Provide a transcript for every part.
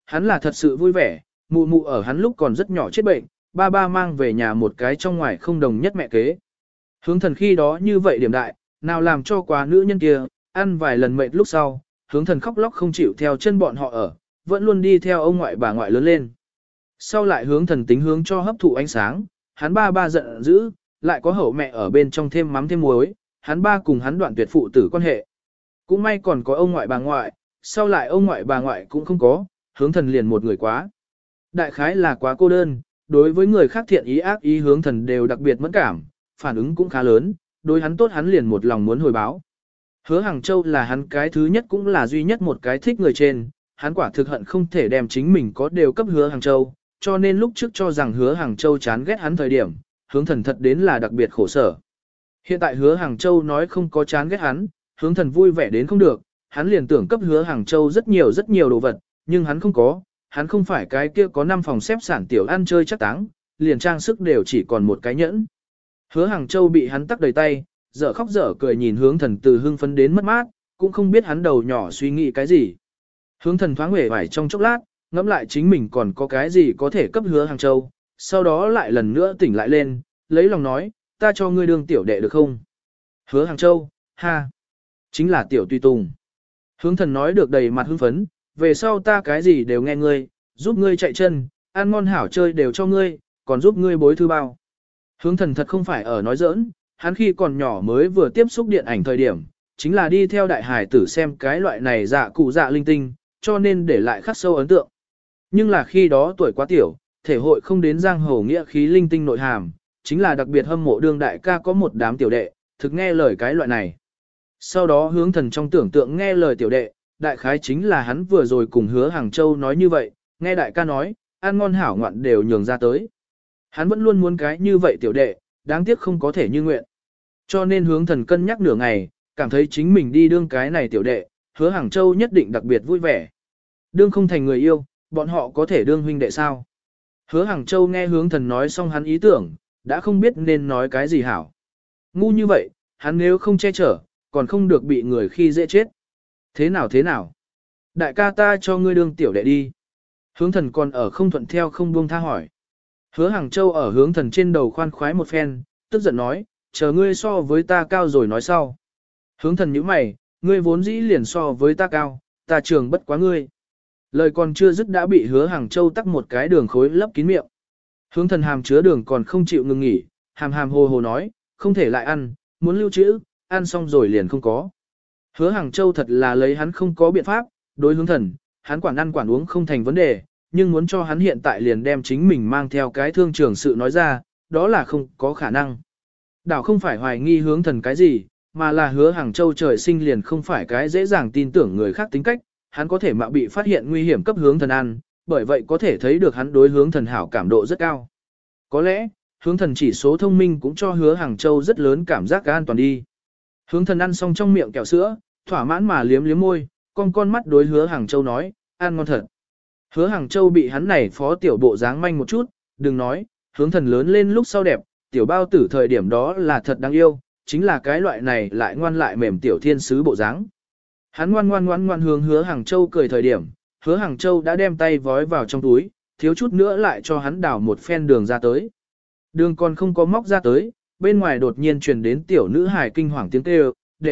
Hắn là thật sự vui vẻ, mụ mụ ở hắn lúc còn rất nhỏ chết bệnh, ba ba mang về nhà một cái trong ngoài không đồng nhất mẹ kế. Hướng thần khi đó như vậy điểm đại, nào làm cho quá nữ nhân kia, ăn vài lần mệt lúc sau, hướng thần khóc lóc không chịu theo chân bọn họ ở, vẫn luôn đi theo ông ngoại bà ngoại lớn lên. Sau lại hướng thần tính hướng cho hấp thụ ánh sáng, hắn ba ba giận dữ, lại có hậu mẹ ở bên trong thêm mắm thêm muối, hắn ba cùng hắn đoạn tuyệt phụ tử quan hệ. Cũng may còn có ông ngoại bà ngoại, sau lại ông ngoại bà ngoại cũng không có, hướng thần liền một người quá. Đại khái là quá cô đơn, đối với người khác thiện ý ác ý hướng thần đều đặc biệt mẫn cảm, phản ứng cũng khá lớn, đối hắn tốt hắn liền một lòng muốn hồi báo. Hứa Hàng Châu là hắn cái thứ nhất cũng là duy nhất một cái thích người trên, hắn quả thực hận không thể đem chính mình có đều cấp Hứa Hàng Châu, cho nên lúc trước cho rằng Hứa Hàng Châu chán ghét hắn thời điểm, hướng thần thật đến là đặc biệt khổ sở. Hiện tại Hứa Hàng Châu nói không có chán ghét hắn, hướng thần vui vẻ đến không được, hắn liền tưởng cấp Hứa Hàng Châu rất nhiều đồ vật, nhưng hắn không có, hắn không phải cái kia có 5 phòng xếp sản tiểu ăn chơi chắc táng, liền trang sức đều chỉ còn một cái nhẫn. Hứa Hàng Châu bị hắn tắc đầy tay, dở khóc dở cười nhìn hướng thần từ hưng phấn đến mất mát, cũng không biết hắn đầu nhỏ suy nghĩ cái gì. Hướng thần thoáng huệ vải trong chốc lát, ngẫm lại chính mình còn có cái gì có thể cấp Hứa Hàng Châu, sau đó lại lần nữa tỉnh lại lên, lấy lòng nói, ta cho ngươi đương tiểu đệ được không? Hứa Hàng Châu, ha, chính là tiểu tùy tùng. Hướng thần nói được đầy mặt hưng phấn, về sau ta cái gì đều nghe ngươi, giúp ngươi chạy chân, ăn ngon hảo chơi đều cho ngươi, còn giúp ngươi bối thư bao. Hướng thần thật không phải ở nói giỡn, hắn khi còn nhỏ mới vừa tiếp xúc điện ảnh thời điểm, chính là đi theo đại hải tử xem cái loại này dạ cụ dạ linh tinh, cho nên để lại khắc sâu ấn tượng. Nhưng là khi đó tuổi quá tiểu, thể hội không đến giang hồ nghĩa khí linh tinh nội hàm, chính là đặc biệt hâm mộ đương đại ca có một đám tiểu đệ, thực nghe lời cái loại này. Sau đó hướng thần trong tưởng tượng nghe lời tiểu đệ, đại khái chính là hắn vừa rồi cùng Hứa Hàng Châu nói như vậy, nghe đại ca nói, ăn ngon hảo ngoạn đều nhường ra tới. Hắn vẫn luôn muốn cái như vậy tiểu đệ, đáng tiếc không có thể như nguyện. Cho nên hướng thần cân nhắc nửa ngày, cảm thấy chính mình đi đương cái này tiểu đệ, Hứa Hàng Châu nhất định đặc biệt vui vẻ. Đương không thành người yêu, bọn họ có thể đương huynh đệ sao? Hứa Hàng Châu nghe hướng thần nói xong hắn ý tưởng, đã không biết nên nói cái gì hảo. Ngu như vậy, hắn nếu không che chở, còn không được bị người khi dễ chết. Thế nào? Đại ca ta cho ngươi đương tiểu đệ đi. Hướng thần còn ở không thuận theo không buông tha hỏi. Hứa Hàng Châu ở hướng thần trên đầu khoan khoái một phen, tức giận nói, chờ ngươi so với ta cao rồi nói sau. Hướng thần nhíu mày, ngươi vốn dĩ liền so với ta cao, ta trường bất quá ngươi. Lời còn chưa dứt đã bị Hứa Hàng Châu tắc một cái đường khối lấp kín miệng. Hướng thần hàm chứa đường còn không chịu ngừng nghỉ, hàm hồ nói, không thể lại ăn, muốn lưu trữ, ăn xong rồi liền không có. Hứa Hàng Châu thật là lấy hắn không có biện pháp, đối hướng thần, hắn quản ăn quản uống không thành vấn đề, nhưng muốn cho hắn hiện tại liền đem chính mình mang theo cái thương trường sự nói ra, đó là không có khả năng. Đảo không phải hoài nghi hướng thần cái gì, mà là Hứa Hàng Châu trời sinh liền không phải cái dễ dàng tin tưởng người khác tính cách, hắn có thể mạo bị phát hiện nguy hiểm cấp hướng thần ăn, bởi vậy có thể thấy được hắn đối hướng thần hảo cảm độ rất cao. Có lẽ, hướng thần chỉ số thông minh cũng cho Hứa Hàng Châu rất lớn cảm giác an toàn đi. Hướng thần ăn xong trong miệng kẹo sữa, thỏa mãn mà liếm môi, con mắt đối Hứa Hàng Châu nói, ăn ngon thật. Hứa Hàng Châu bị hắn này phó tiểu bộ dáng manh một chút, đừng nói, hướng thần lớn lên lúc sau đẹp, tiểu bao tử thời điểm đó là thật đáng yêu, chính là cái loại này lại ngoan lại mềm tiểu thiên sứ bộ dáng. Hắn ngoan hướng Hứa Hàng Châu cười thời điểm, Hứa Hàng Châu đã đem tay vói vào trong túi, thiếu chút nữa lại cho hắn đảo một phen đường ra tới. Đường còn không có móc ra tới, bên ngoài đột nhiên truyền đến tiểu nữ hài kinh hoàng tiếng kêu,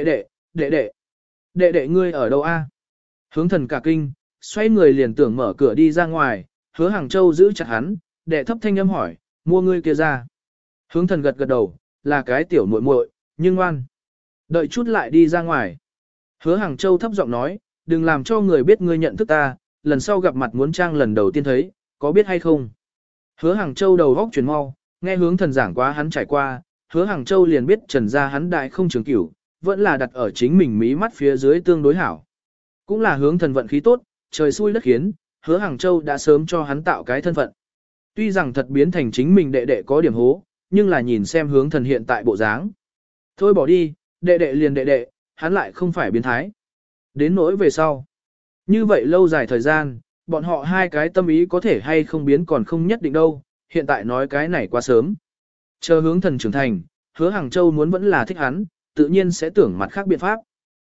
đệ đệ ngươi ở đâu a? Hướng thần cả kinh, xoay người liền tưởng mở cửa đi ra ngoài, Hứa Hàng Châu giữ chặt hắn, đệ thấp thanh âm hỏi, mua ngươi kia ra. Hướng thần gật đầu, là cái tiểu muội muội, nhưng ngoan. Đợi chút lại đi ra ngoài. Hứa Hàng Châu thấp giọng nói, đừng làm cho người biết ngươi nhận thức ta, lần sau gặp mặt muốn trang lần đầu tiên thấy, có biết hay không? Hứa Hàng Châu đầu góc chuyển mau, nghe hướng thần giảng quá hắn trải qua, Hứa Hàng Châu liền biết trần gia hắn đại không trường cửu, vẫn là đặt ở chính mình mí mắt phía dưới tương đối hảo. Cũng là hướng thần vận khí tốt, trời xui đất khiến, Hứa Hàng Châu đã sớm cho hắn tạo cái thân phận. Tuy rằng thật biến thành chính mình đệ đệ có điểm hố, nhưng là nhìn xem hướng thần hiện tại bộ dáng. Thôi bỏ đi, đệ đệ liền đệ đệ, hắn lại không phải biến thái. Đến nỗi về sau. Như vậy lâu dài thời gian, bọn họ hai cái tâm ý có thể hay không biến còn không nhất định đâu, hiện tại nói cái này quá sớm. Chờ hướng thần trưởng thành, Hứa Hàng Châu muốn vẫn là thích hắn, tự nhiên sẽ tưởng mặt khác biện pháp.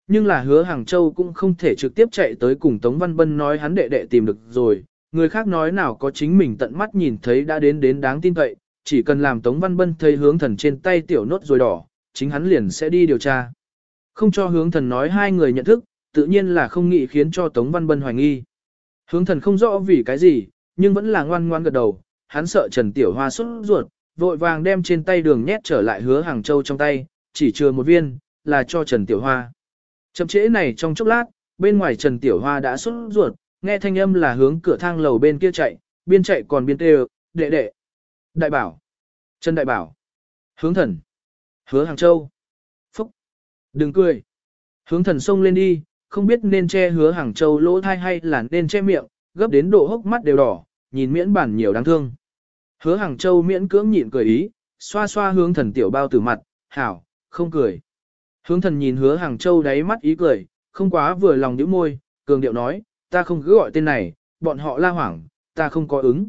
Nhưng là Hứa Hàng Châu cũng không thể trực tiếp chạy tới cùng Tống Văn Bân nói hắn đệ đệ tìm được rồi, người khác nói nào có chính mình tận mắt nhìn thấy đã đến đáng tin cậy, chỉ cần làm Tống Văn Bân thấy Hướng Thần trên tay tiểu nốt rồi đỏ, chính hắn liền sẽ đi điều tra. Không cho Hướng Thần nói hai người nhận thức, tự nhiên là không nghĩ khiến cho Tống Văn Bân hoài nghi. Hướng Thần không rõ vì cái gì, nhưng vẫn là ngoan ngoan gật đầu, hắn sợ Trần Tiểu Hoa sốt ruột, vội vàng đem trên tay đường nhét trở lại Hứa Hàng Châu trong tay, chỉ chừa một viên, là cho Trần Tiểu Hoa. Chậm trễ này trong chốc lát, bên ngoài Trần Tiểu Hoa đã sốt ruột, nghe thanh âm là hướng cửa thang lầu bên kia chạy còn biên kêu, đệ đệ, đại bảo, Trần Đại Bảo, Hướng Thần, Hứa Hàng Châu, Phúc, đừng cười. Hướng Thần xông lên đi, không biết nên che Hứa Hàng Châu lỗ thai hay là nên che miệng, gấp đến độ hốc mắt đều đỏ, nhìn miễn bản nhiều đáng thương. Hứa Hàng Châu miễn cưỡng nhịn cười ý, xoa xoa Hướng Thần tiểu bao tử mặt, hảo, không cười. Hướng Thần nhìn Hứa Hàng Châu đáy mắt ý cười, không quá vừa lòng nhíu môi, cường điệu nói, ta không cứ gọi tên này, bọn họ la hoảng, ta không có ứng.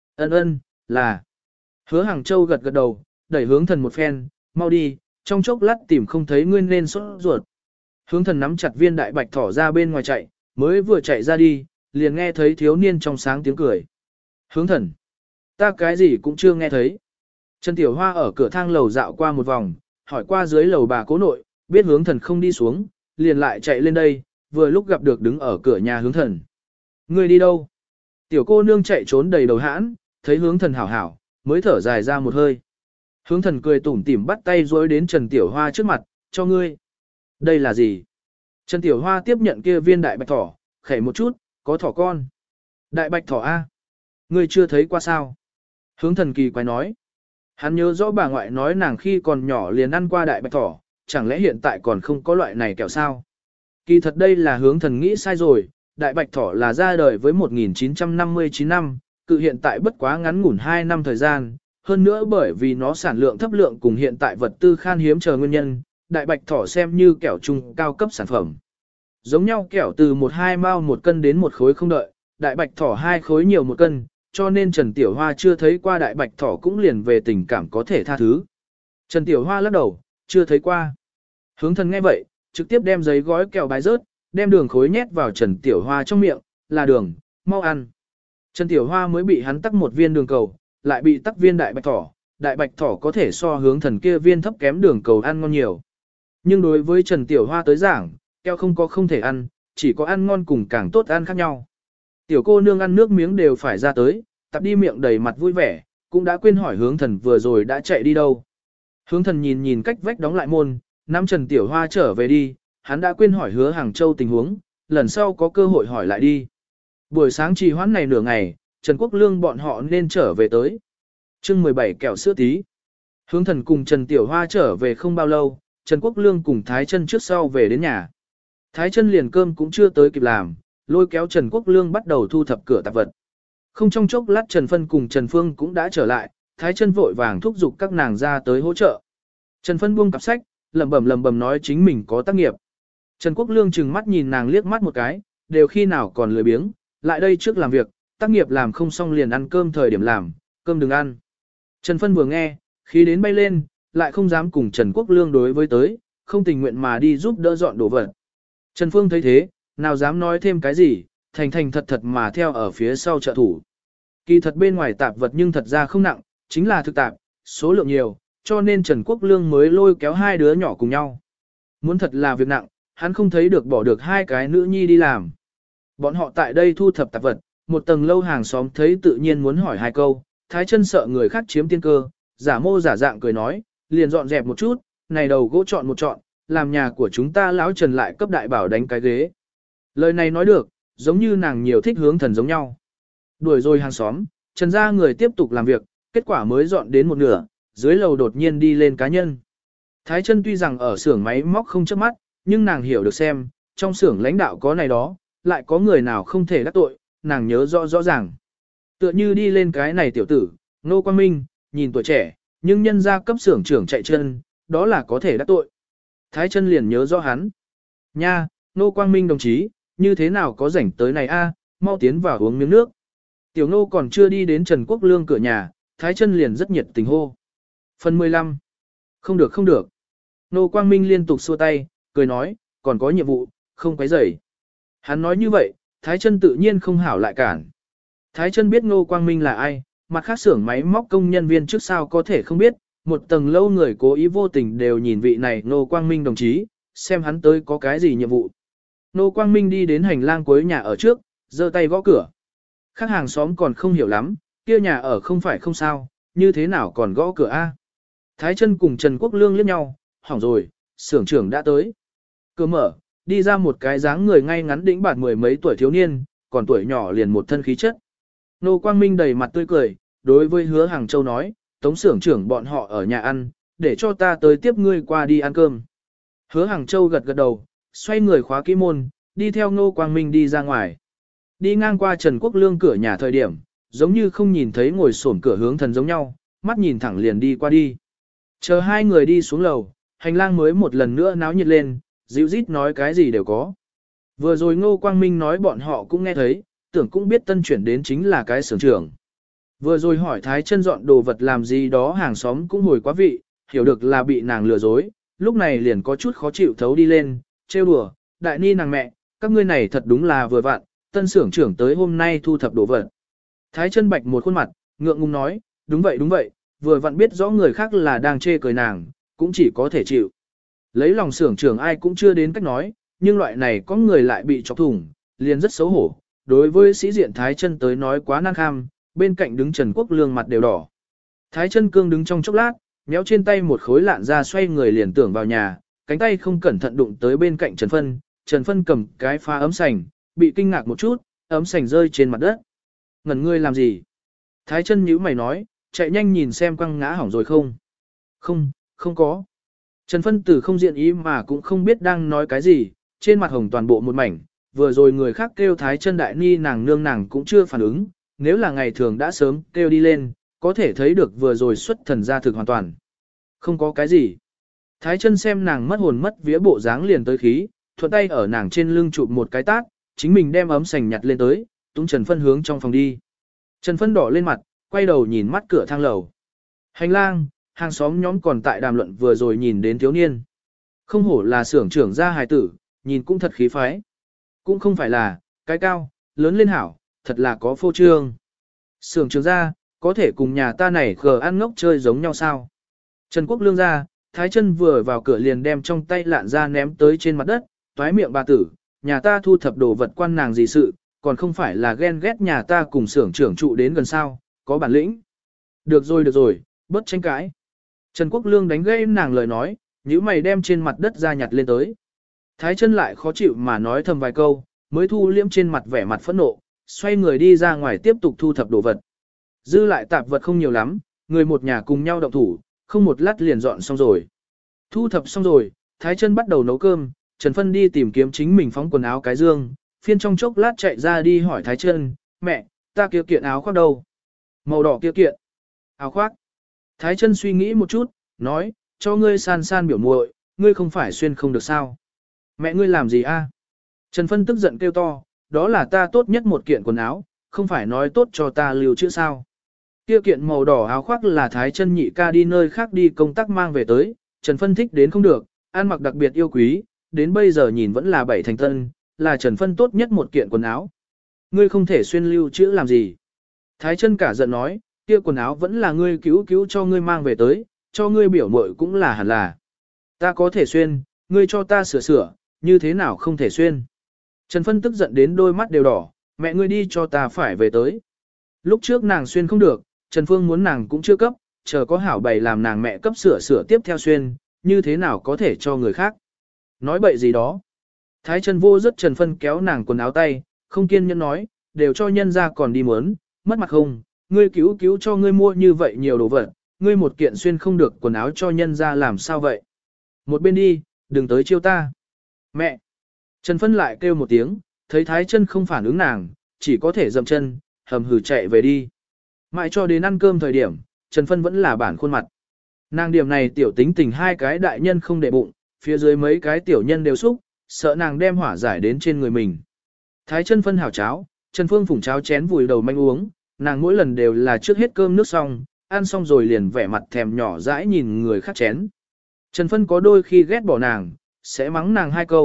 Ân, là. Hứa Hàng Châu gật gật đầu, đẩy Hướng Thần một phen, mau đi, trong chốc lát tìm không thấy ngươi nên sốt ruột. Hướng Thần nắm chặt viên đại bạch thỏ ra bên ngoài chạy, mới vừa chạy ra đi, liền nghe thấy thiếu niên trong sáng tiếng cười. Hướng Thần, ta cái gì cũng chưa nghe thấy. Trần Tiểu Hoa ở cửa thang lầu dạo qua một vòng, hỏi qua dưới lầu bà cố nội, biết Hướng Thần không đi xuống, liền lại chạy lên đây, vừa lúc gặp được đứng ở cửa nhà Hướng Thần. Ngươi đi đâu? Tiểu cô nương chạy trốn đầy đầu hãn, thấy Hướng Thần hảo hảo, mới thở dài ra một hơi. Hướng Thần cười tủm tỉm bắt tay dối đến Trần Tiểu Hoa trước mặt, cho ngươi. Đây là gì? Trần Tiểu Hoa tiếp nhận kia viên đại bạch thỏ, khẩy một chút, có thỏ con. Đại bạch thỏ A. Ngươi chưa thấy qua sao? Hướng Thần kỳ quái nói. Hắn nhớ rõ bà ngoại nói nàng khi còn nhỏ liền ăn qua đại bạch thỏ, chẳng lẽ hiện tại còn không có loại này kẹo sao? Kỳ thật đây là Hướng Thần nghĩ sai rồi, đại bạch thỏ là ra đời với 1959 năm, cự hiện tại bất quá ngắn ngủn 2 năm thời gian, hơn nữa bởi vì nó sản lượng thấp lượng cùng hiện tại vật tư khan hiếm chờ nguyên nhân, đại bạch thỏ xem như kẹo trung cao cấp sản phẩm. Giống nhau kẹo từ 1-2 mao 1 cân đến 1 khối không đợi, đại bạch thỏ 2 khối nhiều 1 cân, cho nên Trần Tiểu Hoa chưa thấy qua đại bạch thỏ cũng liền về tình cảm có thể tha thứ. Trần Tiểu Hoa lắc đầu, chưa thấy qua. Hướng Thần nghe vậy, trực tiếp đem giấy gói kẹo bái rớt, đem đường khối nhét vào Trần Tiểu Hoa trong miệng, là đường, mau ăn. Trần Tiểu Hoa mới bị hắn tắc một viên đường cầu, lại bị tắc viên đại bạch thỏ có thể so Hướng Thần kia viên thấp kém đường cầu ăn ngon nhiều. Nhưng đối với Trần Tiểu Hoa tới giảng, kẹo không có không thể ăn, chỉ có ăn ngon cùng càng tốt ăn khác nhau. Tiểu cô nương ăn nước miếng đều phải ra tới, tập đi miệng đầy mặt vui vẻ, cũng đã quên hỏi Hướng Thần vừa rồi đã chạy đi đâu. Hướng Thần nhìn nhìn cách vách đóng lại môn, nắm Trần Tiểu Hoa trở về đi, hắn đã quên hỏi Hứa Hàng Châu tình huống, lần sau có cơ hội hỏi lại đi. Buổi sáng trì hoãn này nửa ngày, Trần Quốc Lương bọn họ nên trở về tới. Chương 17 kẹo sữa tí. Hướng Thần cùng Trần Tiểu Hoa trở về không bao lâu, Trần Quốc Lương cùng Thái Chân trước sau về đến nhà. Thái Chân liền cơm cũng chưa tới kịp làm, lôi kéo Trần Quốc Lương bắt đầu thu thập cửa tạp vật. Không trong chốc lát Trần Phân cùng Trần Phương cũng đã trở lại, Thái Chân vội vàng thúc giục các nàng ra tới hỗ trợ. Trần Phân buông cặp sách, lẩm bẩm nói chính mình có tác nghiệp. Trần Quốc Lương trừng mắt nhìn nàng liếc mắt một cái, đều khi nào còn lười biếng, lại đây trước làm việc, tác nghiệp làm không xong liền ăn cơm thời điểm làm, cơm đừng ăn. Trần Phân vừa nghe, khí đến bay lên, lại không dám cùng Trần Quốc Lương đối với tới, không tình nguyện mà đi giúp đỡ dọn đồ vật. Trần Phương thấy thế, nào dám nói thêm cái gì, thành thật mà theo ở phía sau trợ thủ. Kỳ thật bên ngoài tạp vật nhưng thật ra không nặng, chính là thực tạp, số lượng nhiều, cho nên Trần Quốc Lương mới lôi kéo hai đứa nhỏ cùng nhau. Muốn thật là việc nặng, hắn không thấy được bỏ được hai cái nữ nhi đi làm. Bọn họ tại đây thu thập tạp vật, một tầng lâu hàng xóm thấy tự nhiên muốn hỏi hai câu, Thái Chân sợ người khác chiếm tiên cơ, giả mô giả dạng cười nói, liền dọn dẹp một chút, này đầu gỗ chọn một chọn, làm nhà của chúng ta lão Trần lại cấp đại bảo đánh cái ghế. Lời này nói được, giống như nàng nhiều thích Hướng Thần giống nhau. Đuổi rồi hàng xóm, Trần gia người tiếp tục làm việc, kết quả mới dọn đến một nửa, dưới lầu đột nhiên đi lên cá nhân. Thái Chân tuy rằng ở xưởng máy móc không chớp mắt, nhưng nàng hiểu được xem, trong xưởng lãnh đạo có này đó, lại có người nào không thể đắc tội, nàng nhớ rõ ràng. Tựa như đi lên cái này tiểu tử, Ngô Quang Minh, nhìn tuổi trẻ, nhưng nhân gia cấp xưởng trưởng chạy chân, đó là có thể đắc tội. Thái Chân liền nhớ rõ hắn. Nha, Ngô Quang Minh đồng chí, như thế nào có rảnh tới này a, mau tiến vào uống miếng nước. Tiểu Ngô còn chưa đi đến Trần Quốc Lương cửa nhà, Thái Chân liền rất nhiệt tình hô. Phần 15. Không được. Ngô Quang Minh liên tục xua tay, cười nói, còn có nhiệm vụ, không quấy rầy. Hắn nói như vậy, Thái Chân tự nhiên không hảo lại cản. Thái Chân biết Ngô Quang Minh là ai, mặt khác xưởng máy móc công nhân viên trước sao có thể không biết, một tầng lâu người cố ý vô tình đều nhìn vị này Ngô Quang Minh đồng chí, xem hắn tới có cái gì nhiệm vụ. Ngô Quang Minh đi đến hành lang cuối nhà ở trước, giơ tay gõ cửa. Khác hàng xóm còn không hiểu lắm, kia nhà ở không phải không sao, như thế nào còn gõ cửa a? Thái Chân cùng Trần Quốc Lương liếc nhau, hỏng rồi, xưởng trưởng đã tới. Cửa mở, đi ra một cái dáng người ngay ngắn đĩnh bạt mười mấy tuổi thiếu niên, còn tuổi nhỏ liền một thân khí chất. Nô Quang Minh đầy mặt tươi cười, đối với Hứa Hàng Châu nói, Tống xưởng trưởng bọn họ ở nhà ăn, để cho ta tới tiếp ngươi qua đi ăn cơm. Hứa Hàng Châu gật gật đầu, xoay người khóa kỹ môn, đi theo Nô Quang Minh đi ra ngoài. Đi ngang qua Trần Quốc Lương cửa nhà thời điểm, giống như không nhìn thấy ngồi xổm cửa hướng thần giống nhau, mắt nhìn thẳng liền đi qua đi. Chờ hai người đi xuống lầu, hành lang mới một lần nữa náo nhiệt lên, dịu rít nói cái gì đều có. Vừa rồi Ngô Quang Minh nói bọn họ cũng nghe thấy, tưởng cũng biết tân chuyển đến chính là cái xưởng trưởng. Vừa rồi hỏi Thái Chân dọn đồ vật làm gì đó hàng xóm cũng hồi quá vị, hiểu được là bị nàng lừa dối, lúc này liền có chút khó chịu thấu đi lên, trêu đùa, đại ni nàng mẹ, các ngươi này thật đúng là vừa vặn, tân xưởng trưởng tới hôm nay thu thập đồ vật. Thái Chân bạch một khuôn mặt, ngượng ngùng nói, đúng vậy, vừa vặn biết rõ người khác là đang chê cười nàng, cũng chỉ có thể chịu. Lấy lòng xưởng trưởng ai cũng chưa đến cách nói, nhưng loại này có người lại bị chọc thủng, liền rất xấu hổ. Đối với sĩ diện Thái Chân tới nói quá năng kham, bên cạnh đứng Trần Quốc Lương mặt đều đỏ. Thái Chân cương đứng trong chốc lát, méo trên tay một khối lạn ra xoay người liền tưởng vào nhà, cánh tay không cẩn thận đụng tới bên cạnh Trần Phân cầm cái phá ấm sành, bị kinh ngạc một chút, ấm sành rơi trên mặt đất. Ngẩn ngươi làm gì? Thái Chân nhíu mày nói, chạy nhanh nhìn xem quăng ngã hỏng rồi không? Không có. Trần Phân Tử không diện ý mà cũng không biết đang nói cái gì, trên mặt hồng toàn bộ một mảnh, vừa rồi người khác kêu Thái Chân đại ni nàng nương nàng cũng chưa phản ứng, nếu là ngày thường đã sớm kêu đi lên, có thể thấy được vừa rồi xuất thần ra thực hoàn toàn. Không có cái gì. Thái Chân xem nàng mất hồn mất vía bộ dáng liền tới khí, thuận tay ở nàng trên lưng chụp một cái tát, chính mình đem ấm sành nhặt lên tới, tung Trần Phân hướng trong phòng đi. Trần Phân đỏ lên mặt, quay đầu nhìn mắt cửa thang lầu. Hành lang, hàng xóm nhóm còn tại đàm luận vừa rồi nhìn đến thiếu niên. Không hổ là xưởng trưởng gia hài tử, nhìn cũng thật khí phái. Cũng không phải là, cái cao, lớn lên hảo, thật là có phô trương. Xưởng trưởng gia, có thể cùng nhà ta này khờ ăn ngốc chơi giống nhau sao? Trần Quốc Lương ra, Thái Chân vừa vào cửa liền đem trong tay lạn ra ném tới trên mặt đất, toái miệng bà tử, nhà ta thu thập đồ vật quan nàng gì sự, còn không phải là ghen ghét nhà ta cùng xưởng trưởng trụ đến gần sao, có bản lĩnh. Được rồi, bớt tranh cãi. Trần Quốc Lương đánh gây nàng lời nói, nhíu mày đem trên mặt đất ra nhặt lên tới. Thái Chân lại khó chịu mà nói thầm vài câu, mới thu liễm trên mặt vẻ mặt phẫn nộ, xoay người đi ra ngoài tiếp tục thu thập đồ vật. Dư lại tạp vật không nhiều lắm, người một nhà cùng nhau động thủ, không một lát liền dọn xong rồi. Thu thập xong rồi, Thái Chân bắt đầu nấu cơm, Trần Phân đi tìm kiếm chính mình phóng quần áo cái dương, phiên trong chốc lát chạy ra đi hỏi Thái Chân, mẹ, ta kia kiện áo khoác đâu? Màu đỏ kia kiện. Áo khoác. Thái Chân suy nghĩ một chút, nói, cho ngươi san san biểu muội, ngươi không phải xuyên không được sao? Mẹ ngươi làm gì a? Trần Phân tức giận kêu to, đó là ta tốt nhất một kiện quần áo, không phải nói tốt cho ta lưu trữ sao? Kia kiện màu đỏ áo khoác là Thái Chân nhị ca đi nơi khác đi công tác mang về tới, Trần Phân thích đến không được, ăn mặc đặc biệt yêu quý, đến bây giờ nhìn vẫn là bảy thành tân, là Trần Phân tốt nhất một kiện quần áo. Ngươi không thể xuyên lưu trữ làm gì? Thái Chân cả giận nói, kia quần áo vẫn là ngươi cứu cho ngươi mang về tới, cho ngươi biểu muội cũng là hẳn là. Ta có thể xuyên, ngươi cho ta sửa, như thế nào không thể xuyên. Trần Phân tức giận đến đôi mắt đều đỏ, mẹ ngươi đi cho ta phải về tới. Lúc trước nàng xuyên không được, Trần Phương muốn nàng cũng chưa cấp, chờ có hảo bày làm nàng mẹ cấp sửa tiếp theo xuyên, như thế nào có thể cho người khác. Nói bậy gì đó. Thái Chân vô rất Trần Phân kéo nàng quần áo tay, không kiên nhẫn nói, đều cho nhân ra còn đi mớn, mất mặt không, ngươi cứu cho ngươi mua như vậy nhiều đồ vật, ngươi một kiện xuyên không được quần áo cho nhân ra làm sao vậy. Một bên đi, đừng tới chiêu ta. Mẹ! Trần Phân lại kêu một tiếng, thấy Thái Chân không phản ứng nàng, chỉ có thể dậm chân, hầm hừ chạy về đi. Mãi cho đến ăn cơm thời điểm, Trần Phân vẫn là bản khuôn mặt. Nàng điểm này tiểu tính tình hai cái đại nhân không để bụng, phía dưới mấy cái tiểu nhân đều xúc, sợ nàng đem hỏa giải đến trên người mình. Thái Chân phân hảo cháo, Trần Phương phủng cháo chén vùi đầu manh uống, nàng mỗi lần đều là trước hết cơm nước xong, ăn xong rồi liền vẻ mặt thèm nhỏ dãi nhìn người khác chén. Trần Phân có đôi khi ghét bỏ nàng, sẽ mắng nàng hai câu,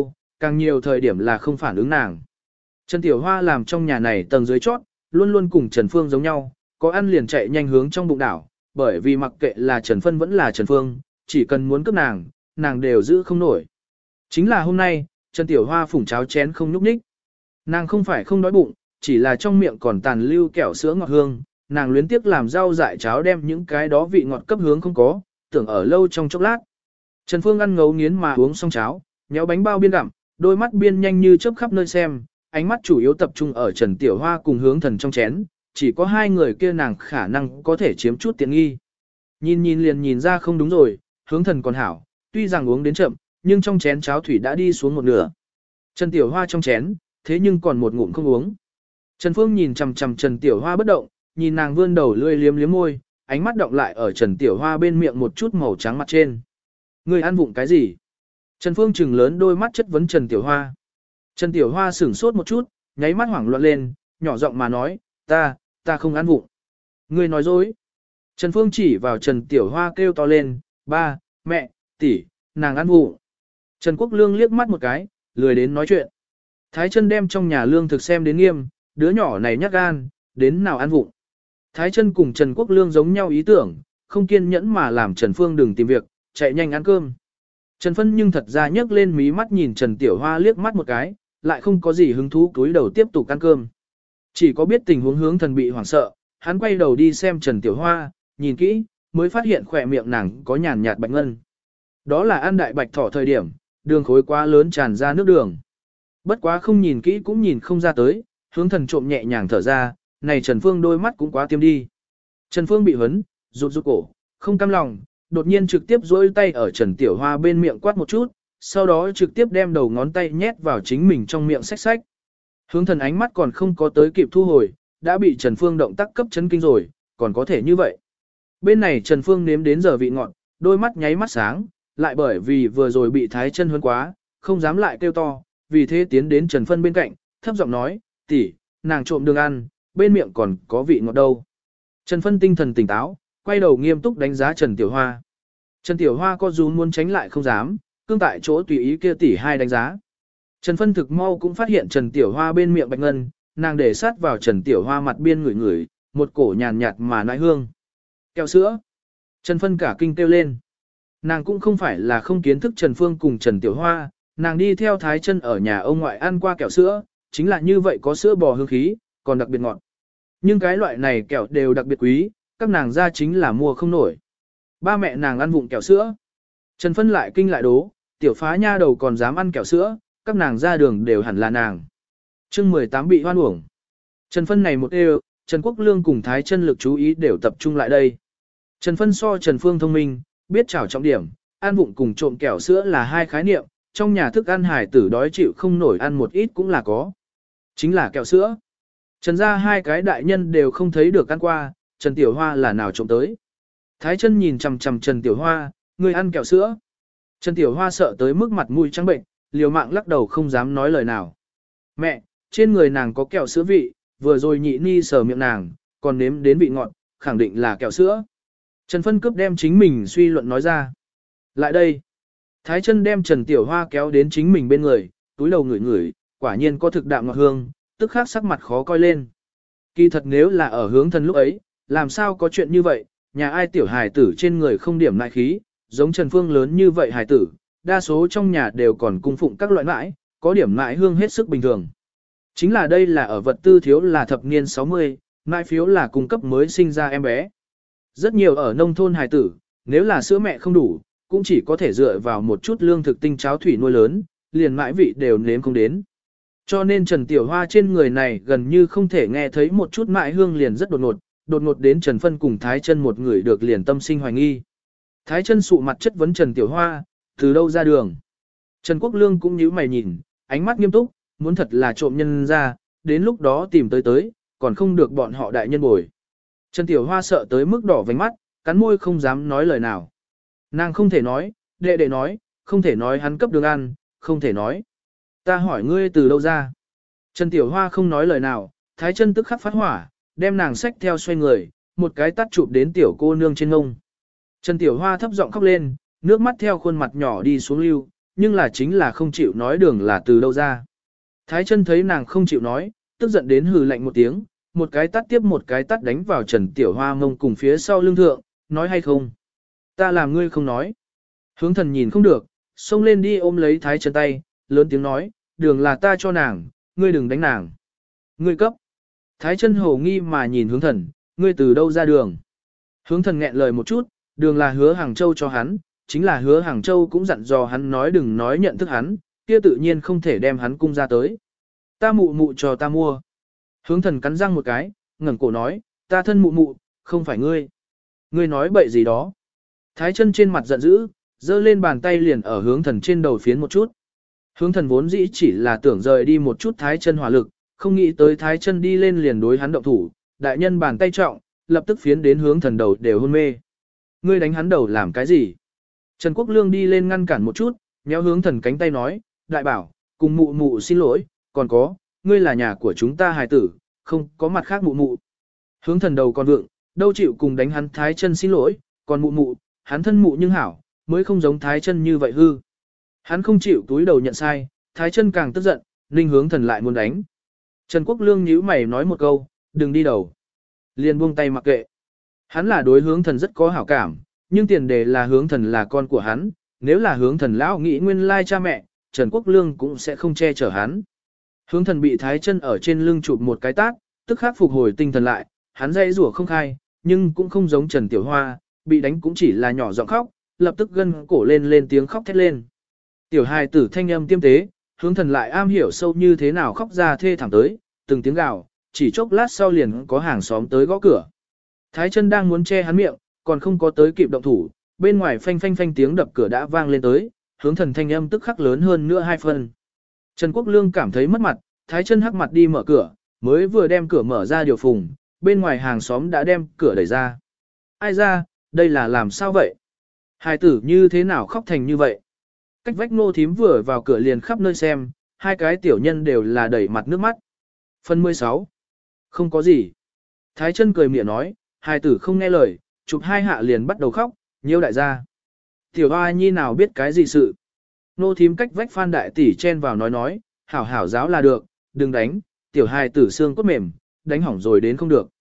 càng nhiều thời điểm là không phản ứng nàng. Trần Tiểu Hoa làm trong nhà này tầng dưới chót, luôn luôn cùng Trần Phương giống nhau, có ăn liền chạy nhanh hướng trong bụng đảo, bởi vì mặc kệ là Trần Phân vẫn là Trần Phương, chỉ cần muốn cướp nàng đều giữ không nổi. Chính là hôm nay, Trần Tiểu Hoa phủng cháo chén không nhúc nhích. Nàng không phải không đói bụng, chỉ là trong miệng còn tàn lưu kẹo sữa ngọt hương, nàng luyến tiếc làm rau dại cháo đem những cái đó vị ngọt cấp hướng không có, tưởng ở lâu trong chốc lát. Trần Phương ăn ngấu nghiến mà uống xong cháo, nhéo bánh bao biên gặm, đôi mắt biên nhanh như chớp khắp nơi xem, ánh mắt chủ yếu tập trung ở Trần Tiểu Hoa cùng Hướng Thần trong chén, chỉ có hai người kia nàng khả năng có thể chiếm chút tiện nghi. Nhìn liền nhìn ra không đúng rồi, Hướng Thần còn hảo, tuy rằng uống đến chậm, nhưng trong chén cháo thủy đã đi xuống một nửa. Trần Tiểu Hoa trong chén, thế nhưng còn một ngụm không uống. Trần Phương nhìn chằm chằm Trần Tiểu Hoa bất động, nhìn nàng vươn đầu lươi liếm liếm môi, ánh mắt động lại ở Trần Tiểu Hoa bên miệng một chút màu trắng mặt trên. Người ăn vụng cái gì? Trần Phương trừng lớn đôi mắt chất vấn Trần Tiểu Hoa. Trần Tiểu Hoa sửng sốt một chút, nháy mắt hoảng loạn lên, nhỏ giọng mà nói, ta không ăn vụng. Ngươi nói dối. Trần Phương chỉ vào Trần Tiểu Hoa kêu to lên, ba, mẹ, tỷ, nàng ăn vụng. Trần Quốc Lương liếc mắt một cái, lười đến nói chuyện. Thái Chân đem trong nhà lương thực xem đến nghiêm, đứa nhỏ này nhát gan, đến nào ăn vụng. Thái Chân cùng Trần Quốc Lương giống nhau ý tưởng, không kiên nhẫn mà làm Trần Phương đừng tìm việc, chạy nhanh ăn cơm. Trần Phân nhưng thật ra nhấc lên mí mắt nhìn Trần Tiểu Hoa liếc mắt một cái, lại không có gì hứng thú cúi đầu tiếp tục ăn cơm. Chỉ có biết tình huống Hướng Thần bị hoảng sợ, hắn quay đầu đi xem Trần Tiểu Hoa, nhìn kỹ, mới phát hiện khỏe miệng nàng có nhàn nhạt bạch ngân. Đó là ăn đại bạch thỏ thời điểm, đường khối quá lớn tràn ra nước đường. Bất quá không nhìn kỹ cũng nhìn không ra tới, Hướng Thần trộm nhẹ nhàng thở ra, này Trần Phương đôi mắt cũng quá tiêm đi. Trần Phương bị hấn, rụt cổ, không cam lòng, đột nhiên trực tiếp duỗi tay ở Trần Tiểu Hoa bên miệng quát một chút, sau đó trực tiếp đem đầu ngón tay nhét vào chính mình trong miệng xách xách. Hướng Thần ánh mắt còn không có tới kịp thu hồi, đã bị Trần Phương động tác cấp chấn kinh rồi, còn có thể như vậy. Bên này Trần Phương nếm đến giờ vị ngọt, đôi mắt nháy mắt sáng, lại bởi vì vừa rồi bị Thái Chân huấn quá, không dám lại kêu to, vì thế tiến đến Trần Phân bên cạnh, thấp giọng nói, tỷ, nàng trộm đường ăn, bên miệng còn có vị ngọt đâu. Trần Phân tinh thần tỉnh táo, quay đầu nghiêm túc đánh giá Trần Tiểu Hoa. Trần Tiểu Hoa có rún muốn tránh lại không dám, cương tại chỗ tùy ý kia tỷ hai đánh giá. Trần Phân thực mau cũng phát hiện Trần Tiểu Hoa bên miệng bạch ngân, nàng để sát vào Trần Tiểu Hoa mặt biên ngửi ngửi, một cổ nhàn nhạt mà nãi hương. Kẹo sữa. Trần Phân cả kinh kêu lên. Nàng cũng không phải là không kiến thức Trần Phương cùng Trần Tiểu Hoa, nàng đi theo Thái Chân ở nhà ông ngoại ăn qua kẹo sữa, chính là như vậy có sữa bò hương khí, còn đặc biệt ngọt. Nhưng cái loại này kẹo đều đặc biệt quý, các nàng ra chính là mua không nổi. Ba mẹ nàng ăn vụng kẹo sữa. Trần Phân lại kinh lại đố, tiểu phá nha đầu còn dám ăn kẹo sữa, các nàng ra đường đều hẳn là nàng. Chương 18 bị hoan uổng. Trần Phân này một đều, Trần Quốc Lương cùng Thái Chân lực chú ý đều tập trung lại đây. Trần Phân so Trần Phương thông minh, biết trảo trọng điểm, ăn vụng cùng trộm kẹo sữa là hai khái niệm, trong nhà thức ăn hải tử đói chịu không nổi ăn một ít cũng là có. Chính là kẹo sữa. Trần gia hai cái đại nhân đều không thấy được ăn qua, Trần Tiểu Hoa là nào trộm tới. Thái Chân nhìn chằm chằm Trần Tiểu Hoa, người ăn kẹo sữa. Trần Tiểu Hoa sợ tới mức mặt mũi trắng bệnh, liều mạng lắc đầu không dám nói lời nào. Mẹ, trên người nàng có kẹo sữa vị, vừa rồi nhị ni sờ miệng nàng, còn nếm đến vị ngọt, khẳng định là kẹo sữa. Trần Phân cướp đem chính mình suy luận nói ra. Lại đây. Thái Chân đem Trần Tiểu Hoa kéo đến chính mình bên người, túi đầu ngửi ngửi, quả nhiên có thực đạm ngọt hương, tức khắc sắc mặt khó coi lên. Kỳ thật nếu là ở Hướng Thần lúc ấy, làm sao có chuyện như vậy, nhà ai tiểu hài tử trên người không điểm nại khí, giống Trần Phương lớn như vậy hài tử, đa số trong nhà đều còn cung phụng các loại mãi, có điểm mãi hương hết sức bình thường. Chính là đây là ở vật tư thiếu là thập niên 60, mãi phiếu là cung cấp mới sinh ra em bé. Rất nhiều ở nông thôn hài tử, nếu là sữa mẹ không đủ, cũng chỉ có thể dựa vào một chút lương thực tinh cháo thủy nuôi lớn, liền mãi vị đều nếm không đến. Cho nên Trần Tiểu Hoa trên người này gần như không thể nghe thấy một chút mãi hương liền rất đột ngột đến Trần Phân cùng Thái Chân một người được liền tâm sinh hoài nghi. Thái Chân sụ mặt chất vấn Trần Tiểu Hoa, từ đâu ra đường. Trần Quốc Lương cũng nhíu mày nhìn, ánh mắt nghiêm túc, muốn thật là trộm nhân ra, đến lúc đó tìm tới, còn không được bọn họ đại nhân bồi. Trần Tiểu Hoa sợ tới mức đỏ vành mắt, cắn môi không dám nói lời nào. Nàng không thể nói, đệ nói, không thể nói hắn cấp đường ăn, không thể nói. Ta hỏi ngươi từ đâu ra. Trần Tiểu Hoa không nói lời nào, Thái Chân tức khắc phát hỏa, đem nàng xách theo xoay người, một cái tát chụp đến tiểu cô nương trên ngông. Trần Tiểu Hoa thấp giọng khóc lên, nước mắt theo khuôn mặt nhỏ đi xuống lưu, nhưng là chính là không chịu nói đường là từ đâu ra. Thái chân thấy nàng không chịu nói, tức giận đến hừ lạnh một tiếng, một cái tát tiếp một cái tát đánh vào Trần Tiểu Hoa mông cùng phía sau lưng thượng, nói hay không? Ta làm ngươi không nói. Hướng thần nhìn không được, xông lên đi ôm lấy Thái chân tay, lớn tiếng nói, đường là ta cho nàng, ngươi đừng đánh nàng. Ngươi cấp. Thái chân hồ nghi mà nhìn hướng thần, ngươi từ đâu ra đường? Hướng thần nghẹn lời một chút, đường là hứa Hàng Châu cho hắn, chính là hứa Hàng Châu cũng dặn dò hắn nói đừng nói nhận thức hắn, kia tự nhiên không thể đem hắn cung ra tới. Ta mụ mụ cho ta mua. Hướng thần cắn răng một cái, ngẩng cổ nói, ta thân mụ mụ, không phải ngươi. Ngươi nói bậy gì đó. Thái chân trên mặt giận dữ, giơ lên bàn tay liền ở hướng thần trên đầu phiến một chút. Hướng thần vốn dĩ chỉ là tưởng rời đi một chút Thái chân hỏa lực, không nghĩ tới Thái chân đi lên liền đối hắn động thủ, đại nhân bàn tay trọng, lập tức phiến đến hướng thần đầu đều hôn mê. Ngươi đánh hắn đầu làm cái gì? Trần Quốc Lương đi lên ngăn cản một chút, nhéo hướng thần cánh tay nói, đại bảo, cùng mụ mụ xin lỗi, còn có, ngươi là nhà của chúng ta hài tử, không có mặt khác mụ mụ. Hướng thần đầu còn vượng, đâu chịu cùng đánh hắn Thái chân xin lỗi, còn mụ mụ, hắn thân mụ nhưng hảo, mới không giống Thái chân như vậy hư. Hắn không chịu túi đầu nhận sai, Thái chân càng tức giận, ninh hướng thần lại muốn đánh. Trần Quốc Lương nhíu mày nói một câu, đừng đi đầu. Liền buông tay mặc kệ. Hắn là đối hướng thần rất có hảo cảm, nhưng tiền đề là hướng thần là con của hắn, nếu là hướng thần lão nghĩ nguyên lai cha mẹ, Trần Quốc Lương cũng sẽ không che chở hắn. Hướng thần bị Thái chân ở trên lưng chụp một cái tát, tức khắc phục hồi tinh thần lại, hắn dây rủa không khai, nhưng cũng không giống Trần Tiểu Hoa, bị đánh cũng chỉ là nhỏ giọng khóc, lập tức gân cổ lên tiếng khóc thét lên. Tiểu hài tử thanh âm tiêm tế, hướng thần lại am hiểu sâu như thế nào khóc ra thê thảm tới, từng tiếng gào, chỉ chốc lát sau liền có hàng xóm tới gõ cửa. Thái chân đang muốn che hắn miệng, còn không có tới kịp động thủ, bên ngoài phanh phanh phanh tiếng đập cửa đã vang lên tới, hướng thần thanh âm tức khắc lớn hơn nữa 2 phần. Trần Quốc Lương cảm thấy mất mặt, Thái chân hắc mặt đi mở cửa, mới vừa đem cửa mở ra điều phùng, bên ngoài hàng xóm đã đem cửa đẩy ra. Ai ra, đây là làm sao vậy? Hài tử như thế nào khóc thành như vậy? Cách vách Nô thím vừa vào cửa liền khắp nơi xem, hai cái tiểu nhân đều là đẩy mặt nước mắt. Phần 16. Không có gì. Thái chân cười miệng nói, hài tử không nghe lời, chụp 2 hạ liền bắt đầu khóc, nhiêu đại gia. Tiểu Hoa nhi nào biết cái gì sự. Nô thím cách vách Phan đại tỷ chen vào nói, hảo hảo giáo là được, đừng đánh, tiểu hài tử xương cốt mềm, đánh hỏng rồi đến không được.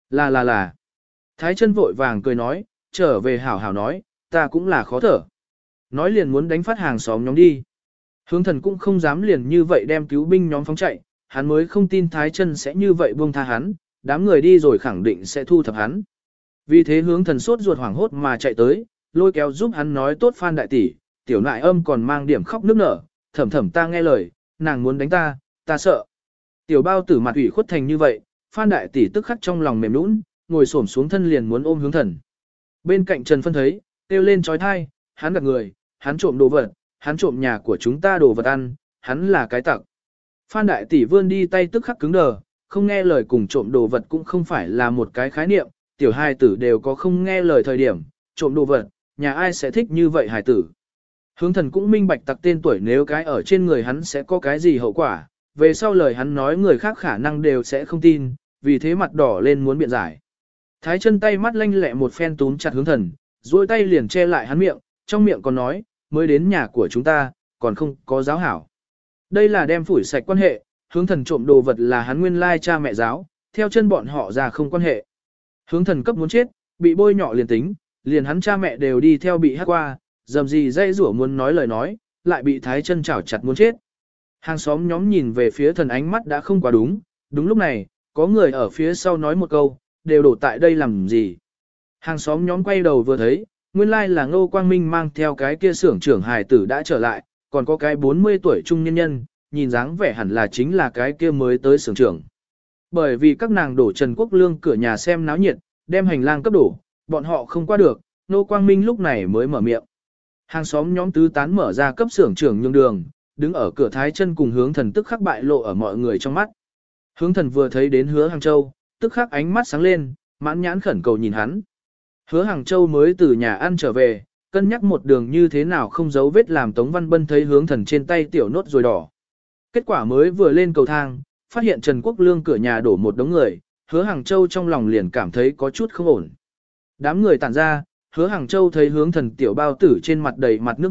Là. Thái chân vội vàng cười nói, trở về hảo hảo nói, ta cũng là khó thở. Nói liền muốn đánh phát hàng xóm nhóm đi. Hướng thần cũng không dám liền như vậy đem cứu binh nhóm phóng chạy, hắn mới không tin Thái chân sẽ như vậy buông tha hắn, đám người đi rồi khẳng định sẽ thu thập hắn. Vì thế hướng thần sốt ruột hoảng hốt mà chạy tới, lôi kéo giúp hắn nói tốt Phan đại tỷ, tiểu nại âm còn mang điểm khóc nức nở, thầm thầm ta nghe lời, nàng muốn đánh ta, ta sợ. Tiểu bao tử mặt ủy khuất thành như vậy, Phan đại tỷ tức khắc trong lòng mềm nũng, ngồi xổm xuống thân liền muốn ôm hướng thần. Bên cạnh Trần Phân thấy, kêu lên trói thai, hắn gạt người, hắn trộm đồ vật, hắn trộm nhà của chúng ta đồ vật ăn, hắn là cái tặc. Phan đại tỷ vươn đi tay tức khắc cứng đờ, không nghe lời cùng trộm đồ vật cũng không phải là một cái khái niệm, tiểu hài tử đều có không nghe lời thời điểm, trộm đồ vật, nhà ai sẽ thích như vậy hài tử. Hướng thần cũng minh bạch tặc tên tuổi nếu cái ở trên người hắn sẽ có cái gì hậu quả, về sau lời hắn nói người khác khả năng đều sẽ không tin, vì thế mặt đỏ lên muốn biện giải. Thái chân tay mắt lanh lẹ một phen túm chặt hướng thần, duỗi tay liền che lại hắn miệng, trong miệng còn nói, mới đến nhà của chúng ta, còn không có giáo hảo. Đây là đem phủi sạch quan hệ, hướng thần trộm đồ vật là hắn nguyên lai cha mẹ giáo, theo chân bọn họ ra không quan hệ. Hướng thần cấp muốn chết, bị bôi nhọ liền tính, liền hắn cha mẹ đều đi theo bị hắc qua, dầm gì dây rủa muốn nói lời nói, lại bị Thái chân chảo chặt muốn chết. Hàng xóm nhóm nhìn về phía thần ánh mắt đã không quá đúng, đúng lúc này, có người ở phía sau nói một câu, đều đổ tại đây làm gì. Hàng xóm nhóm quay đầu vừa thấy, nguyên lai là Ngô Quang Minh mang theo cái kia xưởng trưởng hài tử đã trở lại, còn có cái 40 tuổi trung nhân nhân, nhìn dáng vẻ hẳn là chính là cái kia mới tới xưởng trưởng. Bởi vì các nàng đổ Trần Quốc Lương cửa nhà xem náo nhiệt, đem hành lang cấp đổ, bọn họ không qua được, Ngô Quang Minh lúc này mới mở miệng. Hàng xóm nhóm tứ tán mở ra cấp xưởng trưởng nhường đường, đứng ở cửa Thái chân cùng hướng thần tức khắc bại lộ ở mọi người trong mắt. Hướng thần vừa thấy đến Hứa Hàng Châu, tức khắc ánh mắt sáng lên, mãn nhãn khẩn cầu nhìn hắn. Hứa Hàng Châu mới từ nhà ăn trở về, cân nhắc một đường như thế nào không giấu vết làm Tống Văn Bân thấy hướng thần trên tay tiểu nốt rồi đỏ. Kết quả mới vừa lên cầu thang, phát hiện Trần Quốc Lương cửa nhà đổ một đống người, Hứa Hàng Châu trong lòng liền cảm thấy có chút không ổn. Đám người tản ra, Hứa Hàng Châu thấy hướng thần tiểu bao tử trên mặt đầy mặt nước mắt,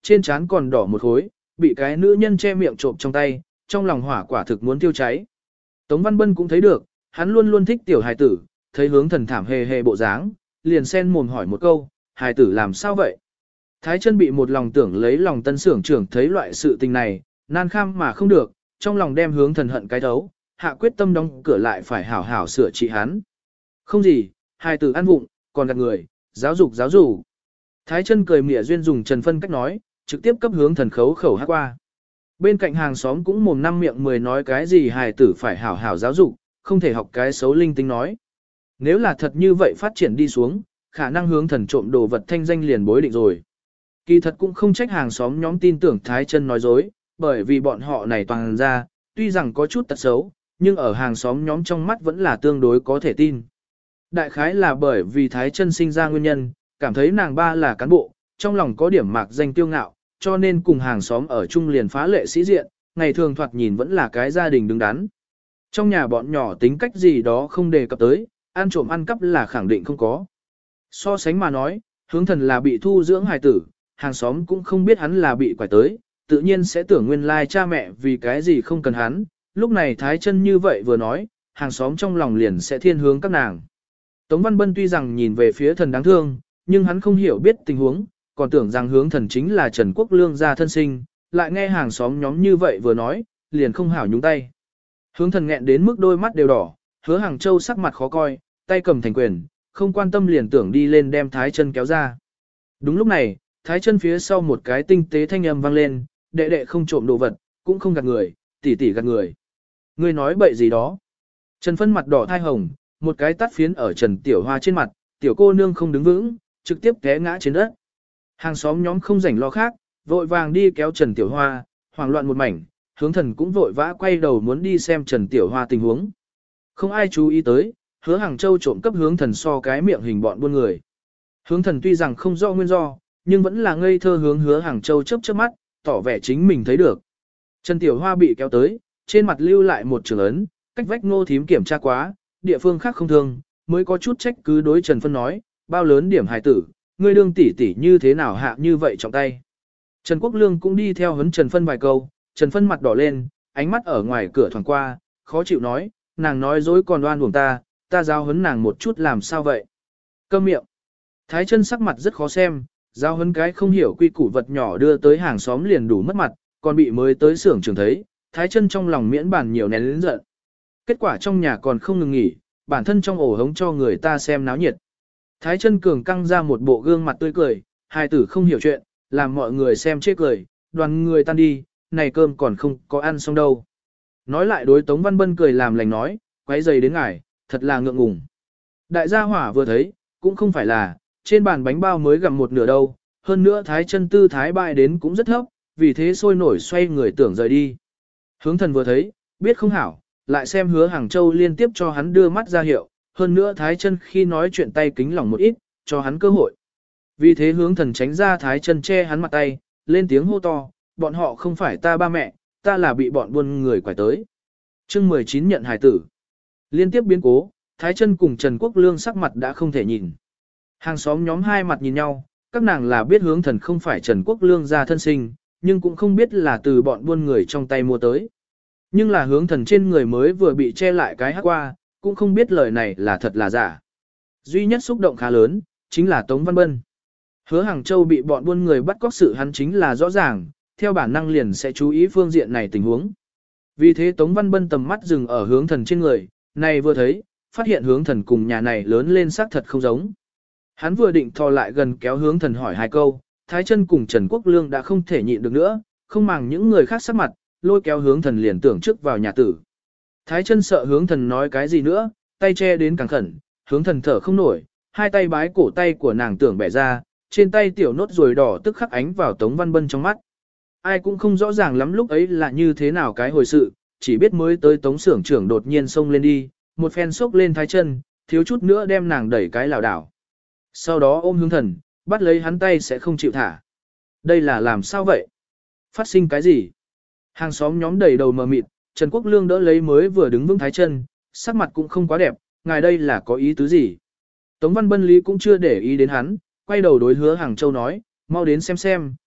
trên trán còn đỏ một khối, bị cái nữ nhân che miệng trộm trong tay, trong lòng hỏa quả thực muốn tiêu cháy. Tống Văn Bân cũng thấy được, hắn luôn luôn thích tiểu hài tử, thấy hướng thần thảm hề hề bộ dáng, liền sen mồm hỏi một câu, hài tử làm sao vậy? Thái chân bị một lòng tưởng lấy lòng tân xưởng trưởng thấy loại sự tình này, nan kham mà không được, trong lòng đem hướng thần hận cái thấu, hạ quyết tâm đóng cửa lại phải hảo hảo sửa trị hắn. Không gì, hài tử ăn vụng, còn gạt người, giáo dục giáo dục. Thái chân cười mỉa duyên dùng Trần Phân cách nói, trực tiếp cấp hướng thần khấu khẩu hát qua. Bên cạnh hàng xóm cũng mồm năm miệng mười nói cái gì hài tử phải hảo hảo giáo dục, không thể học cái xấu linh tinh nói. Nếu là thật như vậy phát triển đi xuống, khả năng hướng thần trộm đồ vật thanh danh liền bối định rồi. Kỳ thật cũng không trách hàng xóm nhóm tin tưởng Thái chân nói dối, bởi vì bọn họ này toàn ra, tuy rằng có chút tật xấu, nhưng ở hàng xóm nhóm trong mắt vẫn là tương đối có thể tin. Đại khái là bởi vì Thái chân sinh ra nguyên nhân, cảm thấy nàng ba là cán bộ, trong lòng có điểm mạc danh tiêu ngạo, cho nên cùng hàng xóm ở chung liền phá lệ sĩ diện, ngày thường thoạt nhìn vẫn là cái gia đình đứng đắn. Trong nhà bọn nhỏ tính cách gì đó không đề cập tới, ăn trộm ăn cắp là khẳng định không có. So sánh mà nói, hướng thần là bị thu dưỡng hài tử, hàng xóm cũng không biết hắn là bị quải tới, tự nhiên sẽ tưởng nguyên lai cha mẹ vì cái gì không cần hắn, lúc này Thái chân như vậy vừa nói, hàng xóm trong lòng liền sẽ thiên hướng các nàng. Tống Văn Bân tuy rằng nhìn về phía thần đáng thương, nhưng hắn không hiểu biết tình huống, còn tưởng rằng hướng thần chính là Trần Quốc Lương gia thân sinh, lại nghe hàng xóm nhóm như vậy vừa nói, liền không hảo nhúng tay. Hướng thần nghẹn đến mức đôi mắt đều đỏ, Hứa Hàng Châu sắc mặt khó coi, tay cầm thành quyền, không quan tâm liền tưởng đi lên đem Thái chân kéo ra. Đúng lúc này, Thái chân phía sau một cái tinh tế thanh âm vang lên, đệ đệ không trộm đồ vật, cũng không gạt người, tỷ tỷ gạt người. Ngươi nói bậy gì đó. Trần Phân mặt đỏ thai hồng, một cái tát phiến ở Trần Tiểu Hoa trên mặt, tiểu cô nương không đứng vững, trực tiếp té ngã trên đất. Hàng xóm nhóm không rảnh lo khác, vội vàng đi kéo Trần Tiểu Hoa, hoảng loạn một mảnh, hướng thần cũng vội vã quay đầu muốn đi xem Trần Tiểu Hoa tình huống. Không ai chú ý tới, Hứa Hàng Châu trộm cấp hướng thần so cái miệng hình bọn buôn người. Hướng thần tuy rằng không rõ nguyên do, nhưng vẫn là ngây thơ hướng Hứa Hàng Châu chớp chớp mắt, tỏ vẻ chính mình thấy được. Trần Tiểu Hoa bị kéo tới, trên mặt lưu lại một trường ấn, cách vách Ngô thím kiểm tra quá, địa phương khác không thương, mới có chút trách cứ đối Trần Phân nói, bao lớn điểm hài tử, ngươi đương tỷ tỷ như thế nào hạ như vậy trọng tay. Trần Quốc Lương cũng đi theo huấn Trần Phân vài câu, Trần Phân mặt đỏ lên, ánh mắt ở ngoài cửa thoảng qua, khó chịu nói, nàng nói dối còn đoan uổng ta giao huấn nàng một chút làm sao vậy. Câm miệng. Thái chân sắc mặt rất khó xem, giao huấn cái không hiểu quy củ vật nhỏ đưa tới hàng xóm liền đủ mất mặt, còn bị mới tới xưởng trường thấy, Thái chân trong lòng miễn bản nhiều nén lớn giận. Kết quả trong nhà còn không ngừng nghỉ, bản thân trong ổ hống cho người ta xem náo nhiệt. Thái chân cường căng ra một bộ gương mặt tươi cười, hài tử không hiểu chuyện, làm mọi người xem chê cười, đoàn người tan đi, này cơm còn không có ăn xong đâu. Nói lại đối Tống Văn Bân cười làm lành nói, quấy giày đến ngài, thật là ngượng ngùng. Đại gia hỏa vừa thấy, cũng không phải là, trên bàn bánh bao mới gặm một nửa đâu, hơn nữa Thái chân tư thái bại đến cũng rất thấp, vì thế sôi nổi xoay người tưởng rời đi. Hướng thần vừa thấy, biết không hảo, lại xem Hứa Hàng Châu liên tiếp cho hắn đưa mắt ra hiệu, hơn nữa Thái chân khi nói chuyện tay kính lỏng một ít, cho hắn cơ hội. Vì thế hướng thần tránh ra Thái chân che hắn mặt tay, lên tiếng hô to, bọn họ không phải ta ba mẹ, ta là bị bọn buôn người quải tới. Chương 19 nhận hài tử. Liên tiếp biến cố, Thái chân cùng Trần Quốc Lương sắc mặt đã không thể nhìn. Hàng xóm nhóm hai mặt nhìn nhau, các nàng là biết hướng thần không phải Trần Quốc Lương ra thân sinh, nhưng cũng không biết là từ bọn buôn người trong tay mua tới. Nhưng là hướng thần trên người mới vừa bị che lại cái hắc qua, cũng không biết lời này là thật là giả. Duy nhất xúc động khá lớn, chính là Tống Văn Bân. Hứa Hàng Châu bị bọn buôn người bắt cóc sự hắn chính là rõ ràng, theo bản năng liền sẽ chú ý phương diện này tình huống. Vì thế Tống Văn Bân tầm mắt dừng ở hướng thần trên người, này vừa thấy, phát hiện hướng thần cùng nhà này lớn lên xác thật không giống. Hắn vừa định thò lại gần kéo hướng thần hỏi hai câu, Thái chân cùng Trần Quốc Lương đã không thể nhịn được nữa, không màng những người khác sắc mặt, lôi kéo hướng thần liền tưởng trước vào nhà tử. Thái chân sợ hướng thần nói cái gì nữa, tay che đến càng khẩn, hướng thần thở không nổi, hai tay bái cổ tay của nàng tưởng bẻ ra, trên tay tiểu nốt ruồi đỏ tức khắc ánh vào Tống Văn Bân trong mắt. Ai cũng không rõ ràng lắm lúc ấy là như thế nào cái hồi sự, chỉ biết mới tới Tống xưởng trưởng đột nhiên xông lên đi, một phen xốc lên Thái chân, thiếu chút nữa đem nàng đẩy cái lảo đảo. Sau đó ôm hướng thần, bắt lấy hắn tay sẽ không chịu thả. Đây là làm sao vậy? Phát sinh cái gì? Hàng xóm nhóm đầy đầu mờ mịt, Trần Quốc Lương đỡ lấy mới vừa đứng vững Thái chân, sắc mặt cũng không quá đẹp, ngài đây là có ý tứ gì? Tống Văn Bân Lý cũng chưa để ý đến hắn, quay đầu đối Hứa Hàng Châu nói, mau đến xem,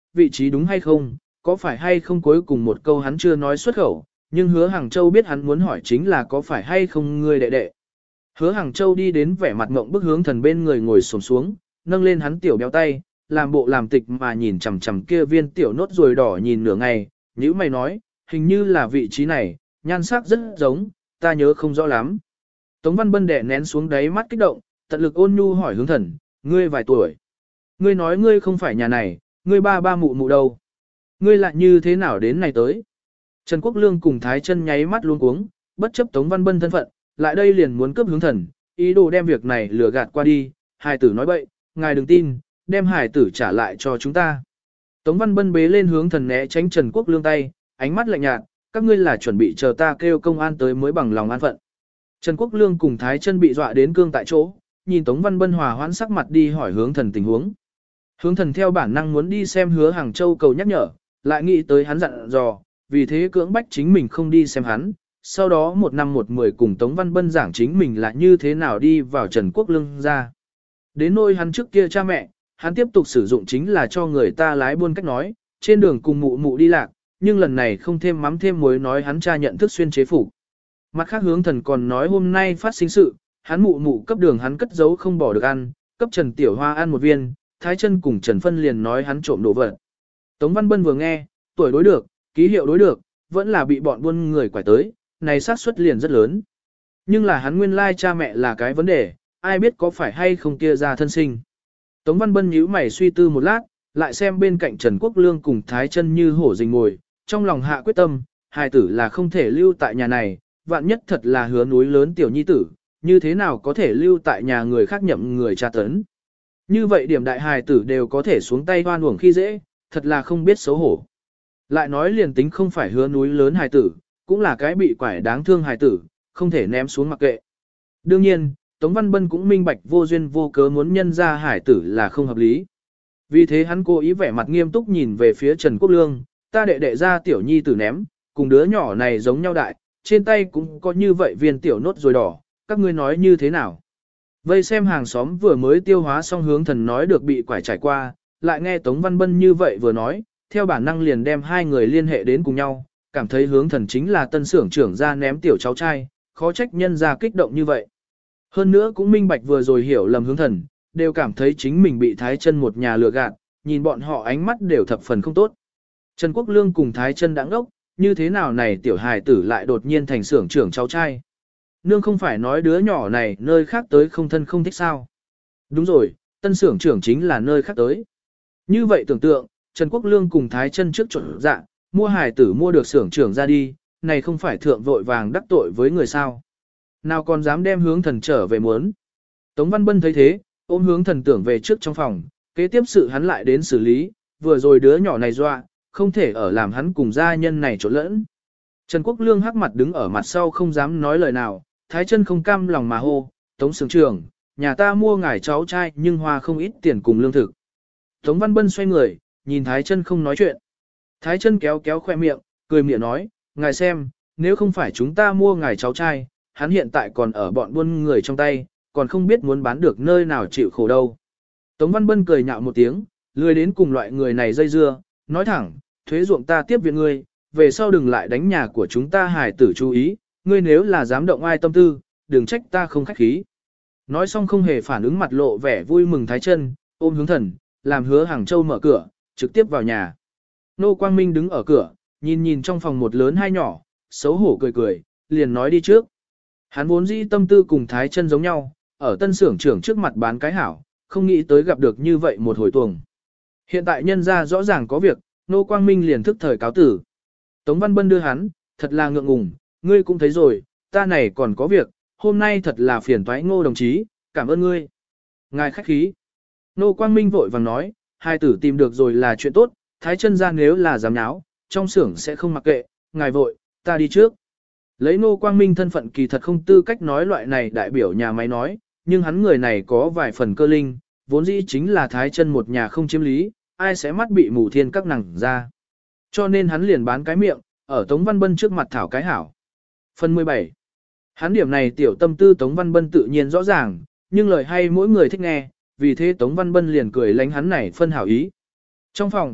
vị trí đúng hay không, có phải hay không cuối cùng một câu hắn chưa nói xuất khẩu, nhưng hứa Hàng Châu biết hắn muốn hỏi chính là có phải hay không ngươi đệ đệ. Hứa Hàng Châu đi đến vẻ mặt ngộng bức hướng thần bên người ngồi xổm xuống, nâng lên hắn tiểu béo tay, làm bộ làm tịch mà nhìn chằm chằm kia viên tiểu nốt ruồi đỏ nhìn nửa ngày, nhữ mày nói, hình như là vị trí này, nhan sắc rất giống, ta nhớ không rõ lắm. Tống Văn Bân đè nén xuống đáy mắt kích động, tận lực ôn nhu hỏi hướng thần, ngươi vài tuổi? Ngươi nói ngươi không phải nhà này, ngươi ba ba mụ mụ đâu? Ngươi lại như thế nào đến này tới? Trần Quốc Lương cùng Thái Chân nháy mắt luống cuống, bất chấp Tống Văn Bân thân phận, lại đây liền muốn cướp hướng thần, ý đồ đem việc này lừa gạt qua đi, hài tử nói bậy, ngài đừng tin, đem hài tử trả lại cho chúng ta. Tống Văn Bân bế lên hướng thần né tránh Trần Quốc Lương tay, ánh mắt lạnh nhạt, các ngươi là chuẩn bị chờ ta kêu công an tới mới bằng lòng an phận. Trần Quốc Lương cùng Thái Chân bị dọa đến cương tại chỗ, nhìn Tống Văn Bân hòa hoãn sắc mặt đi hỏi hướng thần tình huống. Hướng thần theo bản năng muốn đi xem hứa Hàng Châu cầu nhắc nhở, lại nghĩ tới hắn dặn dò, vì thế cưỡng bách chính mình không đi xem hắn. Sau đó một năm một mười cùng Tống Văn Bân giảng chính mình là như thế nào đi vào Trần Quốc Lương ra. Đến nôi hắn trước kia cha mẹ, hắn tiếp tục sử dụng chính là cho người ta lái buôn cách nói, trên đường cùng mụ mụ đi lạc, nhưng lần này không thêm mắm thêm muối nói hắn cha nhận thức xuyên chế phục. Mặt khác hướng thần còn nói hôm nay phát sinh sự, hắn mụ mụ cấp đường hắn cất giấu không bỏ được ăn, cấp Trần Tiểu Hoa ăn một viên, Thái Chân cùng Trần Phân liền nói hắn trộm đồ vật. Tống Văn Bân vừa nghe, tuổi đối được, ký hiệu đối được, vẫn là bị bọn buôn người quải tới, này xác suất liền rất lớn. Nhưng là hắn nguyên lai cha mẹ là cái vấn đề, ai biết có phải hay không kia ra thân sinh. Tống Văn Bân nhíu mày suy tư một lát, lại xem bên cạnh Trần Quốc Lương cùng Thái Chân như hổ rình ngồi, trong lòng hạ quyết tâm, hài tử là không thể lưu tại nhà này, vạn nhất thật là hứa núi lớn tiểu nhi tử, như thế nào có thể lưu tại nhà người khác nhậm người tra tấn. Như vậy điểm đại hài tử đều có thể xuống tay hoan uổng khi dễ, thật là không biết xấu hổ. Lại nói liền tính không phải hứa núi lớn hài tử, cũng là cái bị quải đáng thương hài tử, không thể ném xuống mặc kệ. Đương nhiên, Tống Văn Bân cũng minh bạch vô duyên vô cớ muốn nhân ra hài tử là không hợp lý. Vì thế hắn cố ý vẻ mặt nghiêm túc nhìn về phía Trần Quốc Lương, ta đệ đệ ra tiểu nhi tử ném, cùng đứa nhỏ này giống nhau đại, trên tay cũng có như vậy viên tiểu nốt rồi đỏ, các ngươi nói như thế nào? Vây xem hàng xóm vừa mới tiêu hóa xong hướng thần nói được bị quải trải qua, lại nghe Tống Văn Bân như vậy vừa nói, theo bản năng liền đem hai người liên hệ đến cùng nhau, cảm thấy hướng thần chính là tân xưởng trưởng ra ném tiểu cháu trai, khó trách nhân ra kích động như vậy. Hơn nữa cũng minh bạch vừa rồi hiểu lầm hướng thần, đều cảm thấy chính mình bị Thái Chân một nhà lừa gạt, nhìn bọn họ ánh mắt đều thập phần không tốt. Trần Quốc Lương cùng Thái Chân đã ngốc, như thế nào này tiểu hài tử lại đột nhiên thành xưởng trưởng cháu trai. Nương không phải nói đứa nhỏ này nơi khác tới không thân không thích sao. Đúng rồi, tân xưởng trưởng chính là nơi khác tới. Như vậy tưởng tượng, Trần Quốc Lương cùng Thái Chân trước trộn dạ, mua hài tử mua được xưởng trưởng ra đi, này không phải thượng vội vàng đắc tội với người sao. Nào còn dám đem hướng thần trở về muốn. Tống Văn Bân thấy thế, ôm hướng thần tưởng về trước trong phòng, kế tiếp sự hắn lại đến xử lý, vừa rồi đứa nhỏ này dọa, không thể ở làm hắn cùng gia nhân này trộn lẫn. Trần Quốc Lương hắc mặt đứng ở mặt sau không dám nói lời nào, Thái Chân không cam lòng mà hô, Tống xưởng trưởng, nhà ta mua ngài cháu trai nhưng hoa không ít tiền cùng lương thực. Tống Văn Bân xoay người, nhìn Thái Chân không nói chuyện. Thái Chân kéo kéo khoe miệng, cười miệng nói, ngài xem, nếu không phải chúng ta mua ngài cháu trai, hắn hiện tại còn ở bọn buôn người trong tay, còn không biết muốn bán được nơi nào chịu khổ đâu. Tống Văn Bân cười nhạo một tiếng, lười đến cùng loại người này dây dưa, nói thẳng, thuế ruộng ta tiếp viện ngươi, về sau đừng lại đánh nhà của chúng ta hài tử chú ý, ngươi nếu là dám động ai tâm tư, đừng trách ta không khách khí. Nói xong không hề phản ứng mặt lộ vẻ vui mừng Thái Chân, ôm hướng thần, làm hứa Hàng Châu mở cửa, trực tiếp vào nhà. Nô Quang Minh đứng ở cửa, nhìn nhìn trong phòng một lớn hai nhỏ, xấu hổ cười cười, liền nói đi trước. Hắn vốn dĩ tâm tư cùng Thái Chân giống nhau, ở tân xưởng trưởng trước mặt bán cái hảo, không nghĩ tới gặp được như vậy một hồi tuồng. Hiện tại nhân ra rõ ràng có việc, Nô Quang Minh liền thức thời cáo tử. Tống Văn Bân đưa hắn, thật là ngượng ngùng, ngươi cũng thấy rồi, ta này còn có việc, hôm nay thật là phiền toái Ngô đồng chí, cảm ơn ngươi. Ngài khách khí. Nô Quang Minh vội vàng nói, hai tử tìm được rồi là chuyện tốt, Thái Chân ra nếu là dám náo, trong xưởng sẽ không mặc kệ, ngài vội, ta đi trước. Lấy Nô Quang Minh thân phận kỳ thật không tư cách nói loại này đại biểu nhà máy nói, nhưng hắn người này có vài phần cơ linh, vốn dĩ chính là Thái Chân một nhà không chiếm lý, ai sẽ mắt bị mù thiên các nàng ra. Cho nên hắn liền bán cái miệng, ở Tống Văn Bân trước mặt thảo cái hảo. Phần 17. Hắn điểm này tiểu tâm tư Tống Văn Bân tự nhiên rõ ràng, nhưng lời hay mỗi người thích nghe, vì thế Tống Văn Bân liền cười lánh hắn này phân hảo ý. Trong phòng,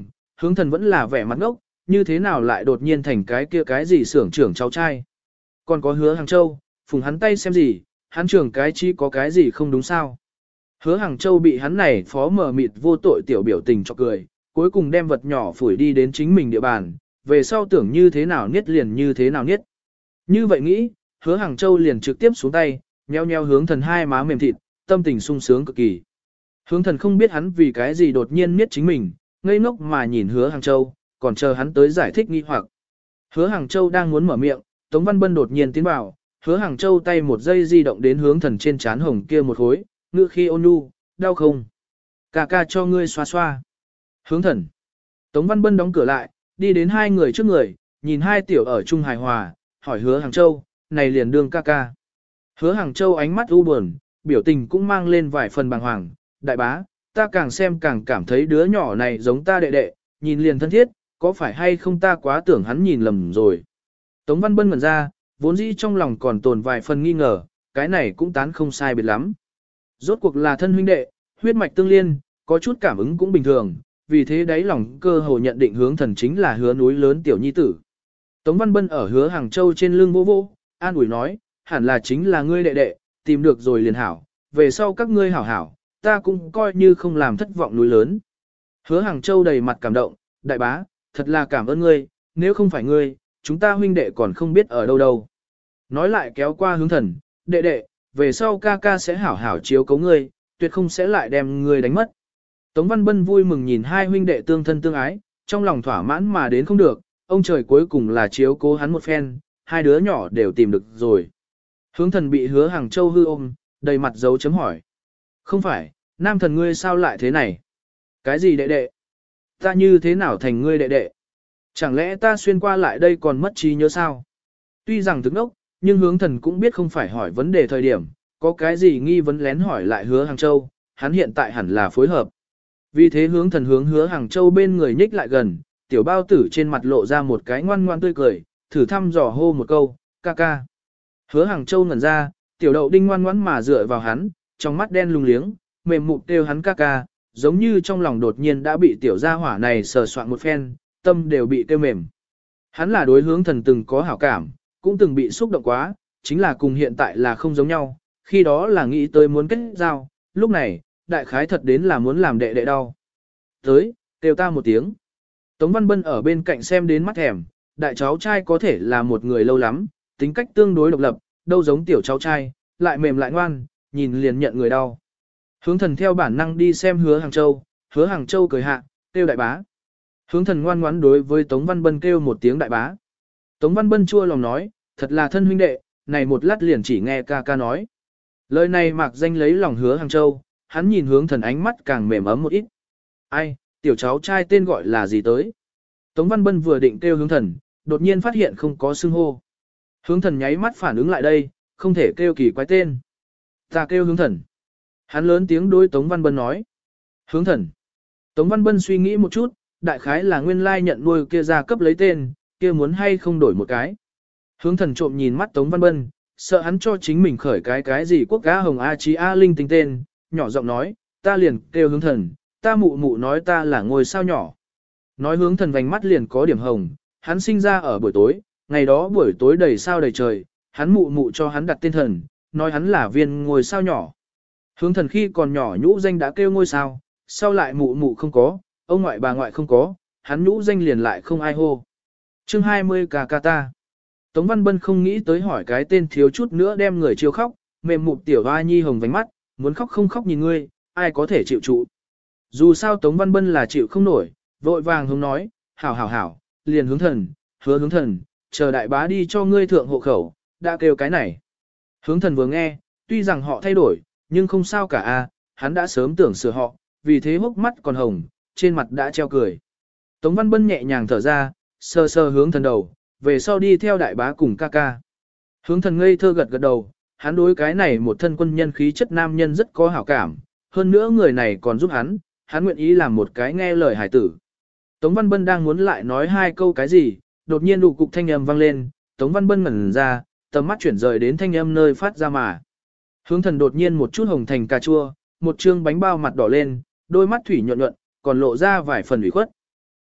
Hướng thần vẫn là vẻ mặt ngốc, như thế nào lại đột nhiên thành cái kia cái gì xưởng trưởng cháu trai. Còn có Hứa Hàng Châu, phùng hắn tay xem gì, hắn trưởng cái chi có cái gì không đúng sao. Hứa Hàng Châu bị hắn này phó mờ mịt vô tội tiểu biểu tình cho cười, cuối cùng đem vật nhỏ phủi đi đến chính mình địa bàn, về sau tưởng như thế nào niết liền như thế nào niết. Như vậy nghĩ, Hứa Hàng Châu liền trực tiếp xuống tay, nheo nheo hướng thần hai má mềm thịt, tâm tình sung sướng cực kỳ. Hướng thần không biết hắn vì cái gì đột nhiên niết chính mình, ngây ngốc mà nhìn Hứa Hàng Châu, còn chờ hắn tới giải thích nghi hoặc. Hứa Hàng Châu đang muốn mở miệng, Tống Văn Bân đột nhiên tiến vào, Hứa Hàng Châu tay một giây di động đến hướng thần trên trán hồng kia một khối, ngữ khi ôn nhu, đau không? Ca ca cho ngươi xoa xoa. Hướng thần. Tống Văn Bân đóng cửa lại, đi đến hai người trước người, nhìn hai tiểu ở chung hài hòa, hỏi Hứa Hàng Châu, này liền đương ca ca. Hứa Hàng Châu ánh mắt u buồn, biểu tình cũng mang lên vài phần bàng hoàng, đại bá, ta càng xem càng cảm thấy đứa nhỏ này giống ta đệ đệ, nhìn liền thân thiết, có phải hay không ta quá tưởng hắn nhìn lầm rồi. Tống Văn Bân ngẩn ra, vốn dĩ trong lòng còn tồn vài phần nghi ngờ, cái này cũng tán không sai biệt lắm. Rốt cuộc là thân huynh đệ, huyết mạch tương liên, có chút cảm ứng cũng bình thường, vì thế đáy lòng cơ hồ nhận định hướng thần chính là Hứa núi lớn tiểu nhi tử. Tống Văn Bân ở Hứa Hàng Châu trên lưng vô vô, an ủi nói, hẳn là chính là ngươi đệ đệ, tìm được rồi liền hảo, về sau các ngươi hảo hảo, ta cũng coi như không làm thất vọng núi lớn. Hứa Hàng Châu đầy mặt cảm động, đại bá, thật là cảm ơn ngươi, nếu không phải ngươi, chúng ta huynh đệ còn không biết ở đâu đâu. Nói lại kéo qua hướng thần, đệ đệ, về sau ca ca sẽ hảo hảo chiếu cấu ngươi, tuyệt không sẽ lại đem ngươi đánh mất. Tống Văn Bân vui mừng nhìn hai huynh đệ tương thân tương ái, trong lòng thỏa mãn mà đến không được, ông trời cuối cùng là chiếu cố hắn một phen, hai đứa nhỏ đều tìm được rồi. Hướng thần bị Hứa Hàng Châu hư ôm, đầy mặt dấu chấm hỏi. Không phải, nam thần ngươi sao lại thế này? Cái gì đệ đệ? Ta như thế nào thành ngươi đệ đệ? Chẳng lẽ ta xuyên qua lại đây còn mất trí nhớ sao? Tuy rằng thức ốc, nhưng hướng thần cũng biết không phải hỏi vấn đề thời điểm, có cái gì nghi vấn lén hỏi lại Hứa Hàng Châu, hắn hiện tại hẳn là phối hợp. Vì thế hướng thần hướng Hứa Hàng Châu bên người nhích lại gần, tiểu bao tử trên mặt lộ ra một cái ngoan ngoan tươi cười, thử thăm dò hô một câu, ca ca. Hứa Hàng Châu ngẩn ra, tiểu đậu đinh ngoan ngoãn mà dựa vào hắn, trong mắt đen lung liếng, mềm mụn kêu hắn ca ca, giống như trong lòng đột nhiên đã bị tiểu gia hỏa này sờ soạn một phen, tâm đều bị kêu mềm. Hắn là đối hướng thần từng có hảo cảm, cũng từng bị xúc động quá, chính là cùng hiện tại là không giống nhau, khi đó là nghĩ tới muốn kết giao, lúc này, đại khái thật đến là muốn làm đệ đệ đau. Tới, kêu ta một tiếng. Tống Văn Bân ở bên cạnh xem đến mắt thèm, đại cháu trai có thể là một người lâu lắm, tính cách tương đối độc lập, đâu giống tiểu cháu trai, lại mềm lại ngoan, nhìn liền nhận người đau. Hướng thần theo bản năng đi xem Hứa Hàng Châu, Hứa Hàng Châu cười hạ, kêu đại bá. Hướng thần ngoan ngoãn đối với Tống Văn Bân kêu một tiếng đại bá. Tống Văn Bân chua lòng nói, thật là thân huynh đệ, này một lát liền chỉ nghe ca ca nói. Lời này mạc danh lấy lòng Hứa Hàng Châu, hắn nhìn hướng thần ánh mắt càng mềm ấm một ít. Ai, tiểu cháu trai tên gọi là gì tới? Tống Văn Bân vừa định kêu hướng thần, đột nhiên phát hiện không có xưng hô. Hướng thần nháy mắt phản ứng lại đây, không thể kêu kỳ quái tên. Ta kêu hướng thần. Hắn lớn tiếng đối Tống Văn Bân nói. Hướng thần. Tống Văn Bân suy nghĩ một chút, đại khái là nguyên lai nhận nuôi kia ra cấp lấy tên, kia muốn hay không đổi một cái. Hướng thần trộm nhìn mắt Tống Văn Bân, sợ hắn cho chính mình khởi cái gì quốc gá hồng A Chí A Linh tinh tên, nhỏ giọng nói, ta liền kêu hướng thần, ta mụ mụ nói ta là ngôi sao nhỏ. Nói hướng thần vành mắt liền có điểm hồng, hắn sinh ra ở buổi tối, ngày đó buổi tối đầy sao đầy trời, hắn mụ mụ cho hắn đặt tên thần, nói hắn là viên ngôi sao nhỏ. Hướng thần khi còn nhỏ nhũ danh đã kêu ngôi sao, sau lại mụ mụ không có, ông ngoại bà ngoại không có, hắn nhũ danh liền lại không ai hô. Chương 20 cà ca ta. Tống Văn Bân không nghĩ tới hỏi cái tên thiếu chút nữa đem người chiêu khóc, mềm mụn tiểu hoa nhi hồng vành mắt, muốn khóc không khóc nhìn ngươi, ai có thể chịu trụ. Dù sao Tống Văn Bân là chịu không nổi, vội vàng hướng nói, hảo hảo hảo, liền hướng thần, hứa hướng thần, chờ đại bá đi cho ngươi thượng hộ khẩu, đã kêu cái này. Hướng thần vừa nghe, tuy rằng họ thay đổi, nhưng không sao cả a, hắn đã sớm tưởng sửa họ, vì thế hốc mắt còn hồng, trên mặt đã treo cười. Tống Văn Bân nhẹ nhàng thở ra, sờ sờ hướng thần đầu, về sau đi theo đại bá cùng ca ca. Hướng thần ngây thơ gật gật đầu, hắn đối cái này một thân quân nhân khí chất nam nhân rất có hảo cảm, hơn nữa người này còn giúp hắn nguyện ý làm một cái nghe lời hải tử. Tống Văn Bân đang muốn lại nói hai câu cái gì, đột nhiên đủ cục thanh âm vang lên, Tống Văn Bân ngẩn ra, tầm mắt chuyển rời đến thanh âm nơi phát ra mà. Hướng thần đột nhiên một chút hồng thành cà chua, một trương bánh bao mặt đỏ lên, đôi mắt thủy nhuận nhuận, còn lộ ra vài phần ủy khuất.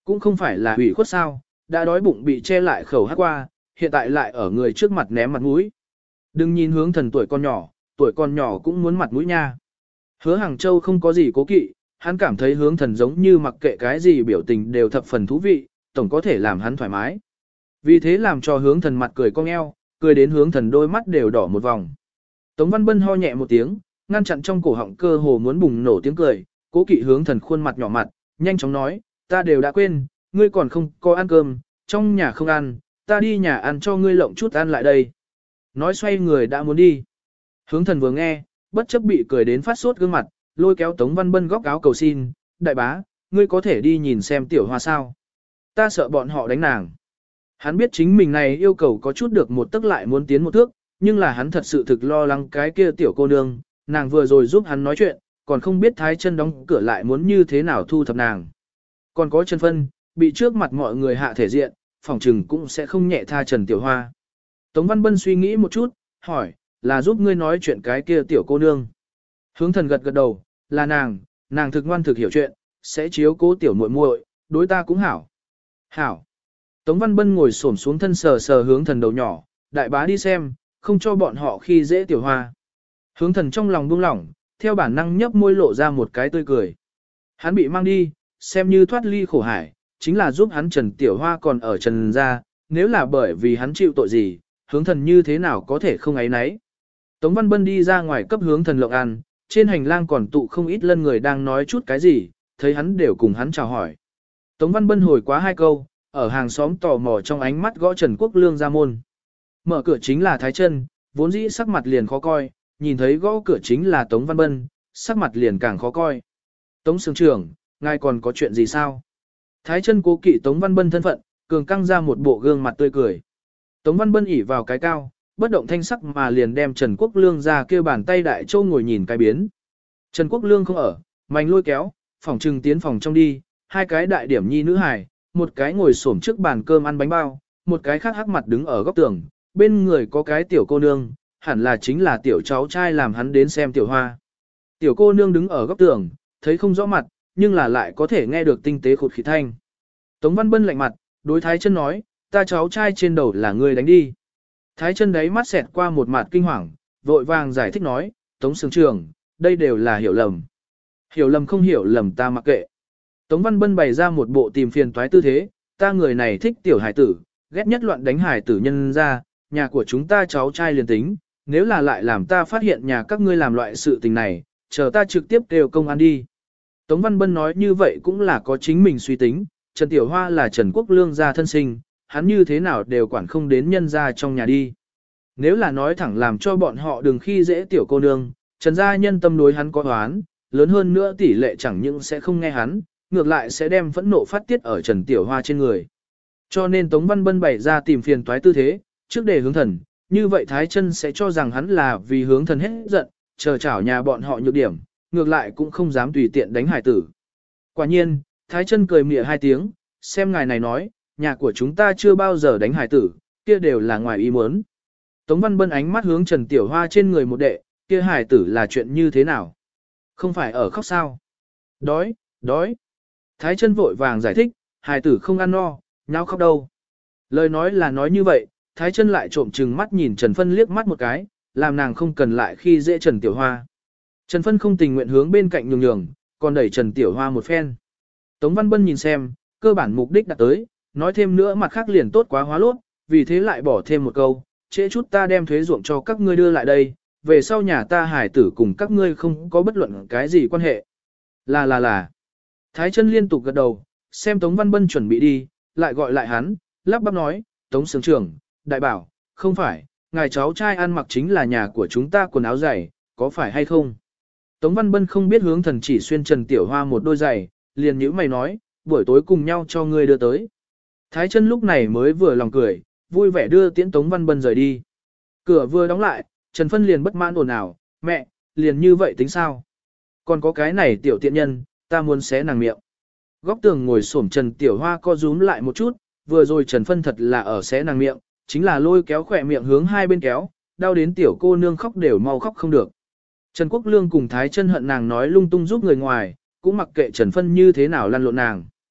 Cũng không phải là hủy khuất sao, đã đói bụng bị che lại khẩu hát qua, hiện tại lại ở người trước mặt ném mặt mũi. Đừng nhìn hướng thần tuổi con nhỏ cũng muốn mặt mũi nha. Hứa Hàng Châu không có gì cố kỵ, hắn cảm thấy hướng thần giống như mặc kệ cái gì biểu tình đều thập phần thú vị, tổng có thể làm hắn thoải mái. Vì thế làm cho hướng thần mặt cười cong eo, cười đến hướng thần đôi mắt đều đỏ một vòng. Tống Văn Bân ho nhẹ một tiếng, ngăn chặn trong cổ họng cơ hồ muốn bùng nổ tiếng cười, cố kỵ hướng thần khuôn mặt nhỏ mặt, nhanh chóng nói, ta đều đã quên, ngươi còn không có ăn cơm, trong nhà không ăn, ta đi nhà ăn cho ngươi lộng chút ăn lại đây. Nói xoay người đã muốn đi. Hướng thần vừa nghe, bất chấp bị cười đến phát sốt gương mặt, lôi kéo Tống Văn Bân góc áo cầu xin, đại bá, ngươi có thể đi nhìn xem tiểu hoa sao. Ta sợ bọn họ đánh nàng. Hắn biết chính mình này yêu cầu có chút được một tức lại muốn tiến một thước, nhưng là hắn thật sự thực lo lắng cái kia tiểu cô nương, nàng vừa rồi giúp hắn nói chuyện, còn không biết Thái Chân đóng cửa lại muốn như thế nào thu thập nàng. Còn có Trần Phân, bị trước mặt mọi người hạ thể diện, phỏng trừng cũng sẽ không nhẹ tha Trần Tiểu Hoa. Tống Văn Bân suy nghĩ một chút, hỏi, là giúp ngươi nói chuyện cái kia tiểu cô nương. Hướng thần gật gật đầu, là nàng thực ngoan thực hiểu chuyện, sẽ chiếu cố tiểu muội muội, đối ta cũng hảo. Hảo. Tống Văn Bân ngồi xổm xuống thân sờ sờ hướng thần đầu nhỏ, đại bá đi xem, không cho bọn họ khi dễ Tiểu Hoa. Hướng thần trong lòng buông lỏng, theo bản năng nhấp môi lộ ra một cái tươi cười. Hắn bị mang đi, xem như thoát ly khổ hải, chính là giúp hắn Trần Tiểu Hoa còn ở Trần gia, nếu là bởi vì hắn chịu tội gì, hướng thần như thế nào có thể không ấy nấy. Tống Văn Bân đi ra ngoài cấp hướng thần lộng ăn, trên hành lang còn tụ không ít lân người đang nói chút cái gì, thấy hắn đều cùng hắn chào hỏi. Tống Văn Bân hồi quá hai câu, ở hàng xóm tò mò trong ánh mắt gõ Trần Quốc Lương ra môn. Mở cửa chính là Thái Chân, vốn dĩ sắc mặt liền khó coi, nhìn thấy gõ cửa chính là Tống Văn Bân, sắc mặt liền càng khó coi. Tống Sương trưởng, ngài còn có chuyện gì sao? Thái Chân cố kỵ Tống Văn Bân thân phận, cường căng ra một bộ gương mặt tươi cười. Tống Văn Bân ỉ vào cái cao, bất động thanh sắc mà liền đem Trần Quốc Lương ra kêu bàn tay đại châu ngồi nhìn cái biến. Trần Quốc Lương không ở, mành lôi kéo, phòng trừng tiến phòng trong đi, hai cái đại điểm nhi nữ hài, một cái ngồi xổm trước bàn cơm ăn bánh bao, một cái khác hắc mặt đứng ở góc tường, bên người có cái tiểu cô nương, hẳn là chính là tiểu cháu trai làm hắn đến xem Tiểu Hoa. Tiểu cô nương đứng ở góc tường, thấy không rõ mặt, nhưng là lại có thể nghe được tinh tế khụt khịt thanh. Tống Văn Bân lạnh mặt, đối Thái Chân nói, ta cháu trai trên đầu là ngươi đánh đi. Thái Chân đấy mắt xẹt qua một mặt kinh hoàng, vội vàng giải thích nói, Tống Sương trưởng, đây đều là hiểu lầm. Hiểu lầm không hiểu lầm ta mặc kệ. Tống Văn Bân bày ra một bộ tìm phiền toái tư thế, ta người này thích tiểu hải tử, ghét nhất loạn đánh hải tử nhân ra, nhà của chúng ta cháu trai liền tính, nếu là lại làm ta phát hiện nhà các ngươi làm loại sự tình này, chờ ta trực tiếp kêu công an đi. Tống Văn Bân nói như vậy cũng là có chính mình suy tính, Trần Tiểu Hoa là Trần Quốc Lương gia thân sinh, hắn như thế nào đều quản không đến nhân gia trong nhà đi. Nếu là nói thẳng làm cho bọn họ đừng khi dễ tiểu cô nương, Trần gia nhân tâm đối hắn có oán, lớn hơn nữa tỷ lệ chẳng những sẽ không nghe hắn, ngược lại sẽ đem phẫn nộ phát tiết ở Trần Tiểu Hoa trên người. Cho nên Tống Văn Bân bày ra tìm phiền toái tư thế, trước để hướng thần, như vậy Thái Chân sẽ cho rằng hắn là vì hướng thần hết giận, chờ chảo nhà bọn họ nhược điểm, ngược lại cũng không dám tùy tiện đánh hải tử. Quả nhiên, Thái Chân cười mỉa hai tiếng, xem ngài này nói, nhà của chúng ta chưa bao giờ đánh hải tử, kia đều là ngoài ý muốn. Tống Văn Bân ánh mắt hướng Trần Tiểu Hoa trên người một đệ, kia hải tử là chuyện như thế nào? Không phải ở khóc sao? Đói, đói. Thái Chân vội vàng giải thích, hải tử không ăn no, nháo khóc đâu. Lời nói là nói như vậy, Thái Chân lại trộm trừng mắt nhìn Trần Phân liếc mắt một cái, làm nàng không cần lại khi dễ Trần Tiểu Hoa. Trần Phân không tình nguyện hướng bên cạnh nhường, còn đẩy Trần Tiểu Hoa một phen. Tống Văn Bân nhìn xem, cơ bản mục đích đã tới, nói thêm nữa mặt khác liền tốt quá hóa lốt, vì thế lại bỏ thêm một câu, trễ chút ta đem thuế ruộng cho các ngươi đưa lại đây, về sau nhà ta hải tử cùng các ngươi không có bất luận cái gì quan hệ. Là. Thái Chân liên tục gật đầu, xem Tống Văn Bân chuẩn bị đi, lại gọi lại hắn, lắp bắp nói, Tống Sướng trưởng, đại bảo, không phải, ngài cháu trai ăn mặc chính là nhà của chúng ta quần áo giày, có phải hay không? Tống Văn Bân không biết hướng thần chỉ xuyên Trần Tiểu Hoa một đôi giày, liền nhíu mày nói, buổi tối cùng nhau cho ngươi đưa tới. Thái Chân lúc này mới vừa lòng cười, vui vẻ đưa tiễn Tống Văn Bân rời đi. Cửa vừa đóng lại, Trần Phân liền bất mãn ồn ào, mẹ, liền như vậy tính sao? Còn có cái này tiểu tiện nhân, ta muốn xé nàng miệng. Góc tường ngồi xổm Trần Tiểu Hoa co rúm lại một chút, vừa rồi Trần Phân thật là ở xé nàng miệng, chính là lôi kéo khỏe miệng hướng hai bên kéo, đau đến tiểu cô nương khóc đều mau khóc không được. Trần Quốc Lương cùng Thái Chân hận nàng nói lung tung giúp người ngoài, cũng mặc kệ Trần Phân như thế nào lăn lộn nàng.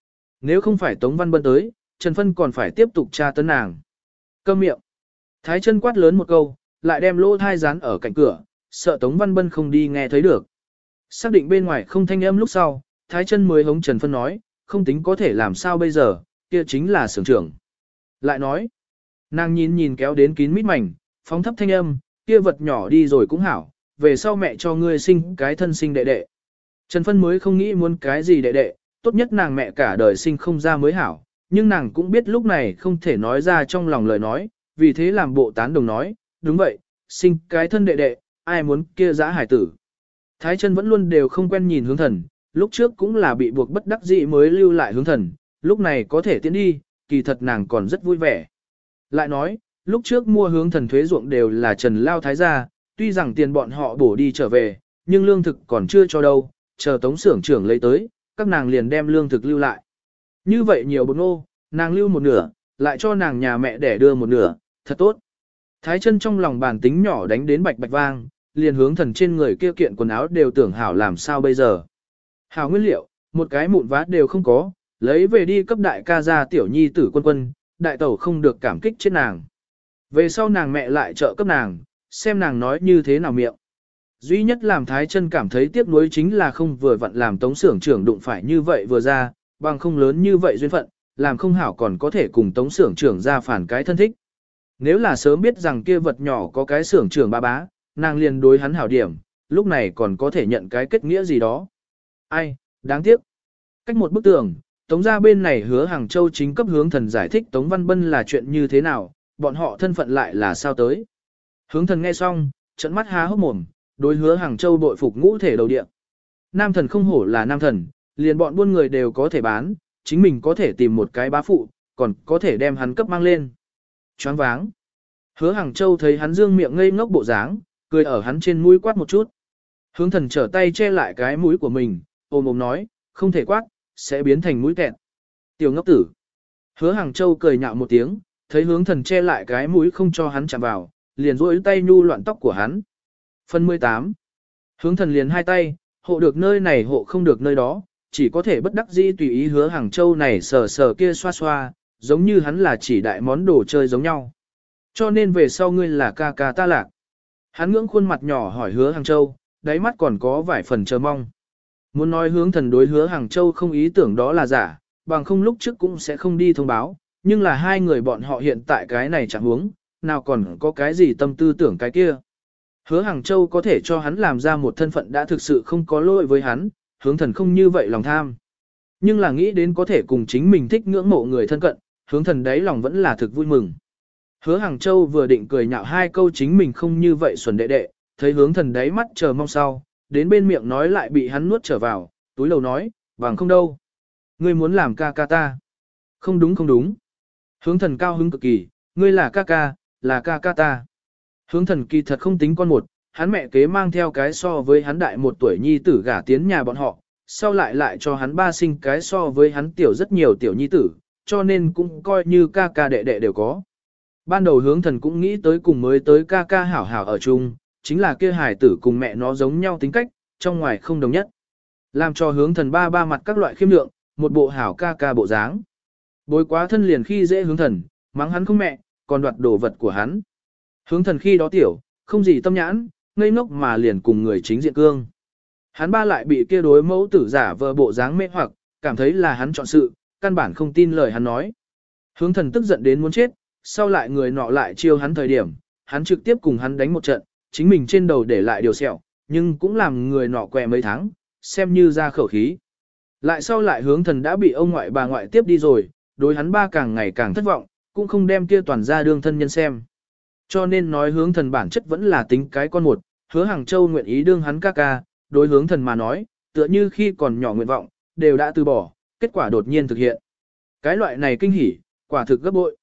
Nếu không phải Tống Văn Bân tới, Trần Phân còn phải tiếp tục tra tấn nàng. Câm miệng. Thái chân quát lớn một câu, lại đem lỗ thai dán ở cạnh cửa, sợ Tống Văn Bân không đi nghe thấy được. Xác định bên ngoài không thanh âm lúc sau, Thái chân mới hống Trần Phân nói, không tính có thể làm sao bây giờ, kia chính là xưởng trưởng. Lại nói, nàng nhìn kéo đến kín mít mảnh, phóng thấp thanh âm, kia vật nhỏ đi rồi cũng hảo, về sau mẹ cho ngươi sinh cái thân sinh đệ đệ. Trần Phân mới không nghĩ muốn cái gì đệ đệ, tốt nhất nàng mẹ cả đời sinh không ra mới hảo, nhưng nàng cũng biết lúc này không thể nói ra trong lòng lời nói, vì thế làm bộ tán đồng nói, đúng vậy, sinh cái thân đệ đệ, ai muốn kia dã hải tử. Thái chân vẫn luôn đều không quen nhìn Hướng Thần, lúc trước cũng là bị buộc bất đắc dĩ mới lưu lại Hướng Thần, lúc này có thể tiến đi, kỳ thật nàng còn rất vui vẻ. Lại nói, lúc trước mua Hướng Thần thuế ruộng đều là Trần Lao Thái gia, tuy rằng tiền bọn họ bổ đi trở về, nhưng lương thực còn chưa cho đâu, chờ Tống xưởng trưởng lấy tới, các nàng liền đem lương thực lưu lại. Như vậy nhiều bột ngô, nàng lưu một nửa, lại cho nàng nhà mẹ để đưa một nửa, thật tốt. Thái chân trong lòng bản tính nhỏ đánh đến bạch bạch vang, liền Hướng Thần trên người kia kiện quần áo đều tưởng hảo làm sao bây giờ. Hảo nguyên liệu, một cái mụn vá đều không có, lấy về đi cấp đại ca gia tiểu nhi tử quân quân, đại tẩu không được cảm kích chết nàng. Về sau nàng mẹ lại trợ cấp nàng, xem nàng nói như thế nào miệng. Duy nhất làm Thái chân cảm thấy tiếc nuối chính là không vừa vặn làm Tống xưởng trưởng đụng phải như vậy vừa ra, bằng không lớn như vậy duyên phận, làm không hảo còn có thể cùng Tống xưởng trưởng ra phản cái thân thích. Nếu là sớm biết rằng kia vật nhỏ có cái xưởng trưởng ba bá, nàng liền đối hắn hảo điểm, lúc này còn có thể nhận cái kết nghĩa gì đó. Ai, đáng tiếc. Cách một bức tường, Tống gia bên này Hứa Hàng Châu chính cấp Hướng Thần giải thích Tống Văn Bân là chuyện như thế nào, bọn họ thân phận lại là sao tới. Hướng Thần nghe xong, trợn mắt há hốc mồm, đối Hứa Hàng Châu bội phục ngũ thể đầu địa. Nam thần không hổ là nam thần, liền bọn buôn người đều có thể bán, chính mình có thể tìm một cái bá phụ, còn có thể đem hắn cấp mang lên. Choáng váng. Hứa Hàng Châu thấy hắn dương miệng ngây ngốc bộ dáng, cười ở hắn trên mũi quát một chút. Hướng Thần trở tay che lại cái mũi của mình, ôm ôm nói, không thể quát, sẽ biến thành mũi kẹt. Tiểu ngốc tử. Hứa Hàng Châu cười nhạo một tiếng, thấy Hướng Thần che lại cái mũi không cho hắn chạm vào, liền duỗi tay nhu loạn tóc của hắn. Phần 18. Hướng Thần liền hai tay, hộ được nơi này hộ không được nơi đó, chỉ có thể bất đắc dĩ tùy ý Hứa Hàng Châu này sờ sờ kia xoa xoa, giống như hắn là chỉ đại món đồ chơi giống nhau. Cho nên về sau ngươi là ca ca ta lạc. Hắn ngưỡng khuôn mặt nhỏ hỏi Hứa Hàng Châu, đáy mắt còn có vài phần chờ mong. Muốn nói Hướng Thần đối Hứa Hàng Châu không ý tưởng đó là giả, bằng không lúc trước cũng sẽ không đi thông báo, nhưng là hai người bọn họ hiện tại cái này chẳng huống, nào còn có cái gì tâm tư tưởng cái kia. Hứa Hàng Châu có thể cho hắn làm ra một thân phận đã thực sự không có lỗi với hắn, Hướng Thần không như vậy lòng tham. Nhưng là nghĩ đến có thể cùng chính mình thích ngưỡng mộ người thân cận, Hướng Thần đấy lòng vẫn là thực vui mừng. Hứa Hàng Châu vừa định cười nhạo hai câu chính mình không như vậy xuẩn đệ đệ, thấy Hướng Thần đáy mắt chờ mong sau, đến bên miệng nói lại bị hắn nuốt trở vào, túi lầu nói, bằng không đâu. Ngươi muốn làm ca ca ta. Không đúng không đúng. Hướng Thần cao hứng cực kỳ, ngươi là ca ca ta. Hướng Thần kỳ thật không tính con một, hắn mẹ kế mang theo cái so với hắn đại một tuổi nhi tử gả tiến nhà bọn họ, sau lại cho hắn ba sinh cái so với hắn tiểu rất nhiều tiểu nhi tử, cho nên cũng coi như ca ca đệ đệ đều có. Ban đầu Hướng Thần cũng nghĩ tới cùng mới tới ca ca hảo hảo ở chung, chính là kia hài tử cùng mẹ nó giống nhau tính cách, trong ngoài không đồng nhất. Làm cho Hướng Thần ba mặt các loại khiêm lượng, một bộ hảo ca ca bộ dáng. Bối quá thân liền khi dễ Hướng Thần, mắng hắn không mẹ, còn đoạt đồ vật của hắn. Hướng Thần khi đó tiểu, không gì tâm nhãn, ngây ngốc mà liền cùng người chính diện cương. Hắn ba lại bị kia đối mẫu tử giả vờ bộ dáng mê hoặc, cảm thấy là hắn chọn sự, căn bản không tin lời hắn nói. Hướng Thần tức giận đến muốn chết, sau lại người nọ lại chiêu hắn thời điểm, hắn trực tiếp cùng hắn đánh một trận, chính mình trên đầu để lại điều sẹo, nhưng cũng làm người nọ què mấy tháng, xem như ra khẩu khí. Lại sau lại Hướng Thần đã bị ông ngoại bà ngoại tiếp đi rồi, đối hắn ba càng ngày càng thất vọng, cũng không đem kia toàn ra đương thân nhân xem. Cho nên nói Hướng Thần bản chất vẫn là tính cái con một, Hứa Hàng Châu nguyện ý đương hắn ca ca, đối Hướng Thần mà nói, tựa như khi còn nhỏ nguyện vọng, đều đã từ bỏ, kết quả đột nhiên thực hiện. Cái loại này kinh hỉ, quả thực gấp bội.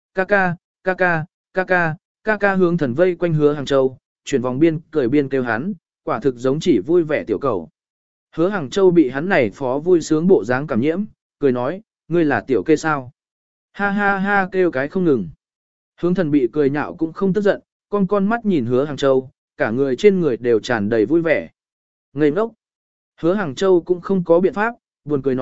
Ca ca Hướng Thần vây quanh Hứa Hàng Châu, chuyển vòng biên cười biên kêu hắn, quả thực giống chỉ vui vẻ tiểu cầu. Hứa Hàng Châu bị hắn này phó vui sướng bộ dáng cảm nhiễm, cười nói, ngươi là tiểu kê sao? Ha ha ha kêu cái không ngừng. Hướng Thần bị cười nhạo cũng không tức giận, con mắt nhìn Hứa Hàng Châu, cả người trên người đều tràn đầy vui vẻ. Ngây ngốc. Hứa Hàng Châu cũng không có biện pháp, buồn cười nói,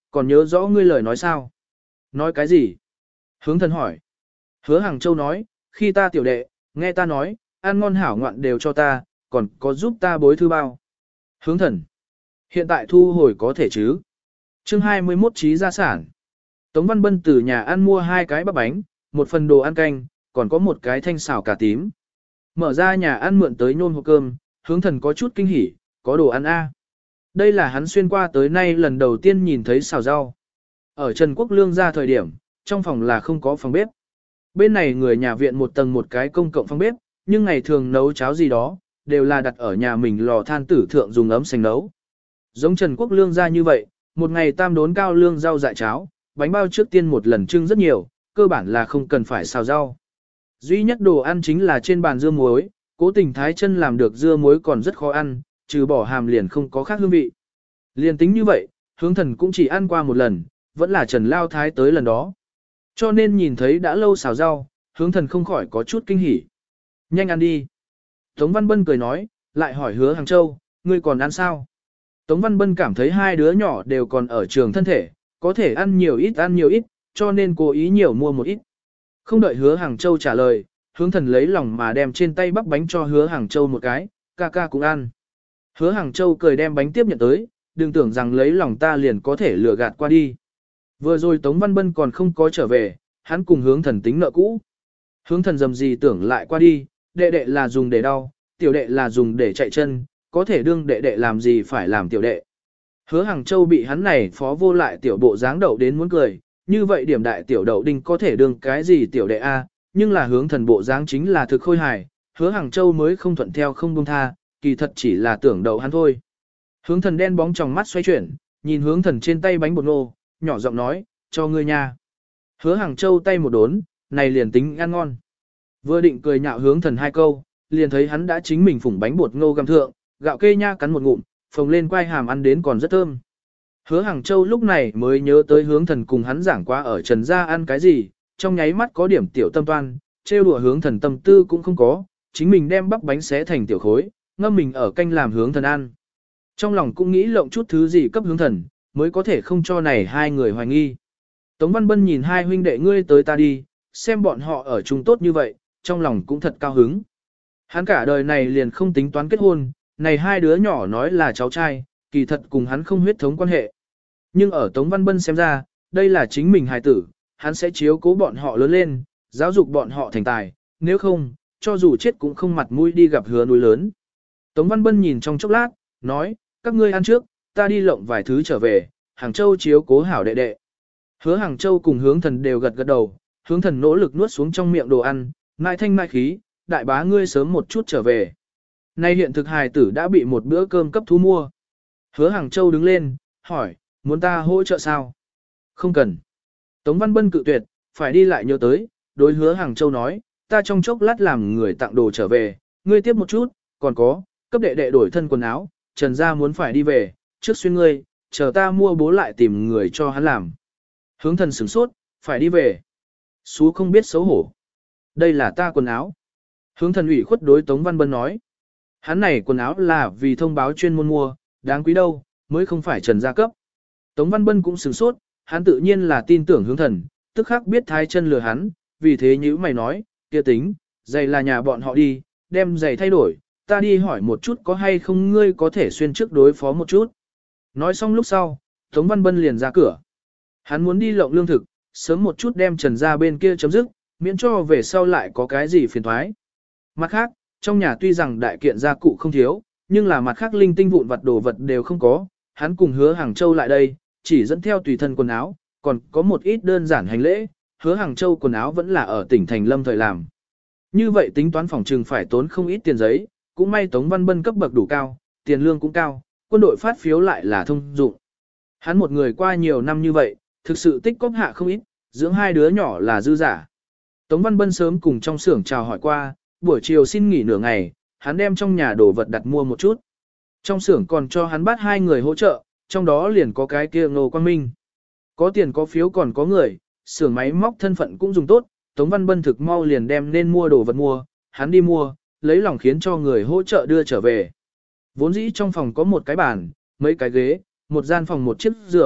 còn nhớ rõ ngươi lời nói sao? Nói cái gì? Hướng thần hỏi. Hứa Hàng Châu nói, khi ta tiểu đệ, nghe ta nói, ăn ngon hảo ngoạn đều cho ta, còn có giúp ta bối thư bao. Hướng thần. Hiện tại thu hồi có thể chứ? Chương 21 trí gia sản. Tống Văn Bân từ nhà ăn mua 2 cái bắp bánh, một phần đồ ăn canh, còn có một cái thanh xào cà tím. Mở ra nhà ăn mượn tới nhôm hộp cơm, hướng thần có chút kinh hỉ, có đồ ăn a. Đây là hắn xuyên qua tới nay lần đầu tiên nhìn thấy xào rau. Ở Trần Quốc Lương ra thời điểm, trong phòng là không có phòng bếp. Bên này người nhà viện một tầng một cái công cộng phòng bếp, nhưng ngày thường nấu cháo gì đó, đều là đặt ở nhà mình lò than tử thượng dùng ấm sành nấu. Giống Trần Quốc Lương ra như vậy, một ngày tam đốn cao lương rau dại cháo, bánh bao trước tiên một lần trưng rất nhiều, cơ bản là không cần phải xào rau. Duy nhất đồ ăn chính là trên bàn dưa muối, cố tình Thái Chân làm được dưa muối còn rất khó ăn, trừ bỏ hàm liền không có khác hương vị. Liền tính như vậy, hướng thần cũng chỉ ăn qua một lần, vẫn là Trần Lao Thái tới lần đó. Cho nên nhìn thấy đã lâu xào rau, hướng thần không khỏi có chút kinh hỉ. Nhanh ăn đi. Tống Văn Bân cười nói, lại hỏi Hứa Hàng Châu, ngươi còn ăn sao? Tống Văn Bân cảm thấy hai đứa nhỏ đều còn ở trường thân thể, có thể ăn nhiều ít, cho nên cố ý nhiều mua một ít. Không đợi Hứa Hàng Châu trả lời, hướng thần lấy lòng mà đem trên tay bắp bánh cho Hứa Hàng Châu một cái, ca ca cũng ăn. Hứa Hàng Châu cười đem bánh tiếp nhận tới, đừng tưởng rằng lấy lòng ta liền có thể lừa gạt qua đi. Vừa rồi Tống Văn Bân còn không có trở về, hắn cùng hướng thần tính nợ cũ. Hướng thần dầm gì tưởng lại qua đi, đệ đệ là dùng để đau, tiểu đệ là dùng để chạy chân, có thể đương đệ đệ làm gì phải làm tiểu đệ. Hứa Hàng Châu bị hắn này phó vô lại tiểu bộ dáng đậu đến muốn cười, như vậy điểm đại tiểu đậu đinh có thể đương cái gì tiểu đệ A, nhưng là hướng thần bộ dáng chính là thực khôi hài, Hứa Hàng Châu mới không thuận theo không buông tha, kỳ thật chỉ là tưởng đậu hắn thôi. Hướng thần đen bóng trong mắt xoay chuyển, nhìn hướng thần trên tay bánh bột ngô, nhỏ giọng nói, cho ngươi nha. Hứa Hàng Châu tay một đốn, này liền tính ăn ngon. Vừa định cười nhạo hướng thần 2 câu, liền thấy hắn đã chính mình phủng bánh bột ngô găm thượng, gạo kê nha cắn một ngụm, phồng lên quai hàm ăn đến còn rất thơm. Hứa Hàng Châu lúc này mới nhớ tới hướng thần cùng hắn giảng qua ở Trần gia ăn cái gì, trong nháy mắt có điểm tiểu tâm toan, trêu đùa hướng thần tâm tư cũng không có, chính mình đem bắp bánh xé thành tiểu khối, ngâm mình ở canh làm hướng thần ăn. Trong lòng cũng nghĩ lộng chút thứ gì cấp hướng thần, mới có thể không cho này 2 người hoài nghi. Tống Văn Bân nhìn 2 huynh đệ ngươi tới ta đi, xem bọn họ ở chung tốt như vậy, trong lòng cũng thật cao hứng. Hắn cả đời này liền không tính toán kết hôn, này 2 đứa nhỏ nói là cháu trai, kỳ thật cùng hắn không huyết thống quan hệ. Nhưng ở Tống Văn Bân xem ra, đây là chính mình hài tử, hắn sẽ chiếu cố bọn họ lớn lên, giáo dục bọn họ thành tài, nếu không, cho dù chết cũng không mặt mũi đi gặp Hứa núi lớn. Tống Văn Bân nhìn trong chốc lát, nói, các ngươi ăn trước, ta đi lộng vài thứ trở về, Hàng Châu chiếu cố hảo đệ đệ. Hứa Hàng Châu cùng hướng thần đều gật gật đầu, hướng thần nỗ lực nuốt xuống trong miệng đồ ăn, mai thanh mai khí, đại bá ngươi sớm một chút trở về. Nay hiện thực hài tử đã bị một bữa cơm cấp thu mua. Hứa Hàng Châu đứng lên, hỏi, muốn ta hỗ trợ sao? Không cần. Tống Văn Bân cự tuyệt, phải đi lại nhớ tới, đối Hứa Hàng Châu nói, ta trong chốc lát làm người tặng đồ trở về, ngươi tiếp một chút, còn có, cấp đệ đệ đổi thân quần áo, Trần gia muốn phải đi về, trước xuyên ngươi, chờ ta mua bố lại tìm người cho hắn làm. Hướng thần sửng sốt, phải đi về. Xú không biết xấu hổ. Đây là ta quần áo. Hướng thần ủy khuất đối Tống Văn Bân nói. Hắn này quần áo là vì thông báo chuyên môn mua, đáng quý đâu, mới không phải Trần gia cấp. Tống Văn Bân cũng sửng sốt, hắn tự nhiên là tin tưởng hướng thần, tức khắc biết Thái Chân lừa hắn, vì thế nhíu mày nói, kia tính, giày là nhà bọn họ đi, đem giày thay đổi, ta đi hỏi một chút có hay không ngươi có thể xuyên trước đối phó một chút. Nói xong lúc sau, Tống Văn Bân liền ra cửa. Hắn muốn đi lộng lương thực, sớm một chút đem Trần gia bên kia chấm dứt, miễn cho về sau lại có cái gì phiền toái. Mặt khác, trong nhà tuy rằng đại kiện gia cụ không thiếu, nhưng là mặt khác linh tinh vụn vặt đồ vật đều không có, hắn cùng Hứa Hàng Châu lại đây, chỉ dẫn theo tùy thân quần áo, còn có một ít đơn giản hành lễ, Hứa Hàng Châu quần áo vẫn là ở tỉnh thành Lâm thời làm. Như vậy tính toán phòng trừng phải tốn không ít tiền giấy, cũng may Tống Văn Bân cấp bậc đủ cao, tiền lương cũng cao, quân đội phát phiếu lại là thông dụng. Hắn một người qua nhiều năm như vậy, thực sự tích cóp hạ không ít, dưỡng 2 đứa nhỏ là dư giả. Tống Văn Bân sớm cùng trong xưởng chào hỏi qua, buổi chiều xin nghỉ nửa ngày, hắn đem trong nhà đồ vật đặt mua một chút. Trong xưởng còn cho hắn bắt 2 người hỗ trợ, trong đó liền có cái kia Ngô Quang Minh. Có tiền có phiếu còn có người, xưởng máy móc thân phận cũng dùng tốt, Tống Văn Bân thực mau liền đem nên mua đồ vật mua, hắn đi mua, lấy lòng khiến cho người hỗ trợ đưa trở về. Vốn dĩ trong phòng có một cái bàn, mấy cái ghế, một gian phòng một chiếc giường,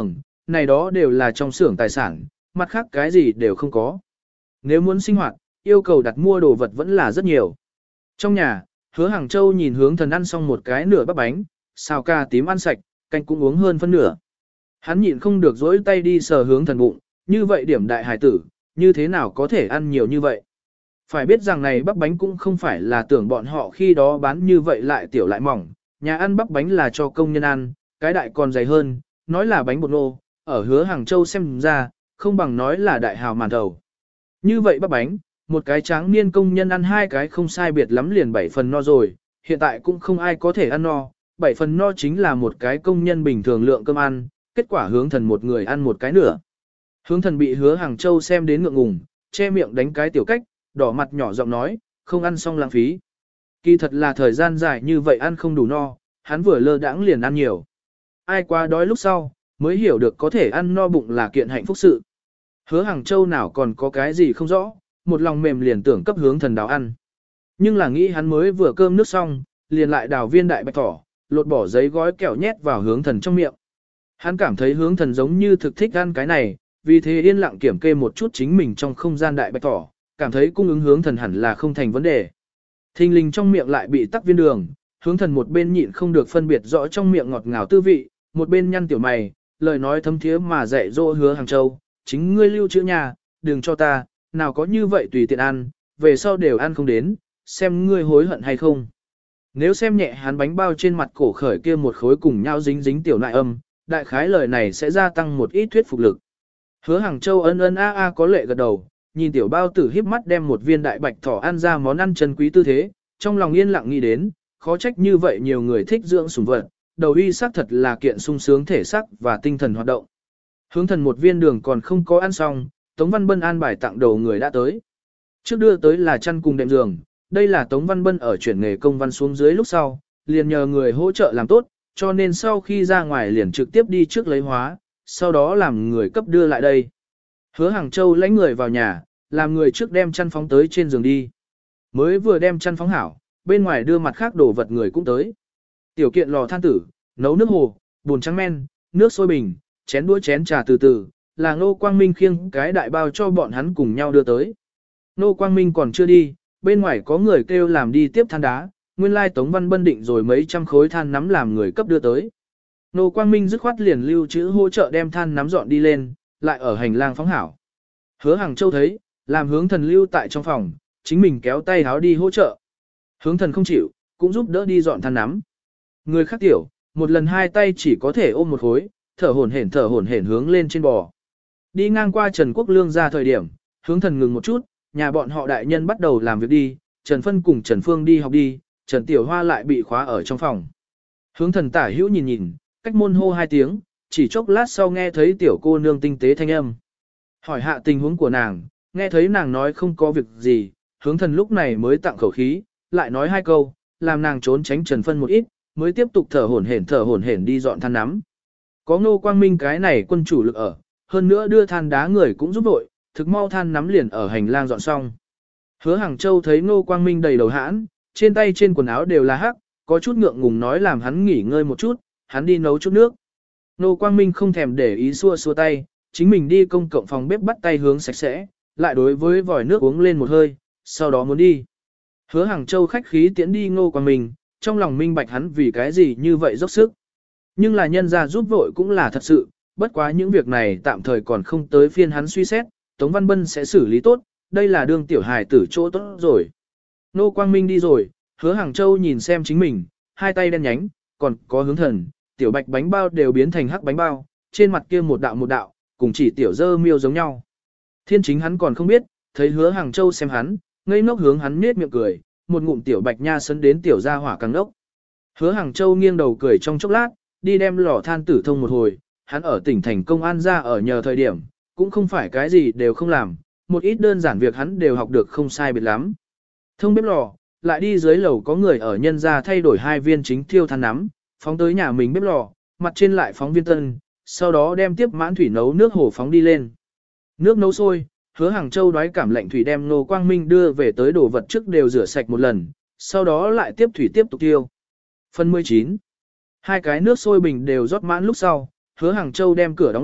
này đó đều là trong xưởng tài sản, mặt khác cái gì đều không có. Nếu muốn sinh hoạt, yêu cầu đặt mua đồ vật vẫn là rất nhiều. Trong nhà, Hứa Hàng Châu nhìn Hướng Thần ăn xong một cái nửa bắp bánh, xào cà tím ăn sạch, canh cũng uống hơn phân nửa. Hắn nhịn không được dỗi tay đi sờ Hướng Thần bụng, như vậy điểm đại hải tử, như thế nào có thể ăn nhiều như vậy. Phải biết rằng này bắp bánh cũng không phải là tưởng bọn họ khi đó bán như vậy lại tiểu lại mỏng, nhà ăn bắp bánh là cho công nhân ăn, cái đại còn dày hơn, nói là bánh bột nô, ở Hứa Hàng Châu xem ra, không bằng nói là đại hào màn thầu. Như vậy bắp bánh, một cái tráng niên công nhân ăn hai cái không sai biệt lắm liền 7 phần no rồi, hiện tại cũng không ai có thể ăn no, 7 phần no chính là một cái công nhân bình thường lượng cơm ăn, kết quả Hướng Thần một người ăn một cái nửa. Hướng Thần bị Hứa Hàng Châu xem đến ngượng ngùng, che miệng đánh cái tiểu cách, đỏ mặt nhỏ giọng nói, không ăn xong lãng phí. Kỳ thật là thời gian dài như vậy ăn không đủ no, hắn vừa lơ đãng liền ăn nhiều. Ai quá đói lúc sau, mới hiểu được có thể ăn no bụng là kiện hạnh phúc sự. Hứa Hàng Châu nào còn có cái gì không rõ, một lòng mềm liền tưởng cấp Hướng Thần đào ăn. Nhưng là nghĩ hắn mới vừa cơm nước xong, liền lại đào viên đại bạch thỏ, lột bỏ giấy gói kẹo nhét vào Hướng Thần trong miệng. Hắn cảm thấy Hướng Thần giống như thực thích ăn cái này, vì thế yên lặng kiểm kê một chút chính mình trong không gian đại bạch thỏ, cảm thấy cung ứng Hướng Thần hẳn là không thành vấn đề. Thình lình trong miệng lại bị tắc viên đường, Hướng Thần một bên nhịn không được phân biệt rõ trong miệng ngọt ngào tư vị, một bên nhăn tiểu mày, lời nói thấm thiế mà dạy dỗ Hứa Hàng Châu, chính ngươi lưu trữ nhà, đừng cho ta, nào có như vậy tùy tiện ăn, về sau đều ăn không đến, xem ngươi hối hận hay không. Nếu xem nhẹ hắn bánh bao trên mặt cổ khởi kia một khối cùng nhau dính dính tiểu nại âm, đại khái lời này sẽ gia tăng một ít thuyết phục lực. Hứa Hàng Châu ân ân a a có lệ gật đầu, nhìn tiểu bao tử híp mắt đem một viên đại bạch thỏ ăn ra món ăn chân quý tư thế, trong lòng yên lặng nghĩ đến, khó trách như vậy nhiều người thích dưỡng sủng vật, đầu y xác thật là kiện sung sướng thể xác và tinh thần hoạt động. Hướng Thần một viên đường còn không có ăn xong, Tống Văn Bân an bài tặng đầu người đã tới. Trước đưa tới là chăn cùng đệm giường, đây là Tống Văn Bân ở chuyển nghề công văn xuống dưới lúc sau, liền nhờ người hỗ trợ làm tốt, cho nên sau khi ra ngoài liền trực tiếp đi trước lấy hóa, sau đó làm người cấp đưa lại đây. Hứa Hàng Châu lãnh người vào nhà, làm người trước đem chăn phóng tới trên giường đi. Mới vừa đem chăn phóng hảo, bên ngoài đưa mặt khác đồ vật người cũng tới. Tiểu kiện lò than tử, nấu nước hồ, bồn trắng men, nước sôi bình, chén đũa chén trà từ từ, là Ngô Quang Minh khiêng cái đại bao cho bọn hắn cùng nhau đưa tới. Ngô Quang Minh còn chưa đi, bên ngoài có người kêu làm đi tiếp than đá, nguyên lai Tống Văn Bân định rồi mấy trăm khối than nắm làm người cấp đưa tới. Ngô Quang Minh dứt khoát liền lưu trữ hỗ trợ đem than nắm dọn đi lên, lại ở hành lang phóng hảo. Hứa Hàng Châu thấy, làm Hướng Thần lưu tại trong phòng, chính mình kéo tay háo đi hỗ trợ. Hướng Thần không chịu, cũng giúp đỡ đi dọn than nắm. Người khác tiểu, một lần hai tay chỉ có thể ôm một khối, thở hổn hển hướng lên trên bò. Đi ngang qua Trần Quốc Lương ra thời điểm, Hướng Thần ngừng một chút, nhà bọn họ đại nhân bắt đầu làm việc đi, Trần Phân cùng Trần Phương đi học đi, Trần Tiểu Hoa lại bị khóa ở trong phòng. Hướng Thần tả hữu nhìn nhìn, cách môn hô hai tiếng, chỉ chốc lát sau nghe thấy tiểu cô nương tinh tế thanh âm. Hỏi hạ tình huống của nàng, nghe thấy nàng nói không có việc gì, Hướng Thần lúc này mới tặng khẩu khí, lại nói hai câu, làm nàng trốn tránh Trần Phân một ít, mới tiếp tục thở hổn hển đi dọn than nắm. Có Ngô Quang Minh cái này quân chủ lực ở, hơn nữa đưa than đá người cũng giúp đội, thực mau than nắm liền ở hành lang dọn xong. Hứa Hàng Châu thấy Ngô Quang Minh đầy đầu hãn, trên tay trên quần áo đều là hắc, có chút ngượng ngùng nói làm hắn nghỉ ngơi một chút, hắn đi nấu chút nước. Ngô Quang Minh không thèm để ý xua xua tay, chính mình đi công cộng phòng bếp bắt tay hướng sạch sẽ, lại đối với vòi nước uống lên một hơi, sau đó muốn đi. Hứa Hàng Châu khách khí tiễn đi Ngô Quang Minh, trong lòng minh bạch hắn vì cái gì như vậy dốc sức. Nhưng là nhân ra giúp vội cũng là thật sự, bất quá những việc này tạm thời còn không tới phiên hắn suy xét, Tống Văn Bân sẽ xử lý tốt, đây là đương tiểu hài tử chỗ tốt rồi. Ngô Quang Minh đi rồi, Hứa Hàng Châu nhìn xem chính mình, hai tay đen nhánh, còn có Hướng Thần, tiểu bạch bánh bao đều biến thành hắc bánh bao, trên mặt kia một đạo, cùng chỉ tiểu dơ miêu giống nhau. Thiên chính hắn còn không biết, thấy Hứa Hàng Châu xem hắn, ngây ngốc hướng hắn nết miệng cười, một ngụm tiểu bạch nha sấn đến tiểu gia hỏa càng ngốc. Hứa Hàng Châu nghiêng đầu cười trong chốc lát, đi đem lò than tử thông một hồi, hắn ở tỉnh thành công an ra ở nhờ thời điểm, cũng không phải cái gì đều không làm, một ít đơn giản việc hắn đều học được không sai biệt lắm. Thông bếp lò, lại đi dưới lầu có người ở nhân ra thay đổi hai viên chính thiêu than nắm, phóng tới nhà mình bếp lò, mặt trên lại phóng viên tân, sau đó đem tiếp mãn thủy nấu nước hồ phóng đi lên. Nước nấu sôi, Hứa Hàng Châu đoái cảm lạnh thủy đem Ngô Quang Minh đưa về tới đồ vật trước đều rửa sạch một lần, sau đó lại tiếp thủy tiếp tục tiêu. Phần 19. Hai cái nước sôi bình đều rót mãn lúc sau, Hứa Hàng Châu đem cửa đóng lại,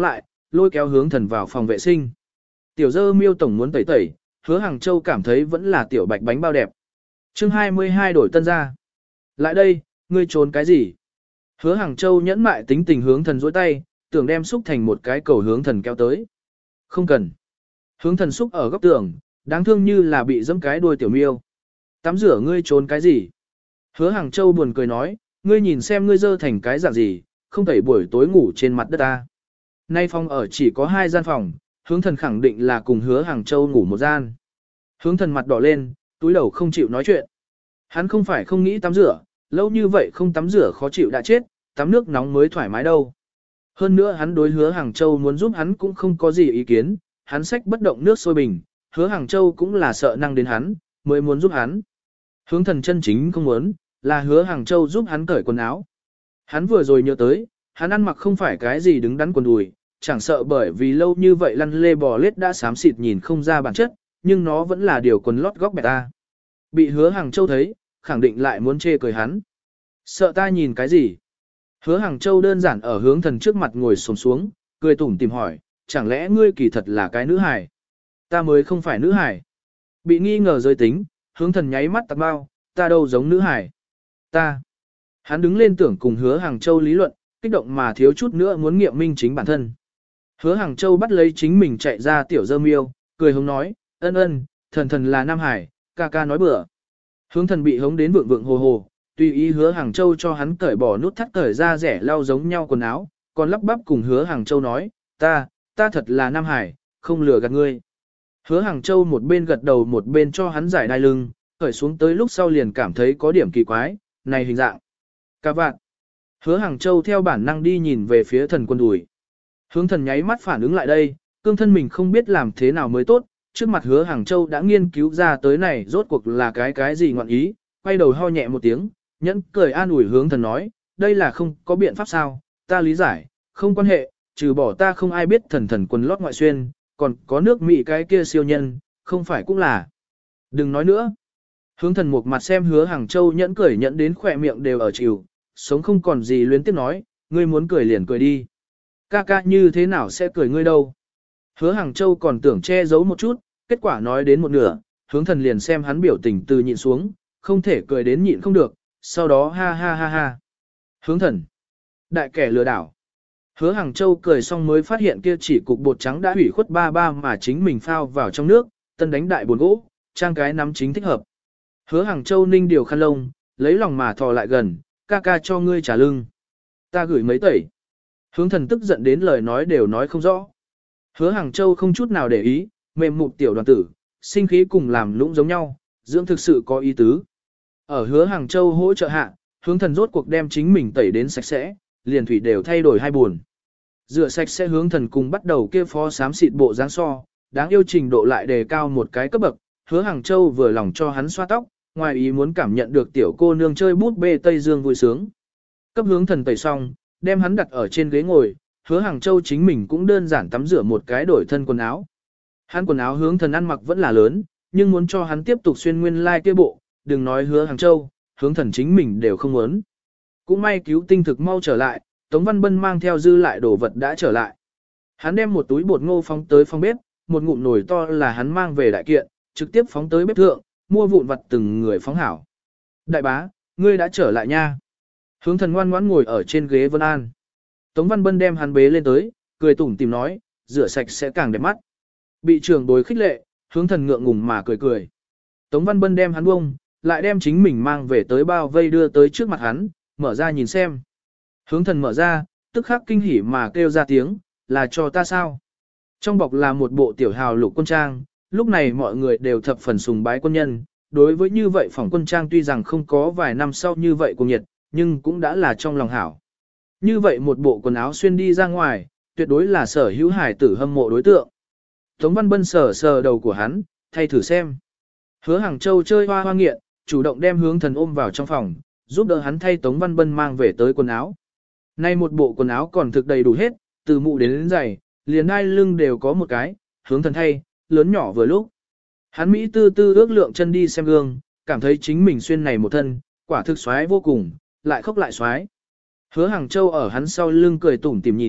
lôi kéo hướng thần vào phòng vệ sinh. Tiểu dơ miêu tổng muốn tẩy tẩy, hứa Hàng Châu cảm thấy vẫn là tiểu bạch bánh bao đẹp. chương 22 đổi tân ra. Lại đây, ngươi trốn cái gì? Hứa Hàng Châu nhẫn mại tính tình hướng thần dối tay, tưởng đem xúc thành một cái cầu hướng thần kéo tới. Không cần. Hướng thần xúc ở góc tường, đáng thương như là bị dẫm cái đuôi tiểu miêu. Tắm rửa ngươi trốn cái gì? Hứa Hàng Châu buồn cười nói, ngươi nhìn xem ngươi dơ thành cái dạng gì, không tẩy buổi tối ngủ trên mặt đất ta. Nay phòng ở chỉ có 2 gian phòng, hướng thần khẳng định là cùng hứa Hàng Châu ngủ một gian. Hướng thần mặt đỏ lên, túi đầu không chịu nói chuyện. Hắn không phải không nghĩ tắm rửa, lâu như vậy không tắm rửa khó chịu đã chết, tắm nước nóng mới thoải mái đâu. Hơn nữa hắn đối hứa Hàng Châu muốn giúp hắn cũng không có gì ý kiến, hắn xách bất động nước sôi bình, hứa Hàng Châu cũng là sợ năng đến hắn, mới muốn giúp hắn. Hướng thần chân chính không muốn, là hứa Hàng Châu giúp hắn cởi quần áo. Hắn vừa rồi nhớ tới, hắn ăn mặc không phải cái gì đứng đắn quần đùi, chẳng sợ bởi vì lâu như vậy lăn lê bò lết đã xám xịt nhìn không ra bản chất, nhưng nó vẫn là điều quần lót góc bẹt ta. Bị hứa Hàng Châu thấy, khẳng định lại muốn chê cười hắn. Sợ ta nhìn cái gì? Hứa Hàng Châu đơn giản ở hướng thần trước mặt ngồi xổm xuống, cười tủm tìm hỏi, chẳng lẽ ngươi kỳ thật là cái nữ hài? Ta mới không phải nữ hài. Bị nghi ngờ giới tính, hướng thần nháy mắt tạc bao, ta đâu giống nữ hài. Ta. Hắn đứng lên tưởng cùng hứa Hàng Châu lý luận, kích động mà thiếu chút nữa muốn nghiệm minh chính bản thân. Hứa Hàng Châu bắt lấy chính mình chạy ra tiểu dơ miêu, cười hống nói, ân ân, thần là nam hải, ca ca nói bừa. Hướng thần bị hống đến vượng vượng hồ hồ, tùy ý hứa Hàng Châu cho hắn cởi bỏ nút thắt cởi ra rẻ lau giống nhau quần áo, còn lắp bắp cùng hứa Hàng Châu nói, ta thật là nam hải, không lừa gạt ngươi. Hứa Hàng Châu một bên gật đầu một bên cho hắn giải đai lưng, cởi xuống tới lúc sau liền cảm thấy có điểm kỳ quái, này hình dạng. Cả vạn. Hứa Hàng Châu theo bản năng đi nhìn về phía thần quân đùi. Hướng thần nháy mắt phản ứng lại đây, cương thân mình không biết làm thế nào mới tốt, trước mặt hứa Hàng Châu đã nghiên cứu ra tới này rốt cuộc là cái gì ngọn ý, quay đầu ho nhẹ một tiếng, nhẫn cười an ủi hướng thần nói, đây là không có biện pháp sao, ta lý giải, không quan hệ, trừ bỏ ta không ai biết thần quần lót ngoại xuyên, còn có nước Mỹ cái kia siêu nhân, không phải cũng là. Đừng nói nữa. Hướng thần một mặt xem hứa Hàng Châu nhẫn cười nhẫn đến khỏe miệng đều ở chịu, sống không còn gì luyến tiếp nói, ngươi muốn cười liền cười đi. Ca ca như thế nào sẽ cười ngươi đâu. Hứa Hàng Châu còn tưởng che giấu một chút, kết quả nói đến một nửa, hướng thần liền xem hắn biểu tình từ nhịn xuống, không thể cười đến nhịn không được, sau đó ha ha ha ha. Hướng thần. Đại kẻ lừa đảo. Hứa Hàng Châu cười xong mới phát hiện kia chỉ cục bột trắng đã hủy khuất ba mà chính mình phao vào trong nước, tân đánh đại buồn gỗ, trang cái nắm chính thích hợp. Hứa Hàng Châu ninh điều khăn lông, lấy lòng mà thò lại gần, ca ca cho ngươi trả lưng. Ta gửi mấy tẩy. Hướng thần tức giận đến lời nói đều nói không rõ. Hứa Hàng Châu không chút nào để ý, mềm mụt tiểu đoàn tử, sinh khí cùng làm lũng giống nhau, dưỡng thực sự có ý tứ. Ở hứa Hàng Châu hỗ trợ hạ, hướng thần rốt cuộc đem chính mình tẩy đến sạch sẽ, liền thủy đều thay đổi 2 buồn. Rửa sạch sẽ hướng thần cùng bắt đầu kia phó xám xịt bộ dáng so, đáng yêu trình độ lại đề cao một cái cấp bậc, hứa Hàng Châu vừa lòng cho hắn xoa tóc, ngoài ý muốn cảm nhận được tiểu cô nương chơi bút bê Tây Dương vui sướng. Cấp hướng thần tẩy xong, đem hắn đặt ở trên ghế ngồi, hứa Hàng Châu chính mình cũng đơn giản tắm rửa một cái đổi thân quần áo. Hắn quần áo hướng thần ăn mặc vẫn là lớn, nhưng muốn cho hắn tiếp tục xuyên nguyên lai kia bộ, đừng nói hứa Hàng Châu, hướng thần chính mình đều không muốn. Cũng may cứu tinh thực mau trở lại, Tống Văn Bân mang theo dư lại đồ vật đã trở lại. Hắn đem một túi bột ngô phóng tới phòng bếp, một ngụm nồi to là hắn mang về đại kiện, trực tiếp phóng tới bếp thượng, mua vụn vặt từng người phóng hảo. Đại bá, ngươi đã trở lại nha. Hướng thần ngoan ngoãn ngồi ở trên ghế Vân An. Tống Văn Bân đem hắn bế lên tới, cười tủm tìm nói, rửa sạch sẽ càng đẹp mắt. Bị trưởng bối khích lệ, hướng thần ngượng ngùng mà cười cười. Tống Văn Bân đem hắn bông, lại đem chính mình mang về tới bao vây đưa tới trước mặt hắn, mở ra nhìn xem. Hướng thần mở ra, tức khắc kinh hỉ mà kêu ra tiếng, là cho ta sao? Trong bọc là một bộ tiểu hào lục quân trang, lúc này mọi người đều thập phần sùng bái quân nhân. Đối với như vậy phỏng quân trang tuy rằng không có vài năm sau như vậy cùng nhiệt, nhưng cũng đã là trong lòng hảo. Như vậy một bộ quần áo xuyên đi ra ngoài, tuyệt đối là sở hữu hải tử hâm mộ đối tượng. Tống Văn Bân sờ sờ đầu của hắn, thay thử xem. Hứa Hàng Châu chơi hoa hoa nghiện, chủ động đem hướng thần ôm vào trong phòng, giúp đỡ hắn thay Tống Văn Bân mang về tới quần áo. Nay một bộ quần áo còn thực đầy đủ hết, từ mũ đến giày, liền đai lưng đều có một cái, hướng thần thay, lớn nhỏ vừa lúc. Hắn Mỹ tư tư ước lượng chân đi xem gương, cảm thấy chính mình xuyên này một thân, quả thực xoái vô cùng, lại khóc lại xoái. Hứa Hàng Châu ở hắn sau lưng cười tủm tỉm nhìn,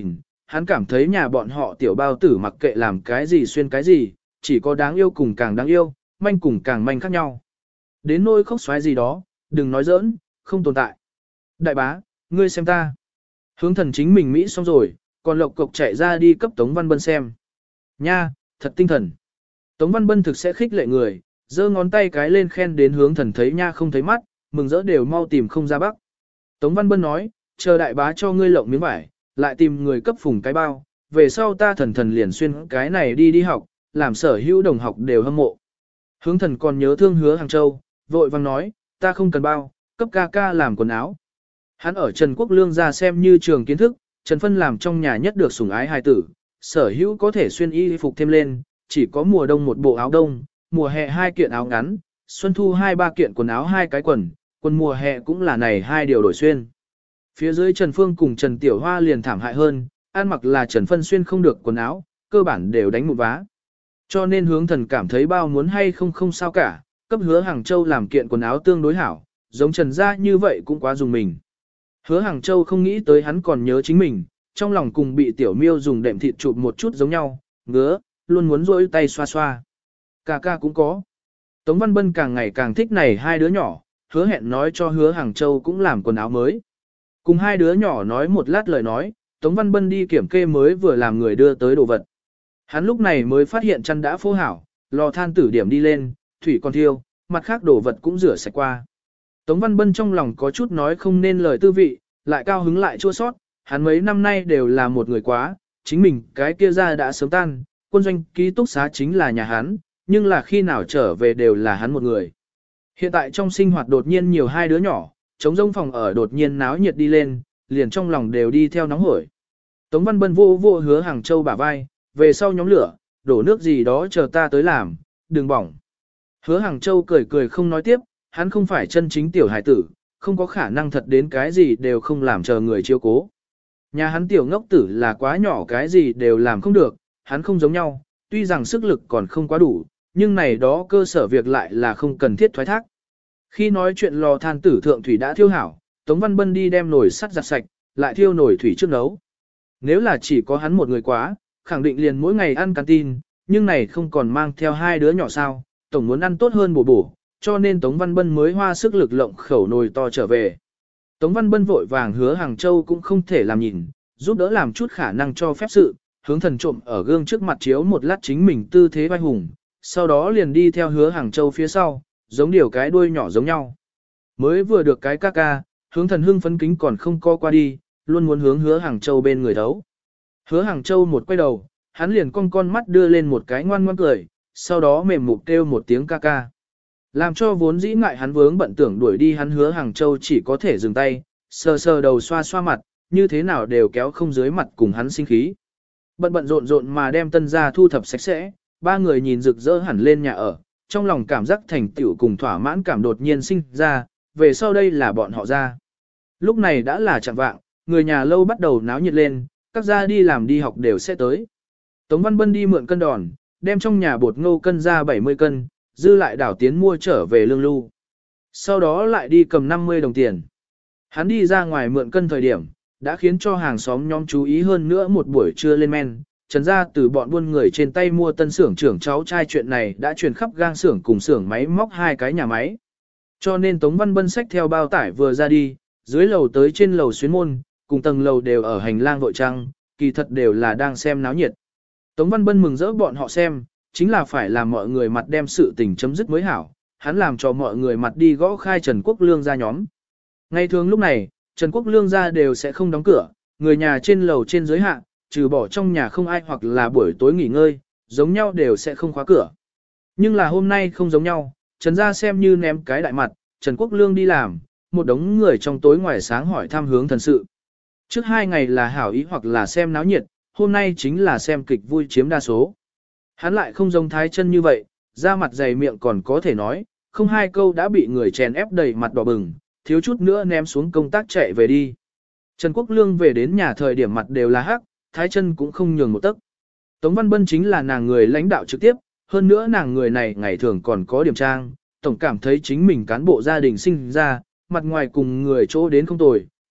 hắn cảm thấy nhà bọn họ tiểu bao tử mặc kệ làm cái gì xuyên cái gì, chỉ có đáng yêu cùng càng đáng yêu, manh cùng càng manh khác nhau. Đến nỗi khóc xoáy gì đó, đừng nói giỡn, không tồn tại. Đại bá, ngươi xem ta. Hướng thần chính mình Mỹ xong rồi, còn lộc cộc chạy ra đi cấp Tống Văn Bân xem. Nha, thật tinh thần. Tống Văn Bân thực sẽ khích lệ người, giơ ngón tay cái lên khen đến hướng thần thấy nha không thấy mắt, mừng rỡ đều mau tìm không ra bắc. Tống Văn Bân nói, chờ đại bá cho ngươi lộng miếng vải, lại tìm người cấp phùng cái bao, về sau ta thần liền xuyên cái này đi học, làm sở hữu đồng học đều hâm mộ. Hướng thần còn nhớ thương Hứa Hàng Châu, vội vang nói, ta không cần bao, cấp ca ca làm quần áo. Hắn ở Trần Quốc Lương ra xem như trường kiến thức, Trần Phân làm trong nhà nhất được sủng ái hài tử, sở hữu có thể xuyên y phục thêm lên, chỉ có mùa đông một bộ áo đông, mùa hè 2 kiện áo ngắn, xuân thu 2-3 kiện quần áo 2 cái quần mùa hè cũng là này 2 điều đổi xuyên. Phía dưới Trần Phương cùng Trần Tiểu Hoa liền thảm hại hơn, ăn mặc là Trần Phân xuyên không được quần áo, cơ bản đều đánh một vá. Cho nên hướng thần cảm thấy bao muốn hay không sao cả, cấp Hứa Hàng Châu làm kiện quần áo tương đối hảo, giống Trần gia như vậy cũng quá dùng mình. Hứa Hàng Châu không nghĩ tới hắn còn nhớ chính mình, trong lòng cùng bị Tiểu Miêu dùng đệm thịt chụp một chút giống nhau, ngứa, luôn muốn rỗi tay xoa xoa. Ca ca cũng có. Tống Văn Bân càng ngày càng thích này 2 đứa nhỏ, hứa hẹn nói cho Hứa Hàng Châu cũng làm quần áo mới. Cùng 2 đứa nhỏ nói một lát lời nói, Tống Văn Bân đi kiểm kê mới vừa làm người đưa tới đồ vật. Hắn lúc này mới phát hiện chăn đã phô hảo, lò than tử điểm đi lên, thủy còn thiêu, mặt khác đồ vật cũng rửa sạch qua. Tống Văn Bân trong lòng có chút nói không nên lời tư vị, lại cao hứng lại chua sót, hắn mấy năm nay đều là một người quá, chính mình cái kia ra đã sớm tan, quân doanh ký túc xá chính là nhà hắn, nhưng là khi nào trở về đều là hắn một người. Hiện tại trong sinh hoạt đột nhiên nhiều 2 đứa nhỏ, trống rông phòng ở đột nhiên náo nhiệt đi lên, liền trong lòng đều đi theo nóng hổi. Tống Văn Bân vô Hứa Hàng Châu bả vai, về sau nhóm lửa, đổ nước gì đó chờ ta tới làm, đừng bỏng. Hứa Hàng Châu cười không nói tiếp, hắn không phải chân chính tiểu hải tử, không có khả năng thật đến cái gì đều không làm chờ người chiếu cố. Nhà hắn tiểu ngốc tử là quá nhỏ cái gì đều làm không được, hắn không giống nhau, tuy rằng sức lực còn không quá đủ, nhưng này đó cơ sở việc lại là không cần thiết thoái thác. Khi nói chuyện lò than tử thượng thủy đã thiêu hảo, Tống Văn Bân đi đem nồi sắt giặt sạch, lại thiêu nồi thủy trước nấu. Nếu là chỉ có hắn một người quá, khẳng định liền mỗi ngày ăn canteen, nhưng này không còn mang theo 2 đứa nhỏ sao, tổng muốn ăn tốt hơn bổ, cho nên Tống Văn Bân mới hoa sức lực lộng khẩu nồi to trở về. Tống Văn Bân vội vàng Hứa Hàng Châu cũng không thể làm nhìn, giúp đỡ làm chút khả năng cho phép sự, hướng thần trộm ở gương trước mặt chiếu một lát chính mình tư thế vai hùng, sau đó liền đi theo Hứa Hàng Châu phía sau, giống điều cái đuôi nhỏ giống nhau. Mới vừa được cái ca ca, hướng thần hưng phấn kính còn không co qua đi, luôn muốn hướng Hứa Hàng Châu bên người thấu. Hứa Hàng Châu một quay đầu, hắn liền con mắt đưa lên một cái ngoan ngoãn cười, sau đó mềm mụt kêu một tiếng ca ca. Làm cho vốn dĩ ngại hắn vướng bận tưởng đuổi đi hắn Hứa Hàng Châu chỉ có thể dừng tay, sờ sờ đầu xoa xoa mặt, như thế nào đều kéo không dưới mặt cùng hắn sinh khí. Bận rộn mà đem tân gia thu thập sạch sẽ, 3 người nhìn rực rỡ hẳn lên nhà ở, trong lòng cảm giác thành tựu cùng thỏa mãn cảm đột nhiên sinh ra, về sau đây là bọn họ ra. Lúc này đã là chạng vạng, người nhà lâu bắt đầu náo nhiệt lên, các gia đi làm đi học đều sẽ tới. Tống Văn Bân đi mượn cân đòn, đem trong nhà bột ngô cân ra 70 cân, dư lại đảo tiến mua trở về lương lưu. Sau đó lại đi cầm 50 đồng tiền. Hắn đi ra ngoài mượn cân thời điểm, đã khiến cho hàng xóm nhóm chú ý hơn nữa một buổi trưa lên men. Trần gia từ bọn buôn người trên tay mua tân xưởng trưởng cháu trai chuyện này đã truyền khắp gang xưởng cùng xưởng máy móc 2 cái nhà máy. Cho nên Tống Văn Bân xách theo bao tải vừa ra đi, dưới lầu tới trên lầu xuyến môn, cùng tầng lầu đều ở hành lang vội trăng, kỳ thật đều là đang xem náo nhiệt. Tống Văn Bân mừng rỡ bọn họ xem, chính là phải làm mọi người mặt đem sự tình chấm dứt mới hảo, hắn làm cho mọi người mặt đi gõ khai Trần Quốc Lương ra nhóm. Ngày thường lúc này, Trần Quốc Lương ra đều sẽ không đóng cửa, người nhà trên lầu trên dưới hạ, trừ bỏ trong nhà không ai hoặc là buổi tối nghỉ ngơi, giống nhau đều sẽ không khóa cửa. Nhưng là hôm nay không giống nhau, Trần gia xem như ném cái đại mặt, Trần Quốc Lương đi làm, một đống người trong tối ngoài sáng hỏi thăm hướng thần sự. Trước 2 ngày là hảo ý hoặc là xem náo nhiệt, hôm nay chính là xem kịch vui chiếm đa số. Hắn lại không giống Thái Chân như vậy, da mặt dày miệng còn có thể nói, không 2 câu đã bị người chèn ép đầy mặt đỏ bừng, thiếu chút nữa ném xuống công tác chạy về đi. Trần Quốc Lương về đến nhà thời điểm mặt đều là hắc, Thái Chân cũng không nhường một tấc. Tống Văn Bân chính là nàng người lãnh đạo trực tiếp, hơn nữa nàng người này ngày thường còn có điểm trang, tổng cảm thấy chính mình cán bộ gia đình sinh ra, mặt ngoài cùng người chỗ đến không tồi,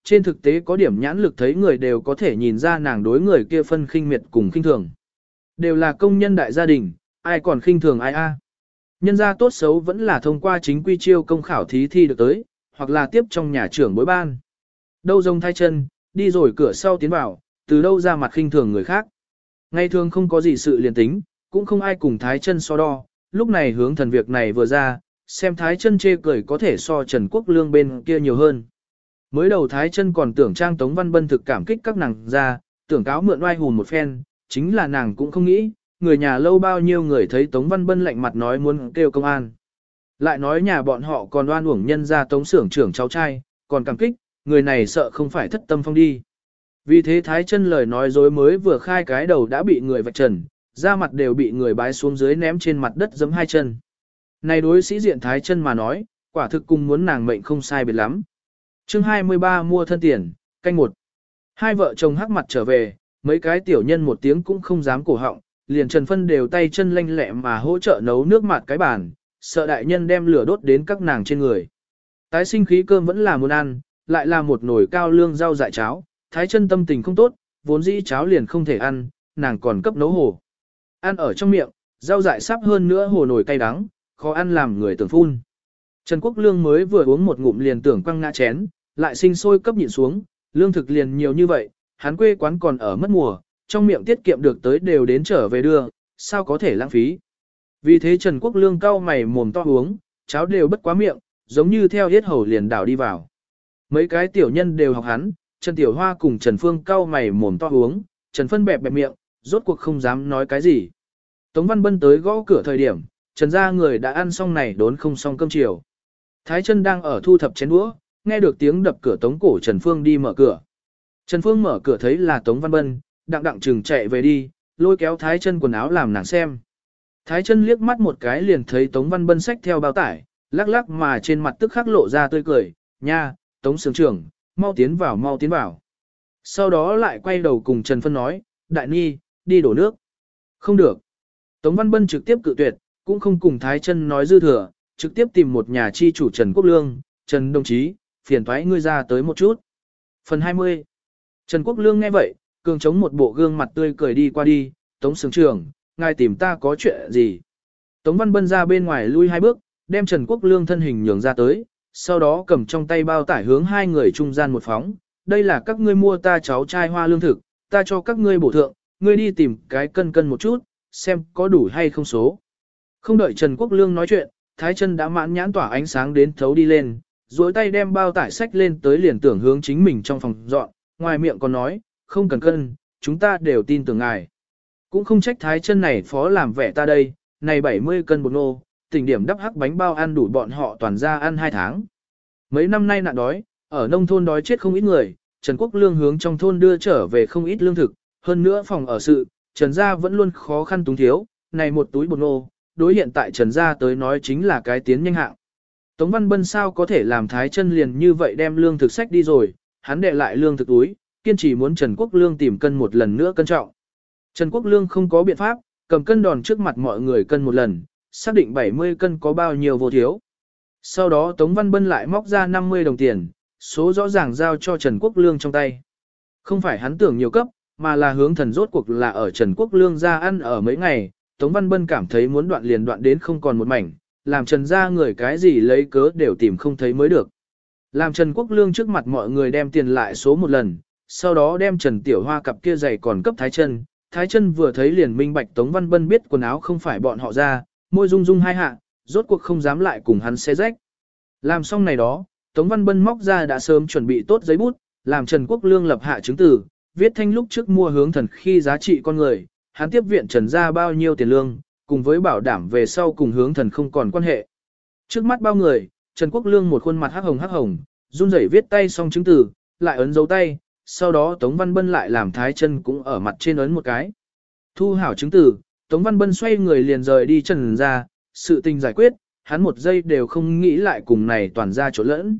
trên thực tế có điểm nhãn lực thấy người đều có thể nhìn ra nàng đối người kia phân khinh miệt cùng khinh thường. Đều là công nhân đại gia đình, ai còn khinh thường ai a? Nhân gia tốt xấu vẫn là thông qua chính quy chiêu công khảo thí thi được tới, hoặc là tiếp trong nhà trưởng bối ban. Đâu rông thay chân, đi rồi cửa sau tiến vào, từ đâu ra mặt khinh thường người khác. Ngày thường không có gì sự liền tính, cũng không ai cùng Thái chân so đo, lúc này hướng thần việc này vừa ra, xem Thái chân chê cười có thể so Trần Quốc Lương bên kia nhiều hơn. Mới đầu Thái chân còn tưởng Trang Tống Văn Bân thực cảm kích các nàng ra, tưởng cáo mượn oai hùn một phen, chính là nàng cũng không nghĩ, người nhà lâu bao nhiêu người thấy Tống Văn Bân lạnh mặt nói muốn kêu công an. Lại nói nhà bọn họ còn oan uổng nhân ra Tống xưởng trưởng cháu trai, còn cảm kích, người này sợ không phải thất tâm phong đi. Vì thế Thái chân lời nói dối mới vừa khai cái đầu đã bị người vạch trần, da mặt đều bị người bái xuống dưới ném trên mặt đất giẫm hai chân. Này đối sĩ diện Thái chân mà nói, quả thực cùng muốn nàng mệnh không sai biệt lắm. Chương 23 mua thân tiền, canh một. Hai vợ chồng hắc mặt trở về, mấy cái tiểu nhân một tiếng cũng không dám cổ họng, liền Trần Phân đều tay chân lanh lẹ mà hỗ trợ nấu nước mạt cái bàn, sợ đại nhân đem lửa đốt đến các nàng trên người. Tái sinh khí cơm vẫn là muốn ăn, lại là một nồi cao lương rau dại cháo, Thái chân tâm tình không tốt, vốn dĩ cháo liền không thể ăn, nàng còn cấp nấu hồ. Ăn ở trong miệng, rau dại sắp hơn nữa hồ nồi cay đắng, khó ăn làm người tưởng phun. Trần Quốc Lương mới vừa uống một ngụm liền tưởng quăng ngã chén, lại sinh sôi cấp nhịn xuống, lương thực liền nhiều như vậy, hắn quê quán còn ở mất mùa, trong miệng tiết kiệm được tới đều đến trở về đưa, sao có thể lãng phí. Vì thế Trần Quốc Lương cau mày mồm to uống, cháo đều bất quá miệng, giống như theo yết hầu liền đảo đi vào. Mấy cái tiểu nhân đều học hắn, Trần Tiểu Hoa cùng Trần Phương cau mày mồm to uống, Trần Phân bẹp bẹp miệng, rốt cuộc không dám nói cái gì. Tống Văn Bân tới gõ cửa thời điểm, Trần gia người đã ăn xong này đốn không xong cơm chiều. Thái chân đang ở thu thập chén đũa, nghe được tiếng đập cửa Tống cổ Trần Phương đi mở cửa. Trần Phương mở cửa thấy là Tống Văn Bân, đặng chừng chạy về đi, lôi kéo Thái chân quần áo làm nàng xem. Thái chân liếc mắt một cái liền thấy Tống Văn Bân xách theo bao tải, lắc lắc mà trên mặt tức khắc lộ ra tươi cười, nha, Tống sướng trưởng, mau tiến vào mau tiến vào. Sau đó lại quay đầu cùng Trần Phân nói, đại ni, đi đổ nước. Không được. Tống Văn Bân trực tiếp cự tuyệt, cũng không cùng Thái chân nói dư thừa, trực tiếp tìm một nhà chi chủ Trần Quốc Lương, Trần đồng chí, phiền thoái ngươi ra tới một chút. Phần 20. Trần Quốc Lương nghe vậy, cường chống một bộ gương mặt tươi cười đi qua đi, Tống sướng trưởng, ngài tìm ta có chuyện gì? Tống Văn Bân ra bên ngoài lui hai bước, đem Trần Quốc Lương thân hình nhường ra tới, sau đó cầm trong tay bao tải hướng hai người trung gian một phóng, đây là các ngươi mua ta cháu trai hoa lương thực, ta cho các ngươi bổ thượng, ngươi đi tìm cái cân một chút, xem có đủ hay không số. Không đợi Trần Quốc Lương nói chuyện, Thái chân đã mãn nhãn tỏa ánh sáng đến thấu đi lên, duỗi tay đem bao tải sách lên tới liền tưởng hướng chính mình trong phòng dọn, ngoài miệng còn nói, không cần cân, chúng ta đều tin tưởng ngài. Cũng không trách Thái chân này phó làm vẻ ta đây, này 70 cân bột nô, tỉnh điểm đắp hắc bánh bao ăn đủ bọn họ toàn ra ăn 2 tháng. Mấy năm nay nạn đói, ở nông thôn đói chết không ít người, Trần Quốc Lương hướng trong thôn đưa trở về không ít lương thực, hơn nữa phòng ở sự, Trần gia vẫn luôn khó khăn túng thiếu, này một túi bột nô, đối hiện tại Trần gia tới nói chính là cái tiến nhanh hạng. Tống Văn Bân sao có thể làm Thái chân liền như vậy đem lương thực sách đi rồi, hắn đệ lại lương thực túi, kiên trì muốn Trần Quốc Lương tìm cân một lần nữa cân trọng. Trần Quốc Lương không có biện pháp, cầm cân đòn trước mặt mọi người cân một lần, xác định 70 cân có bao nhiêu vô thiếu. Sau đó Tống Văn Bân lại móc ra 50 đồng tiền, số rõ ràng giao cho Trần Quốc Lương trong tay. Không phải hắn tưởng nhiều cấp, mà là hướng thần rốt cuộc là ở Trần Quốc Lương ra ăn ở mấy ngày, Tống Văn Bân cảm thấy muốn đoạn liền đoạn đến không còn một mảnh, làm Trần gia người cái gì lấy cớ đều tìm không thấy mới được. Làm Trần Quốc Lương trước mặt mọi người đem tiền lại số một lần, sau đó đem Trần Tiểu Hoa cặp kia giày còn cấp Thái chân. Thái chân vừa thấy liền minh bạch Tống Văn Bân biết quần áo không phải bọn họ ra, môi rung rung hai hạ, rốt cuộc không dám lại cùng hắn xé rách. Làm xong này đó, Tống Văn Bân móc ra đã sớm chuẩn bị tốt giấy bút, làm Trần Quốc Lương lập hạ chứng từ, viết thanh lúc trước mua hướng thần khi giá trị con người, hắn tiếp viện Trần ra bao nhiêu tiền lương, cùng với bảo đảm về sau cùng hướng thần không còn quan hệ. Trước mắt bao người, Trần Quốc Lương một khuôn mặt hắc hồng, run rẩy viết tay xong chứng từ, lại ấn dấu tay, sau đó Tống Văn Bân lại làm Thái chân cũng ở mặt trên ấn một cái. Thu hảo chứng từ, Tống Văn Bân xoay người liền rời đi Trần ra, sự tình giải quyết, hắn một giây đều không nghĩ lại cùng này toàn ra chỗ lẫn.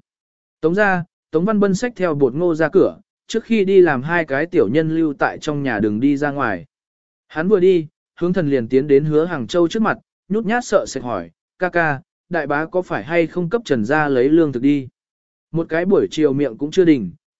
Tống Văn Bân xách theo bột ngô ra cửa, trước khi đi làm hai cái tiểu nhân lưu tại trong nhà đừng đi ra ngoài. Hắn vừa đi, hướng thần liền tiến đến Hứa Hàng Châu trước mặt, nhút nhát sợ sệt hỏi, ca, đại bá có phải hay không cấp Trần gia lấy lương thực đi? Một cái buổi chiều miệng cũng chưa đỉnh,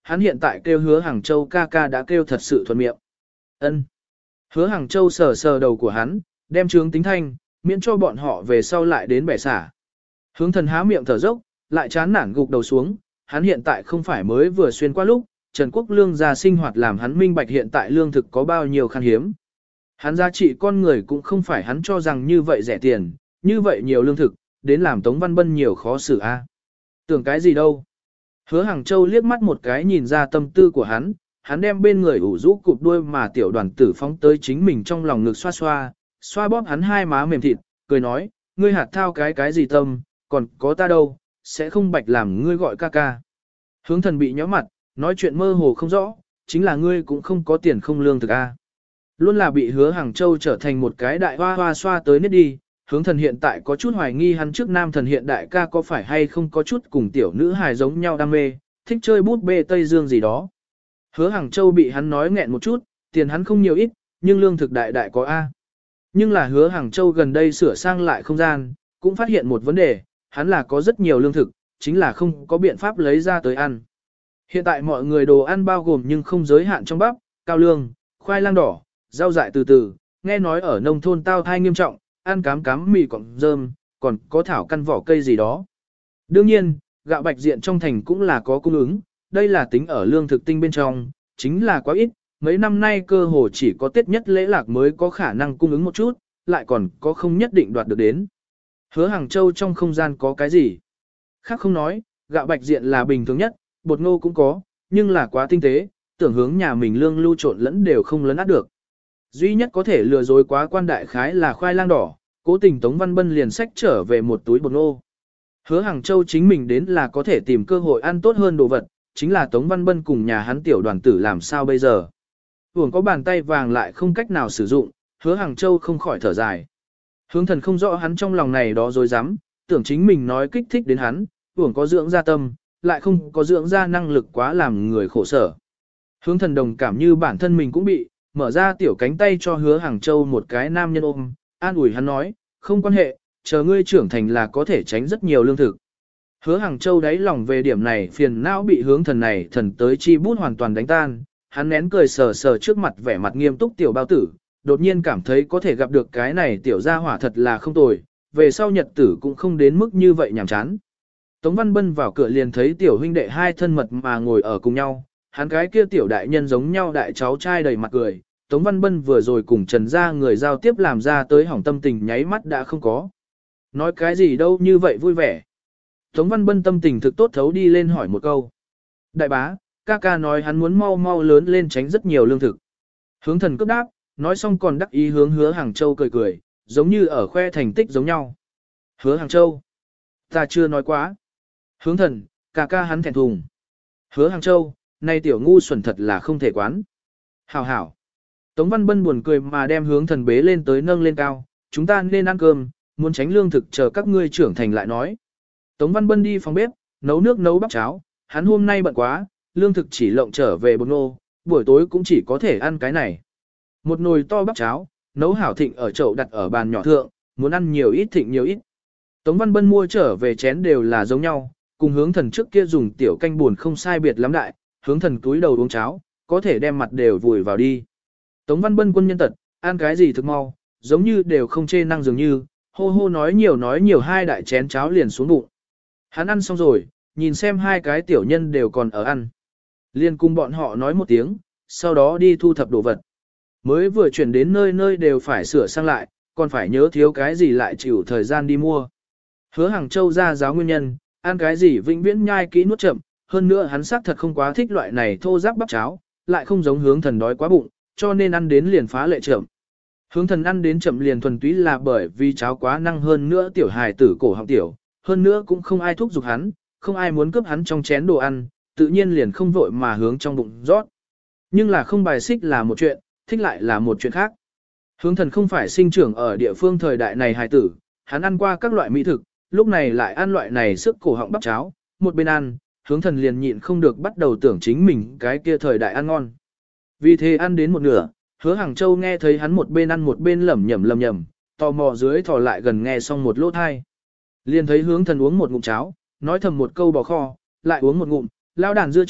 hắn hiện tại kêu Hứa Hàng Châu ca ca đã kêu thật sự thuận miệng. Ân. Hứa Hàng Châu sờ sờ đầu của hắn, đem trướng tính thanh, miễn cho bọn họ về sau lại đến bẻ xả. Hướng thần há miệng thở dốc, lại chán nản gục đầu xuống, hắn hiện tại không phải mới vừa xuyên qua lúc, Trần Quốc Lương ra sinh hoạt làm hắn minh bạch hiện tại lương thực có bao nhiêu khan hiếm. Hắn giá trị con người cũng không phải hắn cho rằng như vậy rẻ tiền, như vậy nhiều lương thực, đến làm Tống Văn Bân nhiều khó xử a. Tưởng cái gì đâu. Hứa Hàng Châu liếc mắt một cái nhìn ra tâm tư của hắn đem bên người ủ rũ cụp đuôi mà tiểu đoàn tử phóng tới chính mình trong lòng ngực xoa xoa, xoa bóp hắn hai má mềm thịt, cười nói, ngươi hạt thao cái gì tâm, còn có ta đâu, sẽ không bạch làm ngươi gọi ca ca. Hướng thần bị nhó mặt, nói chuyện mơ hồ không rõ, chính là ngươi cũng không có tiền không lương thực a. Luôn là bị Hứa Hàng Châu trở thành một cái đại hoa hoa xoa tới nết đi, hướng thần hiện tại có chút hoài nghi hắn trước nam thần hiện đại ca có phải hay không có chút cùng tiểu nữ hài giống nhau đam mê, thích chơi bút bê Tây Dương gì đó. Hứa Hàng Châu bị hắn nói nghẹn một chút, tiền hắn không nhiều ít, nhưng lương thực đại đại có A. Nhưng là Hứa Hàng Châu gần đây sửa sang lại không gian, cũng phát hiện một vấn đề, hắn là có rất nhiều lương thực, chính là không có biện pháp lấy ra tới ăn. Hiện tại mọi người đồ ăn bao gồm nhưng không giới hạn trong bắp, cao lương, khoai lang đỏ, rau dại từ từ, nghe nói ở nông thôn tao thai nghiêm trọng, ăn cám mì cọng rơm, còn có thảo căn vỏ cây gì đó. Đương nhiên, gạo bạch diện trong thành cũng là có cung ứng, đây là tính ở lương thực tinh bên trong, chính là quá ít, mấy năm nay cơ hồ chỉ có Tết nhất lễ lạc mới có khả năng cung ứng một chút, lại còn có không nhất định đoạt được đến. Hứa Hàng Châu trong không gian có cái gì? Khác không nói, gạo bạch diện là bình thường nhất, bột ngô cũng có, nhưng là quá tinh tế, tưởng hướng nhà mình lương lưu trộn lẫn đều không lấn át được. Duy nhất có thể lừa dối quá quan đại khái là khoai lang đỏ, cố tình Tống Văn Bân liền xách trở về một túi bột ngô. Hứa Hàng Châu chính mình đến là có thể tìm cơ hội ăn tốt hơn đồ vật, chính là Tống Văn Bân cùng nhà hắn tiểu đoàn tử làm sao bây giờ. Hưởng có bàn tay vàng lại không cách nào sử dụng, Hứa Hàng Châu không khỏi thở dài. Hướng thần không rõ hắn trong lòng này đó dối dám, tưởng chính mình nói kích thích đến hắn, hưởng có dưỡng ra tâm, lại không có dưỡng ra năng lực quá làm người khổ sở. Hướng thần đồng cảm như bản thân mình cũng bị, mở ra tiểu cánh tay cho Hứa Hàng Châu một cái nam nhân ôm, an ủi hắn nói, không quan hệ, chờ ngươi trưởng thành là có thể tránh rất nhiều lương thực. Hứa Hàng Châu đáy lòng về điểm này phiền não bị hướng thần này thần tới chi bút hoàn toàn đánh tan, hắn nén cười sờ sờ trước mặt vẻ mặt nghiêm túc tiểu bao tử, đột nhiên cảm thấy có thể gặp được cái này tiểu gia hỏa thật là không tồi, về sau nhật tử cũng không đến mức như vậy nhàm chán. Tống Văn Bân vào cửa liền thấy tiểu huynh đệ hai thân mật mà ngồi ở cùng nhau, hắn cái kia tiểu đại nhân giống nhau đại cháu trai đầy mặt cười, Tống Văn Bân vừa rồi cùng Trần gia người giao tiếp làm ra tới hỏng tâm tình nháy mắt đã không có. Nói cái gì đâu như vậy vui vẻ. Tống Văn Bân tâm tình thực tốt thấu đi lên hỏi một câu. Đại bá, ca ca nói hắn muốn mau mau lớn lên tránh rất nhiều lương thực. Hướng thần cấp đáp, nói xong còn đắc ý hướng Hứa Hàng Châu cười cười, giống như ở khoe thành tích giống nhau. Hứa Hàng Châu, ta chưa nói quá. Hướng thần, ca ca hắn thẹn thùng. Hứa Hàng Châu, nay tiểu ngu xuẩn thật là không thể quán. Hảo hảo. Tống Văn Bân buồn cười mà đem hướng thần bế lên tới nâng lên cao, chúng ta nên ăn cơm, muốn tránh lương thực chờ các ngươi trưởng thành lại nói. Tống Văn Bân đi phòng bếp, nấu nước nấu bắp cháo, hắn hôm nay bận quá, lương thực chỉ lộng trở về bột ngô, buổi tối cũng chỉ có thể ăn cái này. Một nồi to bắp cháo, nấu hảo thịnh ở chậu đặt ở bàn nhỏ thượng, muốn ăn nhiều ít thịnh nhiều ít. Tống Văn Bân mua trở về chén đều là giống nhau, cùng hướng thần trước kia dùng tiểu canh buồn không sai biệt lắm đại, hướng thần túi đầu uống cháo, có thể đem mặt đều vùi vào đi. Tống Văn Bân quân nhân tật, ăn cái gì thực mau, giống như đều không chê năng dường như, hô hô nói nhiều hai đại chén cháo liền xuống bụng. Hắn ăn xong rồi, nhìn xem hai cái tiểu nhân đều còn ở ăn. Liên cùng bọn họ nói một tiếng, sau đó đi thu thập đồ vật. Mới vừa chuyển đến nơi nơi đều phải sửa sang lại, còn phải nhớ thiếu cái gì lại chịu thời gian đi mua. Hứa Hàng Châu ra giáo nguyên nhân, ăn cái gì vĩnh viễn nhai kỹ nuốt chậm, hơn nữa hắn xác thật không quá thích loại này thô ráp bắp cháo, lại không giống hướng thần đói quá bụng, cho nên ăn đến liền phá lệ chậm. Hướng thần ăn đến chậm liền thuần túy là bởi vì cháo quá năng hơn nữa tiểu hài tử cổ họng tiểu, hơn nữa cũng không ai thúc giục hắn, không ai muốn cướp hắn trong chén đồ ăn, tự nhiên liền không vội mà hướng trong bụng rót. Nhưng là không bài xích là một chuyện, thích lại là một chuyện khác. Hướng thần không phải sinh trưởng ở địa phương thời đại này hài tử, hắn ăn qua các loại mỹ thực, lúc này lại ăn loại này sức cổ họng bắp cháo, một bên ăn, hướng thần liền nhịn không được bắt đầu tưởng chính mình cái kia thời đại ăn ngon. Vì thế ăn đến một nửa, Hứa Hàng Châu nghe thấy hắn một bên ăn một bên lẩm nhẩm, tò mò dưới thò lại gần nghe xong một lỗ thai. Liền thấy hướng thần uống một ngụm cháo, nói thầm một câu bò kho, lại uống một ngụm, lao đàn dưa chua,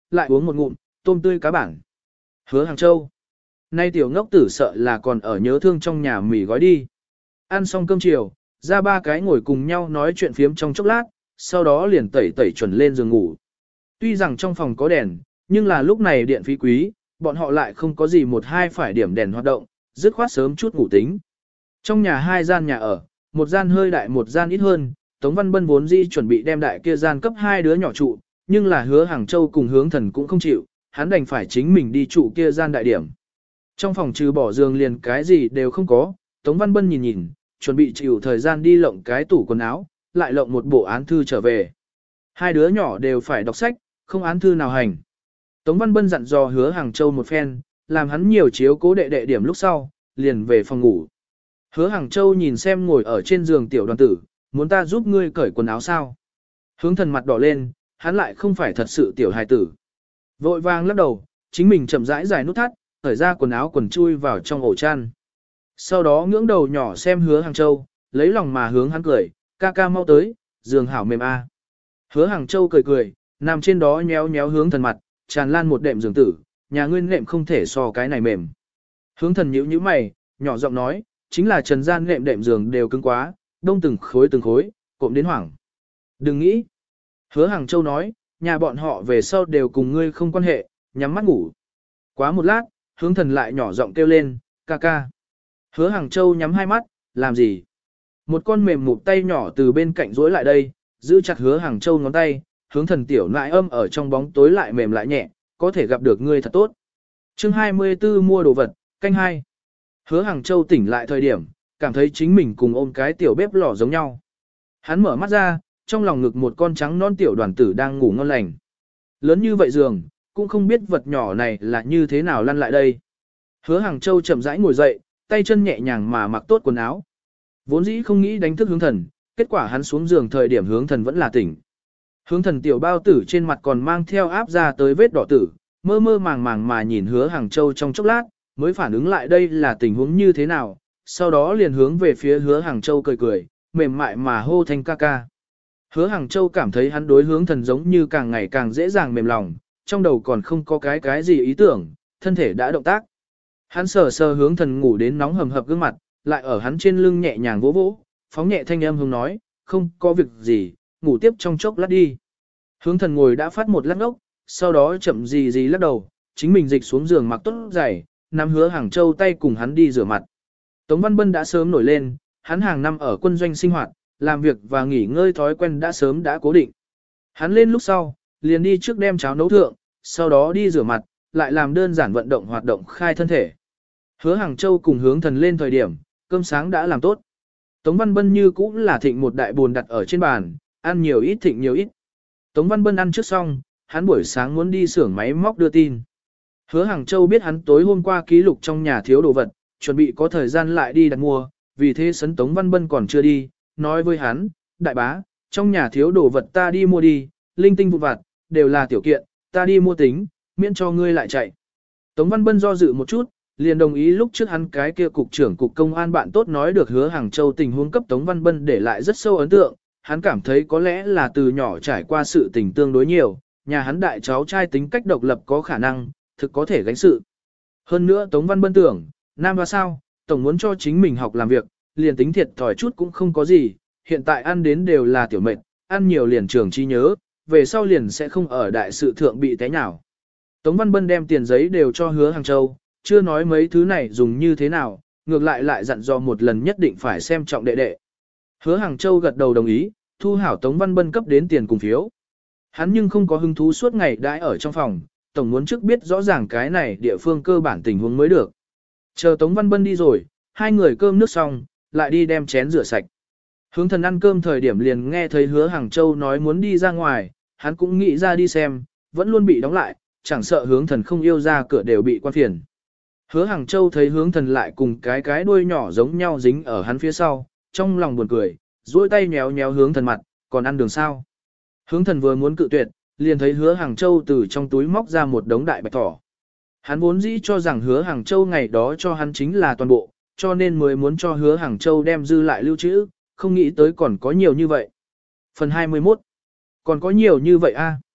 lại uống một ngụm, tôm tươi cá bản. Hứa Hàng Châu. Nay tiểu ngốc tử sợ là còn ở nhớ thương trong nhà mì gói đi. Ăn xong cơm chiều, ra ba cái ngồi cùng nhau nói chuyện phiếm trong chốc lát, sau đó liền tẩy tẩy chuẩn lên giường ngủ. Tuy rằng trong phòng có đèn, nhưng là lúc này điện phí quý, bọn họ lại không có gì một hai phải điểm đèn hoạt động, dứt khoát sớm chút ngủ tính. Trong nhà hai gian nhà ở, một gian hơi đại một gian ít hơn, Tống Văn Bân vốn dĩ chuẩn bị đem đại kia gian cấp hai đứa nhỏ trụ, nhưng là Hứa Hàng Châu cùng Hướng Thần cũng không chịu, hắn đành phải chính mình đi trụ kia gian đại điểm. Trong phòng trừ bỏ giường liền cái gì đều không có, Tống Văn Bân nhìn nhìn, chuẩn bị chịu thời gian đi lộng cái tủ quần áo, lại lộng một bộ án thư trở về. Hai đứa nhỏ đều phải đọc sách, không án thư nào hành. Tống Văn Bân dặn dò Hứa Hàng Châu một phen, làm hắn nhiều chiếu cố đệ đệ điểm lúc sau, liền về phòng ngủ. Hứa Hàng Châu nhìn xem ngồi ở trên giường tiểu đoàn tử, muốn ta giúp ngươi cởi quần áo sao? Hướng Thần mặt đỏ lên, hắn lại không phải thật sự tiểu hài tử. Vội vàng lắc đầu, chính mình chậm rãi giải nút thắt, cởi ra quần áo quần chui vào trong ổ chăn. Sau đó ngưỡng đầu nhỏ xem Hứa Hàng Châu, lấy lòng mà hướng hắn cười, ca ca mau tới, giường hảo mềm a. Hứa Hàng Châu cười cười, nằm trên đó nhéo nhéo Hướng Thần mặt, tràn lan một đệm giường tử, nhà ngươi nệm không thể so cái này mềm. Hướng Thần nhíu nhíu mày, nhỏ giọng nói, chính là trần gian nệm đệm giường đều cứng quá, đông từng khối, cộm đến hoảng. Đừng nghĩ. Hứa Hàng Châu nói, nhà bọn họ về sau đều cùng ngươi không quan hệ, nhắm mắt ngủ. Quá một lát, Hướng Thần lại nhỏ giọng kêu lên, ca ca. Hứa Hàng Châu nhắm hai mắt, làm gì? Một con mềm mụp tay nhỏ từ bên cạnh duỗi lại đây, giữ chặt Hứa Hàng Châu ngón tay, Hướng Thần tiểu nại âm ở trong bóng tối lại mềm lại nhẹ, có thể gặp được ngươi thật tốt. Chương 24 mua đồ vật, canh 2. Hứa Hàng Châu tỉnh lại thời điểm, cảm thấy chính mình cùng ôm cái tiểu bếp lò giống nhau. Hắn mở mắt ra, trong lòng ngực một con trắng non tiểu đoàn tử đang ngủ ngon lành. Lớn như vậy giường, cũng không biết vật nhỏ này là như thế nào lăn lại đây. Hứa Hàng Châu chậm rãi ngồi dậy, tay chân nhẹ nhàng mà mặc tốt quần áo. Vốn dĩ không nghĩ đánh thức Hướng Thần, kết quả hắn xuống giường thời điểm Hướng Thần vẫn là tỉnh. Hướng Thần tiểu bao tử trên mặt còn mang theo áp ra tới vết đỏ tử, mơ mơ màng màng mà nhìn Hứa Hàng Châu trong chốc lát, mới phản ứng lại đây là tình huống như thế nào, sau đó liền hướng về phía Hứa Hàng Châu cười cười, mềm mại mà hô thanh ca ca. Hứa Hàng Châu cảm thấy hắn đối Hướng Thần giống như càng ngày càng dễ dàng mềm lòng, trong đầu còn không có cái gì ý tưởng, thân thể đã động tác. Hắn sờ sờ Hướng Thần ngủ đến nóng hầm hập gương mặt, lại ở hắn trên lưng nhẹ nhàng vỗ vỗ, phóng nhẹ thanh âm hướng nói, không có việc gì, ngủ tiếp trong chốc lát đi. Hướng Thần ngồi đã phát một lát ốc, sau đó chậm gì lắc đầu, chính mình dịch xuống giường mặc tốt giày, nắm Hứa Hàng Châu tay cùng hắn đi rửa mặt. Tống Văn Bân đã sớm nổi lên, hắn hàng năm ở quân doanh sinh hoạt, làm việc và nghỉ ngơi thói quen đã sớm đã cố định. Hắn lên lúc sau, liền đi trước đem cháo nấu thượng, sau đó đi rửa mặt, lại làm đơn giản vận động hoạt động khai thân thể. Hứa Hàng Châu cùng Hướng Thần lên thời điểm, cơm sáng đã làm tốt. Tống Văn Bân như cũ là thịnh một đại bồn đặt ở trên bàn, ăn nhiều ít thịnh nhiều ít. Tống Văn Bân ăn trước xong, hắn buổi sáng muốn đi xưởng máy móc đưa tin. Hứa Hàng Châu biết hắn tối hôm qua ký lục trong nhà thiếu đồ vật, chuẩn bị có thời gian lại đi đặt mua, vì thế sấn Tống Văn Bân còn chưa đi, nói với hắn, đại bá, trong nhà thiếu đồ vật ta đi mua đi, linh tinh vụ vặt, đều là tiểu kiện, ta đi mua tính, miễn cho ngươi lại chạy. Tống Văn Bân do dự một chút, liền đồng ý lúc trước hắn cái kia cục trưởng cục công an bạn tốt nói được Hứa Hàng Châu tình huống cấp Tống Văn Bân để lại rất sâu ấn tượng, hắn cảm thấy có lẽ là từ nhỏ trải qua sự tình tương đối nhiều, nhà hắn đại cháu trai tính cách độc lập có khả năng, thực có thể gánh sự. Hơn nữa Tống Văn Bân tưởng, nam và sao, tổng muốn cho chính mình học làm việc, liền tính thiệt thòi chút cũng không có gì, hiện tại ăn đến đều là tiểu mệt, ăn nhiều liền trường trí nhớ, về sau liền sẽ không ở đại sự thượng bị té nhào. Tống Văn Bân đem tiền giấy đều cho Hứa Hàng Châu, chưa nói mấy thứ này dùng như thế nào, ngược lại dặn dò một lần nhất định phải xem trọng đệ đệ. Hứa Hàng Châu gật đầu đồng ý, thu hảo Tống Văn Bân cấp đến tiền cùng phiếu. Hắn nhưng không có hứng thú suốt ngày đãi ở trong phòng, tổng muốn trước biết rõ ràng cái này địa phương cơ bản tình huống mới được. Chờ Tống Văn Bân đi rồi, hai người cơm nước xong, lại đi đem chén rửa sạch. Hướng Thần ăn cơm thời điểm liền nghe thấy Hứa Hàng Châu nói muốn đi ra ngoài, hắn cũng nghĩ ra đi xem, vẫn luôn bị đóng lại, chẳng sợ Hướng Thần không yêu ra cửa đều bị quan phiền. Hứa Hàng Châu thấy Hướng Thần lại cùng cái đuôi nhỏ giống nhau dính ở hắn phía sau, trong lòng buồn cười, duỗi tay nhéo nhéo Hướng Thần mặt, còn ăn đường sao. Hướng Thần vừa muốn cự tuyệt, liền thấy Hứa Hàng Châu từ trong túi móc ra một đống đại bạch thỏ. Hắn vốn dĩ cho rằng Hứa Hàng Châu ngày đó cho hắn chính là toàn bộ, cho nên mới muốn cho Hứa Hàng Châu đem dư lại lưu trữ, không nghĩ tới còn có nhiều như vậy. Phần 21. Còn có nhiều như vậy a?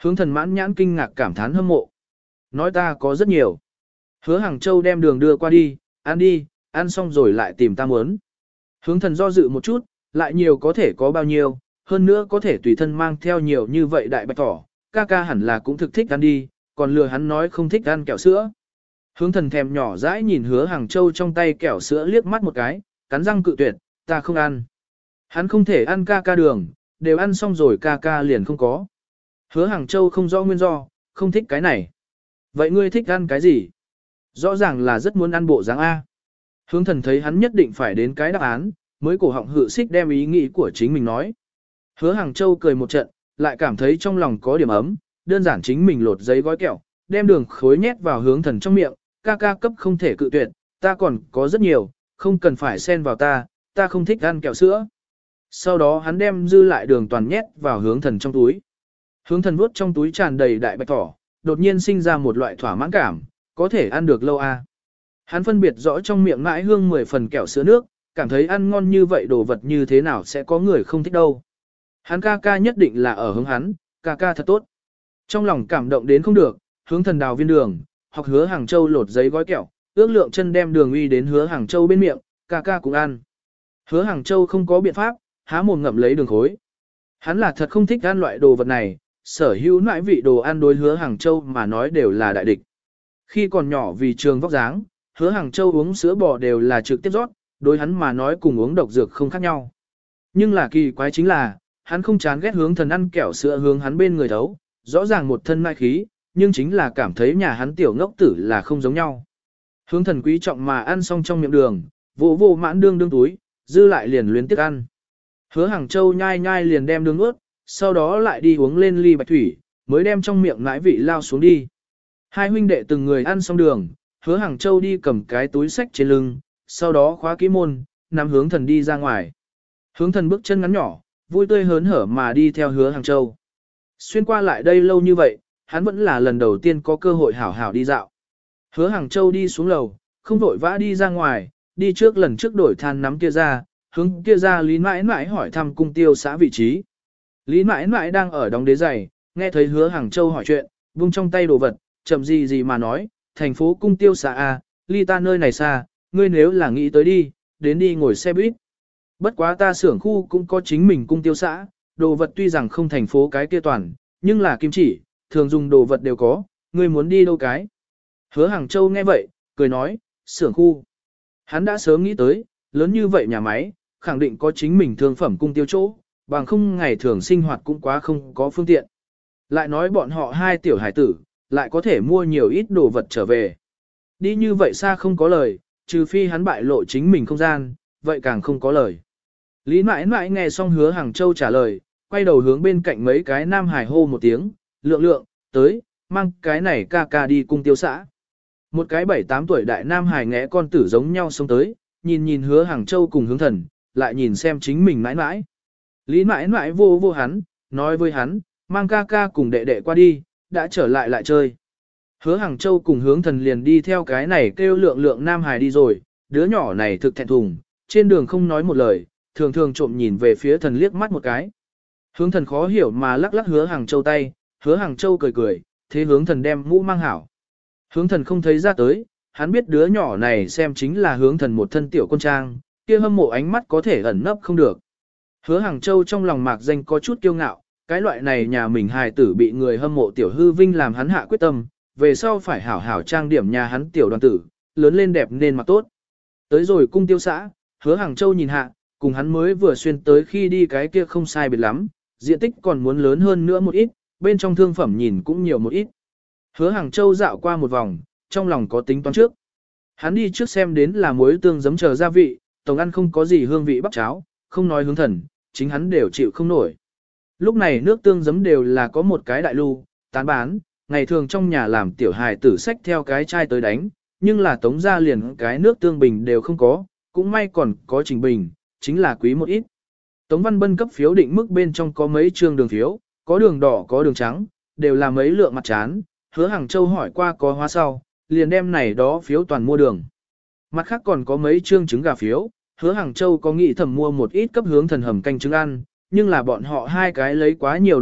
Hướng thần mãn nhãn kinh ngạc cảm thán hâm mộ. Nói ta có rất nhiều. Hứa Hàng Châu đem đường đưa qua đi, ăn xong rồi lại tìm ta muốn. Hướng thần do dự một chút, lại nhiều có thể có bao nhiêu, hơn nữa có thể tùy thân mang theo nhiều như vậy đại bạch thỏ, ca ca hẳn là cũng thực thích ăn đi, còn lừa hắn nói không thích ăn kẹo sữa. Hướng thần thèm nhỏ dãi nhìn Hứa Hàng Châu trong tay kẹo sữa liếc mắt một cái, cắn răng cự tuyệt, ta không ăn. Hắn không thể ăn ca ca đường, đều ăn xong rồi ca ca liền không có. Hứa Hàng Châu không rõ nguyên do, không thích cái này. Vậy ngươi thích ăn cái gì? Rõ ràng là rất muốn ăn bộ dáng A. Hướng thần thấy hắn nhất định phải đến cái đáp án, mới cổ họng hự xích đem ý nghĩ của chính mình nói. Hứa Hàng Châu cười một trận, lại cảm thấy trong lòng có điểm ấm, đơn giản chính mình lột giấy gói kẹo, đem đường khối nhét vào hướng thần trong miệng, ca ca cấp không thể cự tuyệt, ta còn có rất nhiều, không cần phải xen vào ta không thích ăn kẹo sữa. Sau đó hắn đem dư lại đường toàn nhét vào hướng thần trong túi. Hướng thần vuốt trong túi tràn đầy đại bạch thỏ, đột nhiên sinh ra một loại thỏa mãn cảm, có thể ăn được lâu a. Hắn phân biệt rõ trong miệng mãi hương 10 phần kẹo sữa nước, cảm thấy ăn ngon như vậy đồ vật như thế nào sẽ có người không thích đâu. Hắn ca ca nhất định là ở hướng hắn, ca ca thật tốt. Trong lòng cảm động đến không được, hướng thần đào viên đường, hoặc Hứa Hàng Châu lột giấy gói kẹo, ước lượng chân đem đường uy đến Hứa Hàng Châu bên miệng, ca ca cũng ăn. Hứa Hàng Châu không có biện pháp, há mồm ngậm lấy đường khối. Hắn là thật không thích ăn loại đồ vật này, sở hữu nãi vị đồ ăn đối Hứa Hàng Châu mà nói đều là đại địch. Khi còn nhỏ vì trường vóc dáng, Hứa Hàng Châu uống sữa bò đều là trực tiếp rót, đối hắn mà nói cùng uống độc dược không khác nhau. Nhưng là kỳ quái chính là, hắn không chán ghét hướng thần ăn kẹo sữa hướng hắn bên người thấu, rõ ràng một thân mai khí, nhưng chính là cảm thấy nhà hắn tiểu ngốc tử là không giống nhau. Hướng thần quý trọng mà ăn xong trong miệng đường, vô mãn đương túi, dư lại liền luyến tiếc ăn. Hứa Hàng Châu nhai nhai liền đem đường ướt, sau đó lại đi uống lên ly bạch thủy, mới đem trong miệng ngãi vị lao xuống đi. Hai huynh đệ từng người ăn xong đường, Hứa Hàng Châu đi cầm cái túi sách trên lưng, sau đó khóa kỹ môn, nắm hướng thần đi ra ngoài. Hướng thần bước chân ngắn nhỏ, vui tươi hớn hở mà đi theo Hứa Hàng Châu. Xuyên qua lại đây lâu như vậy, hắn vẫn là lần đầu tiên có cơ hội hảo hảo đi dạo. Hứa Hàng Châu đi xuống lầu, không vội vã đi ra ngoài, đi trước lần trước đổi than nắm kia ra, hướng kia ra Lý mãi mãi hỏi thăm cung tiêu xã vị trí. Lý mãi mãi đang ở đóng đế giày, nghe thấy Hứa Hàng Châu hỏi chuyện, buông trong tay đồ vật, chậm gì mà nói, thành phố cung tiêu xã A, ly ta nơi này xa, ngươi nếu là nghĩ tới đi, đến đi ngồi xe buýt. Bất quá ta xưởng khu cũng có chính mình cung tiêu xã, đồ vật tuy rằng không thành phố cái kia toàn, nhưng là kim chỉ, thường dùng đồ vật đều có, ngươi muốn đi đâu cái. Hứa Hàng Châu nghe vậy, cười nói, xưởng khu. Hắn đã sớm nghĩ tới, lớn như vậy nhà máy, khẳng định có chính mình thương phẩm cung tiêu chỗ, bằng không ngày thường sinh hoạt cũng quá không có phương tiện. Lại nói bọn họ hai tiểu hải tử, lại có thể mua nhiều ít đồ vật trở về. Đi như vậy xa không có lời, trừ phi hắn bại lộ chính mình không gian, vậy càng không có lời. Lý mãi mãi nghe xong Hứa Hàng Châu trả lời, quay đầu hướng bên cạnh mấy cái nam hải hô một tiếng, lượng, tới, mang cái này ca ca đi cung tiêu xã. Một cái 7-8 tuổi đại nam hải ngẽ con tử giống nhau xông tới, nhìn Hứa Hàng Châu cùng hướng thần, lại nhìn xem chính mình mãi mãi. Lý mãi mãi vô hắn, nói với hắn, mang ca ca cùng đệ đệ qua đi, đã trở lại chơi. Hứa Hàng Châu cùng hướng thần liền đi theo cái này kêu lượng nam hải đi rồi, đứa nhỏ này thực thẹn thùng, trên đường không nói một lời, thường thường trộm nhìn về phía thần liếc mắt một cái. Hướng thần khó hiểu mà lắc lắc Hứa Hàng Châu tay, Hứa Hàng Châu cười, thế hướng thần đem mũ mang hảo. Hướng thần không thấy ra tới, hắn biết đứa nhỏ này xem chính là hướng thần một thân tiểu con trang, kia hâm mộ ánh mắt có thể ẩn nấp không được. Hứa Hàng Châu trong lòng mạc danh có chút kiêu ngạo, cái loại này nhà mình hài tử bị người hâm mộ tiểu hư vinh làm hắn hạ quyết tâm, về sau phải hảo hảo trang điểm nhà hắn tiểu đoàn tử, lớn lên đẹp nên mặc tốt. Tới rồi cung tiêu xã, Hứa Hàng Châu nhìn hạ, cùng hắn mới vừa xuyên tới khi đi cái kia không sai biệt lắm, diện tích còn muốn lớn hơn nữa một ít, bên trong thương phẩm nhìn cũng nhiều một ít. Hứa Hàng Châu dạo qua một vòng, trong lòng có tính toán trước. Hắn đi trước xem đến là muối tương giấm chờ gia vị, tổng ăn không có gì hương vị bắp cháo, không nói hướng thần, chính hắn đều chịu không nổi. Lúc này nước tương giấm đều là có một cái đại lưu, tán bán, ngày thường trong nhà làm tiểu hài tử sách theo cái chai tới đánh, nhưng là tống ra liền cái nước tương bình đều không có, cũng may còn có trình bình, chính là quý một ít. Tống Văn Bân cấp phiếu định mức bên trong có mấy trương đường phiếu, có đường đỏ có đường trắng, đều là mấy lượng mặt chán, Hứa Hàng Châu hỏi qua có hóa sau, liền đem này đó phiếu toàn mua đường. Mặt khác còn có mấy trương trứng gà phiếu, Hứa Hàng Châu có nghĩ thầm mua một ít cấp hướng thần hầm canh trứng ăn, nhưng là bọn họ hai cái lấy quá nhiều đồ vật,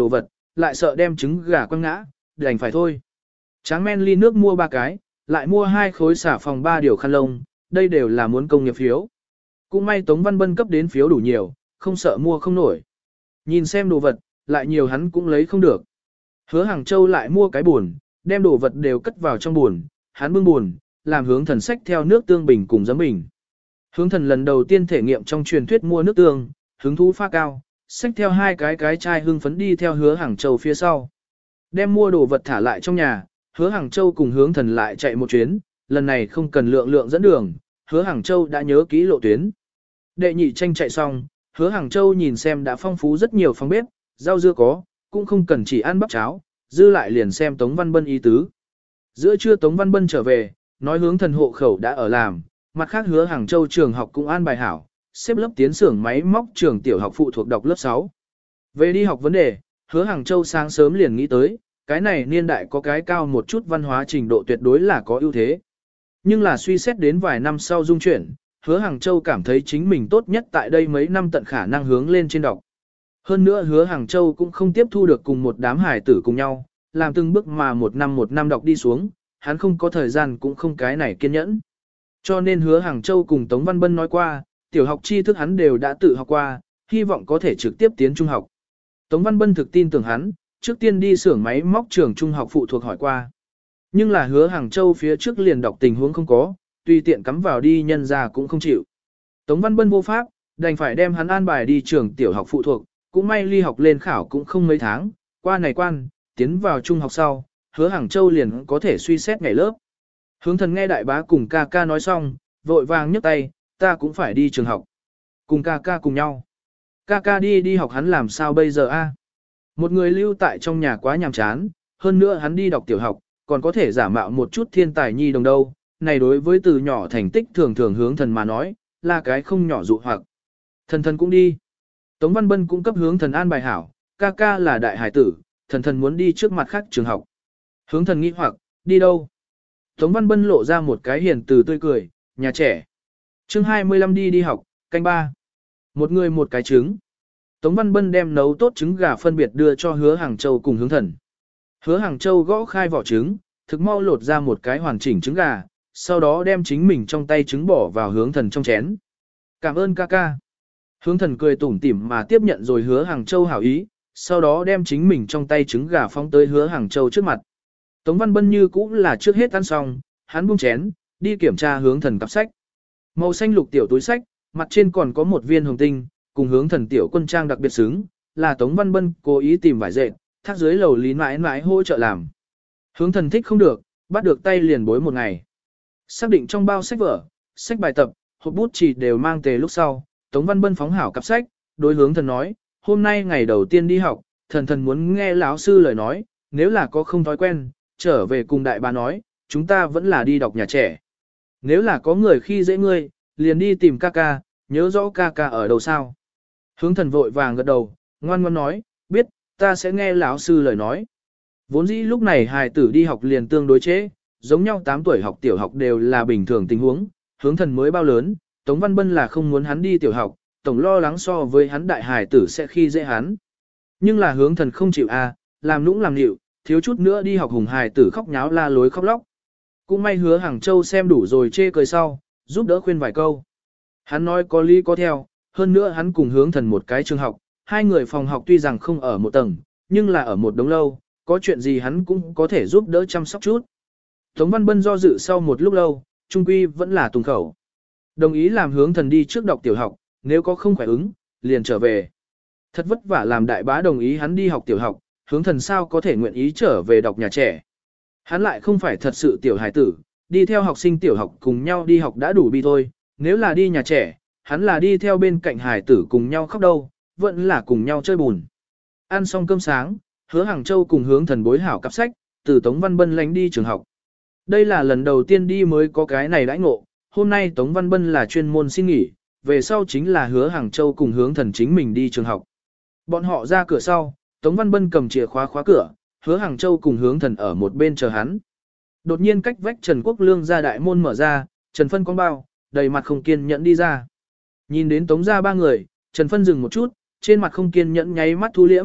lại sợ đem trứng gà quăng ngã, đành phải thôi. Tráng men ly nước mua 3 cái, lại mua 2 khối xả phòng 3 điều khăn lông, đây đều là muốn công nghiệp phiếu. Cũng may Tống Văn Bân cấp đến phiếu đủ nhiều, không sợ mua không nổi. Nhìn xem đồ vật, lại nhiều hắn cũng lấy không được. Hứa Hàng Châu lại mua cái buồn, đem đồ vật đều cất vào trong buồn, hắn bưng buồn, làm Hướng Thần xách theo nước tương bình cùng giấm bình. Hướng Thần lần đầu tiên thể nghiệm trong truyền thuyết mua nước tương, hứng thú pha cao, xách theo 2 cái chai hưng phấn đi theo Hứa Hàng Châu phía sau. Đem mua đồ vật thả lại trong nhà, Hứa Hàng Châu cùng Hướng Thần lại chạy một chuyến, lần này không cần lượng dẫn đường, Hứa Hàng Châu đã nhớ kỹ lộ tuyến. Đệ nhị tranh chạy xong, Hứa Hàng Châu nhìn xem đã phong phú rất nhiều phòng bếp, rau dưa có, cũng không cần chỉ ăn bắp cháo, dư lại liền xem Tống Văn Bân ý tứ. Giữa trưa Tống Văn Bân trở về, nói Hướng Thần hộ khẩu đã ở làm, mặt khác Hứa Hàng Châu trường học cũng an bài hảo, xếp lớp tiến xưởng máy móc trường tiểu học phụ thuộc đọc lớp 6. Về đi học vấn đề, Hứa Hàng Châu sáng sớm liền nghĩ tới, cái này niên đại có cái cao một chút văn hóa trình độ tuyệt đối là có ưu thế. Nhưng là suy xét đến vài năm sau dung chuyển, Hứa Hàng Châu cảm thấy chính mình tốt nhất tại đây mấy năm tận khả năng hướng lên trên đọc. Hơn nữa Hứa Hàng Châu cũng không tiếp thu được cùng một đám hải tử cùng nhau, làm từng bước mà một năm đọc đi xuống, hắn không có thời gian cũng không cái này kiên nhẫn. Cho nên Hứa Hàng Châu cùng Tống Văn Bân nói qua, tiểu học tri thức hắn đều đã tự học qua, hy vọng có thể trực tiếp tiến trung học. Tống Văn Bân thực tin tưởng hắn, trước tiên đi xưởng máy móc trường trung học phụ thuộc hỏi qua. Nhưng là Hứa Hàng Châu phía trước liền đọc tình huống không có, tùy tiện cắm vào đi nhân ra cũng không chịu. Tống Văn Bân vô pháp, đành phải đem hắn an bài đi trường tiểu học phụ thuộc, cũng may ly học lên khảo cũng không mấy tháng, qua này quan, tiến vào trung học sau, Hứa Hàng Châu liền có thể suy xét ngày lớp. Hướng Thần nghe đại bá cùng ca ca nói xong, vội vàng nhấc tay, ta cũng phải đi trường học. Cùng ca ca cùng nhau. Ca ca đi học hắn làm sao bây giờ a? Một người lưu tại trong nhà quá nhàm chán, hơn nữa hắn đi đọc tiểu học, còn có thể giả mạo một chút thiên tài nhi đồng đâu. Này đối với từ nhỏ thành tích thường thường Hướng Thần mà nói, là cái không nhỏ dụ hoặc. Thần cũng đi. Tống Văn Bân cũng cấp Hướng Thần an bài hảo, ca ca là đại hải tử, thần muốn đi trước mặt khác trường học. Hướng Thần nghi hoặc, đi đâu? Tống Văn Bân lộ ra một cái hiền từ tươi cười, nhà trẻ. Chương 25 đi học, canh 3. Một người một cái trứng. Tống Văn Bân đem nấu tốt trứng gà phân biệt đưa cho Hứa Hàng Châu cùng Hướng Thần. Hứa Hàng Châu gõ khai vỏ trứng, thực mau lột ra một cái hoàn chỉnh trứng gà, sau đó đem chính mình trong tay trứng bỏ vào Hướng Thần trong chén. Cảm ơn ca ca. Hướng Thần cười tủm tỉm mà tiếp nhận rồi Hứa Hàng Châu hảo ý, sau đó đem chính mình trong tay trứng gà phóng tới Hứa Hàng Châu trước mặt. Tống Văn Bân như cũng là trước hết ăn xong, hắn buông chén, đi kiểm tra Hướng Thần cặp sách. Màu xanh lục tiểu túi sách, mặt trên còn có một viên hồng tinh, cùng Hướng Thần tiểu quân trang đặc biệt xứng, là Tống Văn Bân cố ý tìm vải dệt, thác dưới lầu lý mãi mãi hỗ trợ làm. Hướng Thần thích không được, bắt được tay liền bối một ngày. Xác định trong bao sách vở, sách bài tập, hộp bút chì đều mang tề lúc sau, Tống Văn Bân phóng hảo cặp sách, đối Hướng Thần nói, hôm nay ngày đầu tiên đi học, thần muốn nghe lão sư lời nói, nếu là có không thói quen, trở về cùng đại bà nói, chúng ta vẫn là đi đọc nhà trẻ. Nếu là có người khi dễ ngươi, liền đi tìm ca ca, nhớ rõ ca ca ở đâu sao. Hướng Thần vội vàng gật đầu, ngoan ngoãn nói, biết, ta sẽ nghe lão sư lời nói. Vốn dĩ lúc này hài tử đi học liền tương đối chế, giống nhau 8 tuổi học tiểu học đều là bình thường tình huống, Hướng Thần mới bao lớn, Tống Văn Bân là không muốn hắn đi tiểu học, tổng lo lắng so với hắn đại hài tử sẽ khi dễ hắn. Nhưng là Hướng Thần không chịu làm nũng làm nịu, thiếu chút nữa đi học hùng hài tử khóc nháo la lối khóc lóc. Cũng may Hứa Hàng Châu xem đủ rồi chê cười sau, giúp đỡ khuyên vài câu. Hắn nói có lý có theo, hơn nữa hắn cùng Hướng Thần một cái trường học, hai người phòng học tuy rằng không ở một tầng, nhưng là ở một đống lâu, có chuyện gì hắn cũng có thể giúp đỡ chăm sóc chút. Tống Văn Bân do dự sau một lúc lâu, trung quy vẫn là tùng khẩu. Đồng ý làm Hướng Thần đi trước đọc tiểu học, nếu có không khỏe ứng, liền trở về. Thật vất vả làm đại bá đồng ý hắn đi học tiểu học, Hướng Thần sao có thể nguyện ý trở về đọc nhà trẻ. Hắn lại không phải thật sự tiểu hài tử, đi theo học sinh tiểu học cùng nhau đi học đã đủ bi thôi, nếu là đi nhà trẻ, hắn là đi theo bên cạnh hài tử cùng nhau khóc đâu, vẫn là cùng nhau chơi bùn. Ăn xong cơm sáng, Hứa Hàng Châu cùng Hướng Thần bối hảo cặp sách, từ Tống Văn Bân lánh đi trường học. Đây là lần đầu tiên đi mới có cái này đãi ngộ, hôm nay Tống Văn Bân là chuyên môn xin nghỉ, về sau chính là Hứa Hàng Châu cùng Hướng Thần chính mình đi trường học. Bọn họ ra cửa sau, Tống Văn Bân cầm chìa khóa khóa cửa, Hứa Hàng Châu cùng Hướng Thần ở một bên chờ hắn. Đột nhiên cách vách Trần Quốc Lương ra đại môn mở ra, Trần Phân con bao, đầy mặt không kiên nhẫn đi ra. Nhìn đến Tống ra ba người, Trần Phân dừng một chút, trên mặt không kiên nhẫn nháy mắt thu liễm,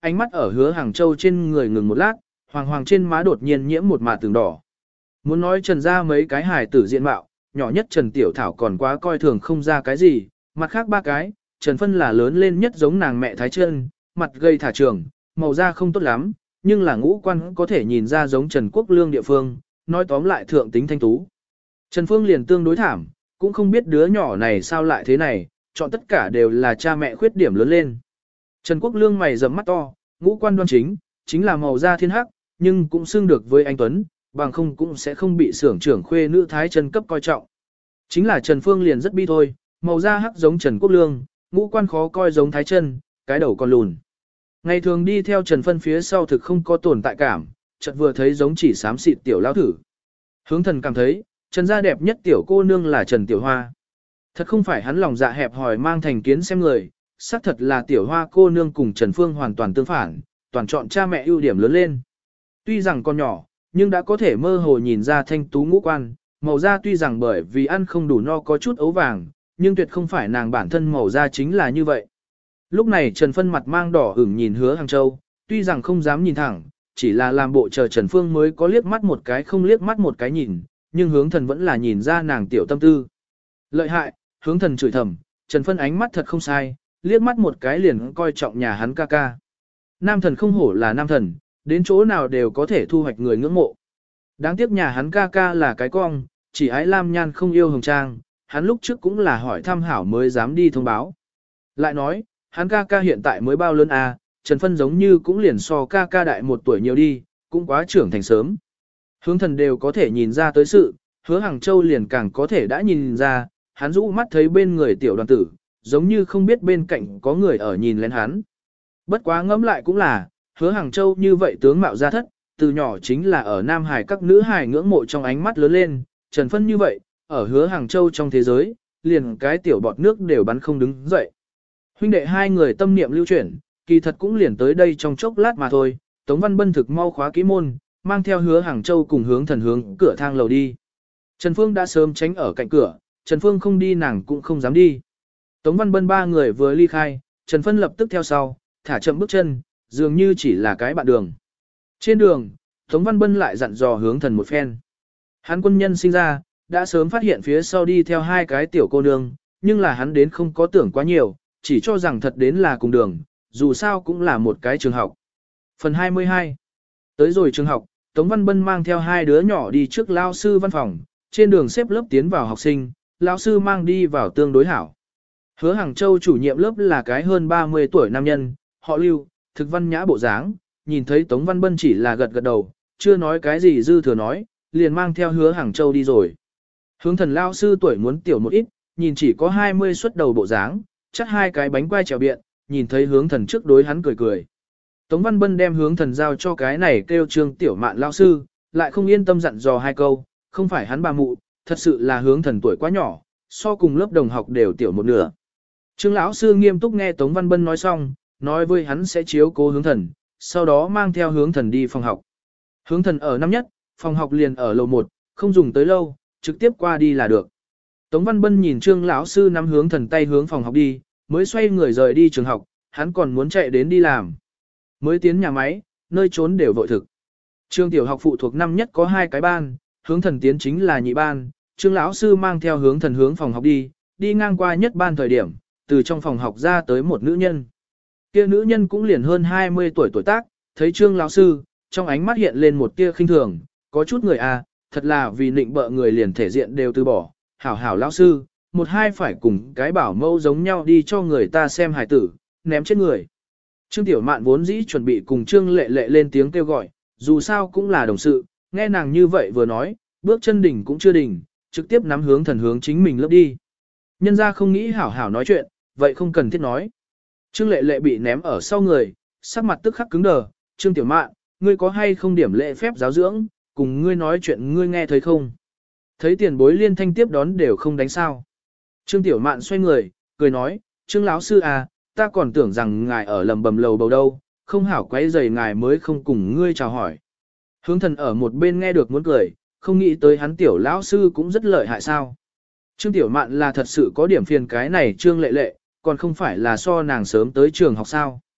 ánh mắt ở Hứa Hàng Châu trên người ngừng một lát, hoàng hoàng trên má đột nhiên nhiễm một mạt tường đỏ. Muốn nói Trần ra mấy cái hài tử diện mạo, nhỏ nhất Trần Tiểu Thảo còn quá coi thường không ra cái gì, mặt khác ba cái, Trần Phân là lớn lên nhất giống nàng mẹ Thái Trân, mặt gây thả trường, màu da không tốt lắm, nhưng là ngũ quan có thể nhìn ra giống Trần Quốc Lương địa phương, nói tóm lại thượng tính thanh tú. Trần Phương liền tương đối thảm, cũng không biết đứa nhỏ này sao lại thế này, chọn tất cả đều là cha mẹ khuyết điểm lớn lên. Trần Quốc Lương mày rậm mắt to, ngũ quan đoan chính là màu da thiên hắc, nhưng cũng xưng được với anh Tuấn, bằng không cũng sẽ không bị xưởng trưởng khuê nữ Thái Trân cấp coi trọng. Chính là Trần Phương liền rất bi thôi, màu da hắc giống Trần Quốc Lương, ngũ quan khó coi giống Thái Trân, cái đầu còn lùn. Ngày thường đi theo Trần Phân phía sau thực không có tồn tại cảm, chợt vừa thấy giống chỉ xám xịt tiểu lão thử. Hướng Thần cảm thấy, Trần gia đẹp nhất tiểu cô nương là Trần Tiểu Hoa. Thật không phải hắn lòng dạ hẹp hòi mang thành kiến xem người, xác thật là Tiểu Hoa cô nương cùng Trần Phương hoàn toàn tương phản, toàn chọn cha mẹ ưu điểm lớn lên. Tuy rằng còn nhỏ, nhưng đã có thể mơ hồ nhìn ra thanh tú ngũ quan, màu da tuy rằng bởi vì ăn không đủ no có chút ấu vàng, nhưng tuyệt không phải nàng bản thân màu da chính là như vậy. Lúc này Trần Phân mặt mang đỏ ửng nhìn Hứa Hàng Châu, tuy rằng không dám nhìn thẳng, chỉ là làm bộ chờ Trần Phương mới có liếc mắt một cái không liếc mắt một cái nhìn, nhưng Hướng Thần vẫn là nhìn ra nàng tiểu tâm tư. Lợi hại, Hướng Thần chửi thầm, Trần Phân ánh mắt thật không sai, liếc mắt một cái liền coi trọng nhà hắn ca ca. Nam thần không hổ là nam thần, đến chỗ nào đều có thể thu hoạch người ngưỡng mộ. Đáng tiếc nhà hắn ca ca là cái cong, chỉ ái lam nhan không yêu hồng trang, hắn lúc trước cũng là hỏi thăm hảo mới dám đi thông báo. Lại nói, hắn ca ca hiện tại mới bao lớn à, Trần Phân giống như cũng liền so ca ca đại một tuổi nhiều đi, cũng quá trưởng thành sớm. Hướng Thần đều có thể nhìn ra tới sự, Hứa Hàng Châu liền càng có thể đã nhìn ra, hắn rũ mắt thấy bên người tiểu đoàn tử, giống như không biết bên cạnh có người ở nhìn lên hắn. Bất quá ngẫm lại cũng là, Hứa Hàng Châu như vậy tướng mạo ra thất, từ nhỏ chính là ở Nam Hải các nữ hài ngưỡng mộ trong ánh mắt lớn lên, Trần Phân như vậy, ở Hứa Hàng Châu trong thế giới, liền cái tiểu bọt nước đều bắn không đứng dậy. Huynh đệ hai người tâm niệm lưu chuyển, kỳ thật cũng liền tới đây trong chốc lát mà thôi, Tống Văn Bân thực mau khóa kỹ môn, mang theo Hứa Hàng Châu cùng Hướng Thần hướng cửa thang lầu đi. Trần Phương đã sớm tránh ở cạnh cửa, Trần Phương không đi nàng cũng không dám đi. Tống Văn Bân ba người vừa ly khai, Trần Phân lập tức theo sau, thả chậm bước chân, dường như chỉ là cái bạn đường. Trên đường, Tống Văn Bân lại dặn dò Hướng Thần một phen. Hắn quân nhân sinh ra, đã sớm phát hiện phía sau đi theo hai cái tiểu cô nương, nhưng là hắn đến không có tưởng quá nhiều, chỉ cho rằng thật đến là cùng đường, dù sao cũng là một cái trường học. Phần 22. Tới rồi trường học, Tống Văn Bân mang theo hai đứa nhỏ đi trước lao sư văn phòng, trên đường xếp lớp tiến vào học sinh, lao sư mang đi vào tương đối hảo. Hứa Hàng Châu chủ nhiệm lớp là cái hơn 30 tuổi nam nhân, họ Lưu, thực văn nhã bộ dáng, nhìn thấy Tống Văn Bân chỉ là gật gật đầu, chưa nói cái gì dư thừa nói, liền mang theo Hứa Hàng Châu đi rồi. Hướng Thần lao sư tuổi muốn tiểu một ít, nhìn chỉ có 20 xuất đầu bộ dáng, chắc hai cái bánh quai trèo biện, nhìn thấy Hướng Thần trước đối hắn cười cười. Tống Văn Bân đem Hướng Thần giao cho cái này kêu Trương Tiểu Mạn lao sư, lại không yên tâm dặn dò hai câu, không phải hắn bà mụ, thật sự là Hướng Thần tuổi quá nhỏ, so cùng lớp đồng học đều tiểu một nửa. Trương lão sư nghiêm túc nghe Tống Văn Bân nói xong, nói với hắn sẽ chiếu cố Hướng Thần, sau đó mang theo Hướng Thần đi phòng học. Hướng Thần ở năm nhất, phòng học liền ở lầu 1, không dùng tới lâu, trực tiếp qua đi là được. Tống Văn Bân nhìn Trương lão sư nắm Hướng Thần tay hướng phòng học đi, mới xoay người rời đi trường học, hắn còn muốn chạy đến đi làm. Mới tiến nhà máy, nơi trốn đều vội thực. Trường tiểu học phụ thuộc năm nhất có 2 cái ban, Hướng Thần tiến chính là nhị ban, Trương lão sư mang theo Hướng Thần hướng phòng học đi, đi ngang qua nhất ban thời điểm, từ trong phòng học ra tới một nữ nhân. Kia nữ nhân cũng liền hơn 20 tuổi tuổi tác, thấy Trương lão sư, trong ánh mắt hiện lên một tia khinh thường, có chút người thật là vì nịnh bợ người liền thể diện đều từ bỏ, hảo hảo lão sư, một hai phải cùng cái bảo mẫu giống nhau đi cho người ta xem hài tử, ném chết người. Trương Tiểu Mạn vốn dĩ chuẩn bị cùng Trương Lệ Lệ lên tiếng kêu gọi, dù sao cũng là đồng sự, nghe nàng như vậy vừa nói, bước chân đỉnh cũng chưa đỉnh, trực tiếp nắm Hướng Thần hướng chính mình lớp đi. Nhân ra không nghĩ hảo hảo nói chuyện, vậy không cần thiết nói. Trương Lệ Lệ bị ném ở sau người, sắc mặt tức khắc cứng đờ, Trương Tiểu Mạn, ngươi có hay không điểm lễ phép giáo dưỡng, cùng ngươi nói chuyện ngươi nghe thấy không? Thấy tiền bối liên thanh tiếp đón đều không đánh sao. Trương Tiểu Mạn xoay người, cười nói, Trương lão sư ta còn tưởng rằng ngài ở lầm bầm lầu bầu đâu, không hảo quấy rầy ngài mới không cùng ngươi chào hỏi. Hướng Thần ở một bên nghe được muốn cười, không nghĩ tới hắn Tiểu lão sư cũng rất lợi hại sao. Trương Tiểu Mạn là thật sự có điểm phiền cái này Trương Lệ Lệ, còn không phải là so nàng sớm tới trường học sao.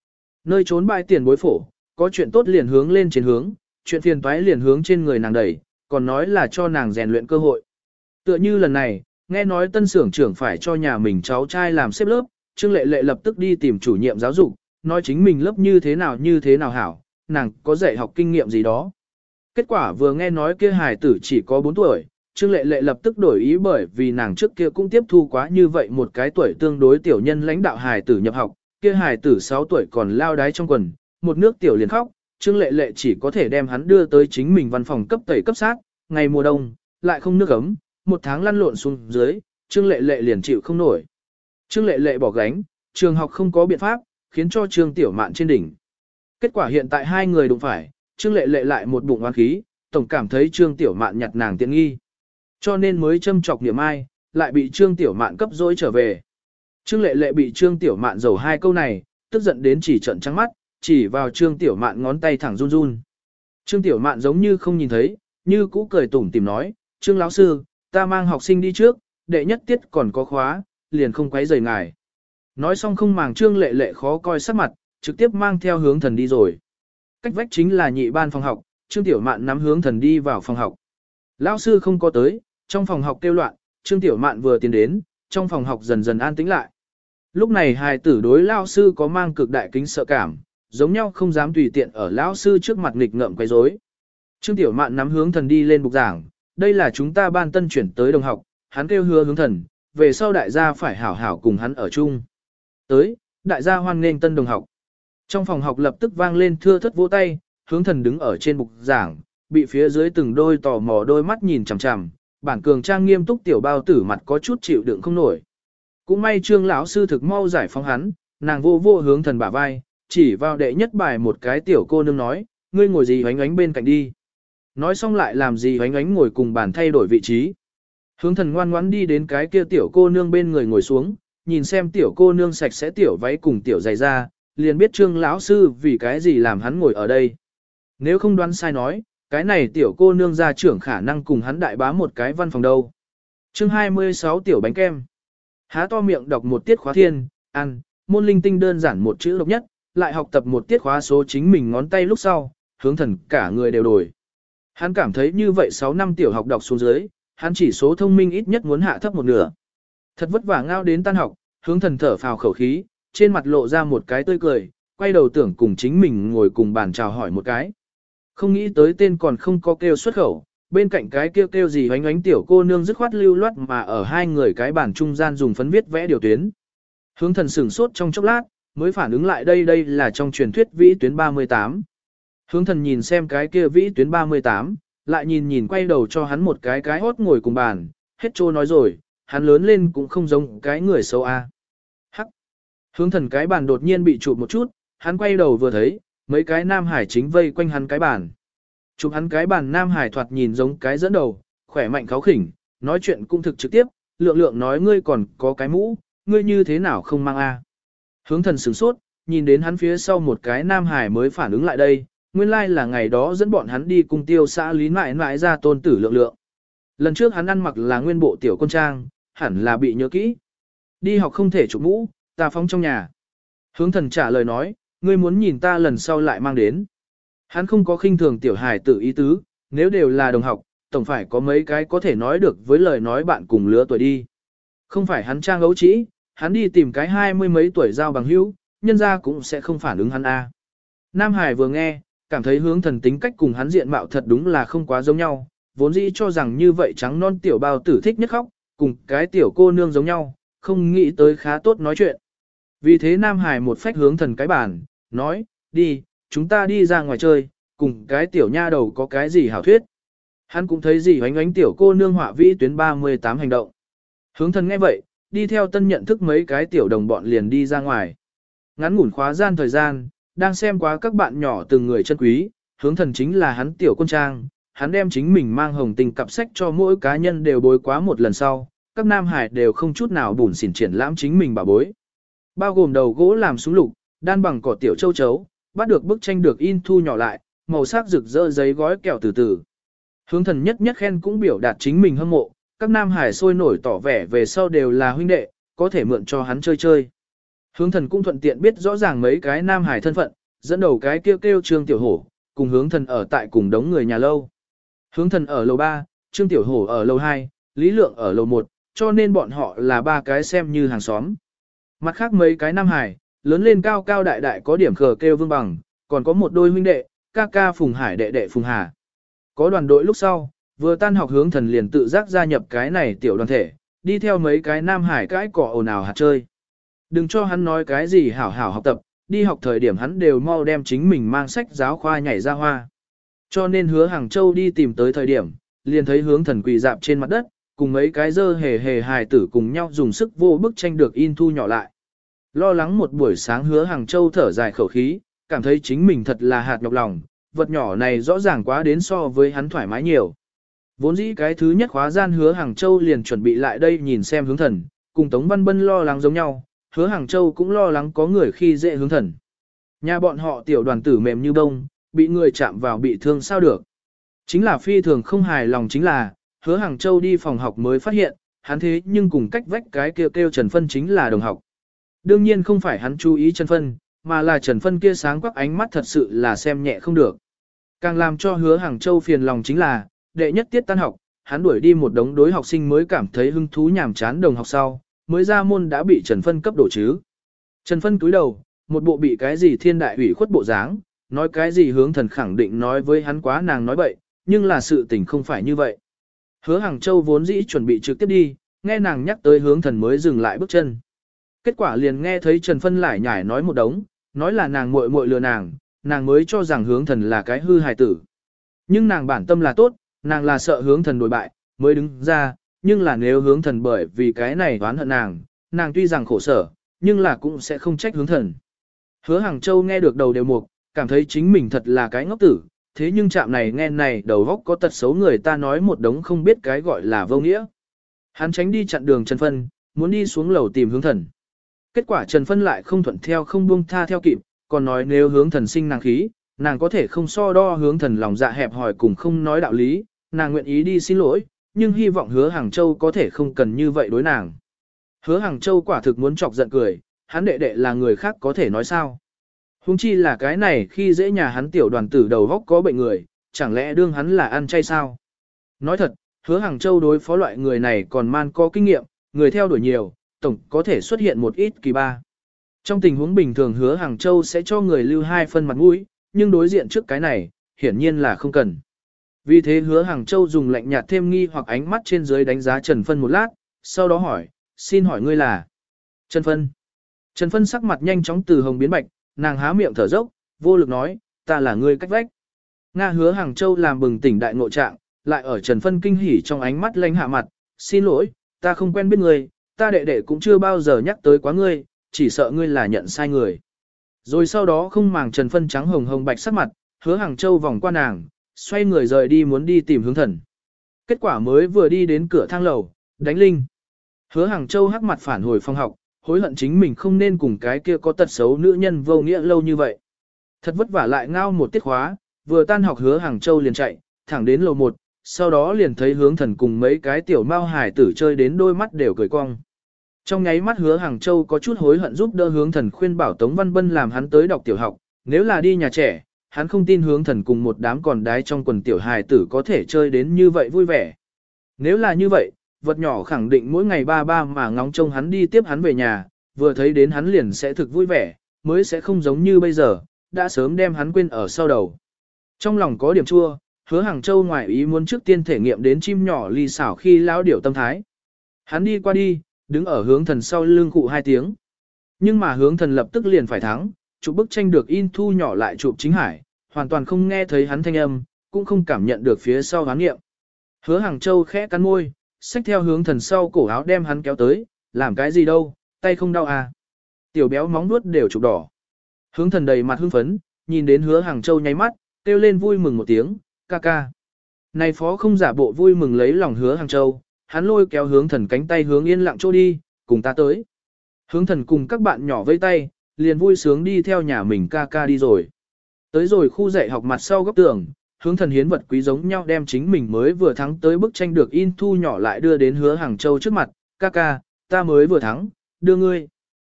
Nơi trốn bãi tiền bối phổ, có chuyện tốt liền hướng lên trên hướng, chuyện phiền toái liền hướng trên người nàng đẩy, còn nói là cho nàng rèn luyện cơ hội. Tựa như lần này, nghe nói tân xưởng trưởng phải cho nhà mình cháu trai làm xếp lớp, Trương Lệ Lệ lập tức đi tìm chủ nhiệm giáo dục, nói chính mình lớp như thế nào hảo, nàng có dạy học kinh nghiệm gì đó. Kết quả vừa nghe nói kia hài tử chỉ có 4 tuổi, Trương Lệ Lệ lập tức đổi ý bởi vì nàng trước kia cũng tiếp thu quá như vậy một cái tuổi tương đối tiểu nhân lãnh đạo hài tử nhập học, kia hài tử 6 tuổi còn lao đái trong quần, một nước tiểu liền khóc, Trương Lệ Lệ chỉ có thể đem hắn đưa tới chính mình văn phòng cấp tẩy cấp sát, ngày mùa đông, lại không nước ấm, một tháng lăn lộn xuống dưới, Trương Lệ Lệ liền chịu không nổi. Trương Lệ Lệ bỏ gánh, trường học không có biện pháp, khiến cho Trương Tiểu Mạn trên đỉnh. Kết quả hiện tại hai người đụng phải, Trương Lệ Lệ lại một bụng oán khí, tổng cảm thấy Trương Tiểu Mạn nhặt nàng tiện nghi. Cho nên mới châm chọc niệm ai, lại bị Trương Tiểu Mạn cấp dối trở về. Trương Lệ Lệ bị Trương Tiểu Mạn dầu hai câu này, tức giận đến chỉ trợn trắng mắt, chỉ vào Trương Tiểu Mạn ngón tay thẳng run run. Trương Tiểu Mạn giống như không nhìn thấy, như cũ cười tủm tìm nói, Trương lão sư, ta mang học sinh đi trước, đệ nhất tiết còn có khóa, liền không quấy rầy ngài. Nói xong không màng Trương Lệ Lệ khó coi sắc mặt, trực tiếp mang theo Hướng Thần đi rồi. Cách vách chính là nhị ban phòng học, Trương Tiểu Mạn nắm Hướng Thần đi vào phòng học. Lão sư không có tới, trong phòng học kêu loạn, Trương Tiểu Mạn vừa tiến đến, trong phòng học dần dần an tĩnh lại. Lúc này hài tử đối lão sư có mang cực đại kính sợ cảm, giống nhau không dám tùy tiện ở lão sư trước mặt nghịch ngợm quấy rối. Trương Tiểu Mạn nắm Hướng Thần đi lên bục giảng, đây là chúng ta ban tân chuyển tới đồng học, hắn kêu Hứa Hướng Thần, về sau đại gia phải hảo hảo cùng hắn ở chung. Tới, đại gia hoan nghênh tân đồng học. Trong phòng học lập tức vang lên thưa thất vỗ tay, Hướng Thần đứng ở trên bục giảng, bị phía dưới từng đôi tò mò đôi mắt nhìn chằm chằm, bản cường trang nghiêm túc tiểu bao tử mặt có chút chịu đựng không nổi. Cũng may Trương lão sư thực mau giải phóng hắn, nàng vô vô Hướng Thần bả vai, chỉ vào đệ nhất bài một cái tiểu cô nương nói, ngươi ngồi gì oánh oánh bên cạnh đi. Nói xong lại làm gì oánh oánh ngồi cùng bàn thay đổi vị trí. Hướng Thần ngoan ngoãn đi đến cái kia tiểu cô nương bên người ngồi xuống, nhìn xem tiểu cô nương sạch sẽ tiểu váy cùng tiểu giày da, liền biết Trương lão sư vì cái gì làm hắn ngồi ở đây. Nếu không đoán sai nói, cái này tiểu cô nương gia trưởng khả năng cùng hắn đại bá một cái văn phòng đâu. Chương 26 tiểu bánh kem. Há to miệng đọc một tiết khóa thiên, ăn, môn linh tinh đơn giản một chữ độc nhất, lại học tập một tiết khóa số chính mình ngón tay lúc sau, Hướng Thần cả người đều đổi. Hắn cảm thấy như vậy 6 năm tiểu học đọc xuống dưới, hắn chỉ số thông minh ít nhất muốn hạ thấp một nửa. Thật vất vả ngao đến tan học, Hướng Thần thở phào khẩu khí, trên mặt lộ ra một cái tươi cười, quay đầu tưởng cùng chính mình ngồi cùng bàn chào hỏi một cái. Không nghĩ tới tên còn không có kêu xuất khẩu, bên cạnh cái kêu gì oánh oánh tiểu cô nương dứt khoát lưu loát mà ở hai người cái bàn trung gian dùng phấn viết vẽ điều tuyến. Hướng Thần sửng sốt trong chốc lát, mới phản ứng lại đây là trong truyền thuyết vĩ tuyến 38. Hướng Thần nhìn xem cái kia vĩ tuyến 38, lại nhìn quay đầu cho hắn một cái hốt ngồi cùng bàn, hết trô nói rồi, hắn lớn lên cũng không giống cái người xấu a. Hắc. Hướng Thần cái bàn đột nhiên bị chụp một chút, hắn quay đầu vừa thấy, mấy cái nam hải chính vây quanh hắn cái bàn. Chụp hắn cái bàn nam hải thoạt nhìn giống cái dẫn đầu, khỏe mạnh kháo khỉnh, nói chuyện cũng thực trực tiếp, lượng nói ngươi còn có cái mũ, ngươi như thế nào không mang a? Hướng Thần sửng sốt, nhìn đến hắn phía sau một cái nam hải mới phản ứng lại đây, nguyên lai là ngày đó dẫn bọn hắn đi cùng tiêu xã lý mãi mãi ra tôn tử lượng. Lần trước hắn ăn mặc là nguyên bộ tiểu con trang, hẳn là bị nhớ kỹ. Đi học không thể chụp mũ, ta phóng trong nhà. Hướng Thần trả lời nói, ngươi muốn nhìn ta lần sau lại mang đến. Hắn không có khinh thường tiểu hài tử ý tứ, nếu đều là đồng học, tổng phải có mấy cái có thể nói được với lời nói bạn cùng lứa tuổi đi. Không phải hắn trang ấu trĩ, hắn đi tìm cái 20 mấy tuổi giao bằng hữu, nhân ra cũng sẽ không phản ứng hắn a. Nam Hải vừa nghe, cảm thấy Hướng Thần tính cách cùng hắn diện mạo thật đúng là không quá giống nhau, vốn dĩ cho rằng như vậy trắng non tiểu bao tử thích nhất khóc, cùng cái tiểu cô nương giống nhau, không nghĩ tới khá tốt nói chuyện. Vì thế Nam Hải một phách Hướng Thần cái bàn, nói, đi, chúng ta đi ra ngoài chơi, cùng cái tiểu nha đầu có cái gì hảo thuyết. Hắn cũng thấy gì oánh oánh tiểu cô nương họa vĩ tuyến 38 hành động. Hướng Thần nghe vậy, đi theo tân nhận thức mấy cái tiểu đồng bọn liền đi ra ngoài. Ngắn ngủn khóa gian thời gian, đang xem quá các bạn nhỏ từng người chân quý, Hướng Thần chính là hắn tiểu con trang, hắn đem chính mình mang hồng tình cặp sách cho mỗi cá nhân đều bối quá một lần sau, các nam hải đều không chút nào bùn xỉn triển lãm chính mình bà bối. Bao gồm đầu gỗ làm súng lục, đan bằng cỏ tiểu châu chấu, bắt được bức tranh được in thu nhỏ lại, màu sắc rực rỡ giấy gói kẹo từ từ. Hướng Thần nhất nhất khen cũng biểu đạt chính mình hâm mộ, các nam hải sôi nổi tỏ vẻ về sau đều là huynh đệ, có thể mượn cho hắn chơi chơi. Hướng thần cũng thuận tiện biết rõ ràng mấy cái nam hải thân phận, dẫn đầu cái kêu Trương Tiểu Hổ, cùng hướng thần ở tại cùng đống người nhà lâu. Hướng thần ở lầu 3, Trương Tiểu Hổ ở lầu 2, Lý Lượng ở lầu 1, cho nên bọn họ là ba cái xem như hàng xóm. Mặt khác mấy cái nam hải, lớn lên cao cao đại đại có điểm khờ kêu Vương Bằng, còn có một đôi huynh đệ, ca ca Phùng Hải đệ đệ Phùng Hà. Có đoàn đội lúc sau, vừa tan học hướng thần liền tự giác gia nhập cái này tiểu đoàn thể, đi theo mấy cái nam hải cái cỏ ồn ào hạt chơi. Đừng cho hắn nói cái gì hảo hảo học tập, đi học thời điểm hắn đều mau đem chính mình mang sách giáo khoa nhảy ra hoa. Cho nên Hứa Hàng Châu đi tìm tới thời điểm, liền thấy hướng thần quỳ dạp trên mặt đất, cùng mấy cái dơ hề hề hài tử cùng nhau dùng sức vô bức tranh được in thu nhỏ lại. Lo lắng một buổi sáng Hứa Hàng Châu thở dài khẩu khí, cảm thấy chính mình thật là hạt nhọc lòng, vật nhỏ này rõ ràng quá đến so với hắn thoải mái nhiều. Vốn dĩ cái thứ nhất khóa gian Hứa Hàng Châu liền chuẩn bị lại đây nhìn xem hướng thần, cùng Tống Văn Bân lo lắng giống nhau, Hứa Hàng Châu cũng lo lắng có người khi dễ hướng thần. Nhà bọn họ tiểu đoàn tử mềm như bông, bị người chạm vào bị thương sao được. Chính là phi thường không hài lòng chính là, Hứa Hàng Châu đi phòng học mới phát hiện, hắn thế nhưng cùng cách vách cái kêu Trần Phân chính là đồng học. Đương nhiên không phải hắn chú ý Trần Phân, mà là Trần Phân kia sáng quắc ánh mắt thật sự là xem nhẹ không được. Càng làm cho Hứa Hàng Châu phiền lòng chính là, đệ nhất tiết tan học, hắn đuổi đi một đống đối học sinh mới cảm thấy hứng thú nhàm chán đồng học sau, mới ra môn đã bị Trần Phân cấp đổ chứ. Trần Phân cúi đầu, một bộ bị cái gì thiên đại ủy khuất bộ dáng, nói cái gì hướng thần khẳng định nói với hắn quá nàng nói bậy, nhưng là sự tình không phải như vậy. Hứa Hàng Châu vốn dĩ chuẩn bị trực tiếp đi, nghe nàng nhắc tới hướng thần mới dừng lại bước chân. Kết quả liền nghe thấy Trần Phân lại nhải nói một đống, nói là nàng muội muội lừa nàng mới cho rằng hướng thần là cái hư hài tử. Nhưng nàng bản tâm là tốt, nàng là sợ hướng thần đổi bại, mới đứng ra, nhưng là nếu hướng thần bởi vì cái này oán hận nàng tuy rằng khổ sở, nhưng là cũng sẽ không trách hướng thần. Hứa Hàng Châu nghe được đầu đều mục, cảm thấy chính mình thật là cái ngốc tử, thế nhưng chạm này nghe này đầu góc có tật xấu người ta nói một đống không biết cái gọi là vô nghĩa. Hắn tránh đi chặn đường Trần Phân, muốn đi xuống lầu tìm hướng thần. Kết quả Trần Phân lại không thuận theo không buông tha theo kịp, còn nói nếu hướng thần sinh nàng khí, nàng có thể không so đo hướng thần lòng dạ hẹp hòi cùng không nói đạo lý, nàng nguyện ý đi xin lỗi, nhưng hy vọng Hứa Hàng Châu có thể không cần như vậy đối nàng. Hứa Hàng Châu quả thực muốn chọc giận cười, hắn đệ đệ là người khác có thể nói sao. Huống chi là cái này khi dễ nhà hắn tiểu đoàn tử đầu góc có bệnh người, chẳng lẽ đương hắn là ăn chay sao? Nói thật, Hứa Hàng Châu đối phó loại người này còn man có kinh nghiệm, người theo đuổi nhiều, tổng có thể xuất hiện một ít kỳ ba. Trong tình huống bình thường Hứa Hàng Châu sẽ cho người lưu 2 phân mặt mũi, nhưng đối diện trước cái này, hiển nhiên là không cần. Vì thế Hứa Hàng Châu dùng lạnh nhạt thêm nghi hoặc ánh mắt trên dưới đánh giá Trần Phân một lát, sau đó hỏi, xin hỏi ngươi là Trần Phân. Trần Phân sắc mặt nhanh chóng từ hồng biến bạch, nàng há miệng thở dốc, vô lực nói, ta là ngươi cách vách. Nga. Hứa Hàng Châu làm bừng tỉnh đại ngộ trạng, lại ở Trần Phân kinh hỉ trong ánh mắt lanh hạ mặt, xin lỗi, ta không quen biết ngươi, ta đệ đệ cũng chưa bao giờ nhắc tới quá ngươi, chỉ sợ ngươi là nhận sai người. Rồi sau đó không màng Trần Phân trắng hồng hồng bạch sắc mặt, Hứa Hàng Châu vòng qua nàng, xoay người rời đi muốn đi tìm hướng thần. Kết quả mới vừa đi đến cửa thang lầu, đánh linh. Hứa Hàng Châu hắc mặt phản hồi phòng học, hối hận chính mình không nên cùng cái kia có tật xấu nữ nhân vô nghĩa lâu như vậy. Thật vất vả lại ngao một tiết khóa, vừa tan học Hứa Hàng Châu liền chạy, thẳng đến lầu 1, sau đó liền thấy hướng thần cùng mấy cái tiểu mao hải tử chơi đến đôi mắt đều cười cong. Trong nháy mắt Hứa Hàng Châu có chút hối hận giúp đỡ hướng thần khuyên bảo Tống Văn Bân làm hắn tới đọc tiểu học, nếu là đi nhà trẻ, hắn không tin hướng thần cùng một đám còn đái trong quần tiểu hài tử có thể chơi đến như vậy vui vẻ. Nếu là như vậy, vật nhỏ khẳng định mỗi ngày ba mà ngóng trông hắn đi tiếp hắn về nhà, vừa thấy đến hắn liền sẽ thực vui vẻ, mới sẽ không giống như bây giờ, đã sớm đem hắn quên ở sau đầu. Trong lòng có điểm chua, Hứa Hàng Châu ngoài ý muốn trước tiên thể nghiệm đến chim nhỏ ly xảo khi lão điểu tâm thái. Hắn đi qua đi, đứng ở hướng thần sau lưng cụ 2 tiếng. Nhưng mà hướng thần lập tức liền phải thắng, chụp bức tranh được in thu nhỏ lại chụp chính hải, hoàn toàn không nghe thấy hắn thanh âm, cũng không cảm nhận được phía sau hắn nghiệm. Hứa Hàng Châu khẽ cắn môi, xách theo hướng thần sau cổ áo đem hắn kéo tới, làm cái gì đâu, tay không đau à. Tiểu béo móng nuốt đều chụp đỏ. Hướng thần đầy mặt hưng phấn, nhìn đến Hứa Hàng Châu nháy mắt, kêu lên vui mừng một tiếng, ca ca. Này phó không giả bộ vui mừng lấy lòng Hứa Hàng Châu, hắn lôi kéo hướng thần cánh tay hướng yên lặng chỗ đi, cùng ta tới. Hướng thần cùng các bạn nhỏ vây tay, liền vui sướng đi theo nhà mình ca ca đi rồi. Tới rồi khu dạy học mặt sau góc tường, hướng thần hiến vật quý giống nhau đem chính mình mới vừa thắng tới bức tranh được in thu nhỏ lại đưa đến Hứa Hàng Châu trước mặt, ca ca, ta mới vừa thắng, đưa ngươi.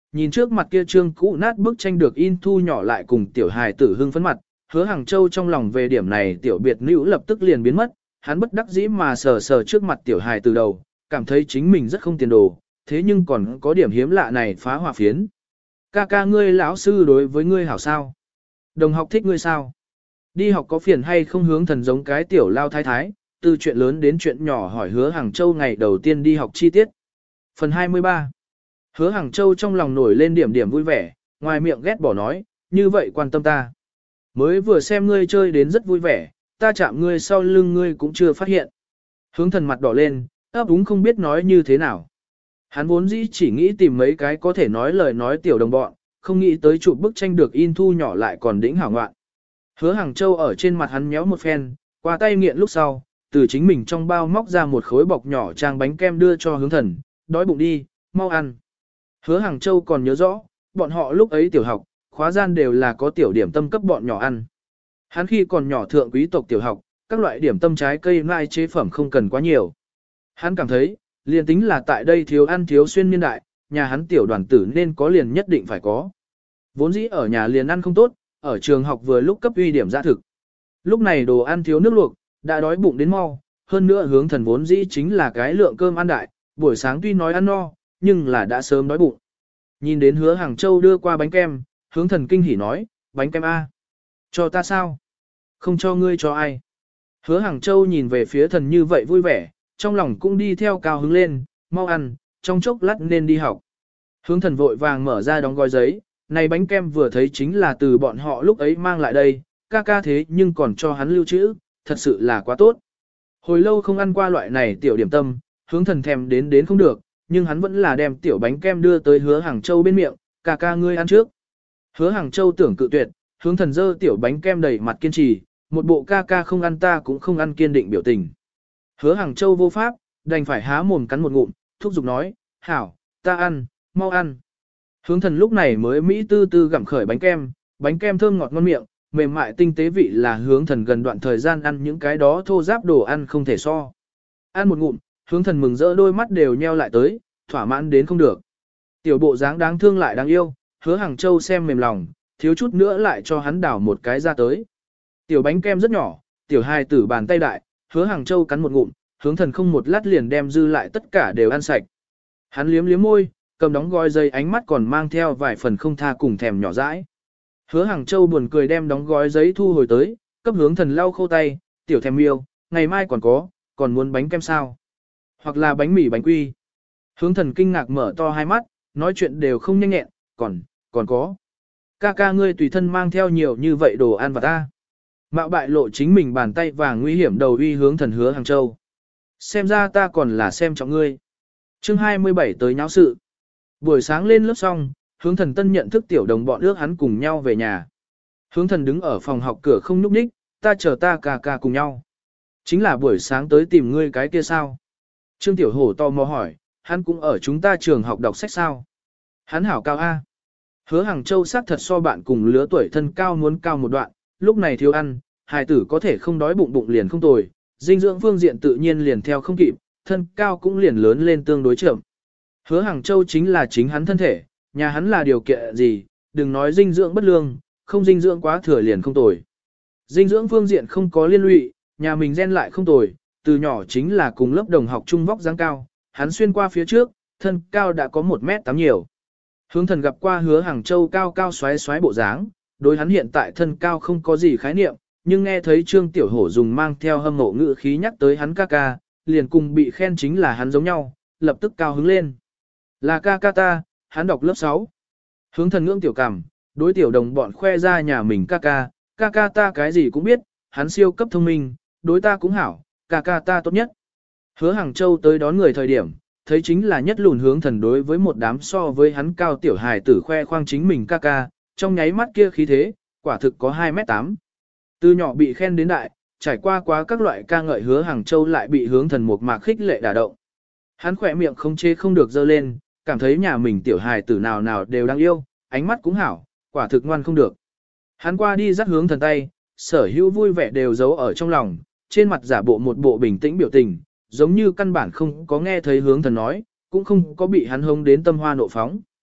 nhìn trước mặt kia trương cũ nát bức tranh được in thu nhỏ lại cùng tiểu hài tử hưng phấn mặt, Hứa Hàng Châu trong lòng về điểm này tiểu biệt nữ lập tức liền biến mất, hắn bất đắc dĩ mà sờ sờ trước mặt tiểu hài từ đầu, cảm thấy chính mình rất không tiền đồ, thế nhưng còn có điểm hiếm lạ này phá hỏa phiến. Ca ca ngươi lão sư đối với ngươi hảo sao? Đồng học thích ngươi sao? Đi học có phiền hay không? Hướng Thần giống cái tiểu lao thái thái, từ chuyện lớn đến chuyện nhỏ hỏi Hứa Hàng Châu ngày đầu tiên đi học chi tiết. Phần 23. Hứa Hàng Châu trong lòng nổi lên điểm điểm vui vẻ, ngoài miệng ghét bỏ nói, như vậy quan tâm ta. Mới vừa xem ngươi chơi đến rất vui vẻ, ta chạm ngươi sau lưng ngươi cũng chưa phát hiện. Hướng Thần mặt đỏ lên, ấp úng không biết nói như thế nào. Hắn vốn dĩ chỉ nghĩ tìm mấy cái có thể nói lời nói tiểu đồng bọn, không nghĩ tới chụp bức tranh được in thu nhỏ lại còn đỉnh hảo ngoạn. Hứa Hàng Châu ở trên mặt hắn nhéo một phen, qua tay nghiện lúc sau, từ chính mình trong bao móc ra một khối bọc nhỏ trang bánh kem đưa cho Hướng Thần, đói bụng đi, mau ăn. Hứa Hàng Châu còn nhớ rõ, bọn họ lúc ấy tiểu học, khóa gian đều là có tiểu điểm tâm cấp bọn nhỏ ăn. Hắn khi còn nhỏ thượng quý tộc tiểu học, các loại điểm tâm trái cây mai chế phẩm không cần quá nhiều. Hắn cảm thấy, liền tính là tại đây thiếu ăn thiếu xuyên niên đại, nhà hắn tiểu đoàn tử nên có liền nhất định phải có. Vốn dĩ ở nhà liền ăn không tốt, ở trường học vừa lúc cấp uy điểm ra thực. Lúc này đồ ăn thiếu nước luộc, đã đói bụng đến mau, hơn nữa Hướng Thần vốn dĩ chính là cái lượng cơm ăn đại, buổi sáng tuy nói ăn no, nhưng là đã sớm đói bụng. Nhìn đến Hứa Hàng Châu đưa qua bánh kem, Hướng Thần kinh hỉ nói, bánh kem A. Cho ta sao? Không cho ngươi cho ai. Hứa Hàng Châu nhìn về phía thần như vậy vui vẻ, trong lòng cũng đi theo cao hứng lên, mau ăn, trong chốc lát nên đi học. Hướng Thần vội vàng mở ra đóng gói giấy, này bánh kem vừa thấy chính là từ bọn họ lúc ấy mang lại đây, ca ca thế nhưng còn cho hắn lưu trữ, thật sự là quá tốt. Hồi lâu không ăn qua loại này tiểu điểm tâm, Hướng Thần thèm đến không được, nhưng hắn vẫn là đem tiểu bánh kem đưa tới Hứa Hàng Châu bên miệng, ca ca ngươi ăn trước. Hứa Hàng Châu tưởng cự tuyệt, Hướng Thần giơ tiểu bánh kem đầy mặt kiên trì, một bộ ca ca không ăn ta cũng không ăn kiên định biểu tình. Hứa Hàng Châu vô pháp, đành phải há mồm cắn một ngụm, thúc giục nói, hảo, ta ăn, mau ăn. Hướng Thần lúc này mới mỹ tư tư gặm khởi bánh kem thơm ngọt ngon miệng, mềm mại tinh tế vị là Hướng Thần gần đoạn thời gian ăn những cái đó thô ráp đồ ăn không thể so. Ăn một ngụm, Hướng Thần mừng rỡ đôi mắt đều nheo lại tới, thỏa mãn đến không được. Tiểu bộ dáng đáng thương lại đáng yêu, Hứa Hàng Châu xem mềm lòng, thiếu chút nữa lại cho hắn đảo một cái ra tới. Tiểu bánh kem rất nhỏ, tiểu hài tử bàn tay đại, Hứa Hàng Châu cắn một ngụm, Hướng Thần không một lát liền đem dư lại tất cả đều ăn sạch. Hắn liếm liếm môi, cầm đóng gói giấy ánh mắt còn mang theo vài phần không tha cùng thèm nhỏ dãi. Hứa Hàng Châu buồn cười đem đóng gói giấy thu hồi tới, cấp Hướng Thần lau khô tay, tiểu thèm yêu, ngày mai còn muốn bánh kem sao? Hoặc là bánh mì bánh quy. Hướng Thần kinh ngạc mở to hai mắt, nói chuyện đều không nhanh nhẹn, còn có. Ca ca ngươi tùy thân mang theo nhiều như vậy đồ ăn vặt ta. Mạo bại lộ chính mình bàn tay vàng nguy hiểm đầu uy Hướng Thần Hứa Hàng Châu. Xem ra ta còn là xem trọng ngươi. Chương 27 tới nháo sự. Buổi sáng lên lớp xong, Hướng Thần tân nhận thức tiểu đồng bọn ước hắn cùng nhau về nhà. Hướng Thần đứng ở phòng học cửa không nhúc nhích, ta chờ ta ca ca cùng nhau. Chính là buổi sáng tới tìm ngươi cái kia sao? Trương Tiểu Hổ tò mò hỏi, hắn cũng ở chúng ta trường học đọc sách sao? Hắn hảo cao A. Hứa Hàng Châu xác thật so bạn cùng lứa tuổi thân cao muốn cao một đoạn, lúc này thiếu ăn, hài tử có thể không đói bụng bụng liền không tồi, dinh dưỡng phương diện tự nhiên liền theo không kịp, thân cao cũng liền lớn lên tương đối chậm. Hứa Hàng Châu chính là chính hắn thân thể, nhà hắn là điều kiện gì, đừng nói dinh dưỡng bất lương, không dinh dưỡng quá thừa liền không tồi. Dinh dưỡng phương diện không có liên lụy, nhà mình gen lại không tồi, từ nhỏ chính là cùng lớp đồng học trung vóc dáng cao, hắn xuyên qua phía trước, thân cao đã có 1m8 nhiều. Hướng Thần gặp qua Hứa Hàng Châu cao cao xoáy xoáy bộ dáng, đối hắn hiện tại thân cao không có gì khái niệm, nhưng nghe thấy Trương Tiểu Hổ dùng mang theo hâm mộ ngữ khí nhắc tới hắn ca ca, liền cùng bị khen chính là hắn giống nhau, lập tức cao hứng lên. Là ca ca ta, hắn đọc lớp 6. Hướng Thần ngưỡng tiểu cảm, đối tiểu đồng bọn khoe ra nhà mình ca ca ta cái gì cũng biết, hắn siêu cấp thông minh, đối ta cũng hảo, ca ca ta tốt nhất. Hứa Hàng Châu tới đón người thời điểm, thấy chính là nhất lùn Hướng Thần đối với một đám so với hắn cao tiểu hài tử khoe khoang chính mình ca ca, trong nháy mắt kia khí thế, quả thực có 2m8. Từ nhỏ bị khen đến đại, trải qua quá các loại ca ngợi Hứa Hàng Châu lại bị Hướng Thần một mạc khích lệ đả động. Hắn khỏe miệng không chế không được dơ lên, cảm thấy nhà mình tiểu hài tử nào nào đều đang yêu, ánh mắt cũng hảo, quả thực ngoan không được. Hắn qua đi dắt Hướng Thần tay, sở hữu vui vẻ đều giấu ở trong lòng, trên mặt giả bộ một bộ bình tĩnh biểu tình, giống như căn bản không có nghe thấy Hướng Thần nói, cũng không có bị hắn hống đến tâm hoa nộ phóng.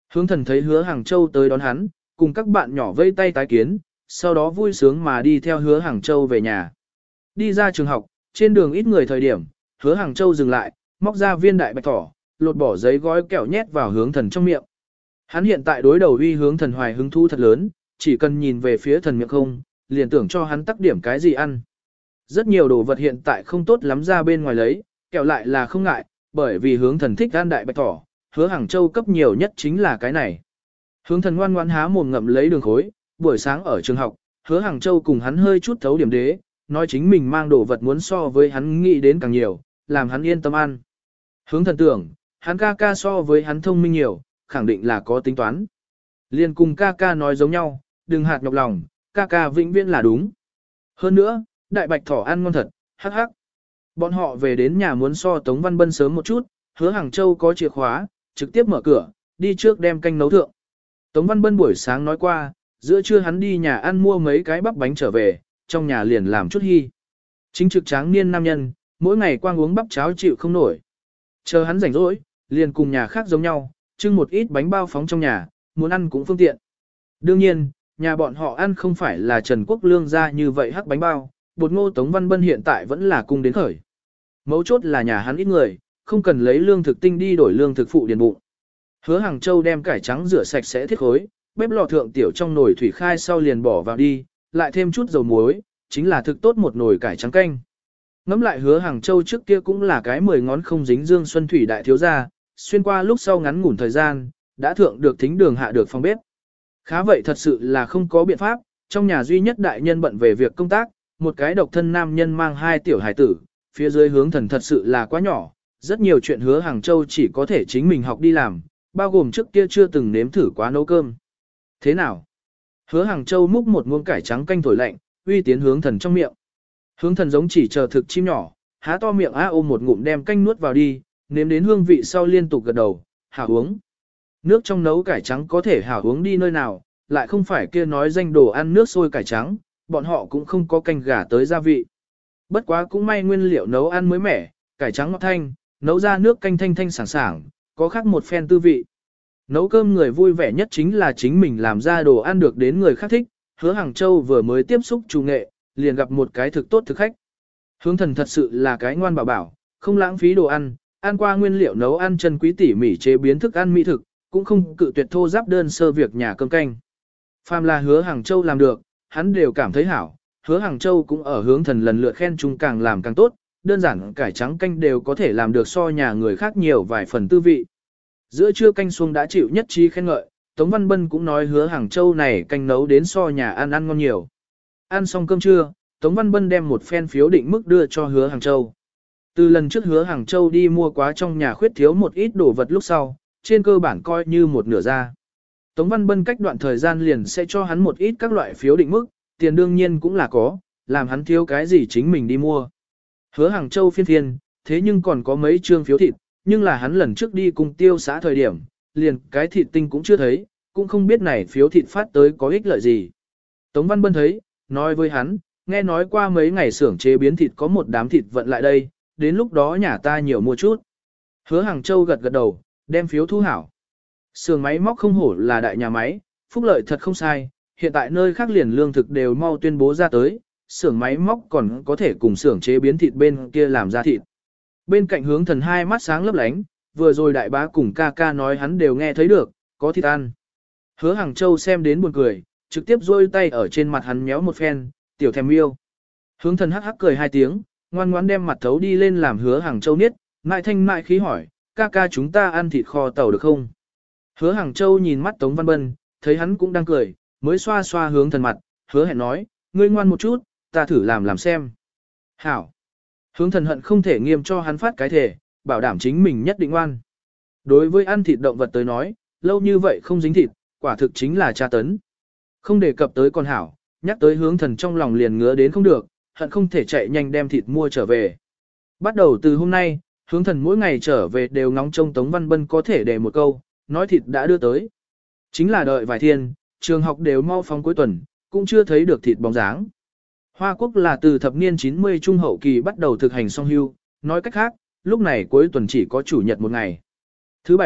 Hướng thần thấy hứa Hàng Châu tới đón hắn, cùng các bạn nhỏ vây tay tái kiến, sau đó vui sướng mà đi theo hứa Hàng Châu về nhà. Đi ra trường học, trên đường ít người thời điểm, hứa Hàng Châu dừng lại, móc ra viên đại bạch thỏ, lột bỏ giấy gói kẹo nhét vào hướng thần trong miệng. Hắn hiện tại đối đầu uy hướng thần hoài hứng thú thật lớn, chỉ cần nhìn về phía thần miệng không, liền tưởng cho hắn tắc điểm cái gì ăn. Rất nhiều đồ vật hiện tại không tốt lắm ra bên ngoài lấy, kẹo lại là không ngại, bởi vì hướng thần thích ăn đại bạch thỏ, hứa Hàng Châu cấp nhiều nhất chính là cái này. Hướng thần ngoan ngoãn há mồm ngậm lấy đường khối, buổi sáng ở trường học, hứa Hàng Châu cùng hắn hơi chút thấu điểm đế, nói chính mình mang đồ vật muốn so với hắn nghĩ đến càng nhiều, làm hắn yên tâm ăn. Hướng thần tưởng, hắn ca ca so với hắn thông minh nhiều, khẳng định là có tính toán. Liên cùng ca ca nói giống nhau, đừng hạt nhọc lòng, ca ca vĩnh viễn là đúng. Hơn nữa, đại bạch thỏ ăn ngon thật, hắc hắc. Bọn họ về đến nhà muốn so Tống Văn Bân sớm một chút, hứa Hàng Châu có chìa khóa, trực tiếp mở cửa, đi trước đem canh nấu thượng. Tống Văn Bân buổi sáng nói qua, giữa trưa hắn đi nhà ăn mua mấy cái bắp bánh trở về, trong nhà liền làm chút hy. Chính trực tráng niên nam nhân, mỗi ngày quang uống bắp cháo chịu không nổi. Chờ hắn rảnh rỗi, liền cùng nhà khác giống nhau, trưng một ít bánh bao phóng trong nhà, muốn ăn cũng phương tiện. Đương nhiên, nhà bọn họ ăn không phải là Trần Quốc Lương ra như vậy hắc bánh bao, bột ngô Tống Văn Bân hiện tại vẫn là cung đến khởi. Mấu chốt là nhà hắn ít người, không cần lấy lương thực tinh đi đổi lương thực phụ điền bụng. Hứa Hàng Châu đem cải trắng rửa sạch sẽ thiết khối, bếp lò thượng tiểu trong nồi thủy khai sau liền bỏ vào đi, lại thêm chút dầu muối, chính là thực tốt một nồi cải trắng canh. Ngắm lại hứa Hàng Châu trước kia cũng là cái 10 ngón không dính dương xuân thủy đại thiếu gia, xuyên qua lúc sau ngắn ngủn thời gian, đã thượng được thính đường hạ được phòng bếp. Khá vậy thật sự là không có biện pháp, trong nhà duy nhất đại nhân bận về việc công tác, một cái độc thân nam nhân mang 2 tiểu hải tử, phía dưới hướng thần thật sự là quá nhỏ, rất nhiều chuyện hứa Hàng Châu chỉ có thể chính mình học đi làm, bao gồm trước kia chưa từng nếm thử quá nấu cơm. Thế nào? Hứa Hàng Châu múc một muỗng cải trắng canh thổi lạnh, uy tiến hướng thần trong miệng. Hướng thần giống chỉ chờ thực chim nhỏ, há to miệng ôm một ngụm đem canh nuốt vào đi, nếm đến hương vị sau liên tục gật đầu, hảo uống. Nước trong nấu cải trắng có thể hảo uống đi nơi nào, lại không phải kia nói danh đồ ăn nước sôi cải trắng, bọn họ cũng không có canh gà tới gia vị. Bất quá cũng may nguyên liệu nấu ăn mới mẻ, cải trắng ngọt thanh, nấu ra nước canh thanh thanh sảng sảng, có khác một phen tư vị. Nấu cơm người vui vẻ nhất chính là chính mình làm ra đồ ăn được đến người khác thích, hứa Hàng Châu vừa mới tiếp xúc chủ nghệ, liền gặp một cái thực tốt thực khách. Hướng thần thật sự là cái ngoan bảo bảo, không lãng phí đồ ăn, ăn qua nguyên liệu nấu ăn chân quý tỉ mỉ chế biến thức ăn mỹ thực, cũng không cự tuyệt thô giáp đơn sơ việc nhà cơm canh. Phàm là hứa Hàng Châu làm được, hắn đều cảm thấy hảo, hứa Hàng Châu cũng ở hướng thần lần lượt khen chung càng làm càng tốt, đơn giản cải trắng canh đều có thể làm được so nhà người khác nhiều vài phần tư vị. Giữa trưa canh xuông đã chịu nhất trí khen ngợi, Tống Văn Bân cũng nói hứa Hàng Châu này canh nấu đến so nhà ăn ngon nhiều. Ăn xong cơm trưa, Tống Văn Bân đem một phen phiếu định mức đưa cho hứa Hàng Châu. Từ lần trước hứa Hàng Châu đi mua quá trong nhà khuyết thiếu một ít đồ vật lúc sau, trên cơ bản coi như một nửa ra. Tống Văn Bân cách đoạn thời gian liền sẽ cho hắn một ít các loại phiếu định mức, tiền đương nhiên cũng là có, làm hắn thiếu cái gì chính mình đi mua. Hứa Hàng Châu phiên phiên, thế nhưng còn có mấy trương phiếu thịt, nhưng là hắn lần trước đi cùng tiêu xã thời điểm, liền cái thịt tinh cũng chưa thấy, cũng không biết này phiếu thịt phát tới có ích lợi gì. Tống Văn Bân thấy, nói với hắn, nghe nói qua mấy ngày xưởng chế biến thịt có một đám thịt vận lại đây, đến lúc đó nhà ta nhiều mua chút. Hứa Hàng Châu gật gật đầu, đem phiếu thu hảo. Xưởng máy móc không hổ là đại nhà máy, phúc lợi thật không sai, hiện tại nơi khác liền lương thực đều mau tuyên bố ra tới, xưởng máy móc còn có thể cùng xưởng chế biến thịt bên kia làm ra thịt. Bên cạnh hướng thần hai mắt sáng lấp lánh, vừa rồi đại bá cùng ca ca nói hắn đều nghe thấy được, có thịt ăn. Hứa Hàng Châu xem đến buồn cười, trực tiếp rôi tay ở trên mặt hắn méo một phen, tiểu thèm yêu. Hướng thần hắc hắc cười 2 tiếng, ngoan ngoãn đem mặt thấu đi lên làm hứa Hàng Châu niết, mại thanh mại khí hỏi, ca ca chúng ta ăn thịt kho tàu được không? Hứa Hàng Châu nhìn mắt Tống Văn Bân, thấy hắn cũng đang cười, mới xoa xoa hướng thần mặt, hứa hẹn nói, ngươi ngoan một chút, ta thử làm xem. Hảo. Hướng thần hận không thể nghiêm cho hắn phát cái thể, bảo đảm chính mình nhất định ngoan. Đối với ăn thịt động vật tới nói, lâu như vậy không dính thịt, quả thực chính là tra tấn. Không đề cập tới con hảo, nhắc tới hướng thần trong lòng liền ngứa đến không được, hận không thể chạy nhanh đem thịt mua trở về. Bắt đầu từ hôm nay, hướng thần mỗi ngày trở về đều ngóng trông Tống Văn Bân có thể để một câu, nói thịt đã đưa tới. Chính là đợi vài thiên, trường học đều mau phóng cuối tuần, cũng chưa thấy được thịt bóng dáng. Hoa Quốc là từ thập niên 90 trung hậu kỳ bắt đầu thực hành song hưu, nói cách khác, lúc này cuối tuần chỉ có chủ nhật một ngày. Thứ bảy,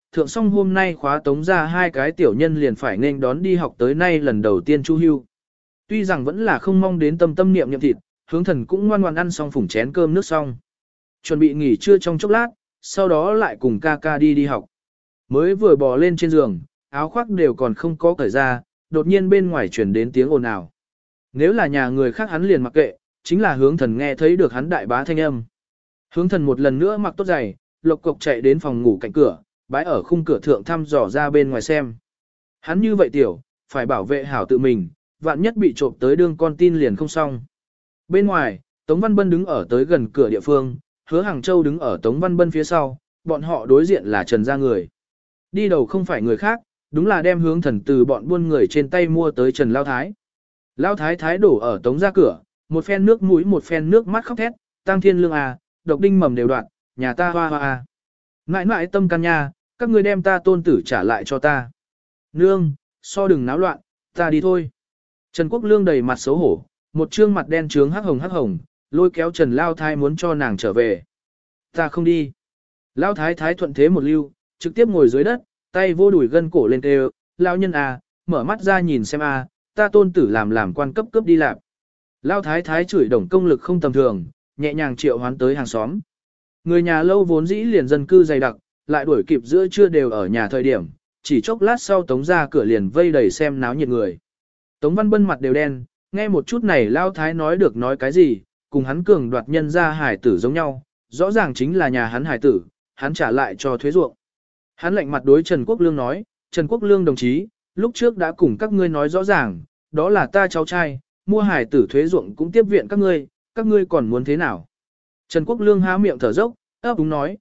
thượng xong hôm nay khóa tống ra hai cái tiểu nhân liền phải nên đón đi học tới nay lần đầu tiên chu hưu. Tuy rằng vẫn là không mong đến tâm tâm niệm niệm thịt, hướng thần cũng ngoan ngoan ăn xong phủng chén cơm nước xong. Chuẩn bị nghỉ trưa trong chốc lát, sau đó lại cùng ca ca đi học. Mới vừa bò lên trên giường, áo khoác đều còn không có cởi ra, đột nhiên bên ngoài chuyển đến tiếng ồn ào. Nếu là nhà người khác hắn liền mặc kệ, chính là hướng thần nghe thấy được hắn đại bá thanh âm. Hướng thần một lần nữa mặc tốt giày, lộc cộc chạy đến phòng ngủ cạnh cửa, bái ở khung cửa thượng thăm dò ra bên ngoài xem. Hắn như vậy tiểu, phải bảo vệ hảo tự mình, vạn nhất bị trộm tới đương con tin liền không xong. Bên ngoài, Tống Văn Bân đứng ở tới gần cửa địa phương, Hứa Hàng Châu đứng ở Tống Văn Bân phía sau, bọn họ đối diện là Trần gia người. Đi đầu không phải người khác, đúng là đem hướng thần từ bọn buôn người trên tay mua tới Trần Lao Thái. Lao Thái thái đổ ở Tống ra cửa, một phen nước mũi một phen nước mắt khóc thét, tăng thiên lương à, độc đinh mầm đều đoạn, nhà ta hoa hoa à. Ngại ngại tâm can nha, các ngươi đem ta tôn tử trả lại cho ta. Nương, so đừng náo loạn, ta đi thôi. Trần Quốc Lương đầy mặt xấu hổ, một trương mặt đen trướng hắc hồng, lôi kéo Trần Lao Thái muốn cho nàng trở về. Ta không đi. Lao Thái thái thuận thế một lưu, trực tiếp ngồi dưới đất, tay vô đuổi gân cổ lên kêu, Lao nhân à, mở mắt ra nhìn xem à, ta tôn tử làm quan cấp đi làm. Lao Thái thái chửi đồng công lực không tầm thường, nhẹ nhàng triệu hoán tới hàng xóm. Người nhà lâu vốn dĩ liền dân cư dày đặc, lại đuổi kịp giữa trưa đều ở nhà thời điểm, chỉ chốc lát sau Tống ra cửa liền vây đầy xem náo nhiệt người. Tống Văn Bân mặt đều đen, nghe một chút này Lao Thái nói được nói cái gì, cùng hắn cường đoạt nhân ra hải tử giống nhau, rõ ràng chính là nhà hắn hải tử, hắn trả lại cho thuế ruộng. Hắn lạnh mặt đối Trần Quốc Lương nói, Trần Quốc Lương đồng chí, lúc trước đã cùng các ngươi nói rõ ràng, đó là ta cháu trai, mua hải tử thuế ruộng cũng tiếp viện các ngươi còn muốn thế nào? Trần Quốc Lương há miệng thở dốc, ấp úng nói,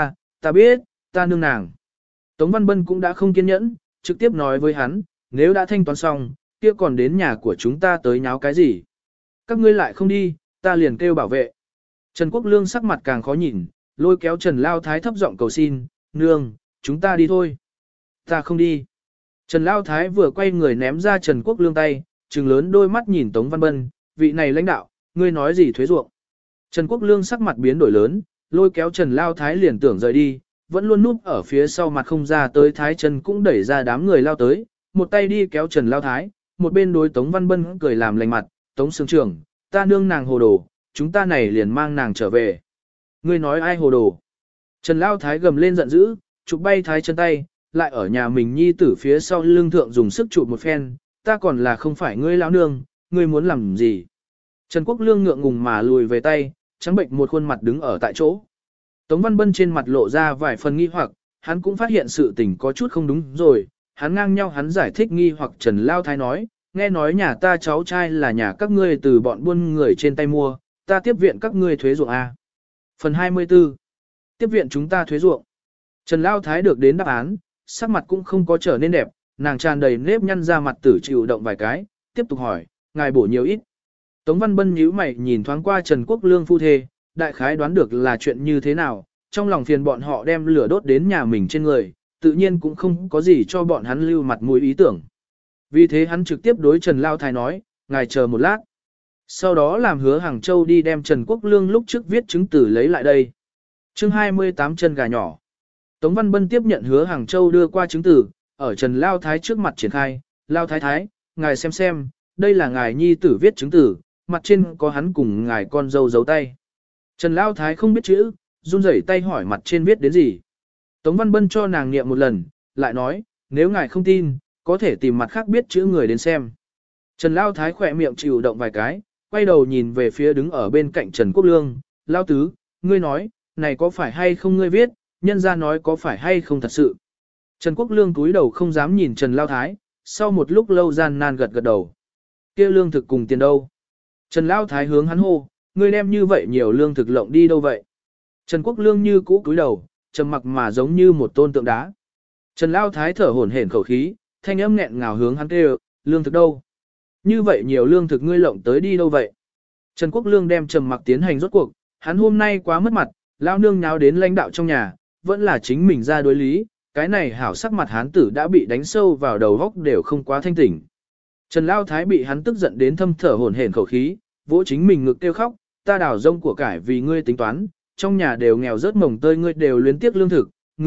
ta biết, ta nương nàng. Tống Văn Bân cũng đã không kiên nhẫn, trực tiếp nói với hắn, nếu đã thanh toán xong, kia còn đến nhà của chúng ta tới nháo cái gì? Các ngươi lại không đi, ta liền kêu bảo vệ. Trần Quốc Lương sắc mặt càng khó nhìn, lôi kéo Trần Lao Thái thấp giọng cầu xin, nương, chúng ta đi thôi. Ta không đi. Trần Lao Thái vừa quay người ném ra Trần Quốc Lương tay, trừng lớn đôi mắt nhìn Tống Văn Bân, vị này lãnh đạo, ngươi nói gì thuế ruộng. Trần Quốc Lương sắc mặt biến đổi lớn, lôi kéo Trần Lao Thái liền tưởng rời đi, vẫn luôn núp ở phía sau mặt không ra tới Thái Trần cũng đẩy ra đám người lao tới, một tay đi kéo Trần Lao Thái, một bên đối Tống Văn Bân cười làm lành mặt, Tống Sương trưởng, ta nương nàng hồ đồ, chúng ta này liền mang nàng trở về. Ngươi nói ai hồ đồ? Trần Lao Thái gầm lên giận dữ, chụp bay Thái Trần tay, lại ở nhà mình nhi tử phía sau lưng thượng dùng sức chụp một phen, ta còn là không phải ngươi lão nương, ngươi muốn làm gì? Trần Quốc Lương ngượng ngùng mà lùi về tay, trắng bệnh một khuôn mặt đứng ở tại chỗ. Tống Văn Bân trên mặt lộ ra vài phần nghi hoặc, hắn cũng phát hiện sự tình có chút không đúng rồi, hắn ngang nhau hắn giải thích nghi hoặc Trần Lao Thái nói, nghe nói nhà ta cháu trai là nhà các ngươi từ bọn buôn người trên tay mua, ta tiếp viện các ngươi thuế ruộng A. Phần 24. Tiếp viện chúng ta thuế ruộng. Trần Lao Thái được đến đáp án, sắc mặt cũng không có trở nên đẹp, nàng tràn đầy nếp nhăn ra mặt tử chịu động vài cái, tiếp tục hỏi, ngài bổ nhiều ít. Tống Văn Bân nhíu mày nhìn thoáng qua Trần Quốc Lương phu thê, đại khái đoán được là chuyện như thế nào, trong lòng phiền bọn họ đem lửa đốt đến nhà mình trên người, tự nhiên cũng không có gì cho bọn hắn lưu mặt mũi ý tưởng. Vì thế hắn trực tiếp đối Trần Lao Thái nói, ngài chờ một lát. Sau đó làm Hứa Hàng Châu đi đem Trần Quốc Lương lúc trước viết chứng từ lấy lại đây. Chương 28 chân gà nhỏ. Tống Văn Bân tiếp nhận Hứa Hàng Châu đưa qua chứng từ, ở Trần Lao Thái trước mặt triển khai, Lao Thái Thái, ngài xem, đây là ngài nhi tử viết chứng từ, mặt trên có hắn cùng ngài con dâu dấu tay. Trần Lao Thái không biết chữ, run rẩy tay hỏi mặt trên viết đến gì. Tống Văn Bân cho nàng niệm một lần, lại nói, nếu ngài không tin, có thể tìm mặt khác biết chữ người đến xem. Trần Lao Thái khỏe miệng chịu động vài cái, quay đầu nhìn về phía đứng ở bên cạnh Trần Quốc Lương, Lao Tứ, ngươi nói, này có phải hay không ngươi viết, nhân ra nói có phải hay không thật sự. Trần Quốc Lương cúi đầu không dám nhìn Trần Lao Thái, sau một lúc lâu gian nan gật đầu. Kia lương thực cùng tiền đâu? Trần Lao Thái hướng hắn hô, ngươi đem như vậy nhiều lương thực lộng đi đâu vậy? Trần Quốc Lương như cũ cúi đầu, trầm mặc mà giống như một tôn tượng đá. Trần Lao Thái thở hổn hển khẩu khí, thanh âm nghẹn ngào hướng hắn kêu, lương thực đâu? Như vậy nhiều lương thực ngươi lộng tới đi đâu vậy? Trần Quốc Lương đem trầm mặc tiến hành rốt cuộc, hắn hôm nay quá mất mặt, lao nương nháo đến lãnh đạo trong nhà, vẫn là chính mình ra đối lý, cái này hảo sắc mặt hán tử đã bị đánh sâu vào đầu góc đều không quá thanh tỉnh. Trần Lao Thái bị hắn tức giận đến thâm thở hổn hển khẩu khí, vỗ chính mình ngực kêu khóc, ta đào rông của cải vì ngươi tính toán, trong nhà đều nghèo rớt mồng tơi ngươi đều luyến tiếc lương thực,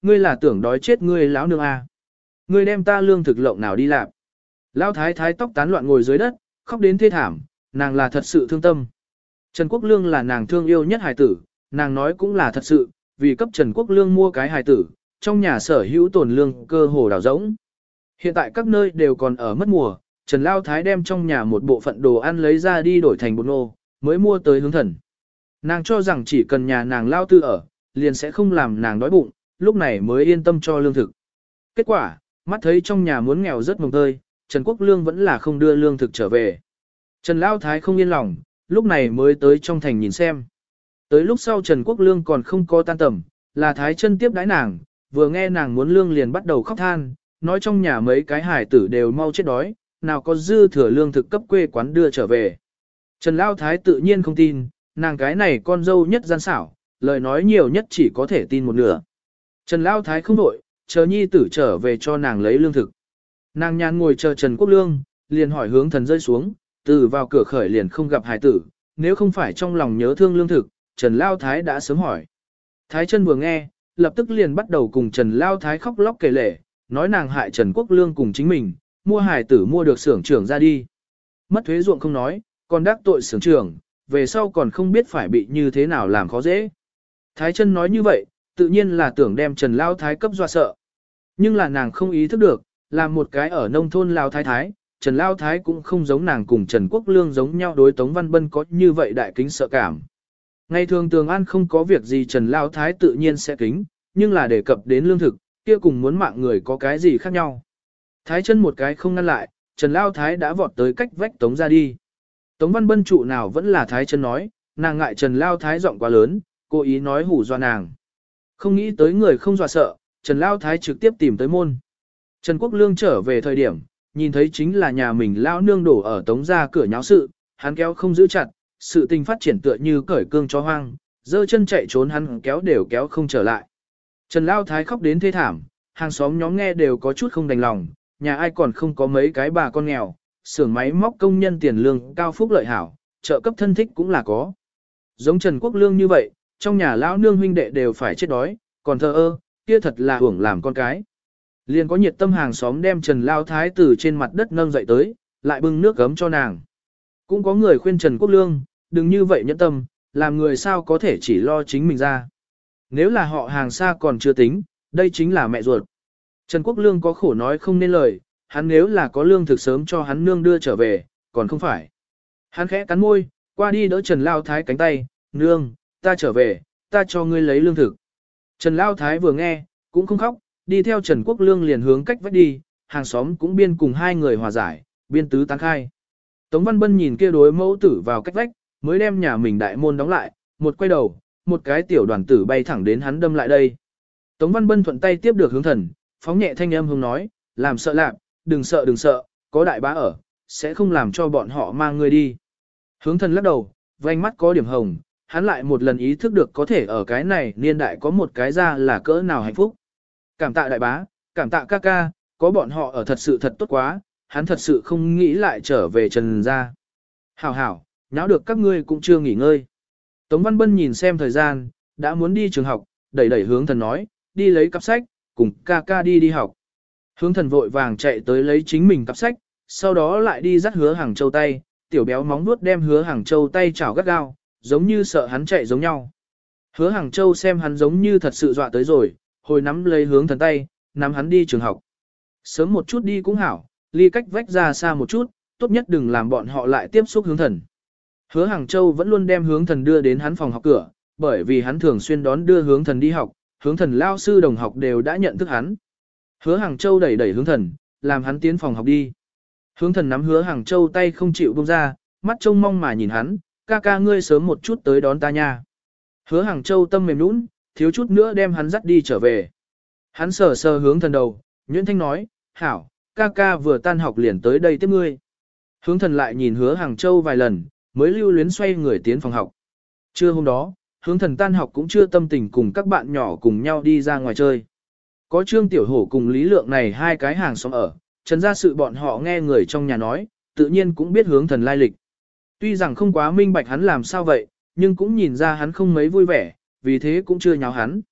ngươi là tưởng đói chết ngươi lão nương à. Ngươi đem ta lương thực lộng nào đi làm. Lão thái thái tóc tán loạn ngồi dưới đất, khóc đến thê thảm, nàng là thật sự thương tâm. Trần Quốc Lương là nàng thương yêu nhất hài tử, nàng nói cũng là thật sự, vì cấp Trần Quốc Lương mua cái hài tử, trong nhà sở hữu tồn lương cơ hồ đào rỗng. Hiện tại các nơi đều còn ở mất mùa, Trần Lao Thái đem trong nhà một bộ phận đồ ăn lấy ra đi đổi thành bột nô, mới mua tới hướng thần. Nàng cho rằng chỉ cần nhà nàng Lao Tư ở, liền sẽ không làm nàng đói bụng, lúc này mới yên tâm cho lương thực. Kết quả, mắt thấy trong nhà muốn nghèo rất mồng tơi, Trần Quốc Lương vẫn là không đưa lương thực trở về. Trần Lao Thái không yên lòng, lúc này mới tới trong thành nhìn xem. Tới lúc sau Trần Quốc Lương còn không có tan tầm, là Thái chân tiếp đãi nàng, vừa nghe nàng muốn lương liền bắt đầu khóc than, nói trong nhà mấy cái hải tử đều mau chết đói, nào có dư thừa lương thực cấp quê quán đưa trở về. Trần Lao Thái tự nhiên không tin, nàng cái này con dâu nhất gian xảo, lời nói nhiều nhất chỉ có thể tin một nửa. Trần Lao Thái không đổi, chờ nhi tử trở về cho nàng lấy lương thực. Nàng nhàn ngồi chờ Trần Quốc Lương, liền hỏi hướng thần rơi xuống, từ vào cửa khởi liền không gặp hải tử, nếu không phải trong lòng nhớ thương lương thực, Trần Lao Thái đã sớm hỏi. Thái chân vừa nghe, lập tức liền bắt đầu cùng Trần Lao Thái khóc lóc kể lể, nói nàng hại Trần Quốc Lương cùng chính mình, mua hải tử mua được xưởng trưởng ra đi. Mất thuế ruộng không nói, còn đắc tội xưởng trưởng, về sau còn không biết phải bị như thế nào làm khó dễ. Thái chân nói như vậy, tự nhiên là tưởng đem Trần Lao Thái cấp dọa sợ. Nhưng là nàng không ý thức được, là một cái ở nông thôn Lao Thái Thái, Trần Lao Thái cũng không giống nàng cùng Trần Quốc Lương giống nhau đối Tống Văn Bân có như vậy đại kính sợ cảm. Ngày thường Tường An không có việc gì Trần Lao Thái tự nhiên sẽ kính, nhưng là đề cập đến lương thực, kia cùng muốn mạng người có cái gì khác nhau. Thái chân một cái không ngăn lại, Trần Lao Thái đã vọt tới cách vách Tống ra đi. Tống Văn Bân trụ nào vẫn là Thái chân nói, nàng ngại Trần Lao Thái giọng quá lớn, cố ý nói hù dọa nàng. Không nghĩ tới người không dọa sợ, Trần Lao Thái trực tiếp tìm tới môn. Trần Quốc Lương trở về thời điểm, nhìn thấy chính là nhà mình Lao nương đổ ở Tống ra cửa nháo sự, hắn kéo không giữ chặt, sự tình phát triển tựa như cởi cương chó hoang, giơ chân chạy trốn hắn kéo đều kéo không trở lại. Trần Lao Thái khóc đến thê thảm, hàng xóm nhóm nghe đều có chút không đành lòng, nhà ai còn không có mấy cái bà con nghèo, xưởng máy móc công nhân tiền lương cao phúc lợi hảo, trợ cấp thân thích cũng là có. Giống Trần Quốc Lương như vậy, trong nhà lão nương huynh đệ đều phải chết đói, còn thờ ơ, kia thật là hưởng làm con cái. Liền có nhiệt tâm hàng xóm đem Trần Lao Thái từ trên mặt đất nâng dậy tới, lại bưng nước gấm cho nàng. Cũng có người khuyên Trần Quốc Lương, đừng như vậy nhẫn tâm, làm người sao có thể chỉ lo chính mình ra. Nếu là họ hàng xa còn chưa tính, đây chính là mẹ ruột. Trần Quốc Lương có khổ nói không nên lời, hắn nếu là có lương thực sớm cho hắn nương đưa trở về, còn không phải. Hắn khẽ cắn môi, qua đi đỡ Trần Lao Thái cánh tay, nương, ta trở về, ta cho ngươi lấy lương thực. Trần Lao Thái vừa nghe, cũng không khóc, đi theo Trần Quốc Lương liền hướng cách vách đi, hàng xóm cũng biên cùng hai người hòa giải, biên tứ tán khai. Tống Văn Bân nhìn kia đối mẫu tử vào cách vách, mới đem nhà mình đại môn đóng lại, một quay đầu, một cái tiểu đoàn tử bay thẳng đến hắn đâm lại đây. Tống Văn Bân thuận tay tiếp được hướng thần, phóng nhẹ thanh âm hướng nói, làm sợ lạc, đừng sợ, có đại bá ở, sẽ không làm cho bọn họ mang ngươi đi. Hướng thần lắc đầu, vành mắt có điểm hồng, hắn lại một lần ý thức được có thể ở cái này niên đại có một cái ra là cỡ nào hạnh phúc. Cảm tạ đại bá, cảm tạ ca ca, có bọn họ ở thật sự thật tốt quá, hắn thật sự không nghĩ lại trở về Trần gia. Hảo hảo, nháo được các ngươi cũng chưa nghỉ ngơi. Tống Văn Bân nhìn xem thời gian, đã muốn đi trường học, đẩy hướng thần nói, đi lấy cặp sách, cùng ca ca đi học. Hướng thần vội vàng chạy tới lấy chính mình cặp sách, sau đó lại đi dắt Hứa Hàng Châu tay, tiểu béo móng vuốt đem Hứa Hàng Châu tay chảo gắt gao, giống như sợ hắn chạy giống nhau. Hứa Hàng Châu xem hắn giống như thật sự dọa tới rồi, hồi nắm lấy hướng thần tay, nắm hắn đi trường học. Sớm một chút đi cũng hảo, ly cách vách ra xa một chút, tốt nhất đừng làm bọn họ lại tiếp xúc hướng thần. Hứa Hàng Châu vẫn luôn đem hướng thần đưa đến hắn phòng học cửa, bởi vì hắn thường xuyên đón đưa hướng thần đi học, hướng thần lao sư đồng học đều đã nhận thức hắn. Hứa Hàng Châu đẩy hướng thần, làm hắn tiến phòng học đi. Hướng thần nắm Hứa Hàng Châu tay không chịu buông ra, mắt trông mong mà nhìn hắn, ca ca ngươi sớm một chút tới đón ta nha. Hứa Hàng Châu tâm mềm nũng, thiếu chút nữa đem hắn dắt đi trở về. Hắn sờ hướng thần đầu, nhuyễn thanh nói, hảo, ca ca vừa tan học liền tới đây tiếp ngươi. Hướng thần lại nhìn Hứa Hàng Châu vài lần, mới lưu luyến xoay người tiến phòng học. Trưa hôm đó, hướng thần tan học cũng chưa tâm tình cùng các bạn nhỏ cùng nhau đi ra ngoài chơi. Có Trương Tiểu Hổ cùng Lý Lượng này hai cái hàng xóm ở, Trần gia sự bọn họ nghe người trong nhà nói, tự nhiên cũng biết hướng thần lai lịch. Tuy rằng không quá minh bạch hắn làm sao vậy, nhưng cũng nhìn ra hắn không mấy vui vẻ, vì thế cũng chưa nháo hắn.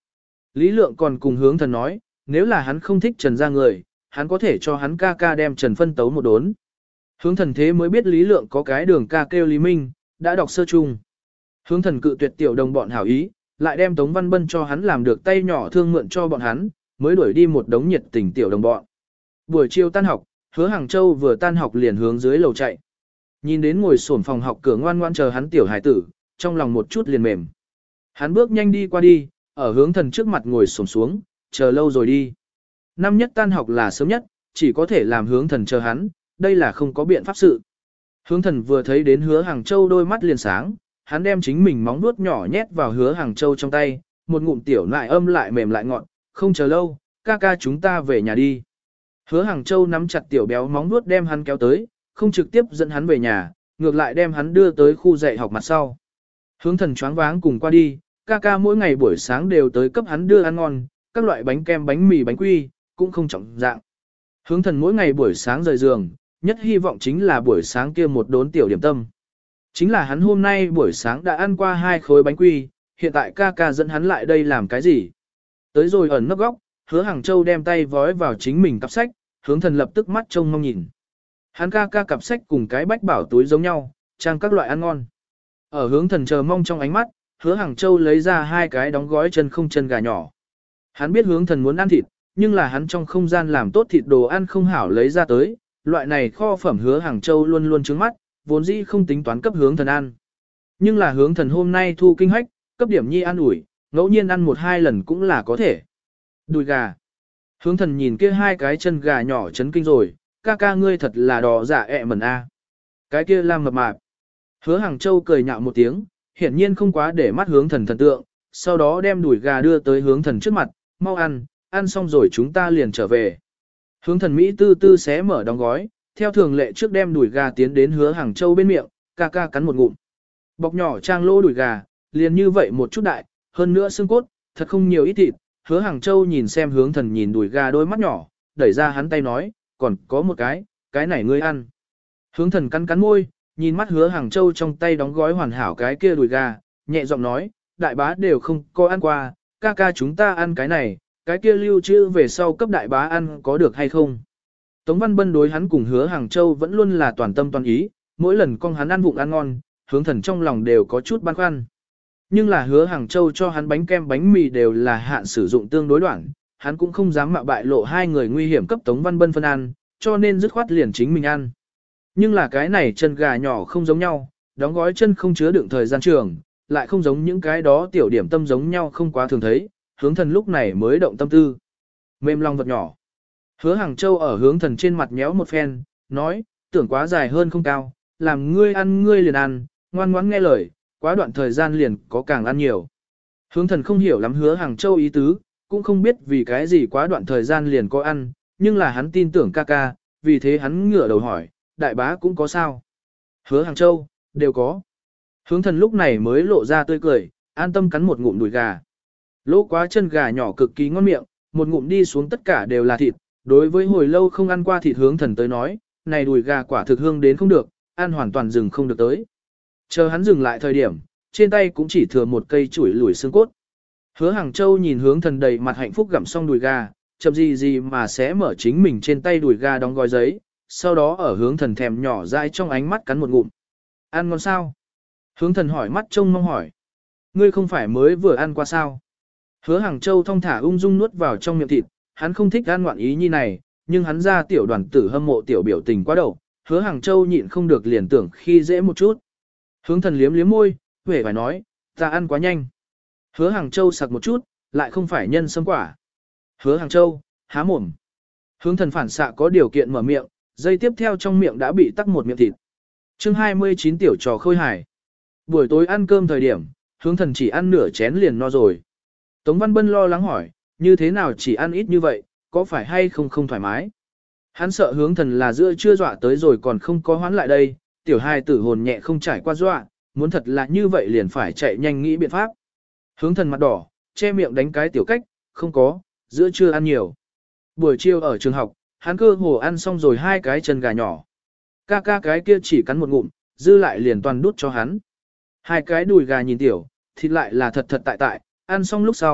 Lý Lượng còn cùng hướng thần nói, nếu là hắn không thích Trần ra người, hắn có thể cho hắn ca ca đem Trần phân tấu một đốn. Hướng thần thế mới biết Lý Lượng có cái đường ca kêu Lý Minh, đã đọc sơ chung. Hướng thần cự tuyệt tiểu đồng bọn hảo ý, lại đem Tống Văn Bân cho hắn làm được tay nhỏ thương mượn cho bọn hắn, mới đuổi đi một đống nhiệt tình tiểu đồng bọn. Buổi chiều tan học, Hứa Hàng Châu vừa tan học liền hướng dưới lầu chạy. Nhìn đến ngồi xổm phòng học cửa ngoan ngoan chờ hắn tiểu hải tử, trong lòng một chút liền mềm. Hắn bước nhanh đi qua đi, ở hướng thần trước mặt ngồi xổm xuống, chờ lâu rồi đi. Năm nhất tan học là sớm nhất, chỉ có thể làm hướng thần chờ hắn, đây là không có biện pháp sự. Hướng thần vừa thấy đến Hứa Hàng Châu đôi mắt liền sáng, hắn đem chính mình móng vuốt nhỏ nhét vào Hứa Hàng Châu trong tay, một ngụm tiểu nại âm lại mềm lại ngọt, không chờ lâu, ca ca chúng ta về nhà đi. Hứa Hàng Châu nắm chặt tiểu béo móng vuốt đem hắn kéo tới, không trực tiếp dẫn hắn về nhà, ngược lại đem hắn đưa tới khu dạy học mặt sau. Hướng thần choáng váng cùng qua đi, ca ca mỗi ngày buổi sáng đều tới cấp hắn đưa ăn ngon, các loại bánh kem bánh mì bánh quy, cũng không trọng dạng. Hướng thần mỗi ngày buổi sáng rời giường, nhất hy vọng chính là buổi sáng kia một đốn tiểu điểm tâm. Chính là hắn hôm nay buổi sáng đã ăn qua 2 khối bánh quy, hiện tại ca ca dẫn hắn lại đây làm cái gì? Tới rồi ẩn nấp góc, Hứa Hàng Châu đem tay vói vào chính mình cặp sách, hướng thần lập tức mắt trông mong nhìn. Hắn ca ca cặp sách cùng cái bách bảo túi giống nhau, trang các loại ăn ngon. Ở hướng thần chờ mong trong ánh mắt, Hứa Hàng Châu lấy ra 2 cái đóng gói chân không chân gà nhỏ. Hắn biết hướng thần muốn ăn thịt, nhưng là hắn trong không gian làm tốt thịt đồ ăn không hảo lấy ra tới, loại này kho phẩm Hứa Hàng Châu luôn luôn trướng mắt, vốn dĩ không tính toán cấp hướng thần ăn. Nhưng là hướng thần hôm nay thu kinh hách, cấp điểm nhi ăn ủi, ngẫu nhiên ăn 1-2 lần cũng là có thể. Đùi gà. Hướng thần nhìn kia 2 cái chân gà nhỏ chấn kinh rồi, ca ca ngươi thật là đỏ dạ ẹ mẩn a. Cái kia làm mập mạp. Hứa Hàng Châu cười nhạo một tiếng, hiển nhiên không quá để mắt hướng thần thần tượng, sau đó đem đùi gà đưa tới hướng thần trước mặt, mau ăn, ăn xong rồi chúng ta liền trở về. Hướng thần Mỹ tư tư xé mở đóng gói, theo thường lệ trước đem đùi gà tiến đến Hứa Hàng Châu bên miệng, ca ca cắn một ngụm. Bọc nhỏ trang lô đùi gà, liền như vậy một chút đại, hơn nữa xương cốt, thật không nhiều ít thịt. Hứa Hàng Châu nhìn xem hướng thần nhìn đùi gà đôi mắt nhỏ, đẩy ra hắn tay nói, còn có một cái này ngươi ăn. Hướng thần cắn cắn môi, nhìn mắt Hứa Hàng Châu trong tay đóng gói hoàn hảo cái kia đùi gà, nhẹ giọng nói, đại bá đều không có ăn qua, ca ca chúng ta ăn cái này, cái kia lưu trữ về sau cấp đại bá ăn có được hay không. Tống Văn Bân đối hắn cùng Hứa Hàng Châu vẫn luôn là toàn tâm toàn ý, mỗi lần con hắn ăn vụng ăn ngon, hướng thần trong lòng đều có chút băn khoăn. Nhưng là Hứa Hàng Châu cho hắn bánh kem bánh mì đều là hạn sử dụng tương đối đoạn, hắn cũng không dám mạo bại lộ 2 người nguy hiểm cấp Tống Văn Bân phân ăn, cho nên dứt khoát liền chính mình ăn. Nhưng là cái này chân gà nhỏ không giống nhau, đóng gói chân không chứa đựng thời gian trường, lại không giống những cái đó tiểu điểm tâm giống nhau không quá thường thấy, hướng thần lúc này mới động tâm tư. Mềm lòng vật nhỏ. Hứa Hàng Châu ở hướng thần trên mặt nhéo một phen, nói, tưởng quá dài hơn không cao, làm ngươi ăn ngươi liền ăn, ngoan ngoãn nghe lời, quá đoạn thời gian liền có càng ăn nhiều. Hướng thần không hiểu lắm Hứa Hàng Châu ý tứ, cũng không biết vì cái gì quá đoạn thời gian liền có ăn, nhưng là hắn tin tưởng ca ca, vì thế hắn ngửa đầu hỏi, đại bá cũng có sao? Hứa Hàng Châu, đều có. Hướng thần lúc này mới lộ ra tươi cười, an tâm cắn một ngụm đùi gà. Lỗ quá chân gà nhỏ cực kỳ ngon miệng, một ngụm đi xuống tất cả đều là thịt, đối với hồi lâu không ăn qua thịt hướng thần tới nói, này đùi gà quả thực hương đến không được, ăn hoàn toàn dừng không được tới. Chờ hắn dừng lại thời điểm, trên tay cũng chỉ thừa một cây chuỗi lủi xương cốt. Hứa Hàng Châu nhìn hướng thần đầy mặt hạnh phúc gặm xong đùi gà, chậm gì mà sẽ mở chính mình trên tay đùi gà đóng gói giấy, sau đó ở hướng thần thèm nhỏ dãi trong ánh mắt cắn một ngụm. Ăn ngon sao? Hướng thần hỏi mắt trông mong hỏi. Ngươi không phải mới vừa ăn qua sao? Hứa Hàng Châu thong thả ung dung nuốt vào trong miệng thịt, hắn không thích ăn ngoạn ý như này, nhưng hắn ra tiểu đoàn tử hâm mộ tiểu biểu tình quá đầu, Hứa Hàng Châu nhịn không được liền tưởng khi dễ một chút. Hướng thần liếm liếm môi, huệ phải nói, ta ăn quá nhanh. Hứa Hàng Châu sặc một chút, lại không phải nhân sâm quả. Hứa Hàng Châu, há mồm. Hướng thần phản xạ có điều kiện mở miệng, dây tiếp theo trong miệng đã bị tắc một miệng thịt. Chương 29 tiểu trò khôi hài. Buổi tối ăn cơm thời điểm, hướng thần chỉ ăn nửa chén liền no rồi. Tống Văn Bân lo lắng hỏi, như thế nào chỉ ăn ít như vậy, có phải hay không thoải mái? Hắn sợ hướng thần là giữa chưa dọa tới rồi còn không có hoán lại đây, tiểu hài tử hồn nhẹ không trải qua dọa, muốn thật là như vậy liền phải chạy nhanh nghĩ biện pháp. Hướng thần mặt đỏ, che miệng đánh cái tiểu cách, không có, giữa trưa ăn nhiều. Buổi chiều ở trường học, hắn cơ hồ ăn xong rồi 2 cái chân gà nhỏ. Ca ca cái kia chỉ cắn một ngụm, dư lại liền toàn đút cho hắn. 2 cái đùi gà nhìn tiểu, thịt lại là thật thật tại tại, ăn xong lúc sau,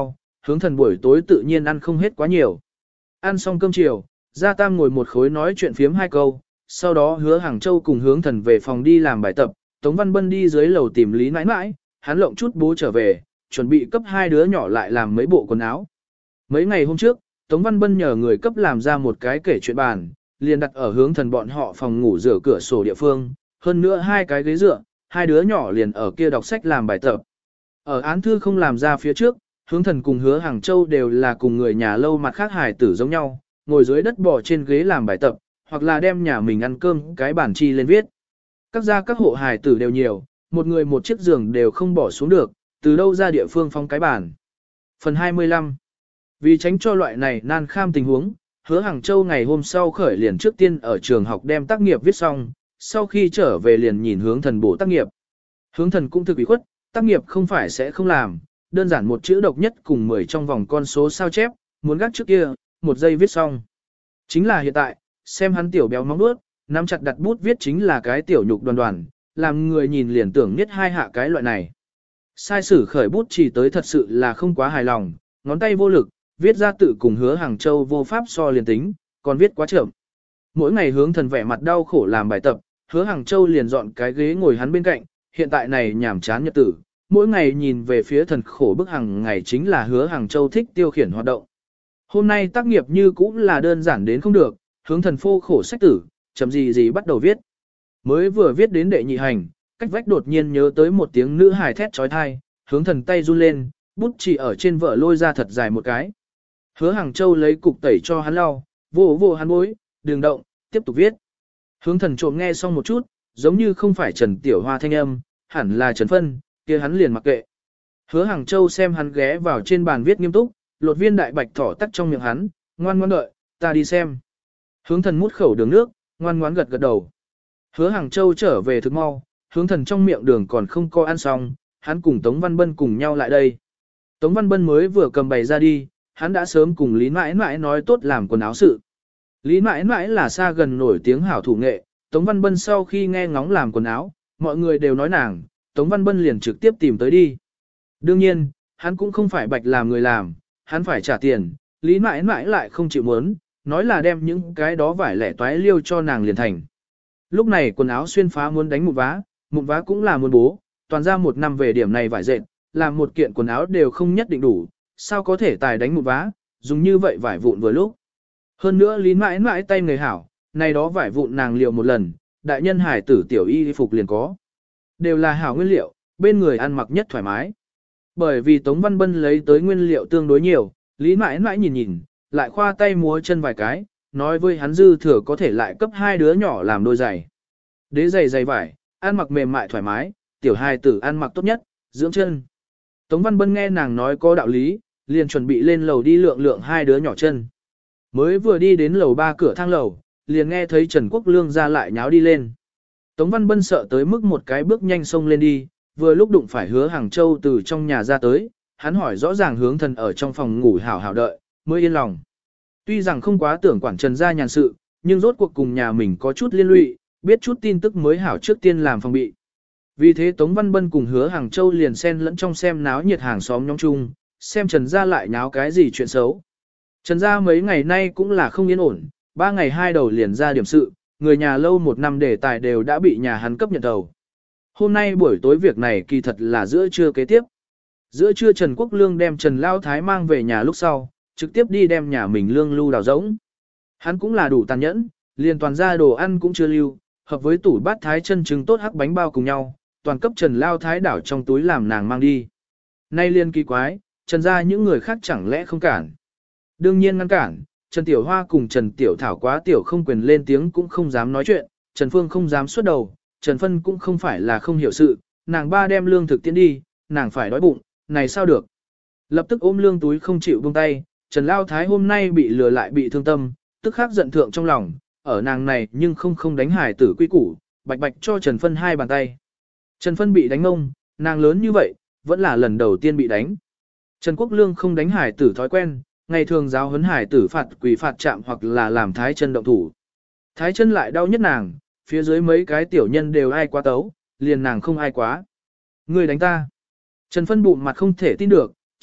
hướng thần buổi tối tự nhiên ăn không hết quá nhiều. Ăn xong cơm chiều, Gia Tam ngồi một khối nói chuyện phiếm hai câu, sau đó Hứa Hàng Châu cùng hướng thần về phòng đi làm bài tập, Tống Văn Bân đi dưới lầu tìm Lý Nãi Nãi, hắn lộng chút bố trở về, chuẩn bị cấp hai đứa nhỏ lại làm mấy bộ quần áo. Mấy ngày hôm trước, Tống Văn Bân nhờ người cấp làm ra một cái kể chuyện bàn, liền đặt ở hướng thần bọn họ phòng ngủ rửa cửa sổ địa phương, hơn nữa hai cái ghế dựa, hai đứa nhỏ liền ở kia đọc sách làm bài tập. Ở án thư không làm ra phía trước, hướng thần cùng Hứa Hàng Châu đều là cùng người nhà lâu mặt khác hài tử giống nhau, ngồi dưới đất bò trên ghế làm bài tập, hoặc là đem nhà mình ăn cơm cái bàn chi lên viết. Các gia các hộ hài tử đều nhiều, một người một chiếc giường đều không bỏ xuống được, từ đâu ra địa phương phong cái bàn. Phần 25. Vì tránh cho loại này nan kham tình huống, Hứa Hàng Châu ngày hôm sau khởi liền trước tiên ở trường học đem tác nghiệp viết xong, sau khi trở về liền nhìn hướng thần bổ tác nghiệp. Hướng thần cũng thực ủy khuất, tác nghiệp không phải sẽ không làm, đơn giản một chữ độc nhất cùng 10 trong vòng con số sao chép, muốn gác trước kia, một giây viết xong. Chính là hiện tại, xem hắn tiểu béo móng nuốt, nắm chặt đặt bút viết chính là cái tiểu nhục đoàn đoàn, làm người nhìn liền tưởng nhất hai hạ cái loại này. Sai sử khởi bút chỉ tới thật sự là không quá hài lòng, ngón tay vô lực, viết ra tự cùng Hứa Hàng Châu vô pháp so liền tính, còn viết quá chậm. Mỗi ngày hướng thần vẻ mặt đau khổ làm bài tập, Hứa Hàng Châu liền dọn cái ghế ngồi hắn bên cạnh, hiện tại này nhảm chán nhật tử, mỗi ngày nhìn về phía thần khổ bức hàng ngày chính là Hứa Hàng Châu thích tiêu khiển hoạt động. Hôm nay tác nghiệp như cũng là đơn giản đến không được, hướng thần phô khổ sách tử, chậm gì bắt đầu viết. Mới vừa viết đến đệ nhị hành, cách vách đột nhiên nhớ tới một tiếng nữ hài thét trói thai, hướng thần tay run lên, bút chỉ ở trên vở lôi ra thật dài một cái. Hứa Hàng Châu lấy cục tẩy cho hắn lau, vô hắn bối, đừng động, tiếp tục viết. Hướng thần trộm nghe xong một chút, giống như không phải Trần Tiểu Hoa thanh âm, hẳn là Trần Phân, kia hắn liền mặc kệ. Hứa Hàng Châu xem hắn ghé vào trên bàn viết nghiêm túc, lột viên đại bạch thỏ tắc trong miệng hắn, ngoan ngoãn đợi, ta đi xem. Hướng thần mút khẩu đường nước, ngoan ngoãn gật đầu. Hứa Hàng Châu trở về thực mau, hướng thần trong miệng đường còn không có ăn xong, hắn cùng Tống Văn Bân cùng nhau lại đây. Tống Văn Bân mới vừa cầm bày ra đi, hắn đã sớm cùng Lý Mãi Mãi nói tốt làm quần áo sự. Lý Mãi Mãi là xa gần nổi tiếng hảo thủ nghệ, Tống Văn Bân sau khi nghe ngóng làm quần áo, mọi người đều nói nàng, Tống Văn Bân liền trực tiếp tìm tới đi. Đương nhiên, hắn cũng không phải bạch làm người làm, hắn phải trả tiền, Lý Mãi Mãi lại không chịu muốn, nói là đem những cái đó vải lẻ toái liêu cho nàng liền thành. Lúc này quần áo xuyên phá muốn đánh mụn vá cũng là muốn bố, toàn ra một năm về điểm này vải dệt, làm một kiện quần áo đều không nhất định đủ, sao có thể tài đánh mụn vá, dùng như vậy vải vụn vừa lúc. Hơn nữa Lý Mãi Mãi tay người hảo, này đó vải vụn nàng liều một lần, đại nhân hải tử tiểu y phục liền có. Đều là hảo nguyên liệu, bên người ăn mặc nhất thoải mái. Bởi vì Tống Văn Bân lấy tới nguyên liệu tương đối nhiều, Lý Mãi Mãi nhìn, lại khoa tay múa chân vài cái, nói với hắn dư thừa có thể lại cấp hai đứa nhỏ làm đôi giày. Đế giày dày vải, ăn mặc mềm mại thoải mái, tiểu hài tử ăn mặc tốt nhất, dưỡng chân. Tống Văn Bân nghe nàng nói có đạo lý, liền chuẩn bị lên lầu đi lượng hai đứa nhỏ chân. Mới vừa đi đến lầu 3 cửa thang lầu, liền nghe thấy Trần Quốc Lương ra lại nháo đi lên. Tống Văn Bân sợ tới mức một cái bước nhanh xông lên đi, vừa lúc đụng phải Hứa Hàng Châu từ trong nhà ra tới, hắn hỏi rõ ràng hướng thần ở trong phòng ngủ hảo hảo đợi, mới yên lòng. Tuy rằng không quá tưởng quản Trần gia nhàn sự, nhưng rốt cuộc cùng nhà mình có chút liên lụy, biết chút tin tức mới hảo trước tiên làm phòng bị. Vì thế Tống Văn Bân cùng Hứa Hàng Châu liền xen lẫn trong xem náo nhiệt hàng xóm nhóm chung, xem Trần gia lại nháo cái gì chuyện xấu. Trần gia mấy ngày nay cũng là không yên ổn, 3 ngày 2 đầu liền ra điểm sự, người nhà lâu 1 năm đề tài đều đã bị nhà hắn cấp nhận đầu. Hôm nay buổi tối việc này kỳ thật là giữa trưa kế tiếp. Giữa trưa Trần Quốc Lương đem Trần Lao Thái mang về nhà lúc sau, trực tiếp đi đem nhà mình lương lưu đào rỗng. Hắn cũng là đủ tàn nhẫn, liền toàn ra đồ ăn cũng chưa lưu, hợp với tủ bát thái chân trứng tốt hắc bánh bao cùng nhau, toàn cấp Trần Lao Thái đảo trong túi làm nàng mang đi. Nay liên kỳ quái, Trần gia những người khác chẳng lẽ không cản. Đương nhiên ngăn cản, Trần Tiểu Hoa cùng Trần Tiểu Thảo quá tiểu không quyền lên tiếng cũng không dám nói chuyện, Trần Phương không dám xuất đầu, Trần Phân cũng không phải là không hiểu sự, nàng ba đem lương thực tiến đi, nàng phải đói bụng, này sao được. Lập tức ôm lương túi không chịu buông tay, Trần Lao Thái hôm nay bị lừa lại bị thương tâm, tức khắc giận thượng trong lòng, ở nàng này nhưng không đánh hải tử quy củ, bạch bạch cho Trần Phân 2 bàn tay. Trần Phân bị đánh ông, nàng lớn như vậy, vẫn là lần đầu tiên bị đánh. Trần Quốc Lương không đánh hải tử thói quen, ngày thường giáo huấn hải tử phạt quỳ phạt chạm hoặc là làm thái chân động thủ. Thái chân lại đau nhất nàng, phía dưới mấy cái tiểu nhân đều ai quá tấu, liền nàng không ai quá. Người đánh ta. Trần Phân bụng mặt không thể tin được,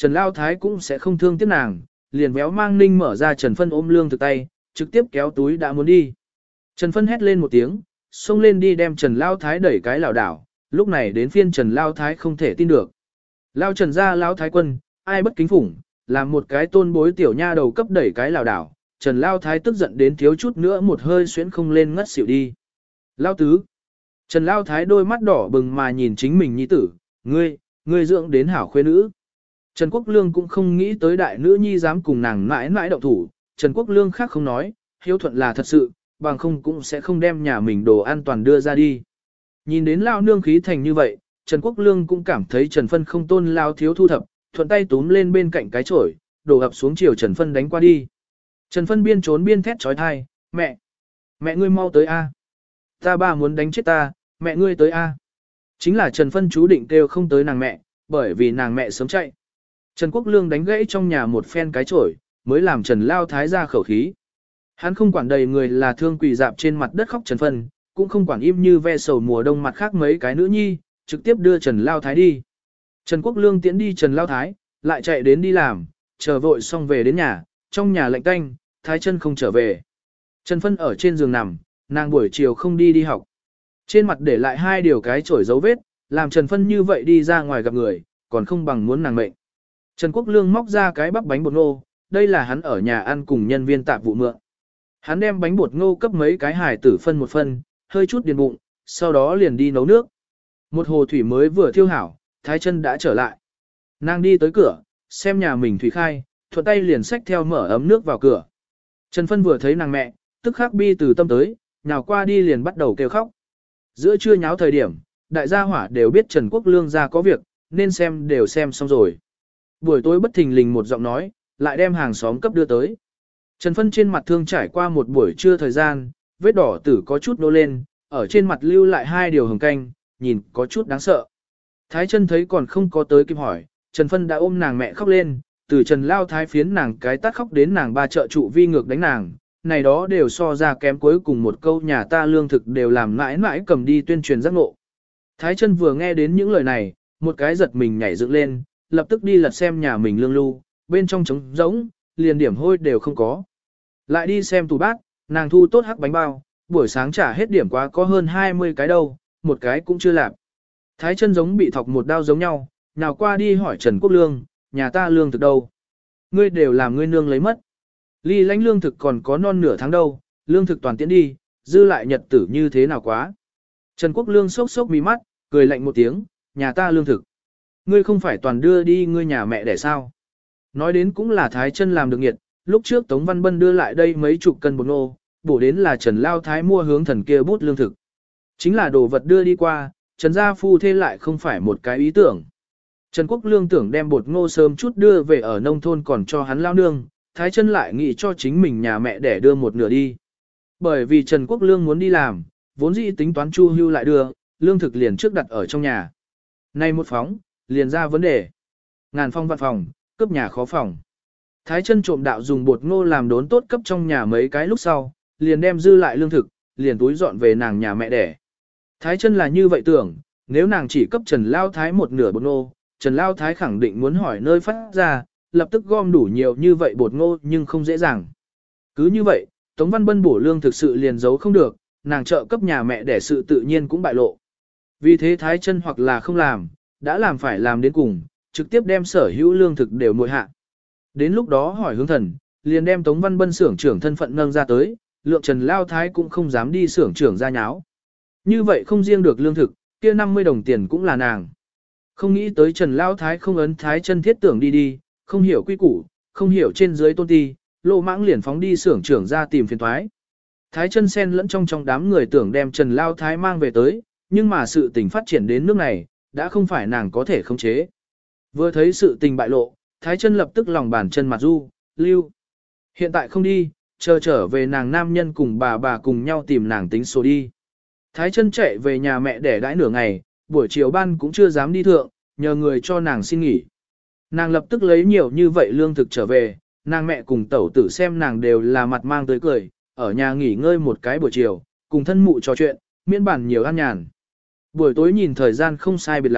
Trần Lao Thái cũng sẽ không thương tiếc nàng, liền véo mang Ninh mở ra Trần Phân ôm lương thực tay, trực tiếp kéo túi đã muốn đi. Trần Phân hét lên một tiếng, xông lên đi đem Trần Lao Thái đẩy cái lảo đảo, lúc này đến phiên Trần Lao Thái không thể tin được. Lao Trần ra Lao Thái quân, ai bất kính phủng, làm một cái tôn bối tiểu nha đầu cấp đẩy cái lảo đảo, Trần Lao Thái tức giận đến thiếu chút nữa một hơi xuyến không lên ngất xỉu đi. Lao tứ. Trần Lao Thái đôi mắt đỏ bừng mà nhìn chính mình nhi tử, ngươi dưỡng đến hảo khuê nữ. Trần Quốc Lương cũng không nghĩ tới đại nữ nhi dám cùng nàng mãi mãi động thủ, Trần Quốc Lương khác không nói, hiếu thuận là thật sự, bằng không cũng sẽ không đem nhà mình đồ an toàn đưa ra đi. Nhìn đến Lao nương khí thành như vậy, Trần Quốc Lương cũng cảm thấy Trần Phân không tôn Lao thiếu thu thập, thuận tay túm lên bên cạnh cái chổi, đổ ập xuống chiều Trần Phân đánh qua đi. Trần Phân biên trốn biên thét trói thai, mẹ ngươi mau tới a, ta ba muốn đánh chết ta, mẹ ngươi tới a. Chính là Trần Phân chú định kêu không tới nàng mẹ, bởi vì nàng mẹ sớm chạy. Trần Quốc Lương đánh gãy trong nhà một phen cái chổi, mới làm Trần Lao Thái ra khẩu khí. Hắn không quản đầy người là thương quỳ dạp trên mặt đất khóc Trần Phân, cũng không quản im như ve sầu mùa đông mặt khác mấy cái nữ nhi, trực tiếp đưa Trần Lao Thái đi. Trần Quốc Lương tiễn đi Trần Lao Thái, lại chạy đến đi làm, chờ vội xong về đến nhà, trong nhà lạnh tanh, Thái chân không trở về. Trần Phân ở trên giường nằm, nàng buổi chiều không đi học. Trên mặt để lại 2 điều cái chổi dấu vết, làm Trần Phân như vậy đi ra ngoài gặp người, còn không bằng muốn nàng mệnh. Trần Quốc Lương móc ra cái bắp bánh bột ngô, đây là hắn ở nhà ăn cùng nhân viên tạp vụ mượn. Hắn đem bánh bột ngô cấp mấy cái hài tử phân một phân, hơi chút điền bụng, sau đó liền đi nấu nước. Một hồ thủy mới vừa thiêu hảo, Thái chân đã trở lại. Nàng đi tới cửa, xem nhà mình thủy khai, thuận tay liền xách theo mở ấm nước vào cửa. Trần Phân vừa thấy nàng mẹ, tức khắc bi từ tâm tới, nhào qua đi liền bắt đầu kêu khóc. Giữa trưa nháo thời điểm, đại gia hỏa đều biết Trần Quốc Lương ra có việc, nên xem đều xem xong rồi. Buổi tối bất thình lình một giọng nói, lại đem hàng xóm cấp đưa tới. Trần Phân trên mặt thương trải qua một buổi trưa thời gian, vết đỏ tử có chút nô lên, ở trên mặt lưu lại 2 điều hồng canh, nhìn có chút đáng sợ. Thái chân thấy còn không có tới kịp hỏi, Trần Phân đã ôm nàng mẹ khóc lên, từ Trần Lao Thái phiến nàng cái tát khóc đến nàng ba trợ trụ vi ngược đánh nàng, này đó đều so ra kém cuối cùng một câu nhà ta lương thực đều làm mãi mãi cầm đi tuyên truyền giác ngộ. Thái chân vừa nghe đến những lời này, một cái giật mình nhảy dựng lên, lập tức đi lật xem nhà mình lương lưu, bên trong trống rỗng, liền điểm hôi đều không có. Lại đi xem tủ bát, nàng thu tốt hắc bánh bao, buổi sáng trả hết điểm quá có hơn 20 cái đâu, một cái cũng chưa làm. Thái chân giống bị thọc một đao giống nhau, nào qua đi hỏi Trần Quốc Lương, nhà ta lương thực đâu? Ngươi đều làm ngươi nương lấy mất. Ly lãnh lương thực còn có non nửa tháng đâu, lương thực toàn tiễn đi, dư lại nhật tử như thế nào quá. Trần Quốc Lương sốc sốc mí mắt, cười lạnh một tiếng, nhà ta lương thực. Ngươi không phải toàn đưa đi ngươi nhà mẹ để sao? Nói đến cũng là Thái chân làm được nghiệt, lúc trước Tống Văn Bân đưa lại đây mấy chục cân bột ngô, bổ đến là Trần Lao Thái mua hướng thần kia bút lương thực. Chính là đồ vật đưa đi qua, Trần gia phu thê lại không phải một cái ý tưởng. Trần Quốc Lương tưởng đem bột ngô sớm chút đưa về ở nông thôn còn cho hắn lao nương, Thái chân lại nghĩ cho chính mình nhà mẹ để đưa một nửa đi. Bởi vì Trần Quốc Lương muốn đi làm, vốn dĩ tính toán chu hưu lại đưa, lương thực liền trước đặt ở trong nhà. Nay một phóng, liền ra vấn đề. Ngàn phong vạn phòng, cướp nhà khó phòng. Thái chân trộm đạo dùng bột ngô làm đốn tốt cấp trong nhà mấy cái lúc sau, liền đem dư lại lương thực, liền túi dọn về nàng nhà mẹ đẻ. Thái chân là như vậy tưởng, nếu nàng chỉ cấp Trần Lao Thái một nửa bột ngô, Trần Lao Thái khẳng định muốn hỏi nơi phát ra, lập tức gom đủ nhiều như vậy bột ngô nhưng không dễ dàng. Cứ như vậy, Tống Văn Bân bổ lương thực sự liền giấu không được, nàng trợ cấp nhà mẹ đẻ sự tự nhiên cũng bại lộ. Vì thế Thái chân hoặc là không làm, đã làm phải làm đến cùng, trực tiếp đem sở hữu lương thực đều nội hạ. Đến lúc đó hỏi hướng thần, liền đem Tống Văn Bân xưởng trưởng thân phận nâng ra tới, lượng Trần Lao Thái cũng không dám đi xưởng trưởng ra nháo. Như vậy không riêng được lương thực, kia 50 đồng tiền cũng là nàng. Không nghĩ tới Trần Lao Thái không ấn Thái chân thiết tưởng đi, không hiểu quy củ, không hiểu trên dưới tôn ti, lô mãng liền phóng đi xưởng trưởng ra tìm phiền toái. Thái chân xen lẫn trong đám người tưởng đem Trần Lao Thái mang về tới, nhưng mà sự tình phát triển đến nước này, đã không phải nàng có thể khống chế. Vừa thấy sự tình bại lộ, Thái chân lập tức lòng bàn chân mặt du, lưu. Hiện tại không đi, chờ trở về nàng nam nhân cùng bà cùng nhau tìm nàng tính số đi. Thái chân chạy về nhà mẹ để đãi nửa ngày, buổi chiều ban cũng chưa dám đi thượng, nhờ người cho nàng xin nghỉ. Nàng lập tức lấy nhiều như vậy lương thực trở về, nàng mẹ cùng tẩu tử xem nàng đều là mặt mang tới cười, ở nhà nghỉ ngơi một cái buổi chiều, cùng thân mụ trò chuyện, miễn bản nhiều ăn nhàn. Buổi tối nhìn thời gian không sai biệt lắm,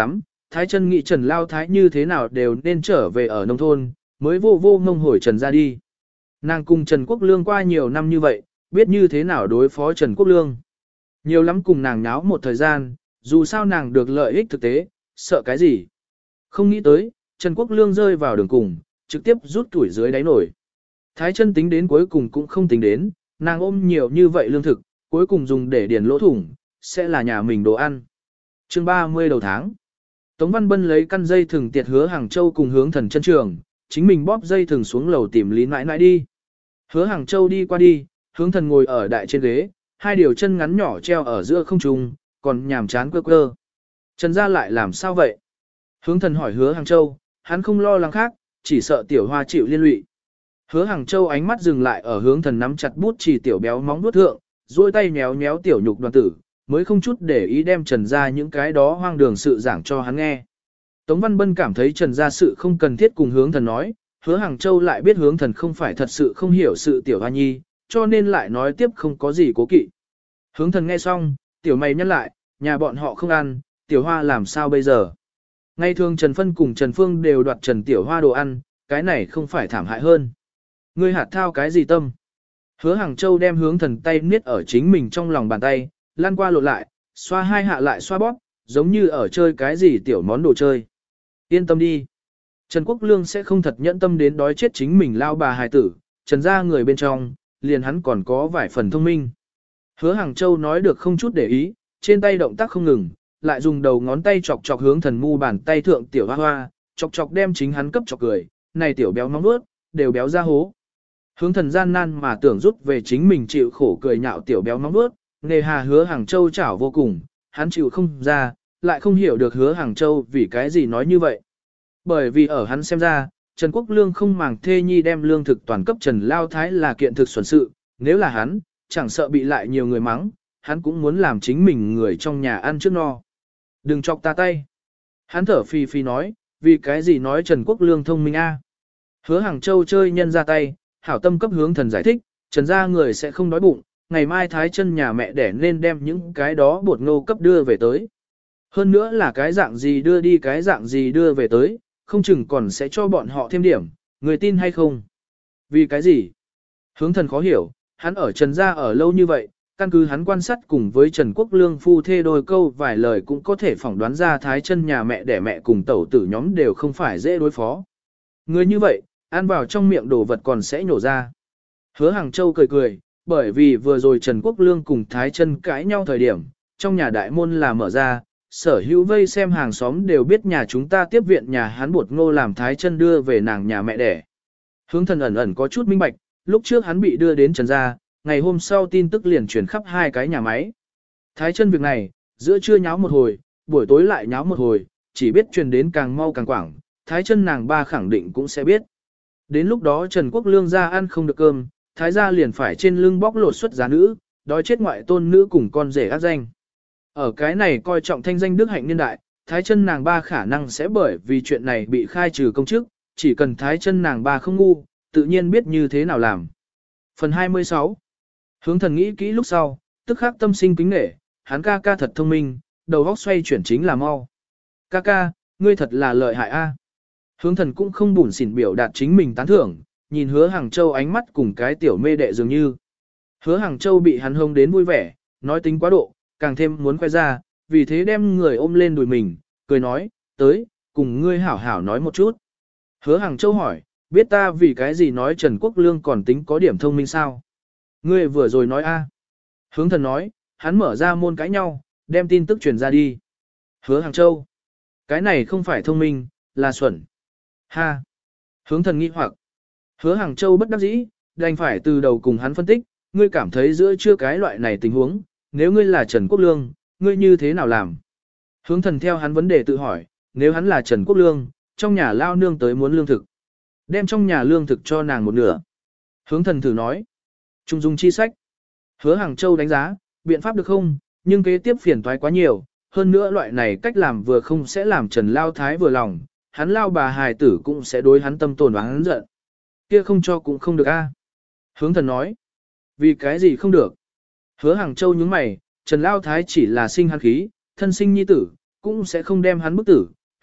Thái chân nghĩ Trần Lao Thái như thế nào đều nên trở về ở nông thôn, mới vô vô ngông hồi Trần ra đi. Nàng cùng Trần Quốc Lương qua nhiều năm như vậy, biết như thế nào đối phó Trần Quốc Lương. Nhiều lắm cùng nàng nháo một thời gian, dù sao nàng được lợi ích thực tế, sợ cái gì. Không nghĩ tới, Trần Quốc Lương rơi vào đường cùng, trực tiếp rút tuổi dưới đáy nổi. Thái chân tính đến cuối cùng cũng không tính đến, nàng ôm nhiều như vậy lương thực, cuối cùng dùng để điền lỗ thủng, sẽ là nhà mình đồ ăn. Chương 30 đầu tháng. Tống Văn Bân lấy căn dây thừng tiệt Hứa Hàng Châu cùng Hướng Thần chân trường, chính mình bóp dây thừng xuống lầu tìm Lý nãi nãi đi. Hứa Hàng Châu đi qua đi, Hướng Thần ngồi ở đại trên ghế, hai điều chân ngắn nhỏ treo ở giữa không trung, còn nhàm chán quơ quơ. Trần gia lại làm sao vậy? Hướng Thần hỏi Hứa Hàng Châu, hắn không lo lắng khác, chỉ sợ tiểu hoa chịu liên lụy. Hứa Hàng Châu ánh mắt dừng lại ở Hướng Thần nắm chặt bút chỉ tiểu béo móng vuốt thượng, duỗi tay nhéo nhéo tiểu nhục đoàn tử, mới không chút để ý đem Trần gia những cái đó hoang đường sự giảng cho hắn nghe. Tống Văn Bân cảm thấy Trần gia sự không cần thiết cùng Hướng Thần nói, Hứa Hàng Châu lại biết Hướng Thần không phải thật sự không hiểu sự tiểu hoa nhi, cho nên lại nói tiếp không có gì cố kỵ. Hướng Thần nghe xong, tiểu mày nhăn lại, nhà bọn họ không ăn, tiểu hoa làm sao bây giờ? Ngày thường Trần Phân cùng Trần Phương đều đoạt Trần Tiểu Hoa đồ ăn, cái này không phải thảm hại hơn. Ngươi hạt thao cái gì tâm? Hứa Hàng Châu đem Hướng Thần tay niết ở chính mình trong lòng bàn tay, lăn qua lộn lại, xoa hai hạ lại xoa bóp, giống như ở chơi cái gì tiểu món đồ chơi. Yên tâm đi. Trần Quốc Lương sẽ không thật nhẫn tâm đến đói chết chính mình lao bà hài tử, Trần gia người bên trong, liền hắn còn có vài phần thông minh. Hứa Hàng Châu nói được không chút để ý, trên tay động tác không ngừng, lại dùng đầu ngón tay chọc chọc Hướng Thần mu bàn tay thượng tiểu hoa hoa, chọc chọc đem chính hắn cấp chọc cười, này tiểu béo nóng nuốt, đều béo ra hố. Hướng Thần gian nan mà tưởng rút về chính mình chịu khổ cười nhạo tiểu béo nóng nuốt, nghề hà Hứa Hàng Châu chảo vô cùng, hắn chịu không ra, lại không hiểu được Hứa Hàng Châu vì cái gì nói như vậy. Bởi vì ở hắn xem ra, Trần Quốc Lương không màng thê nhi đem lương thực toàn cấp Trần Lao Thái là kiện thực xuẩn sự, nếu là hắn, chẳng sợ bị lại nhiều người mắng, hắn cũng muốn làm chính mình người trong nhà ăn trước no. Đừng chọc ta tay. Hắn thở phì phì nói, vì cái gì nói Trần Quốc Lương thông minh a? Hứa Hàng Châu chơi nhân ra tay, hảo tâm cấp Hướng Thần giải thích, Trần gia người sẽ không đói bụng, ngày mai thái chân nhà mẹ để nên đem những cái đó bột ngô cấp đưa về tới. Hơn nữa là cái dạng gì đưa đi cái dạng gì đưa về tới, không chừng còn sẽ cho bọn họ thêm điểm, người tin hay không? Vì cái gì? Hướng Thần khó hiểu, hắn ở Trần gia ở lâu như vậy, căn cứ hắn quan sát cùng với Trần Quốc Lương phu thê đôi câu vài lời cũng có thể phỏng đoán ra thái chân nhà mẹ đẻ mẹ cùng tẩu tử nhóm đều không phải dễ đối phó. Người như vậy, ăn vào trong miệng đồ vật còn sẽ nhổ ra. Hứa Hàng Châu cười cười, bởi vì vừa rồi Trần Quốc Lương cùng thái chân cãi nhau thời điểm, trong nhà đại môn là mở ra, sở hữu vây xem hàng xóm đều biết nhà chúng ta tiếp viện nhà hắn bột ngô làm thái chân đưa về nàng nhà mẹ đẻ. Hướng Thần ẩn ẩn có chút minh bạch, lúc trước hắn bị đưa đến Trần gia, ngày hôm sau tin tức liền truyền khắp hai cái nhà máy. Thái chân việc này, giữa trưa nháo một hồi, buổi tối lại nháo một hồi, chỉ biết truyền đến càng mau càng quảng, thái chân nàng ba khẳng định cũng sẽ biết. Đến lúc đó Trần Quốc Lương ra ăn không được cơm, thái gia liền phải trên lưng bóc lột xuất giá nữ, đói chết ngoại tôn nữ cùng con rể ác danh. Ở cái này coi trọng thanh danh đức hạnh niên đại, thái chân nàng ba khả năng sẽ bởi vì chuyện này bị khai trừ công chức, chỉ cần thái chân nàng ba không ngu, tự nhiên biết như thế nào làm. Phần 26. Hướng Thần nghĩ kỹ lúc sau, tức khắc tâm sinh kính nể, hắn ca ca thật thông minh, đầu óc xoay chuyển chính là mau. Ca ca, ngươi thật là lợi hại a. Hướng Thần cũng không bủn xỉn biểu đạt chính mình tán thưởng, nhìn Hứa Hàng Châu ánh mắt cùng cái tiểu mê đệ dường như. Hứa Hàng Châu bị hắn hông đến vui vẻ, nói tính quá độ, càng thêm muốn khoe ra, vì thế đem người ôm lên đùi mình, cười nói, tới, cùng ngươi hảo hảo nói một chút. Hứa Hàng Châu hỏi, biết ta vì cái gì nói Trần Quốc Lương còn tính có điểm thông minh sao? Ngươi vừa rồi nói a. Hướng Thần nói, hắn mở ra môn cãi nhau, đem tin tức truyền ra đi. Hứa Hàng Châu, cái này không phải thông minh, là xuẩn. Ha. Hướng Thần nghi hoặc. Hứa Hàng Châu bất đắc dĩ, đành phải từ đầu cùng hắn phân tích, ngươi cảm thấy giữa chưa cái loại này tình huống, nếu ngươi là Trần Quốc Lương, ngươi như thế nào làm? Hướng Thần theo hắn vấn đề tự hỏi, nếu hắn là Trần Quốc Lương, trong nhà lao nương tới muốn lương thực. Đem trong nhà lương thực cho nàng một nửa. Hướng Thần thử nói. Trung dung chi sách. Hứa Hàng Châu đánh giá, biện pháp được không, nhưng kế tiếp phiền toái quá nhiều, hơn nữa loại này cách làm vừa không sẽ làm Trần Lao Thái vừa lòng, hắn lao bà hài tử cũng sẽ đối hắn tâm tồn và hắn giận. Kia không cho cũng không được a. Hướng Thần nói. Vì cái gì không được? Hứa Hàng Châu nhướng mày, Trần Lao Thái chỉ là sinh hắn khí, thân sinh nhi tử, cũng sẽ không đem hắn bức tử,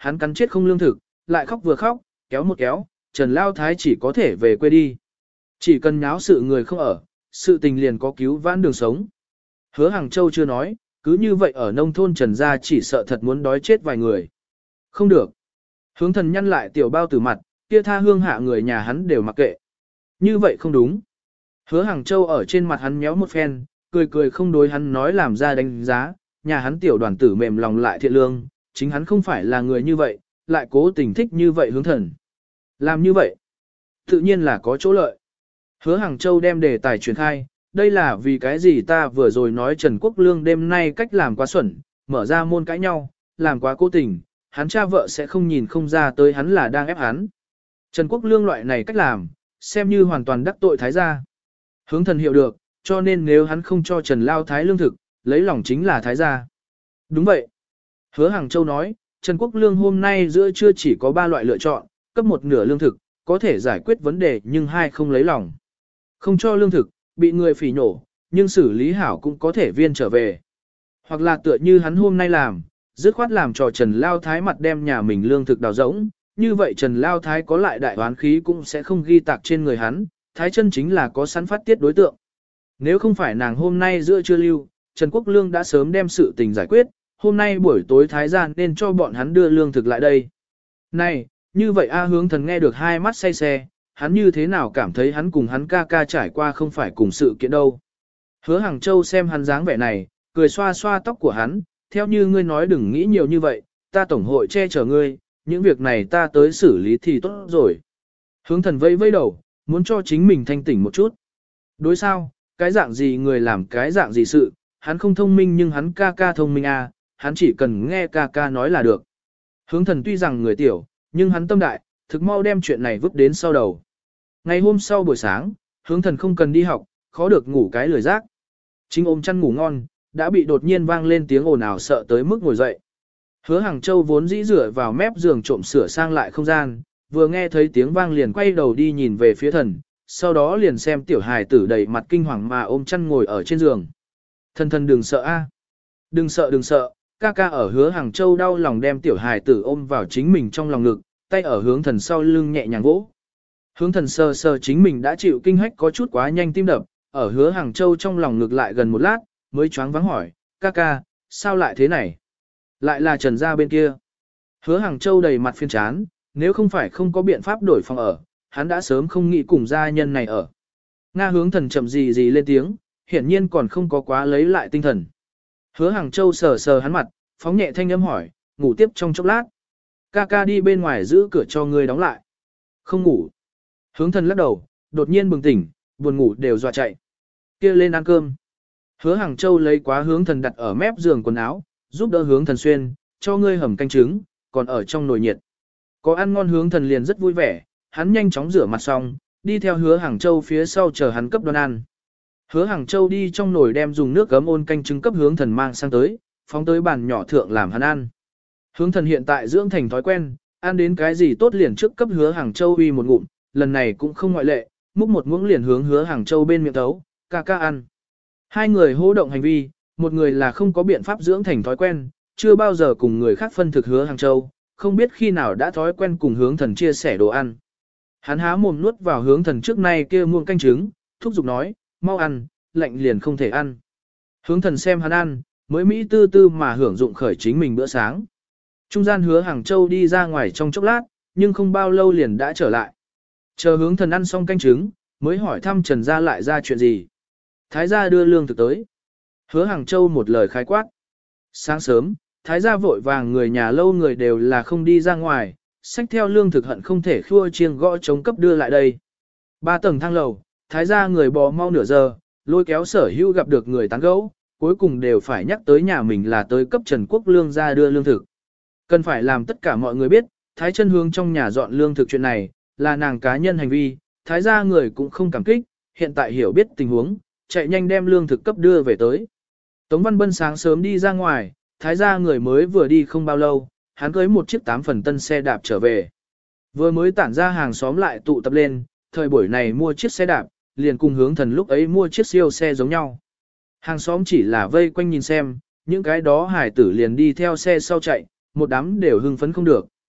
hắn cắn chết không lương thực, lại khóc vừa khóc, kéo một kéo, Trần Lao Thái chỉ có thể về quê đi. Chỉ cần nháo sự người không ở, sự tình liền có cứu vãn đường sống. Hứa Hàng Châu chưa nói, cứ như vậy ở nông thôn Trần gia chỉ sợ thật muốn đói chết vài người. Không được. Hướng thần nhăn lại tiểu bao tử mặt, kia tha hương hạ người nhà hắn đều mặc kệ. Như vậy không đúng. Hứa Hàng Châu ở trên mặt hắn méo một phen, cười cười không đối hắn nói làm ra đánh giá, nhà hắn tiểu đoàn tử mềm lòng lại thiện lương, chính hắn không phải là người như vậy, lại cố tình thích như vậy hướng thần. Làm như vậy, tự nhiên là có chỗ lợi. Hứa Hàng Châu đem đề tài truyền khai, đây là vì cái gì ta vừa rồi nói Trần Quốc Lương đêm nay cách làm quá xuẩn, mở ra môn cãi nhau, làm quá cố tình, hắn cha vợ sẽ không nhìn không ra tới hắn là đang ép hắn. Trần Quốc Lương loại này cách làm, xem như hoàn toàn đắc tội thái gia. Hướng thần hiểu được, cho nên nếu hắn không cho Trần Lao Thái lương thực, lấy lòng chính là thái gia. Đúng vậy. Hứa Hàng Châu nói, Trần Quốc Lương hôm nay giữa trưa chỉ có 3 loại lựa chọn, cấp một nửa lương thực, có thể giải quyết vấn đề nhưng hai không lấy lòng. Không cho lương thực, bị người phỉ nhổ, nhưng xử lý hảo cũng có thể viên trở về. Hoặc là tựa như hắn hôm nay làm, dứt khoát làm cho Trần Lao Thái mặt đem nhà mình lương thực đào rỗng, như vậy Trần Lao Thái có lại đại oán khí cũng sẽ không ghi tạc trên người hắn, Thái chân chính là có sẵn phát tiết đối tượng. Nếu không phải nàng hôm nay giữa trưa lưu, Trần Quốc Lương đã sớm đem sự tình giải quyết, hôm nay buổi tối Thái gian nên cho bọn hắn đưa lương thực lại đây. Này, như vậy A Hướng Thần nghe được hai mắt say xe, hắn như thế nào cảm thấy hắn cùng hắn ca ca trải qua không phải cùng sự kiện đâu. Hứa Hàng Châu xem hắn dáng vẻ này, cười xoa xoa tóc của hắn, theo như ngươi nói đừng nghĩ nhiều như vậy, ta tổng hội che chở ngươi, những việc này ta tới xử lý thì tốt rồi. Hướng Thần vẫy vẫy đầu, muốn cho chính mình thanh tỉnh một chút. Đối sao, cái dạng gì người làm cái dạng gì sự, hắn không thông minh nhưng hắn ca ca thông minh à, hắn chỉ cần nghe ca ca nói là được. Hướng Thần tuy rằng người tiểu, nhưng hắn tâm đại, thực mau đem chuyện này vứt đến sau đầu. Ngày hôm sau buổi sáng, Hướng Thần không cần đi học, khó được ngủ cái lười giác. Chính ôm chăn ngủ ngon, đã bị đột nhiên vang lên tiếng ồn ào sợ tới mức ngồi dậy. Hứa Hàng Châu vốn dĩ rửa vào mép giường trộm sửa sang lại không gian, vừa nghe thấy tiếng vang liền quay đầu đi nhìn về phía thần, sau đó liền xem tiểu hài tử đầy mặt kinh hoàng mà ôm chăn ngồi ở trên giường. Thần thần đừng sợ a, đừng sợ, ca ca ở Hứa Hàng Châu đau lòng đem tiểu hài tử ôm vào chính mình trong lòng ngực, tay ở Hướng Thần sau lưng nhẹ nhàng vỗ. Hướng Thần sờ sờ chính mình đã chịu kinh hách có chút quá nhanh tim đập, ở Hứa Hàng Châu trong lòng ngực lại gần một lát, mới choáng váng hỏi, ca ca, sao lại thế này? Lại là Trần gia bên kia. Hứa Hàng Châu đầy mặt phiền chán, nếu không phải không có biện pháp đổi phòng ở, hắn đã sớm không nghĩ cùng gia nhân này ở. Nga Hướng Thần chậm gì lên tiếng, hiển nhiên còn không có quá lấy lại tinh thần. Hứa Hàng Châu sờ sờ hắn mặt, phóng nhẹ thanh âm hỏi, ngủ tiếp trong chốc lát. Ca ca đi bên ngoài giữ cửa cho ngươi đóng lại. Không ngủ. Hướng Thần lắc đầu, đột nhiên bừng tỉnh, buồn ngủ đều dọa chạy. Kia lên ăn cơm. Hứa Hàng Châu lấy quá Hướng Thần đặt ở mép giường quần áo, giúp đỡ Hướng Thần xuyên, cho ngươi hầm canh trứng, còn ở trong nồi nhiệt. Có ăn ngon Hướng Thần liền rất vui vẻ, hắn nhanh chóng rửa mặt xong, đi theo Hứa Hàng Châu phía sau chờ hắn cấp đoan ăn. Hứa Hàng Châu đi trong nồi đem dùng nước gấm ôn canh trứng cấp Hướng Thần mang sang tới, phóng tới bàn nhỏ thượng làm hắn ăn. Hướng Thần hiện tại dưỡng thành thói quen, ăn đến cái gì tốt liền trước cấp Hứa Hàng Châu uy một ngụm, lần này cũng không ngoại lệ, múc một muỗng liền hướng Hứa Hàng Châu bên miệng tấu, ca ca ăn. Hai người hô động hành vi, một người là không có biện pháp dưỡng thành thói quen, chưa bao giờ cùng người khác phân thực Hứa Hàng Châu, không biết khi nào đã thói quen cùng Hướng Thần chia sẻ đồ ăn. Hắn há mồm nuốt vào Hướng Thần trước nay kia muỗng canh trứng, thúc giục nói, mau ăn, lạnh liền không thể ăn. Hướng Thần xem hắn ăn, mới mỹ tư tư mà hưởng dụng khởi chính mình bữa sáng. Trung gian Hứa Hàng Châu đi ra ngoài trong chốc lát, nhưng không bao lâu liền đã trở lại. Chờ Hướng Thần ăn xong canh trứng, mới hỏi thăm Trần gia lại ra chuyện gì. Thái gia đưa lương thực tới. Hứa Hàng Châu một lời khái quát. Sáng sớm, Thái gia vội vàng người nhà lâu người đều là không đi ra ngoài, xách theo lương thực hận không thể khua chiêng gõ chống cấp đưa lại đây. 3 tầng thang lầu, Thái gia người bò mau nửa giờ, lôi kéo Sở Hữu gặp được người tán gẫu, cuối cùng đều phải nhắc tới nhà mình là tới cấp Trần Quốc Lương ra đưa lương thực. Cần phải làm tất cả mọi người biết, Thái chân hướng trong nhà dọn lương thực chuyện này, là nàng cá nhân hành vi, Thái gia người cũng không cảm kích, hiện tại hiểu biết tình huống, chạy nhanh đem lương thực cấp đưa về tới. Tống Văn Bân sáng sớm đi ra ngoài, Thái gia người mới vừa đi không bao lâu, hắn cưới một chiếc 8 phần tân xe đạp trở về. Vừa mới tản ra hàng xóm lại tụ tập lên, thời buổi này mua chiếc xe đạp, liền cùng Hướng Thần lúc ấy mua chiếc siêu xe giống nhau. Hàng xóm chỉ là vây quanh nhìn xem, những cái đó hải tử liền đi theo xe sau chạy, một đám đều hưng phấn không được.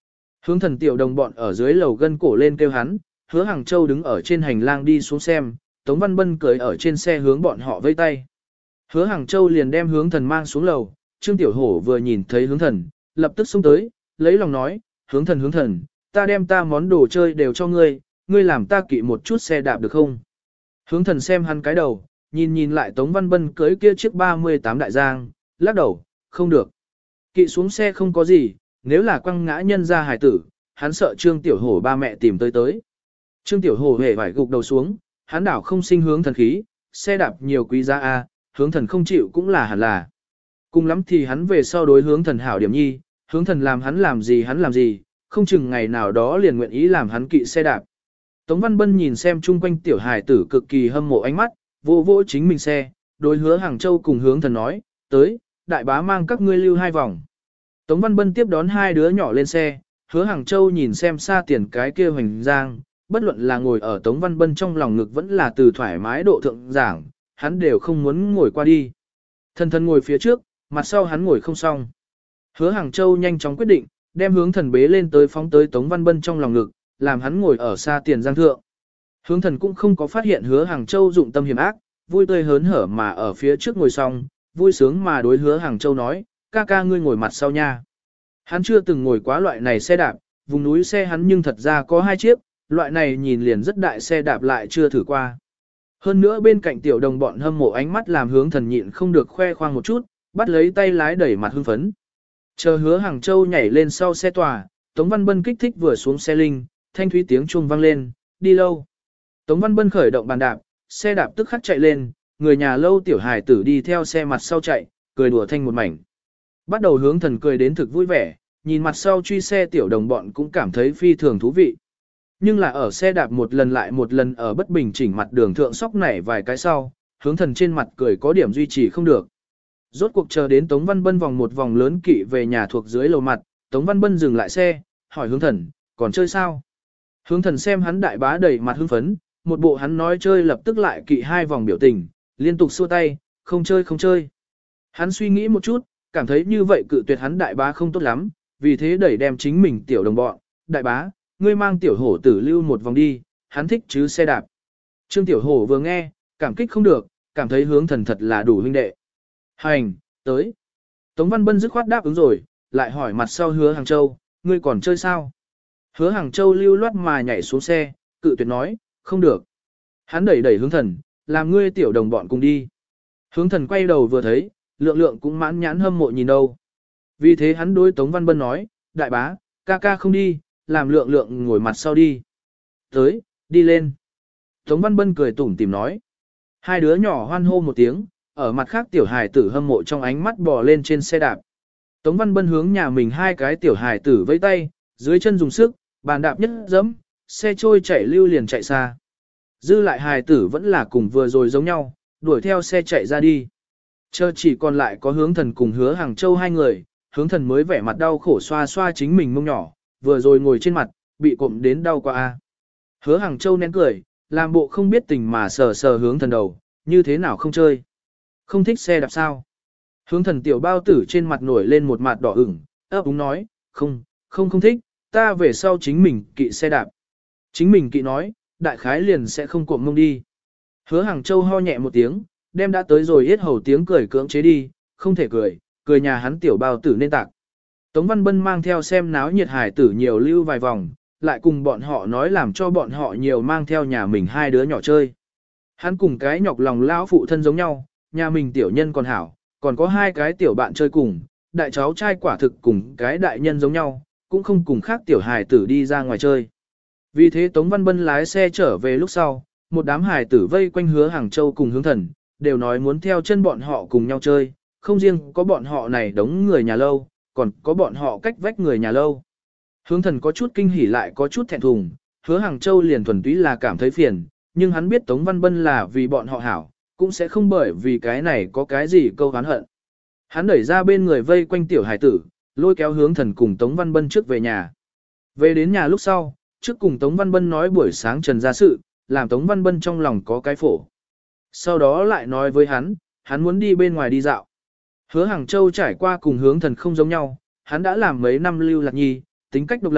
Hướng thần tiểu đồng bọn ở dưới lầu gân cổ lên kêu hắn, Hứa Hàng Châu đứng ở trên hành lang đi xuống xem, Tống Văn Bân cưỡi ở trên xe hướng bọn họ vây tay. Hứa Hàng Châu liền đem hướng thần mang xuống lầu, Trương Tiểu Hổ vừa nhìn thấy hướng thần, lập tức xông tới, lấy lòng nói, hướng thần, ta đem ta món đồ chơi đều cho ngươi, ngươi làm ta kỵ một chút xe đạp được không? Hướng thần xem hắn cái đầu, nhìn lại Tống Văn Bân cưới kia chiếc 38 đại giang, lắc đầu, không được. Kỵ xuống xe không có gì, nếu là quăng ngã nhân ra hải tử, hắn sợ Trương Tiểu Hổ ba mẹ tìm tới. Trương Tiểu Hổ hề phải gục đầu xuống, hắn đảo không sinh hướng thần khí, xe đạp nhiều quý giá a, hướng thần không chịu cũng là hẳn là. Cùng lắm thì hắn về sau đối hướng thần hảo điểm nhi, hướng thần làm hắn làm gì, không chừng ngày nào đó liền nguyện ý làm hắn kỵ xe đạp. Tống Văn Bân nhìn xem chung quanh tiểu hài tử cực kỳ hâm mộ ánh mắt, vô chính mình xe, đối Hứa Hàng Châu cùng hướng thần nói, tới, đại bá mang các ngươi lưu 2 vòng. Tống Văn Bân tiếp đón 2 đứa nhỏ lên xe, Hứa Hàng Châu nhìn xem xa tiền cái kia hoành giang, bất luận là ngồi ở Tống Văn Bân trong lòng ngực vẫn là từ thoải mái độ thượng giảng, hắn đều không muốn ngồi qua đi. Thần ngồi phía trước, mặt sau hắn ngồi không xong. Hứa Hàng Châu nhanh chóng quyết định, đem hướng thần bế lên tới phóng tới Tống Văn Bân trong lòng ngực, làm hắn ngồi ở xa tiền giang thượng. Hướng thần cũng không có phát hiện Hứa Hàng Châu dụng tâm hiểm ác, vui tươi hớn hở mà ở phía trước ngồi xong, vui sướng mà đối Hứa Hàng Châu nói, ca ngươi ngồi mặt sau nha. Hắn chưa từng ngồi quá loại này xe đạp, vùng núi xe hắn nhưng thật ra có 2 chiếc, loại này nhìn liền rất đại xe đạp lại chưa thử qua. Hơn nữa bên cạnh tiểu đồng bọn hâm mộ ánh mắt làm hướng thần nhịn không được khoe khoang một chút, bắt lấy tay lái đẩy mặt hưng phấn. Chờ Hứa Hàng Châu nhảy lên sau xe tòa, Tống Văn Bân kích thích vừa xuống xe linh, thanh thúy tiếng chuông vang lên, đi lâu. Tống Văn Bân khởi động bàn đạp, xe đạp tức khắc chạy lên, người nhà lâu tiểu hài tử đi theo xe mặt sau chạy, cười đùa thanh một mảnh. Bắt đầu hướng thần cười đến thực vui vẻ, nhìn mặt sau truy xe tiểu đồng bọn cũng cảm thấy phi thường thú vị. Nhưng là ở xe đạp một lần lại một lần ở bất bình chỉnh mặt đường thượng sóc nảy vài cái sau, hướng thần trên mặt cười có điểm duy trì không được. Rốt cuộc chờ đến Tống Văn Bân vòng một vòng lớn kỵ về nhà thuộc dưới lầu mặt, Tống Văn Bân dừng lại xe, hỏi hướng thần, còn chơi sao? Hướng thần xem hắn đại bá đầy mặt hưng phấn, một bộ hắn nói chơi lập tức lại kỵ 2 vòng biểu tình, liên tục xua tay, không chơi. Hắn suy nghĩ một chút, cảm thấy như vậy cự tuyệt hắn đại bá không tốt lắm, vì thế đẩy đem chính mình tiểu đồng bọn, đại bá, ngươi mang tiểu hổ tử lưu một vòng đi, hắn thích chứ xe đạp. Trương Tiểu Hổ vừa nghe, cảm kích không được, cảm thấy hướng thần thật là đủ huynh đệ. Hành, tới. Tống Văn Bân dứt khoát đáp ứng rồi, lại hỏi mặt sau Hứa Hàng Châu, ngươi còn chơi sao? Hứa Hàng Châu lưu loát mà nhảy xuống xe, cự tuyệt nói, không được. Hắn đẩy hướng thần, làm ngươi tiểu đồng bọn cùng đi. Hướng thần quay đầu vừa thấy, lượng cũng mãn nhãn hâm mộ nhìn đâu. Vì thế hắn đối Tống Văn Bân nói, đại bá, ca không đi, làm lượng ngồi mặt sau đi. Tới, đi lên. Tống Văn Bân cười tủm tỉm nói. 2 đứa nhỏ hoan hô một tiếng, ở mặt khác tiểu hài tử hâm mộ trong ánh mắt bò lên trên xe đạp. Tống Văn Bân hướng nhà mình 2 cái tiểu hài tử vẫy tay, dưới chân dùng sức, bàn đạp nhất dẫm, xe trôi chạy lưu liền chạy xa. Dư lại hài tử vẫn là cùng vừa rồi giống nhau, đuổi theo xe chạy ra đi. Chờ chỉ còn lại có hướng thần cùng Hứa Hàng Châu 2 người, hướng thần mới vẻ mặt đau khổ xoa chính mình mông nhỏ, vừa rồi ngồi trên mặt, bị cộm đến đau quá a. Hứa Hàng Châu nén cười, làm bộ không biết tình mà sờ hướng thần đầu, như thế nào không chơi. Không thích xe đạp sao? Hướng thần tiểu bao tử trên mặt nổi lên một mặt đỏ ửng, ấp úng nói, không thích, ta về sau chính mình kỵ xe đạp. Chính mình kỵ nói, đại khái liền sẽ không cộm mông đi. Hứa Hàng Châu ho nhẹ một tiếng, đem đã tới rồi yết hầu tiếng cười cưỡng chế đi, không thể cười nhà hắn tiểu bao tử nên tạc. Tống Văn Bân mang theo xem náo nhiệt hải tử nhiều lưu vài vòng, lại cùng bọn họ nói làm cho bọn họ nhiều mang theo nhà mình 2 đứa nhỏ chơi. Hắn cùng cái nhọc lòng lão phụ thân giống nhau, nhà mình tiểu nhân còn hảo, còn có 2 cái tiểu bạn chơi cùng, đại cháu trai quả thực cùng cái đại nhân giống nhau, cũng không cùng khác tiểu hài tử đi ra ngoài chơi. Vì thế Tống Văn Bân lái xe trở về lúc sau, một đám hài tử vây quanh Hứa Hàng Châu cùng hướng thần, đều nói muốn theo chân bọn họ cùng nhau chơi, không riêng có bọn họ này đống người nhà lâu, còn có bọn họ cách vách người nhà lâu. Hướng thần có chút kinh hỉ lại có chút thẹn thùng, Hứa Hàng Châu liền thuần túy là cảm thấy phiền, nhưng hắn biết Tống Văn Bân là vì bọn họ hảo, cũng sẽ không bởi vì cái này có cái gì câu hán hận. Hắn đẩy ra bên người vây quanh tiểu hải tử, lôi kéo hướng thần cùng Tống Văn Bân trước về nhà. Về đến nhà lúc sau, trước cùng Tống Văn Bân nói buổi sáng trần ra sự, làm Tống Văn Bân trong lòng có cái phổ. Sau đó lại nói với hắn muốn đi bên ngoài đi dạo. Hứa Hàng Châu trải qua cùng hướng thần không giống nhau, hắn đã làm mấy năm lưu lạc nhi, tính cách độc lập,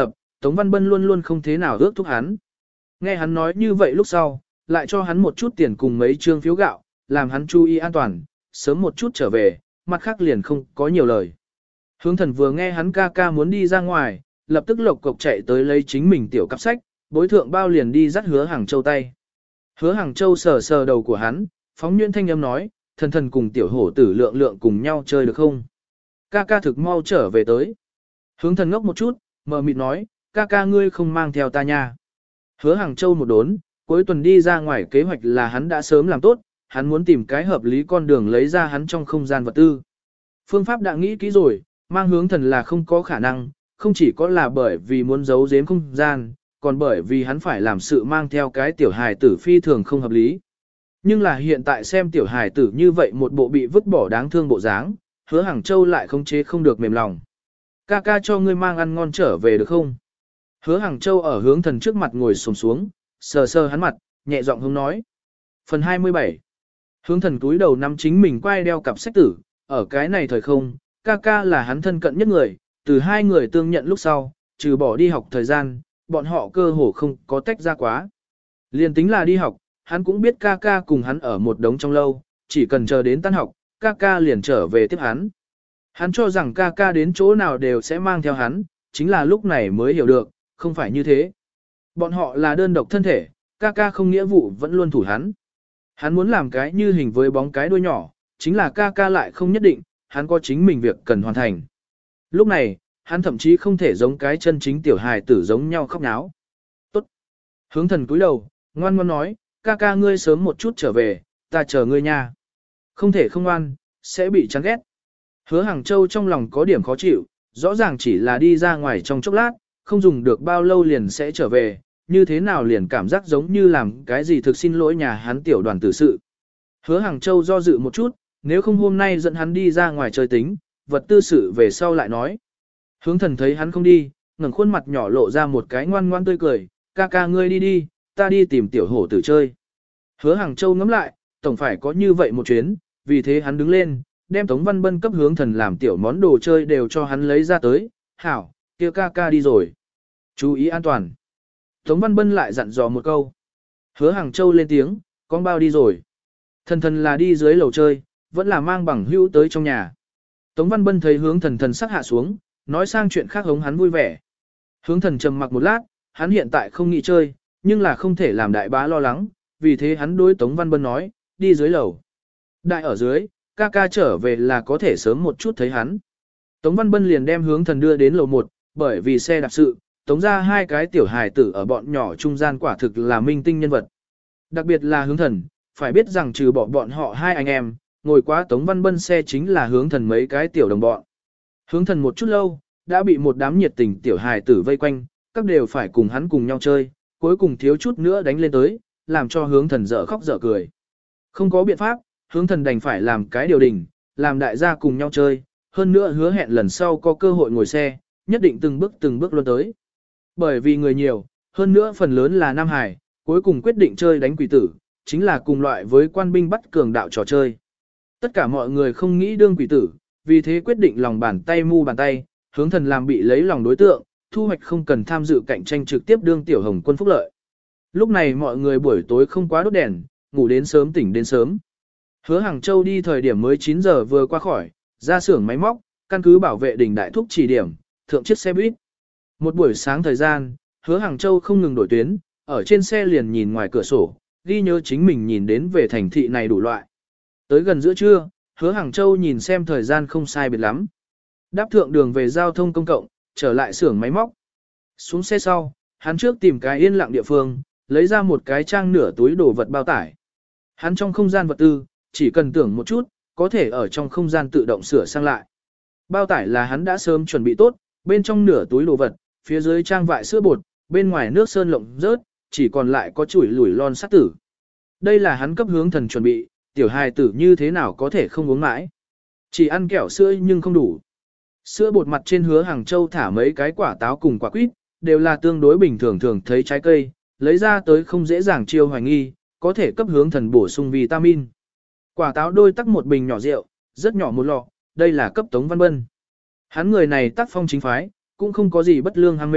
Tống Văn Bân luôn luôn không thế nào ước thúc hắn. Nghe hắn nói như vậy lúc sau, lại cho hắn một chút tiền cùng mấy trương phiếu gạo, làm hắn chú ý an toàn, sớm một chút trở về, mặt khác liền không có nhiều lời. Hướng thần vừa nghe hắn ca ca muốn đi ra ngoài, lập tức lộc cộc chạy tới lấy chính mình tiểu cặp sách, bối thượng bao liền đi dắt Hứa Hàng Châu tay. Hứa Hàng Châu sờ sờ đầu của hắn, phóng nhuyễn thanh âm nói, thần thần cùng tiểu hổ tử lượng lượng cùng nhau chơi được không? Ca ca thực mau trở về tới. Hướng thần ngốc một chút, mờ mịt nói, ca ca ngươi không mang theo ta nha. Hứa Hàng Châu một đốn, cuối tuần đi ra ngoài kế hoạch là hắn đã sớm làm tốt, hắn muốn tìm cái hợp lý con đường lấy ra hắn trong không gian vật tư. Phương pháp đã nghĩ kỹ rồi, mang hướng thần là không có khả năng, không chỉ có là bởi vì muốn giấu giếm không gian, còn bởi vì hắn phải làm sự mang theo cái tiểu hài tử phi thường không hợp lý. Nhưng là hiện tại xem tiểu hài tử như vậy một bộ bị vứt bỏ đáng thương bộ dáng, Hứa Hàng Châu lại khống chế không được mềm lòng. Ca ca cho ngươi mang ăn ngon trở về được không? Hứa Hàng Châu ở hướng thần trước mặt ngồi xổm xuống, sờ sờ hắn mặt, nhẹ giọng hướng nói. Phần 27. Hướng thần túi đầu nắm chính mình quay đeo cặp sách tử, ở cái này thời không, ca ca là hắn thân cận nhất người, từ hai người tương nhận lúc sau, trừ bỏ đi học thời gian, bọn họ cơ hồ không có tách ra quá. Liên tính là đi học, hắn cũng biết ca ca cùng hắn ở một đống trong lâu, chỉ cần chờ đến tan học, ca ca liền trở về tiếp hắn. Hắn cho rằng ca ca đến chỗ nào đều sẽ mang theo hắn, chính là lúc này mới hiểu được, không phải như thế. Bọn họ là đơn độc thân thể, ca ca không nghĩa vụ vẫn luôn thủ hắn. Hắn muốn làm cái như hình với bóng cái đuôi nhỏ, chính là ca ca lại không nhất định, hắn có chính mình việc cần hoàn thành. Lúc này, hắn thậm chí không thể giống cái chân chính tiểu hài tử giống nhau khóc náo. Tốt. Hướng thần cúi đầu, ngoan ngoan nói, ca ca ngươi sớm một chút trở về, ta chờ ngươi nha. Không thể không ngoan, sẽ bị chán ghét. Hứa Hàng Châu trong lòng có điểm khó chịu, rõ ràng chỉ là đi ra ngoài trong chốc lát, không dùng được bao lâu liền sẽ trở về, như thế nào liền cảm giác giống như làm cái gì thực xin lỗi nhà hắn tiểu đoàn tử sự. Hứa Hàng Châu do dự một chút, nếu không hôm nay dẫn hắn đi ra ngoài chơi tính, vật tư sự về sau lại nói. Hướng thần thấy hắn không đi, ngẩng khuôn mặt nhỏ lộ ra một cái ngoan ngoan tươi cười, ca ca ngươi đi đi, ta đi tìm tiểu hổ tử chơi. Hứa Hàng Châu ngắm lại, tổng phải có như vậy một chuyến, vì thế hắn đứng lên, đem Tống Văn Bân cấp hướng thần làm tiểu món đồ chơi đều cho hắn lấy ra tới, hảo, kia ca ca đi rồi. Chú ý an toàn. Tống Văn Bân lại dặn dò một câu. Hứa Hàng Châu lên tiếng, con bao đi rồi. Thần thần là đi dưới lầu chơi, vẫn là mang bằng hữu tới trong nhà. Tống Văn Bân thấy hướng thần thần sắc hạ xuống, nói sang chuyện khác hống hắn vui vẻ. Hướng thần trầm mặc một lát, hắn hiện tại không nghĩ chơi, nhưng là không thể làm đại bá lo lắng, vì thế hắn đối Tống Văn Bân nói, đi dưới lầu. Đại ở dưới, ca ca trở về là có thể sớm một chút thấy hắn. Tống Văn Bân liền đem hướng thần đưa đến lầu 1, bởi vì xe đạp sự, tống ra hai cái tiểu hài tử ở bọn nhỏ trung gian quả thực là minh tinh nhân vật. Đặc biệt là hướng thần, phải biết rằng trừ bỏ bọn họ hai anh em, ngồi quá Tống Văn Bân xe chính là hướng thần mấy cái tiểu đồng bọn. Hướng thần một chút lâu, đã bị một đám nhiệt tình tiểu hài tử vây quanh, các đều phải cùng hắn cùng nhau chơi, cuối cùng thiếu chút nữa đánh lên tới, làm cho hướng thần dở khóc dở cười. Không có biện pháp, hướng thần đành phải làm cái điều đình, làm đại gia cùng nhau chơi, hơn nữa hứa hẹn lần sau có cơ hội ngồi xe, nhất định từng bước luôn tới. Bởi vì người nhiều, hơn nữa phần lớn là Nam Hải, cuối cùng quyết định chơi đánh quỷ tử, chính là cùng loại với quan binh bắt cường đạo trò chơi. Tất cả mọi người không nghĩ đương quỷ tử, vì thế quyết định lòng bàn tay mu bàn tay, hướng thần làm bị lấy lòng đối tượng, thu hoạch không cần tham dự cạnh tranh trực tiếp đương tiểu hồng quân phúc lợi. Lúc này mọi người buổi tối không quá đốt đèn, ngủ đến sớm tỉnh đến sớm. Hứa Hàng Châu đi thời điểm mới 9 giờ vừa qua khỏi, ra xưởng máy móc, căn cứ bảo vệ đỉnh đại thúc chỉ điểm, thượng chiếc xe buýt. Một buổi sáng thời gian, Hứa Hàng Châu không ngừng đổi tuyến, ở trên xe liền nhìn ngoài cửa sổ, ghi nhớ chính mình nhìn đến về thành thị này đủ loại. Tới gần giữa trưa, Hứa Hàng Châu nhìn xem thời gian không sai biệt lắm. Đáp thượng đường về giao thông công cộng, trở lại xưởng máy móc. Xuống xe sau, hắn trước tìm cái yên lặng địa phương, lấy ra một cái trang nửa túi đồ vật bao tải. Hắn trong không gian vật tư, chỉ cần tưởng một chút, có thể ở trong không gian tự động sửa sang lại. Bao tải là hắn đã sớm chuẩn bị tốt, bên trong nửa túi đồ vật, phía dưới trang vại sữa bột, bên ngoài nước sơn lộng rớt, chỉ còn lại có chuỗi lủi lon sắt tử. Đây là hắn cấp hướng thần chuẩn bị, tiểu hài tử như thế nào có thể không uống mãi. Chỉ ăn kẹo sữa nhưng không đủ. Sữa bột mặt trên Hứa Hàng Châu thả mấy cái quả táo cùng quả quýt, đều là tương đối bình thường thường thấy trái cây, lấy ra tới không dễ dàng chiêu hoài nghi, có thể cấp hướng thần bổ sung vitamin. Quả táo đôi tắc một bình nhỏ rượu, rất nhỏ một lọ, đây là cấp Tống Văn Bân. Hắn người này tác phong chính phái, cũng không có gì bất lương ham mê,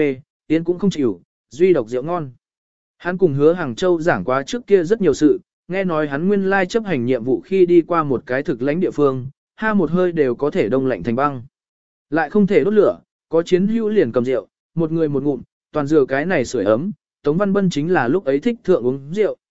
Yến cũng không chịu, duy độc rượu ngon. Hắn cùng Hứa Hàng Châu giảng quá trước kia rất nhiều sự, nghe nói hắn nguyên lai chấp hành nhiệm vụ khi đi qua một cái thực lãnh địa phương, ha một hơi đều có thể đông lạnh thành băng. Lại không thể đốt lửa, có chiến hữu liền cầm rượu, một người một ngụm, toàn dừa cái này sưởi ấm, Tống Văn Bân chính là lúc ấy thích thượng uống rượu.